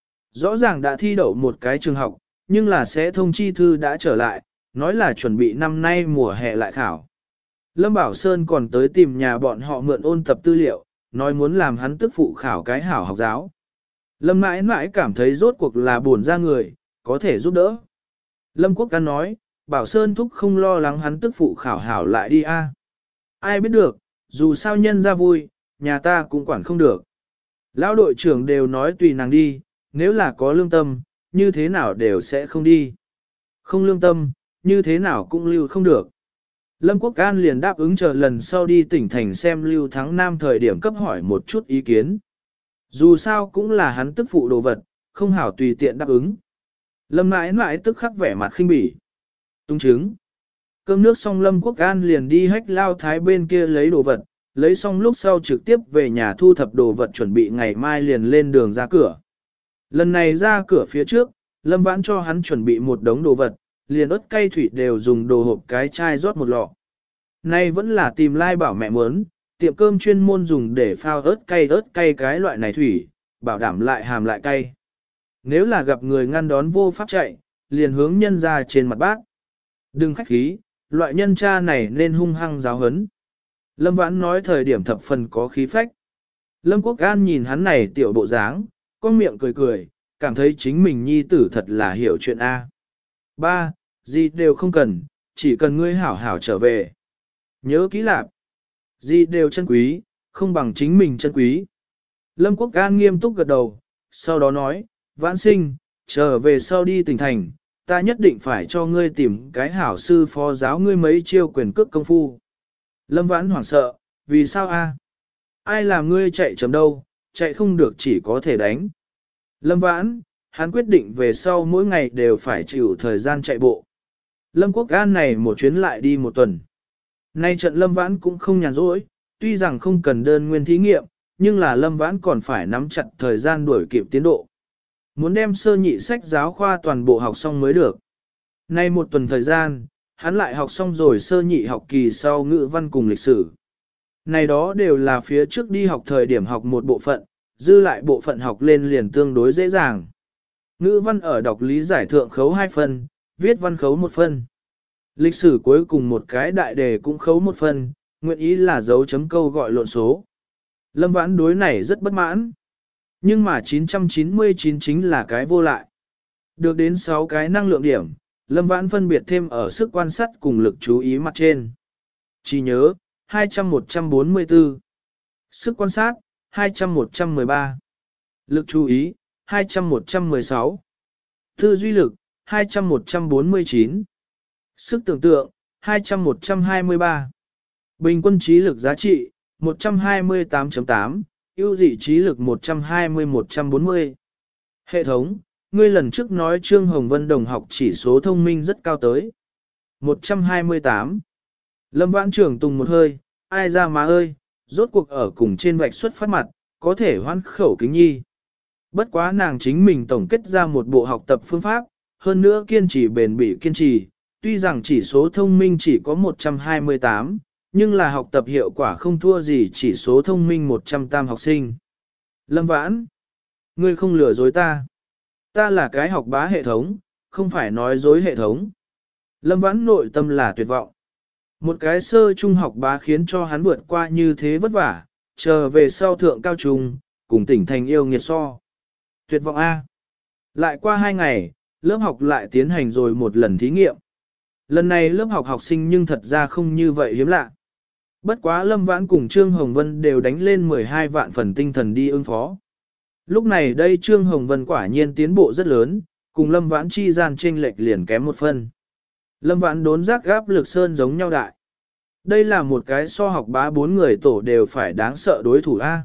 S1: Rõ ràng đã thi đậu một cái trường học, nhưng là sẽ thông chi thư đã trở lại, nói là chuẩn bị năm nay mùa hè lại khảo. Lâm Bảo Sơn còn tới tìm nhà bọn họ mượn ôn tập tư liệu, nói muốn làm hắn tức phụ khảo cái hảo học giáo. Lâm mãi mãi cảm thấy rốt cuộc là buồn ra người, có thể giúp đỡ. Lâm Quốc Căn nói, Bảo Sơn thúc không lo lắng hắn tức phụ khảo hảo lại đi a. Ai biết được, dù sao nhân ra vui, nhà ta cũng quản không được. Lão đội trưởng đều nói tùy nàng đi, nếu là có lương tâm, như thế nào đều sẽ không đi. Không lương tâm, như thế nào cũng lưu không được. Lâm Quốc An liền đáp ứng chờ lần sau đi tỉnh thành xem Lưu Thắng Nam thời điểm cấp hỏi một chút ý kiến. Dù sao cũng là hắn tức phụ đồ vật, không hảo tùy tiện đáp ứng. Lâm mãi mãi tức khắc vẻ mặt khinh bỉ. Tung chứng. Cơm nước xong Lâm Quốc An liền đi hách lao thái bên kia lấy đồ vật, lấy xong lúc sau trực tiếp về nhà thu thập đồ vật chuẩn bị ngày mai liền lên đường ra cửa. Lần này ra cửa phía trước, Lâm Vãn cho hắn chuẩn bị một đống đồ vật, liền ớt cay thủy đều dùng đồ hộp cái chai rót một lọ. Nay vẫn là tìm lai bảo mẹ muốn, tiệm cơm chuyên môn dùng để phao ớt cay ớt cay cái loại này thủy, bảo đảm lại hàm lại cay. Nếu là gặp người ngăn đón vô pháp chạy, liền hướng nhân ra trên mặt bác. Đừng khách khí, loại nhân cha này nên hung hăng giáo hấn. Lâm Vãn nói thời điểm thập phần có khí phách. Lâm Quốc An nhìn hắn này tiểu bộ dáng, con miệng cười cười, cảm thấy chính mình nhi tử thật là hiểu chuyện A. Ba, gì đều không cần, chỉ cần ngươi hảo hảo trở về. Nhớ kỹ lạc. Gì đều chân quý, không bằng chính mình chân quý. Lâm Quốc An nghiêm túc gật đầu, sau đó nói, Vãn Sinh, trở về sau đi tỉnh thành, ta nhất định phải cho ngươi tìm cái hảo sư phó giáo ngươi mấy chiêu quyền cước công phu. Lâm Vãn hoảng sợ, vì sao a? Ai làm ngươi chạy chấm đâu, chạy không được chỉ có thể đánh. Lâm Vãn, hắn quyết định về sau mỗi ngày đều phải chịu thời gian chạy bộ. Lâm Quốc An này một chuyến lại đi một tuần. Nay trận Lâm Vãn cũng không nhàn rỗi, tuy rằng không cần đơn nguyên thí nghiệm, nhưng là Lâm Vãn còn phải nắm chặt thời gian đuổi kịp tiến độ. Muốn đem sơ nhị sách giáo khoa toàn bộ học xong mới được. Nay một tuần thời gian, hắn lại học xong rồi sơ nhị học kỳ sau ngữ văn cùng lịch sử. Này đó đều là phía trước đi học thời điểm học một bộ phận, dư lại bộ phận học lên liền tương đối dễ dàng. Ngữ văn ở đọc lý giải thượng khấu hai phân, viết văn khấu một phân. Lịch sử cuối cùng một cái đại đề cũng khấu một phân, nguyện ý là dấu chấm câu gọi lộn số. Lâm Vãn đối này rất bất mãn. Nhưng mà chín trăm chín mươi chín chính là cái vô lại. Được đến sáu cái năng lượng điểm, Lâm Vãn phân biệt thêm ở sức quan sát cùng lực chú ý mặt trên. Chỉ nhớ, hai trăm một trăm bốn mươi tư. Sức quan sát, hai trăm một trăm mười ba. Lực chú ý, hai trăm một trăm mười sáu. Tư duy lực, hai trăm một trăm bốn mươi chín. Sức tưởng tượng, hai trăm một trăm hai mươi ba. Bình quân trí lực giá trị, một trăm hai mươi tám chấm tám, ưu dị trí lực một trăm hai mươi một trăm bốn mươi. Hệ thống, ngươi lần trước nói Trương Hồng Vân đồng học chỉ số thông minh rất cao tới. một trăm hai mươi tám. Lâm Vãn trưởng tùng một hơi, ai ra má ơi, rốt cuộc ở cùng trên vạch xuất phát mặt, có thể hoan khẩu kính nhi. Bất quá nàng chính mình tổng kết ra một bộ học tập phương pháp, hơn nữa kiên trì bền bỉ kiên trì, tuy rằng chỉ số thông minh chỉ có một trăm hai mươi tám, nhưng là học tập hiệu quả không thua gì chỉ số thông minh một trăm tam học sinh. Lâm Vãn, ngươi không lừa dối ta. Ta là cái học bá hệ thống, không phải nói dối hệ thống. Lâm Vãn nội tâm là tuyệt vọng. Một cái sơ trung học bá khiến cho hắn vượt qua như thế vất vả, chờ về sau thượng cao trung, cùng tỉnh thành yêu nghiệt so. Tuyệt vọng A. Lại qua hai ngày, lớp học lại tiến hành rồi một lần thí nghiệm. Lần này lớp học học sinh nhưng thật ra không như vậy hiếm lạ. Bất quá Lâm Vãn cùng Trương Hồng Vân đều đánh lên mười hai vạn phần tinh thần đi ứng phó. Lúc này đây Trương Hồng Vân quả nhiên tiến bộ rất lớn, cùng Lâm Vãn chi gian chênh lệch liền kém một phân. Lâm Vãn đốn giác gáp lực sơn giống nhau đại. Đây là một cái so học bá bốn người tổ đều phải đáng sợ đối thủ A.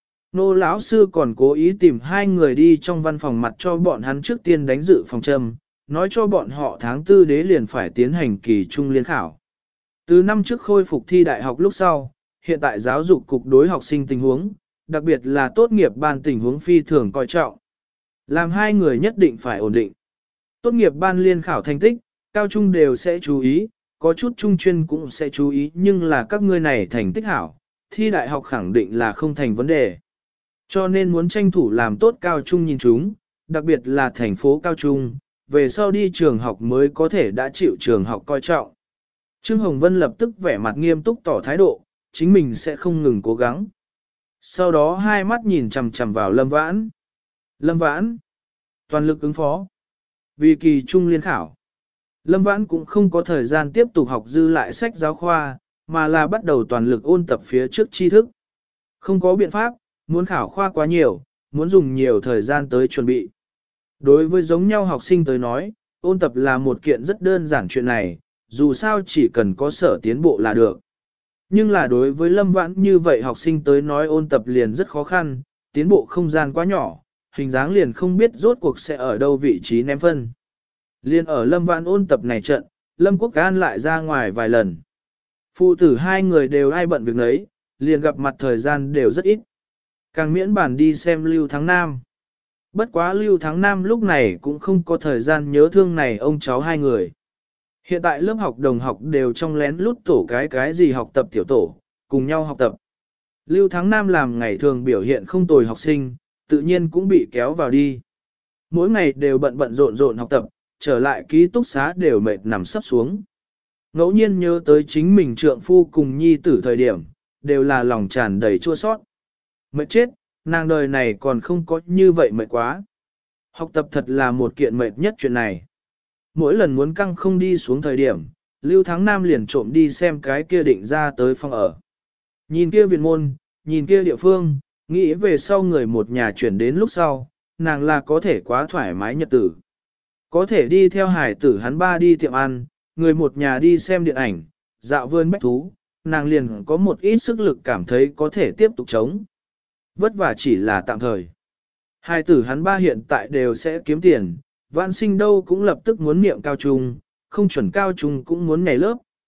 S1: Nô lão sư còn cố ý tìm hai người đi trong văn phòng mặt cho bọn hắn trước tiên đánh dự phòng châm, nói cho bọn họ tháng tư đế liền phải tiến hành kỳ trung liên khảo. Từ năm trước khôi phục thi đại học lúc sau, hiện tại giáo dục cục đối học sinh tình huống, đặc biệt là tốt nghiệp ban tình huống phi thường coi trọng. Làm hai người nhất định phải ổn định. Tốt nghiệp ban liên khảo thành tích, cao trung đều sẽ chú ý, có chút trung chuyên cũng sẽ chú ý, nhưng là các ngươi này thành tích hảo, thi đại học khẳng định là không thành vấn đề. Cho nên muốn tranh thủ làm tốt cao trung nhìn chúng, đặc biệt là thành phố cao trung, về sau đi trường học mới có thể đã chịu trường học coi trọng. Trương Hồng Vân lập tức vẻ mặt nghiêm túc tỏ thái độ, chính mình sẽ không ngừng cố gắng. Sau đó hai mắt nhìn chằm chằm vào Lâm Vãn. Lâm Vãn, toàn lực ứng phó. Vì kỳ trung liên khảo, Lâm Vãn cũng không có thời gian tiếp tục học dư lại sách giáo khoa, mà là bắt đầu toàn lực ôn tập phía trước tri thức. Không có biện pháp, muốn khảo khoa quá nhiều, muốn dùng nhiều thời gian tới chuẩn bị. Đối với giống nhau học sinh tới nói, ôn tập là một kiện rất đơn giản chuyện này, dù sao chỉ cần có sở tiến bộ là được. Nhưng là đối với Lâm Vãn như vậy học sinh tới nói ôn tập liền rất khó khăn, tiến bộ không gian quá nhỏ, hình dáng liền không biết rốt cuộc sẽ ở đâu vị trí ném phân. Liên ở Lâm Vãn ôn tập này trận, Lâm Quốc An lại ra ngoài vài lần. Phụ tử hai người đều ai bận việc nấy, liền gặp mặt thời gian đều rất ít. Càng miễn bản đi xem Lưu Thắng Nam. Bất quá Lưu Thắng Nam lúc này cũng không có thời gian nhớ thương này ông cháu hai người. Hiện tại lớp học đồng học đều trong lén lút tổ cái cái gì học tập tiểu tổ, cùng nhau học tập. Lưu Thắng Nam làm ngày thường biểu hiện không tồi học sinh, tự nhiên cũng bị kéo vào đi. Mỗi ngày đều bận bận rộn rộn học tập, trở lại ký túc xá đều mệt nằm sắp xuống. Ngẫu nhiên nhớ tới chính mình trượng phu cùng nhi tử thời điểm, đều là lòng tràn đầy chua sót. Mệt chết, nàng đời này còn không có như vậy mệt quá. Học tập thật là một kiện mệt nhất chuyện này. Mỗi lần muốn căng không đi xuống thời điểm, Lưu Thắng Nam liền trộm đi xem cái kia định ra tới phòng ở. Nhìn kia viện môn, nhìn kia địa phương, nghĩ về sau người một nhà chuyển đến lúc sau, nàng là có thể quá thoải mái nhật tử. Có thể đi theo hải tử hắn ba đi tiệm ăn, người một nhà đi xem điện ảnh, dạo vườn bách thú, nàng liền có một ít sức lực cảm thấy có thể tiếp tục chống. Vất vả chỉ là tạm thời. Hai tử hắn ba hiện tại đều sẽ kiếm tiền, vạn sinh đâu cũng lập tức muốn niệm cao trung, không chuẩn cao trung cũng muốn nhảy lớp,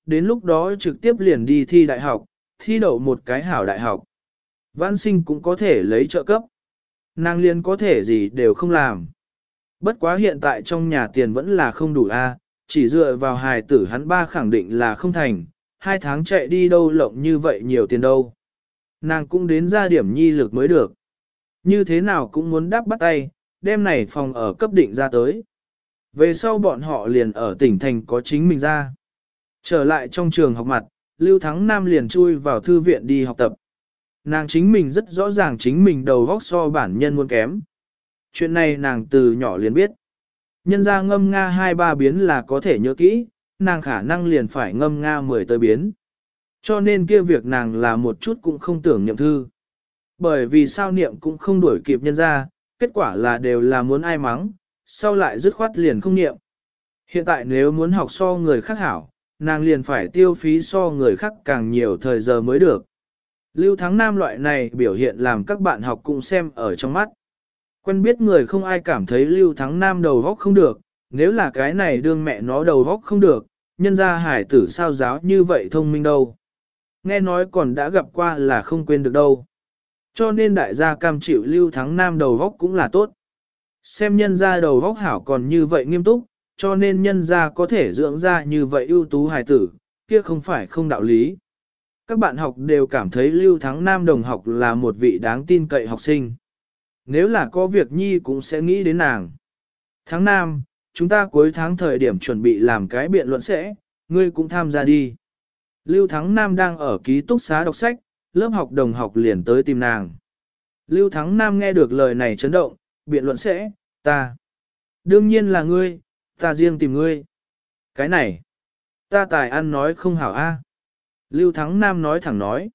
S1: đến lúc đó trực tiếp liền đi thi đại học, thi đậu một cái hảo đại học. Vãn sinh cũng có thể lấy trợ cấp. Nàng liền có thể gì đều không làm. Bất quá hiện tại trong nhà tiền vẫn là không đủ a, chỉ dựa vào hài tử hắn ba khẳng định là không thành, hai tháng chạy đi đâu lộng như vậy nhiều tiền đâu. Nàng cũng đến ra điểm nhi lực mới được. Như thế nào cũng muốn đáp bắt tay, đem này phòng ở cấp định ra tới. Về sau bọn họ liền ở tỉnh thành có chính mình ra. Trở lại trong trường học mặt, Lưu Thắng Nam liền chui vào thư viện đi học tập. Nàng chính mình rất rõ ràng chính mình đầu vóc so bản nhân muốn kém. Chuyện này nàng từ nhỏ liền biết. Nhân ra ngâm nga hai ba biến là có thể nhớ kỹ, nàng khả năng liền phải ngâm nga mười tới biến. Cho nên kia việc nàng là một chút cũng không tưởng niệm thư. Bởi vì sao niệm cũng không đuổi kịp nhân ra, kết quả là đều là muốn ai mắng, sau lại dứt khoát liền không niệm. Hiện tại nếu muốn học so người khác hảo, nàng liền phải tiêu phí so người khác càng nhiều thời giờ mới được. Lưu Thắng Nam loại này biểu hiện làm các bạn học cũng xem ở trong mắt. Quen biết người không ai cảm thấy Lưu Thắng Nam đầu góc không được, nếu là cái này đương mẹ nó đầu góc không được, nhân ra hải tử sao giáo như vậy thông minh đâu. Nghe nói còn đã gặp qua là không quên được đâu. Cho nên đại gia cam chịu Lưu Thắng Nam đầu góc cũng là tốt. Xem nhân ra đầu góc hảo còn như vậy nghiêm túc, cho nên nhân ra có thể dưỡng ra như vậy ưu tú hài tử, kia không phải không đạo lý. Các bạn học đều cảm thấy Lưu Thắng Nam đồng học là một vị đáng tin cậy học sinh. Nếu là có việc nhi cũng sẽ nghĩ đến nàng. Tháng Nam, chúng ta cuối tháng thời điểm chuẩn bị làm cái biện luận sẽ, ngươi cũng tham gia đi. Lưu Thắng Nam đang ở ký túc xá đọc sách, lớp học đồng học liền tới tìm nàng. Lưu Thắng Nam nghe được lời này chấn động, biện luận sẽ, ta. Đương nhiên là ngươi, ta riêng tìm ngươi. Cái này, ta tài ăn nói không hảo a. Lưu Thắng Nam nói thẳng nói.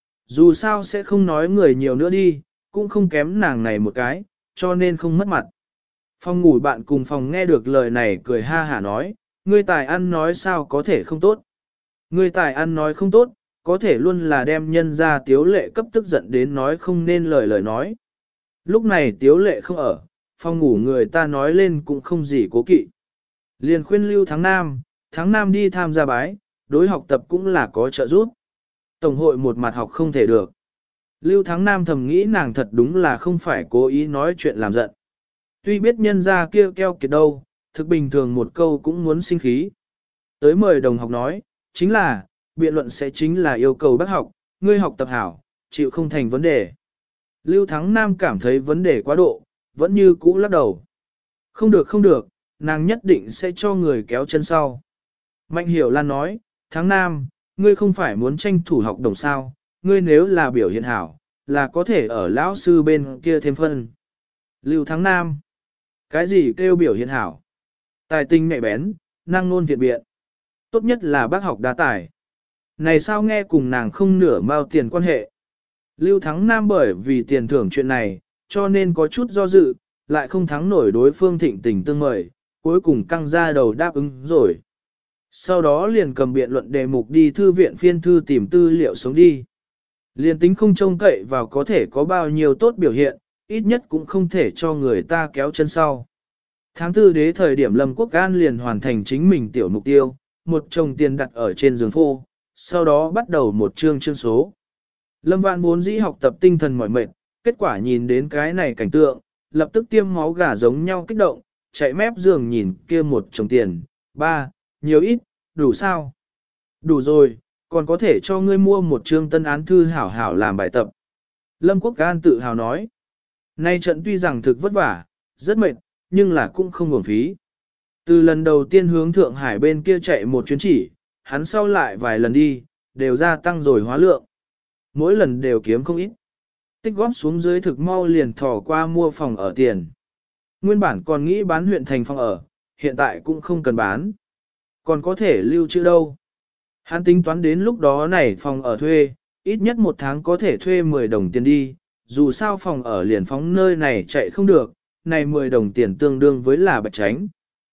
S1: Dù sao sẽ không nói người nhiều nữa đi, cũng không kém nàng này một cái, cho nên không mất mặt. Phòng ngủ bạn cùng phòng nghe được lời này cười ha hả nói, ngươi tài ăn nói sao có thể không tốt. Ngươi tài ăn nói không tốt, có thể luôn là đem nhân ra tiếu lệ cấp tức giận đến nói không nên lời lời nói. Lúc này tiếu lệ không ở, phòng ngủ người ta nói lên cũng không gì cố kỵ. Liền khuyên Lưu Thắng Nam, Thắng Nam đi tham gia bái, đối học tập cũng là có trợ giúp. Tổng hội một mặt học không thể được. Lưu Thắng Nam thầm nghĩ nàng thật đúng là không phải cố ý nói chuyện làm giận. Tuy biết nhân ra kia keo kiệt đâu, thực bình thường một câu cũng muốn sinh khí. Tới mời đồng học nói, chính là, biện luận sẽ chính là yêu cầu bác học, ngươi học tập hảo, chịu không thành vấn đề. Lưu Thắng Nam cảm thấy vấn đề quá độ, vẫn như cũ lắc đầu. Không được không được, nàng nhất định sẽ cho người kéo chân sau. Mạnh Hiểu Lan nói, Thắng Nam, ngươi không phải muốn tranh thủ học đồng sao, ngươi nếu là biểu hiện hảo, là có thể ở lão sư bên kia thêm phân. Lưu Thắng Nam, cái gì kêu biểu hiện hảo? Tài tinh nhạy bén, năng nôn thiện biện. Tốt nhất là bác học đa tài. Này sao nghe cùng nàng không nửa mao tiền quan hệ. Lưu Thắng Nam bởi vì tiền thưởng chuyện này, cho nên có chút do dự, lại không thắng nổi đối phương thịnh tình tương mời, cuối cùng căng ra đầu đáp ứng rồi. Sau đó liền cầm biện luận đề mục đi thư viện phiên thư tìm tư liệu sống đi. Liền tính không trông cậy vào có thể có bao nhiêu tốt biểu hiện, ít nhất cũng không thể cho người ta kéo chân sau. Tháng tư đế thời điểm Lâm Quốc An liền hoàn thành chính mình tiểu mục tiêu, một chồng tiền đặt ở trên giường phô, sau đó bắt đầu một chương chương số. Lâm Vãn vốn dĩ học tập tinh thần mỏi mệt, kết quả nhìn đến cái này cảnh tượng, lập tức tiêm máu gà giống nhau kích động, chạy mép giường nhìn kia một chồng tiền, ba, nhiều ít, đủ sao? Đủ rồi, còn có thể cho ngươi mua một chương tân án thư hảo hảo làm bài tập. Lâm Quốc An tự hào nói, nay trận tuy rằng thực vất vả, rất mệt, nhưng là cũng không uổng phí. Từ lần đầu tiên hướng Thượng Hải bên kia chạy một chuyến chỉ, hắn sau lại vài lần đi, đều gia tăng rồi hóa lượng. Mỗi lần đều kiếm không ít. Tích góp xuống dưới thực mau liền thò qua mua phòng ở tiền. Nguyên bản còn nghĩ bán huyện thành phòng ở, hiện tại cũng không cần bán. Còn có thể lưu trữ đâu. Hắn tính toán đến lúc đó này phòng ở thuê, ít nhất một tháng có thể thuê mười đồng tiền đi, dù sao phòng ở liền phóng nơi này chạy không được, này mười đồng tiền tương đương với là bạch tránh.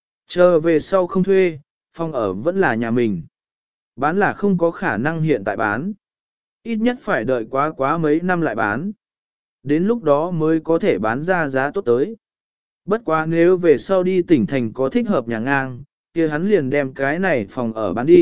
S1: Chờ về sau không thuê, phòng ở vẫn là nhà mình. Bán là không có khả năng hiện tại bán. Ít nhất phải đợi quá quá mấy năm lại bán. Đến lúc đó mới có thể bán ra giá tốt tới. Bất quá nếu về sau đi tỉnh thành có thích hợp nhà ngang, kia hắn liền đem cái này phòng ở bán đi,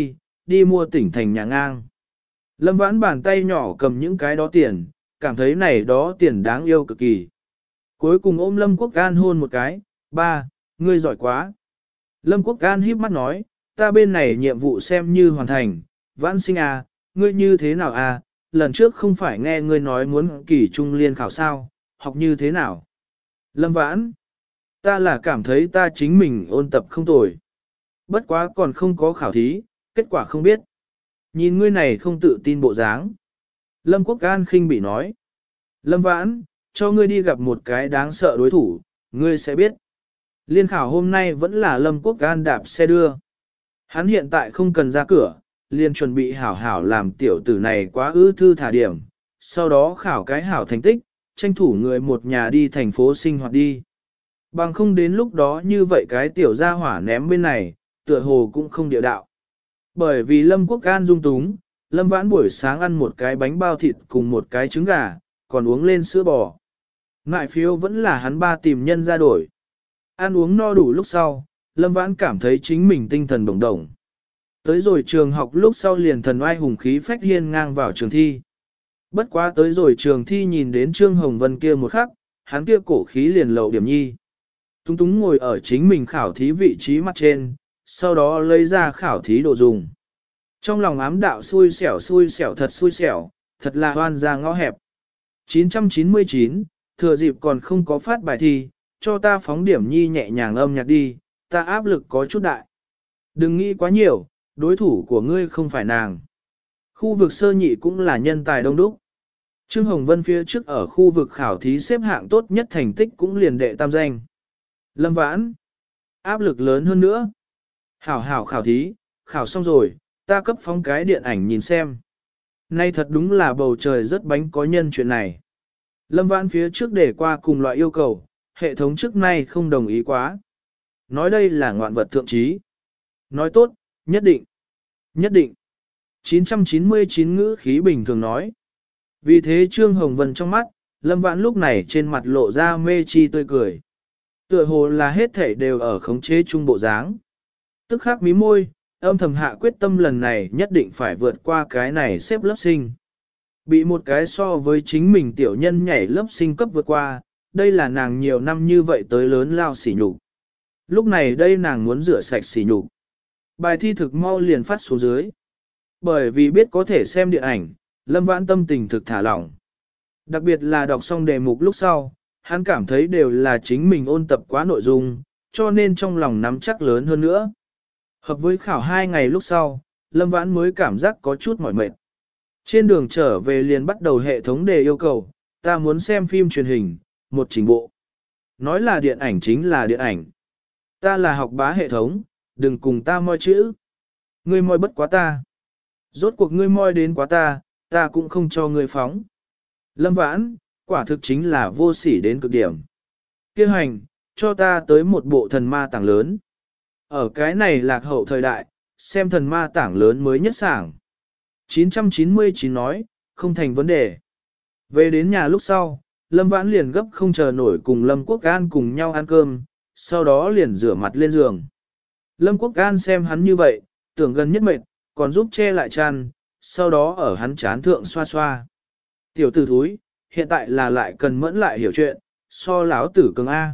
S1: đi mua tỉnh thành nhà ngang. Lâm Vãn bàn tay nhỏ cầm những cái đó tiền, cảm thấy này đó tiền đáng yêu cực kỳ. Cuối cùng ôm Lâm Quốc An hôn một cái, ba, ngươi giỏi quá. Lâm Quốc An híp mắt nói, ta bên này nhiệm vụ xem như hoàn thành, Vãn sinh à, ngươi như thế nào à, lần trước không phải nghe ngươi nói muốn kỳ trung liên khảo sao, học như thế nào. Lâm Vãn, ta là cảm thấy ta chính mình ôn tập không tồi. Bất quá còn không có khảo thí, kết quả không biết. Nhìn ngươi này không tự tin bộ dáng. Lâm Quốc An khinh bị nói. Lâm Vãn, cho ngươi đi gặp một cái đáng sợ đối thủ, ngươi sẽ biết. Liên khảo hôm nay vẫn là Lâm Quốc An đạp xe đưa. Hắn hiện tại không cần ra cửa, liền chuẩn bị hảo hảo làm tiểu tử này quá ư thư thả điểm, sau đó khảo cái hảo thành tích, tranh thủ người một nhà đi thành phố sinh hoạt đi. Bằng không đến lúc đó như vậy cái tiểu gia hỏa ném bên này, tựa hồ cũng không địa đạo. Bởi vì Lâm Quốc An dung túng, Lâm Vãn buổi sáng ăn một cái bánh bao thịt cùng một cái trứng gà, còn uống lên sữa bò. Ngại phiếu vẫn là hắn ba tìm nhân ra đổi. Ăn uống no đủ lúc sau, Lâm Vãn cảm thấy chính mình tinh thần đồng đồng. Tới rồi trường học lúc sau liền thần oai hùng khí phách hiên ngang vào trường thi. Bất quá tới rồi trường thi nhìn đến Trương Hồng Vân kia một khắc, hắn kia cổ khí liền lậu điểm nhi. Túng túng ngồi ở chính mình khảo thí vị trí mặt trên, sau đó lấy ra khảo thí đồ dùng. Trong lòng ám đạo xui xẻo xui xẻo thật xui xẻo, thật là hoan ra ngõ hẹp. chín trăm chín mươi chín, thừa dịp còn không có phát bài thi, cho ta phóng điểm nhi nhẹ nhàng âm nhạc đi, ta áp lực có chút đại. Đừng nghĩ quá nhiều, đối thủ của ngươi không phải nàng. Khu vực sơ nhị cũng là nhân tài đông đúc. Trương Hồng Vân phía trước ở khu vực khảo thí xếp hạng tốt nhất thành tích cũng liền đệ tam danh. Lâm Vãn, áp lực lớn hơn nữa. Hảo hảo khảo thí, khảo xong rồi, ta cấp phóng cái điện ảnh nhìn xem. Nay thật đúng là bầu trời rất bánh có nhân chuyện này. Lâm Vãn phía trước để qua cùng loại yêu cầu, hệ thống trước nay không đồng ý quá. Nói đây là ngoạn vật thượng trí. Nói tốt, nhất định. Nhất định. chín trăm chín mươi chín ngữ khí bình thường nói. Vì thế Trương Hồng Vân trong mắt, Lâm Vãn lúc này trên mặt lộ ra mê chi tươi cười. Tựa hồ là hết thảy đều ở khống chế trung bộ dáng. Tức khắc mí môi, âm thầm hạ quyết tâm lần này nhất định phải vượt qua cái này xếp lớp sinh. Bị một cái so với chính mình tiểu nhân nhảy lớp sinh cấp vượt qua, đây là nàng nhiều năm như vậy tới lớn lao sỉ nhục. Lúc này đây nàng muốn rửa sạch sỉ nhục. Bài thi thực mau liền phát xuống dưới. Bởi vì biết có thể xem điện ảnh, Lâm Vãn tâm tình thực thả lỏng. Đặc biệt là đọc xong đề mục lúc sau, hắn cảm thấy đều là chính mình ôn tập quá nội dung, cho nên trong lòng nắm chắc lớn hơn nữa. Hợp với khảo hai ngày lúc sau, Lâm Vãn mới cảm giác có chút mỏi mệt. Trên đường trở về liền bắt đầu hệ thống đề yêu cầu, ta muốn xem phim truyền hình, một trình bộ. Nói là điện ảnh chính là điện ảnh. Ta là học bá hệ thống, đừng cùng ta moi chữ. Ngươi moi bất quá ta. Rốt cuộc ngươi moi đến quá ta, ta cũng không cho ngươi phóng. Lâm Vãn, quả thực chính là vô sỉ đến cực điểm. Kêu hành, cho ta tới một bộ thần ma tảng lớn. Ở cái này lạc hậu thời đại, xem thần ma tảng lớn mới nhất sảng. chín trăm chín mươi chín nói, không thành vấn đề. Về đến nhà lúc sau, Lâm Vãn liền gấp không chờ nổi cùng Lâm Quốc An cùng nhau ăn cơm, sau đó liền rửa mặt lên giường. Lâm Quốc An xem hắn như vậy, tưởng gần nhất mệt, còn giúp che lại chăn, sau đó ở hắn chán thượng xoa xoa. Tiểu tử thúi, hiện tại là lại cần mẫn lại hiểu chuyện, so lão tử cường A.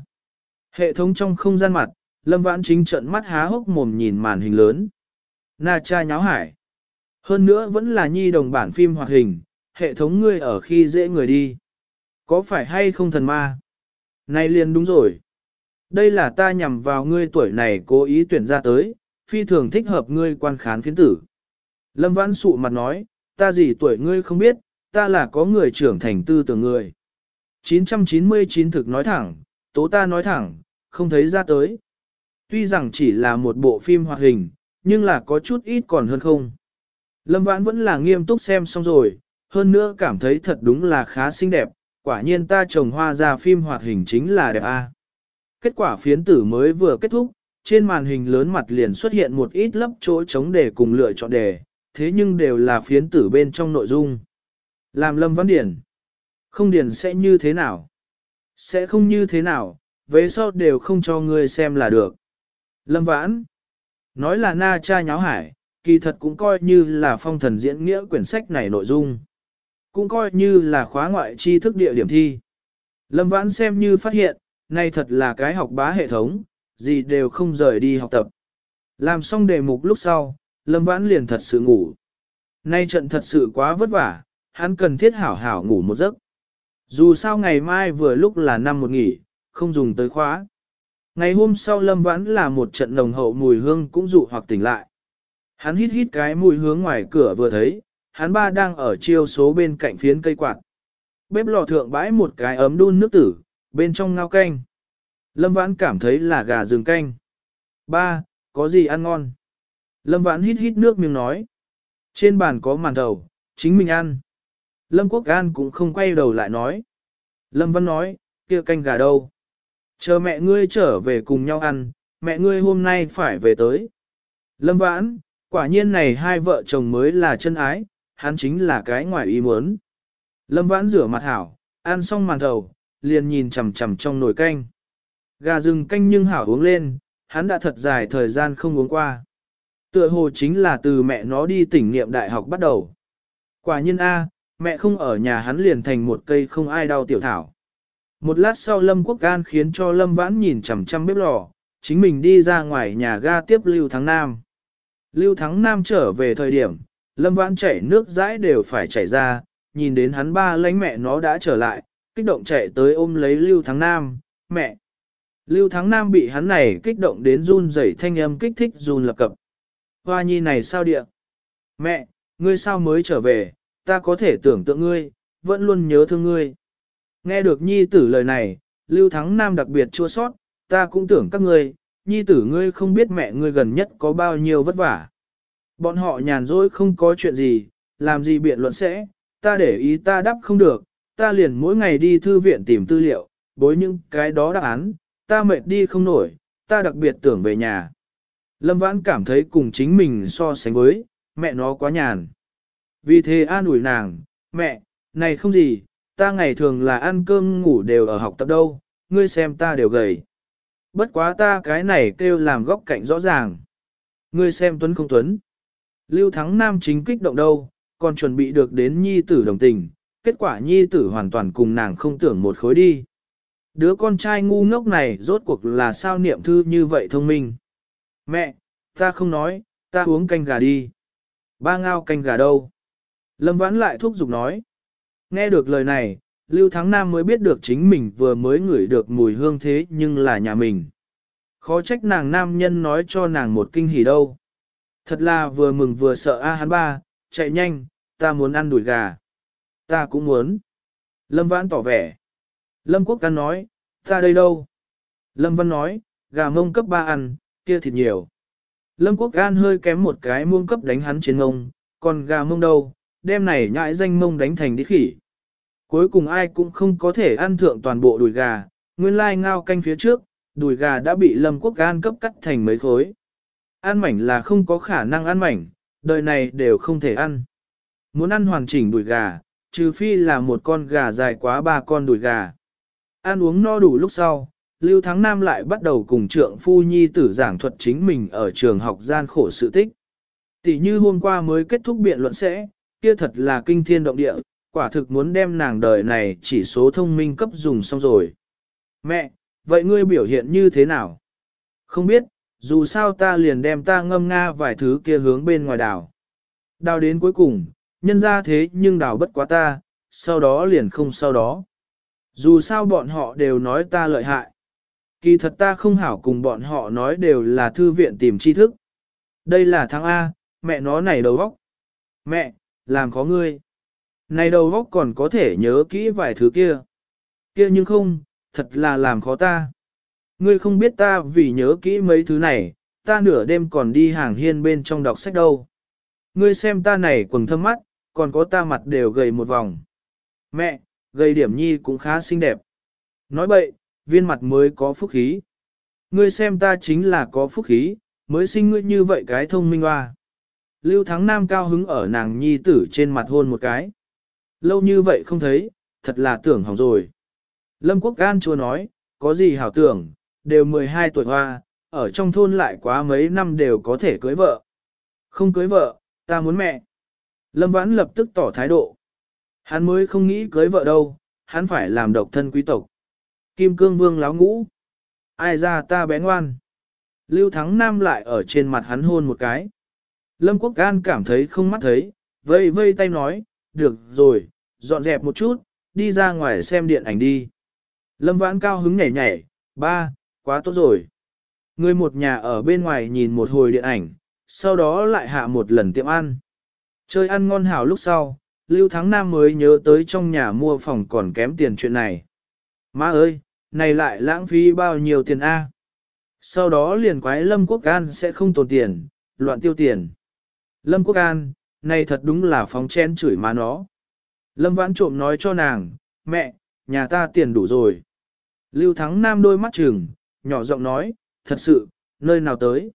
S1: Hệ thống trong không gian mặt, Lâm Vãn chính trận mắt há hốc mồm nhìn màn hình lớn. Na cha nháo hải. Hơn nữa vẫn là nhi đồng bản phim hoạt hình, hệ thống ngươi ở khi dễ người đi. Có phải hay không thần ma? Này liền đúng rồi. Đây là ta nhằm vào ngươi tuổi này cố ý tuyển ra tới, phi thường thích hợp ngươi quan khán phiến tử. Lâm Vãn sụ mặt nói, ta gì tuổi ngươi không biết, ta là có người trưởng thành tư tưởng người. chín trăm chín mươi chín thực nói thẳng, tố ta nói thẳng, không thấy ra tới. Tuy rằng chỉ là một bộ phim hoạt hình, nhưng là có chút ít còn hơn không. Lâm Vãn vẫn là nghiêm túc xem xong rồi, hơn nữa cảm thấy thật đúng là khá xinh đẹp, quả nhiên ta trồng hoa ra phim hoạt hình chính là đẹp a. Kết quả phiến tử mới vừa kết thúc, trên màn hình lớn mặt liền xuất hiện một ít lấp chỗ chống đề cùng lựa chọn đề, thế nhưng đều là phiến tử bên trong nội dung. Làm Lâm Vãn điển. Không điển sẽ như thế nào? Sẽ không như thế nào, về sau đều không cho ngươi xem là được. Lâm Vãn. Nói là na cha nháo hải, kỳ thật cũng coi như là phong thần diễn nghĩa quyển sách này nội dung. Cũng coi như là khóa ngoại tri thức địa điểm thi. Lâm Vãn xem như phát hiện, này thật là cái học bá hệ thống, gì đều không rời đi học tập. Làm xong đề mục lúc sau, Lâm Vãn liền thật sự ngủ. Nay trận thật sự quá vất vả, hắn cần thiết hảo hảo ngủ một giấc. Dù sao ngày mai vừa lúc là năm một nghỉ, không dùng tới khóa. Ngày hôm sau Lâm Vãn là một trận nồng hậu mùi hương cũng dụ hoặc tỉnh lại. Hắn hít hít cái mùi hướng ngoài cửa vừa thấy, hắn ba đang ở chiêu số bên cạnh phiến cây quạt. Bếp lò thượng bãi một cái ấm đun nước tử, bên trong ngao canh. Lâm Vãn cảm thấy là gà rừng canh. Ba, có gì ăn ngon? Lâm Vãn hít hít nước miếng nói. Trên bàn có màn thầu, chính mình ăn. Lâm Quốc An cũng không quay đầu lại nói. Lâm Vãn nói, kia canh gà đâu? Chờ mẹ ngươi trở về cùng nhau ăn, mẹ ngươi hôm nay phải về tới. Lâm Vãn, quả nhiên này hai vợ chồng mới là chân ái, hắn chính là cái ngoài ý muốn. Lâm Vãn rửa mặt hảo, ăn xong màn thầu, liền nhìn chằm chằm trong nồi canh. Gà rừng canh nhưng hảo uống lên, hắn đã thật dài thời gian không uống qua. Tựa hồ chính là từ mẹ nó đi tỉnh niệm đại học bắt đầu. Quả nhiên A, mẹ không ở nhà hắn liền thành một cây không ai đau tiểu thảo. Một lát sau Lâm Quốc An khiến cho Lâm Vãn nhìn chằm chằm bếp lò, chính mình đi ra ngoài nhà ga tiếp Lưu Thắng Nam. Lưu Thắng Nam trở về thời điểm, Lâm Vãn chảy nước dãi đều phải chảy ra, nhìn đến hắn ba lánh mẹ nó đã trở lại, kích động chạy tới ôm lấy Lưu Thắng Nam, mẹ. Lưu Thắng Nam bị hắn này kích động đến run rẩy thanh âm kích thích run lập cập. Hoa nhi này sao địa? Mẹ, ngươi sao mới trở về, ta có thể tưởng tượng ngươi, vẫn luôn nhớ thương ngươi. Nghe được nhi tử lời này, Lưu Thắng Nam đặc biệt chua sót, ta cũng tưởng các ngươi, nhi tử ngươi không biết mẹ ngươi gần nhất có bao nhiêu vất vả. Bọn họ nhàn rỗi không có chuyện gì, làm gì biện luận sẽ, ta để ý ta đáp không được, ta liền mỗi ngày đi thư viện tìm tư liệu, bối những cái đó đáp án, ta mệt đi không nổi, ta đặc biệt tưởng về nhà. Lâm Vãn cảm thấy cùng chính mình so sánh với, mẹ nó quá nhàn. Vì thế an ủi nàng, mẹ, này không gì, ta ngày thường là ăn cơm ngủ đều ở học tập đâu, ngươi xem ta đều gầy. Bất quá ta cái này kêu làm góc cạnh rõ ràng. Ngươi xem Tuấn không Tuấn. Lưu Thắng Nam chính kích động đâu, còn chuẩn bị được đến nhi tử đồng tình, kết quả nhi tử hoàn toàn cùng nàng không tưởng một khối đi. Đứa con trai ngu ngốc này rốt cuộc là sao niệm thư như vậy thông minh. Mẹ, ta không nói, ta uống canh gà đi. Ba ngao canh gà đâu? Lâm Vãn lại thúc giục nói. Nghe được lời này, Lưu Thắng Nam mới biết được chính mình vừa mới ngửi được mùi hương thế nhưng là nhà mình. Khó trách nàng nam nhân nói cho nàng một kinh hỉ đâu. Thật là vừa mừng vừa sợ a hắn ba, chạy nhanh, ta muốn ăn đùi gà. Ta cũng muốn. Lâm Vãn tỏ vẻ. Lâm Quốc Căn nói, ta đây đâu? Lâm Văn nói, gà mông cấp ba ăn, kia thịt nhiều. Lâm Quốc An hơi kém một cái muông cấp đánh hắn trên mông, còn gà mông đâu, đem này nhãi danh mông đánh thành đít khỉ. Cuối cùng ai cũng không có thể ăn thượng toàn bộ đùi gà, nguyên lai ngao canh phía trước, đùi gà đã bị Lâm Quốc An cấp cắt thành mấy khối. Ăn mảnh là không có khả năng ăn mảnh, đời này đều không thể ăn. Muốn ăn hoàn chỉnh đùi gà, trừ phi là một con gà dài quá ba con đùi gà. Ăn uống no đủ lúc sau, Lưu Thắng Nam lại bắt đầu cùng trượng phu nhi tử giảng thuật chính mình ở trường học gian khổ sự tích. Tỷ như hôm qua mới kết thúc biện luận sẽ, kia thật là kinh thiên động địa, quả thực muốn đem nàng đời này chỉ số thông minh cấp dùng xong rồi. Mẹ, vậy ngươi biểu hiện như thế nào? Không biết, dù sao ta liền đem ta ngâm nga vài thứ kia hướng bên ngoài đảo. Đào đến cuối cùng, nhân ra thế nhưng đào bất quá ta, sau đó liền không sau đó. Dù sao bọn họ đều nói ta lợi hại. Kỳ thật ta không hảo cùng bọn họ nói đều là thư viện tìm tri thức. Đây là thằng A, mẹ nó này đầu vóc. Mẹ, làm khó ngươi. Này đầu vóc còn có thể nhớ kỹ vài thứ kia. Kia nhưng không, thật là làm khó ta. Ngươi không biết ta vì nhớ kỹ mấy thứ này, ta nửa đêm còn đi hàng hiên bên trong đọc sách đâu. Ngươi xem ta này quần thâm mắt, còn có ta mặt đều gầy một vòng. Mẹ, gầy điểm nhi cũng khá xinh đẹp. Nói bậy, viên mặt mới có phúc khí. Ngươi xem ta chính là có phúc khí, mới sinh ngươi như vậy cái thông minh hoa. Lưu Thắng Nam cao hứng ở nàng nhi tử trên mặt hôn một cái. Lâu như vậy không thấy, thật là tưởng hỏng rồi. Lâm Quốc An chua nói, có gì hảo tưởng, đều mười hai tuổi hoa, ở trong thôn lại quá mấy năm đều có thể cưới vợ. Không cưới vợ, ta muốn mẹ. Lâm Vãn lập tức tỏ thái độ. Hắn mới không nghĩ cưới vợ đâu, hắn phải làm độc thân quý tộc. Kim cương vương láo ngũ. Ai ra ta bé ngoan. Lưu Thắng Nam lại ở trên mặt hắn hôn một cái. Lâm Quốc An cảm thấy không mắt thấy, vây vây tay nói, được rồi, dọn dẹp một chút, đi ra ngoài xem điện ảnh đi. Lâm Vãn cao hứng nhảy nhảy, ba, quá tốt rồi. Người một nhà ở bên ngoài nhìn một hồi điện ảnh, sau đó lại hạ một lần tiệm ăn. Chơi ăn ngon hảo lúc sau, Lưu Thắng Nam mới nhớ tới trong nhà mua phòng còn kém tiền chuyện này. Má ơi, này lại lãng phí bao nhiêu tiền a? Sau đó liền quái Lâm Quốc An sẽ không tồn tiền, loạn tiêu tiền. Lâm Quốc An, này thật đúng là phóng chen chửi má nó. Lâm Vãn trộm nói cho nàng, mẹ, nhà ta tiền đủ rồi. Lưu Thắng Nam đôi mắt trừng, nhỏ giọng nói, thật sự, nơi nào tới?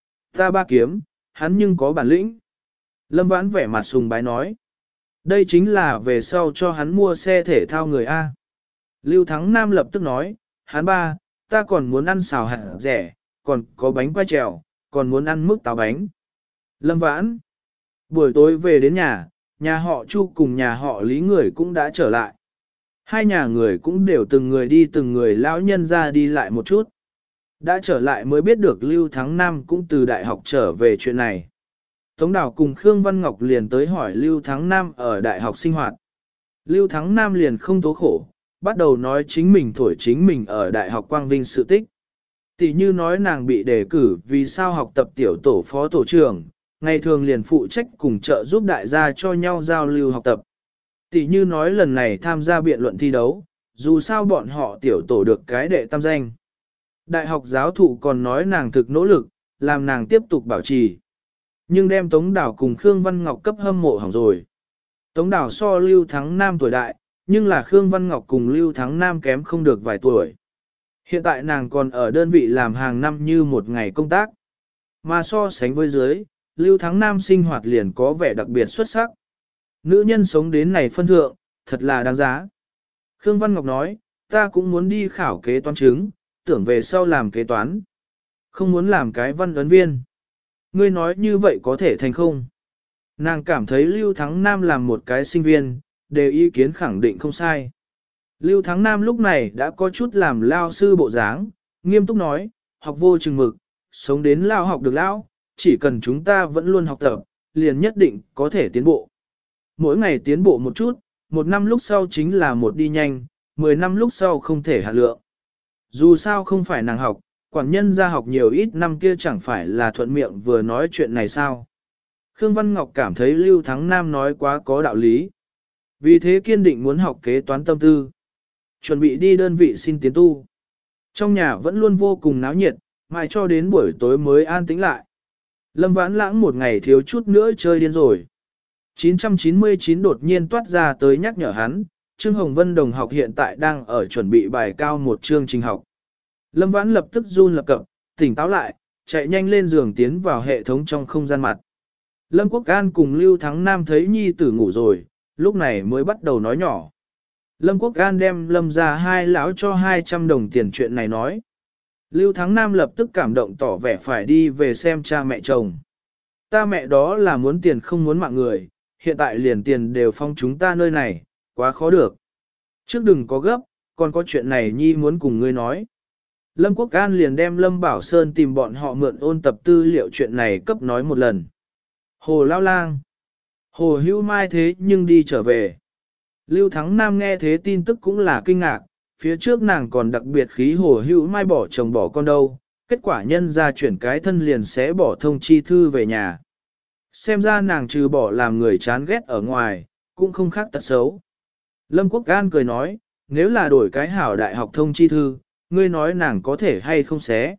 S1: Ta ba kiếm, hắn nhưng có bản lĩnh. Lâm Vãn vẻ mặt sùng bái nói, đây chính là về sau cho hắn mua xe thể thao người A. Lưu Thắng Nam lập tức nói, hắn ba, ta còn muốn ăn xào hạt rẻ, còn có bánh quai trèo, còn muốn ăn mức táo bánh. Lâm Vãn, buổi tối về đến nhà, nhà họ Chu cùng nhà họ Lý người cũng đã trở lại. Hai nhà người cũng đều từng người đi từng người lão nhân ra đi lại một chút. Đã trở lại mới biết được Lưu Thắng Nam cũng từ đại học trở về chuyện này. Tống Đào cùng Khương Văn Ngọc liền tới hỏi Lưu Thắng Nam ở đại học sinh hoạt. Lưu Thắng Nam liền không tố khổ, bắt đầu nói chính mình thổi chính mình ở đại học Quang Vinh sự tích. Tỷ như nói nàng bị đề cử vì sao học tập tiểu tổ phó tổ trưởng, ngày thường liền phụ trách cùng trợ giúp đại gia cho nhau giao lưu học tập. Tỷ như nói lần này tham gia biện luận thi đấu, dù sao bọn họ tiểu tổ được cái đệ tam danh. Đại học giáo thụ còn nói nàng thực nỗ lực, làm nàng tiếp tục bảo trì. Nhưng đem Tống Đào cùng Khương Văn Ngọc cấp hâm mộ hỏng rồi. Tống Đào so Lưu Thắng Nam tuổi đại, nhưng là Khương Văn Ngọc cùng Lưu Thắng Nam kém không được vài tuổi. Hiện tại nàng còn ở đơn vị làm hàng năm như một ngày công tác. Mà so sánh với dưới, Lưu Thắng Nam sinh hoạt liền có vẻ đặc biệt xuất sắc. Nữ nhân sống đến này phân thượng, thật là đáng giá. Khương Văn Ngọc nói, ta cũng muốn đi khảo kế toán chứng, tưởng về sau làm kế toán. Không muốn làm cái văn ấn viên. Ngươi nói như vậy có thể thành không? Nàng cảm thấy Lưu Thắng Nam làm một cái sinh viên, đều ý kiến khẳng định không sai. Lưu Thắng Nam lúc này đã có chút làm lao sư bộ dáng, nghiêm túc nói, học vô chừng mực, sống đến lao học được lão, chỉ cần chúng ta vẫn luôn học tập, liền nhất định có thể tiến bộ. Mỗi ngày tiến bộ một chút, một năm lúc sau chính là một đi nhanh, mười năm lúc sau không thể hạ lượng. Dù sao không phải nàng học, quản nhân ra học nhiều ít năm kia chẳng phải là thuận miệng vừa nói chuyện này sao. Khương Văn Ngọc cảm thấy Lưu Thắng Nam nói quá có đạo lý. Vì thế kiên định muốn học kế toán tâm tư. Chuẩn bị đi đơn vị xin tiến tu. Trong nhà vẫn luôn vô cùng náo nhiệt, mãi cho đến buổi tối mới an tĩnh lại. Lâm Vãn Lãng một ngày thiếu chút nữa chơi điên rồi. chín trăm chín mươi chín đột nhiên toát ra tới nhắc nhở hắn, Trương Hồng Vân đồng học hiện tại đang ở chuẩn bị bài cao một chương trình học. Lâm Vãn lập tức run lập cập, tỉnh táo lại, chạy nhanh lên giường tiến vào hệ thống trong không gian mặt. Lâm Quốc An cùng Lưu Thắng Nam thấy nhi tử ngủ rồi, lúc này mới bắt đầu nói nhỏ. Lâm Quốc An đem Lâm ra hai lão cho hai trăm đồng tiền chuyện này nói. Lưu Thắng Nam lập tức cảm động tỏ vẻ phải đi về xem cha mẹ chồng. Ta mẹ đó là muốn tiền không muốn mạng người, hiện tại liền tiền đều phong chúng ta nơi này, quá khó được. Trước đừng có gấp, còn có chuyện này nhi muốn cùng ngươi nói. Lâm Quốc An liền đem Lâm Bảo Sơn tìm bọn họ mượn ôn tập tư liệu chuyện này cấp nói một lần. Hồ Lao Lang. Hồ Hữu Mai thế nhưng đi trở về. Lưu Thắng Nam nghe thế tin tức cũng là kinh ngạc, phía trước nàng còn đặc biệt khí Hồ Hữu Mai bỏ chồng bỏ con đâu, kết quả nhân ra chuyển cái thân liền sẽ bỏ thông chi thư về nhà. Xem ra nàng trừ bỏ làm người chán ghét ở ngoài, cũng không khác tật xấu. Lâm Quốc An cười nói, nếu là đổi cái hảo đại học thông chi thư, ngươi nói nàng có thể hay không xé.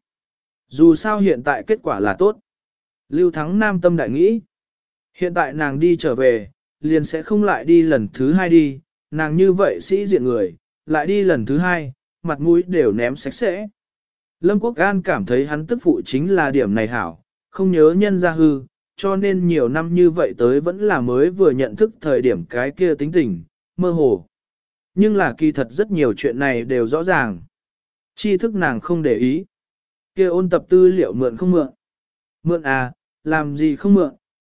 S1: Dù sao hiện tại kết quả là tốt. Lưu Thắng Nam tâm đại nghĩ. Hiện tại nàng đi trở về, liền sẽ không lại đi lần thứ hai đi, nàng như vậy sĩ diện người, lại đi lần thứ hai, mặt mũi đều ném sạch sẽ. Lâm Quốc An cảm thấy hắn tức phụ chính là điểm này hảo, không nhớ nhân ra hư, cho nên nhiều năm như vậy tới vẫn là mới vừa nhận thức thời điểm cái kia tính tình, mơ hồ. Nhưng là kỳ thật rất nhiều chuyện này đều rõ ràng. Tri thức nàng không để ý. Kia ôn tập tư liệu mượn không mượn. Mượn à, làm gì không mượn,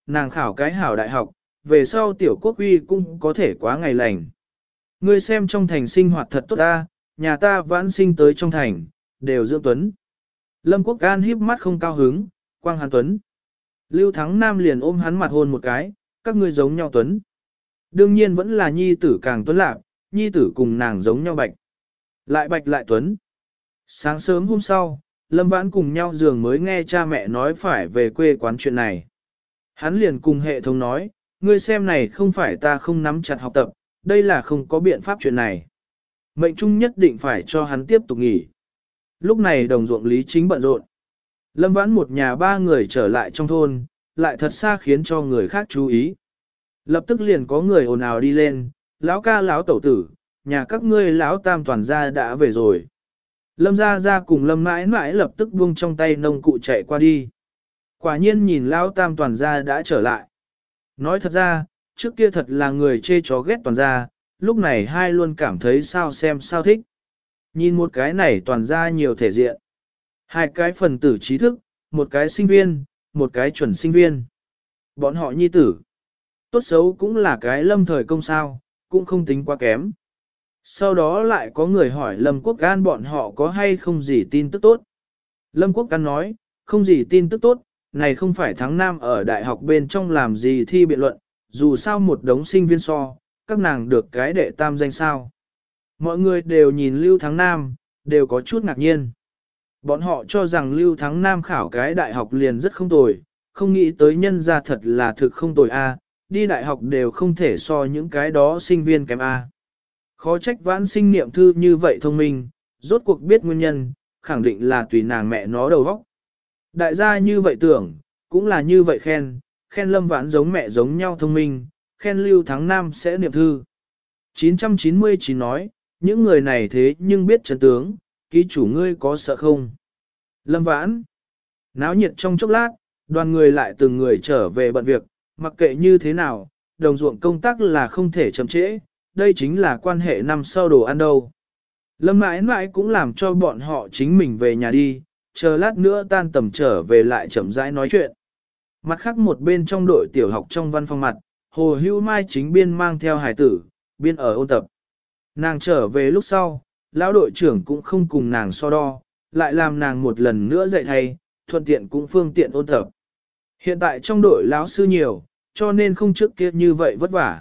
S1: nàng khảo cái hảo đại học, về sau tiểu quốc uy cũng có thể quá ngày lành. Ngươi xem trong thành sinh hoạt thật tốt ta, nhà ta vãn sinh tới trong thành, đều dưỡng tuấn. Lâm Quốc An híp mắt không cao hứng, quang hắn tuấn. Lưu Thắng Nam liền ôm hắn mặt hôn một cái, các ngươi giống nhau tuấn. Đương nhiên vẫn là nhi tử càng tuấn lạc, nhi tử cùng nàng giống nhau bạch. Lại bạch lại tuấn. Sáng sớm hôm sau, Lâm Vãn cùng nhau giường mới nghe cha mẹ nói phải về quê quán chuyện này. Hắn liền cùng hệ thống nói, ngươi xem này không phải ta không nắm chặt học tập, đây là không có biện pháp chuyện này. Mệnh trung nhất định phải cho hắn tiếp tục nghỉ. Lúc này đồng ruộng Lý Chính bận rộn. Lâm Vãn một nhà ba người trở lại trong thôn, lại thật xa khiến cho người khác chú ý. Lập tức liền có người ồn ào đi lên, lão ca lão tẩu tử, nhà các ngươi lão tam toàn gia đã về rồi. Lâm gia gia cùng Lâm mãi mãi lập tức buông trong tay nông cụ chạy qua đi. Quả nhiên nhìn lão tam toàn gia đã trở lại. Nói thật ra, trước kia thật là người chê chó ghét toàn gia, lúc này hai luôn cảm thấy sao xem sao thích. Nhìn một cái này toàn gia nhiều thể diện. Hai cái phần tử trí thức, một cái sinh viên, một cái chuẩn sinh viên. Bọn họ nhi tử. Tốt xấu cũng là cái lâm thời công sao, cũng không tính quá kém. Sau đó lại có người hỏi Lâm Quốc An bọn họ có hay không gì tin tức tốt. Lâm Quốc An nói, không gì tin tức tốt, này không phải tháng năm ở đại học bên trong làm gì thi biện luận, dù sao một đống sinh viên so, các nàng được cái đệ tam danh sao. Mọi người đều nhìn Lưu Thắng Nam, đều có chút ngạc nhiên. Bọn họ cho rằng Lưu Thắng Nam khảo cái đại học liền rất không tồi, không nghĩ tới nhân ra thật là thực không tồi a, đi đại học đều không thể so những cái đó sinh viên kém a. Khó trách Vãn Sinh niệm thư như vậy thông minh, rốt cuộc biết nguyên nhân, khẳng định là tùy nàng mẹ nó đầu óc. Đại gia như vậy tưởng, cũng là như vậy khen, khen Lâm Vãn giống mẹ giống nhau thông minh, khen Lưu Thắng Nam sẽ niệm thư. chín trăm chín mươi chín nói, những người này thế nhưng biết chân tướng, ký chủ ngươi có sợ không? Lâm Vãn, náo nhiệt trong chốc lát, đoàn người lại từng người trở về bận việc, mặc kệ như thế nào, đồng ruộng công tác là không thể chậm trễ, đây chính là quan hệ năm sau đồ ăn đâu. Lâm mãi mãi cũng làm cho bọn họ chính mình về nhà đi, chờ lát nữa tan tầm trở về lại chậm rãi nói chuyện. Mặt khác một bên trong đội tiểu học trong văn phòng mặt, Hồ Hữu Mai chính biên mang theo hải tử, biên ở ôn tập. Nàng trở về lúc sau, lão đội trưởng cũng không cùng nàng so đo, lại làm nàng một lần nữa dạy thay, thuận tiện cũng phương tiện ôn tập. Hiện tại trong đội lão sư nhiều, cho nên không trước kia như vậy vất vả.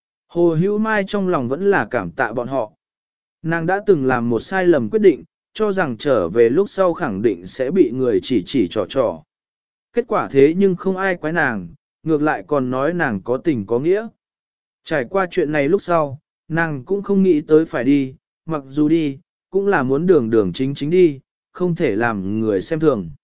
S1: Hồ Hữu Mai trong lòng vẫn là cảm tạ bọn họ. Nàng đã từng làm một sai lầm quyết định, cho rằng trở về lúc sau khẳng định sẽ bị người chỉ chỉ trò trò. Kết quả thế nhưng không ai quái nàng, ngược lại còn nói nàng có tình có nghĩa. Trải qua chuyện này lúc sau, nàng cũng không nghĩ tới phải đi, mặc dù đi, cũng là muốn đường đường chính chính đi, không thể làm người xem thường.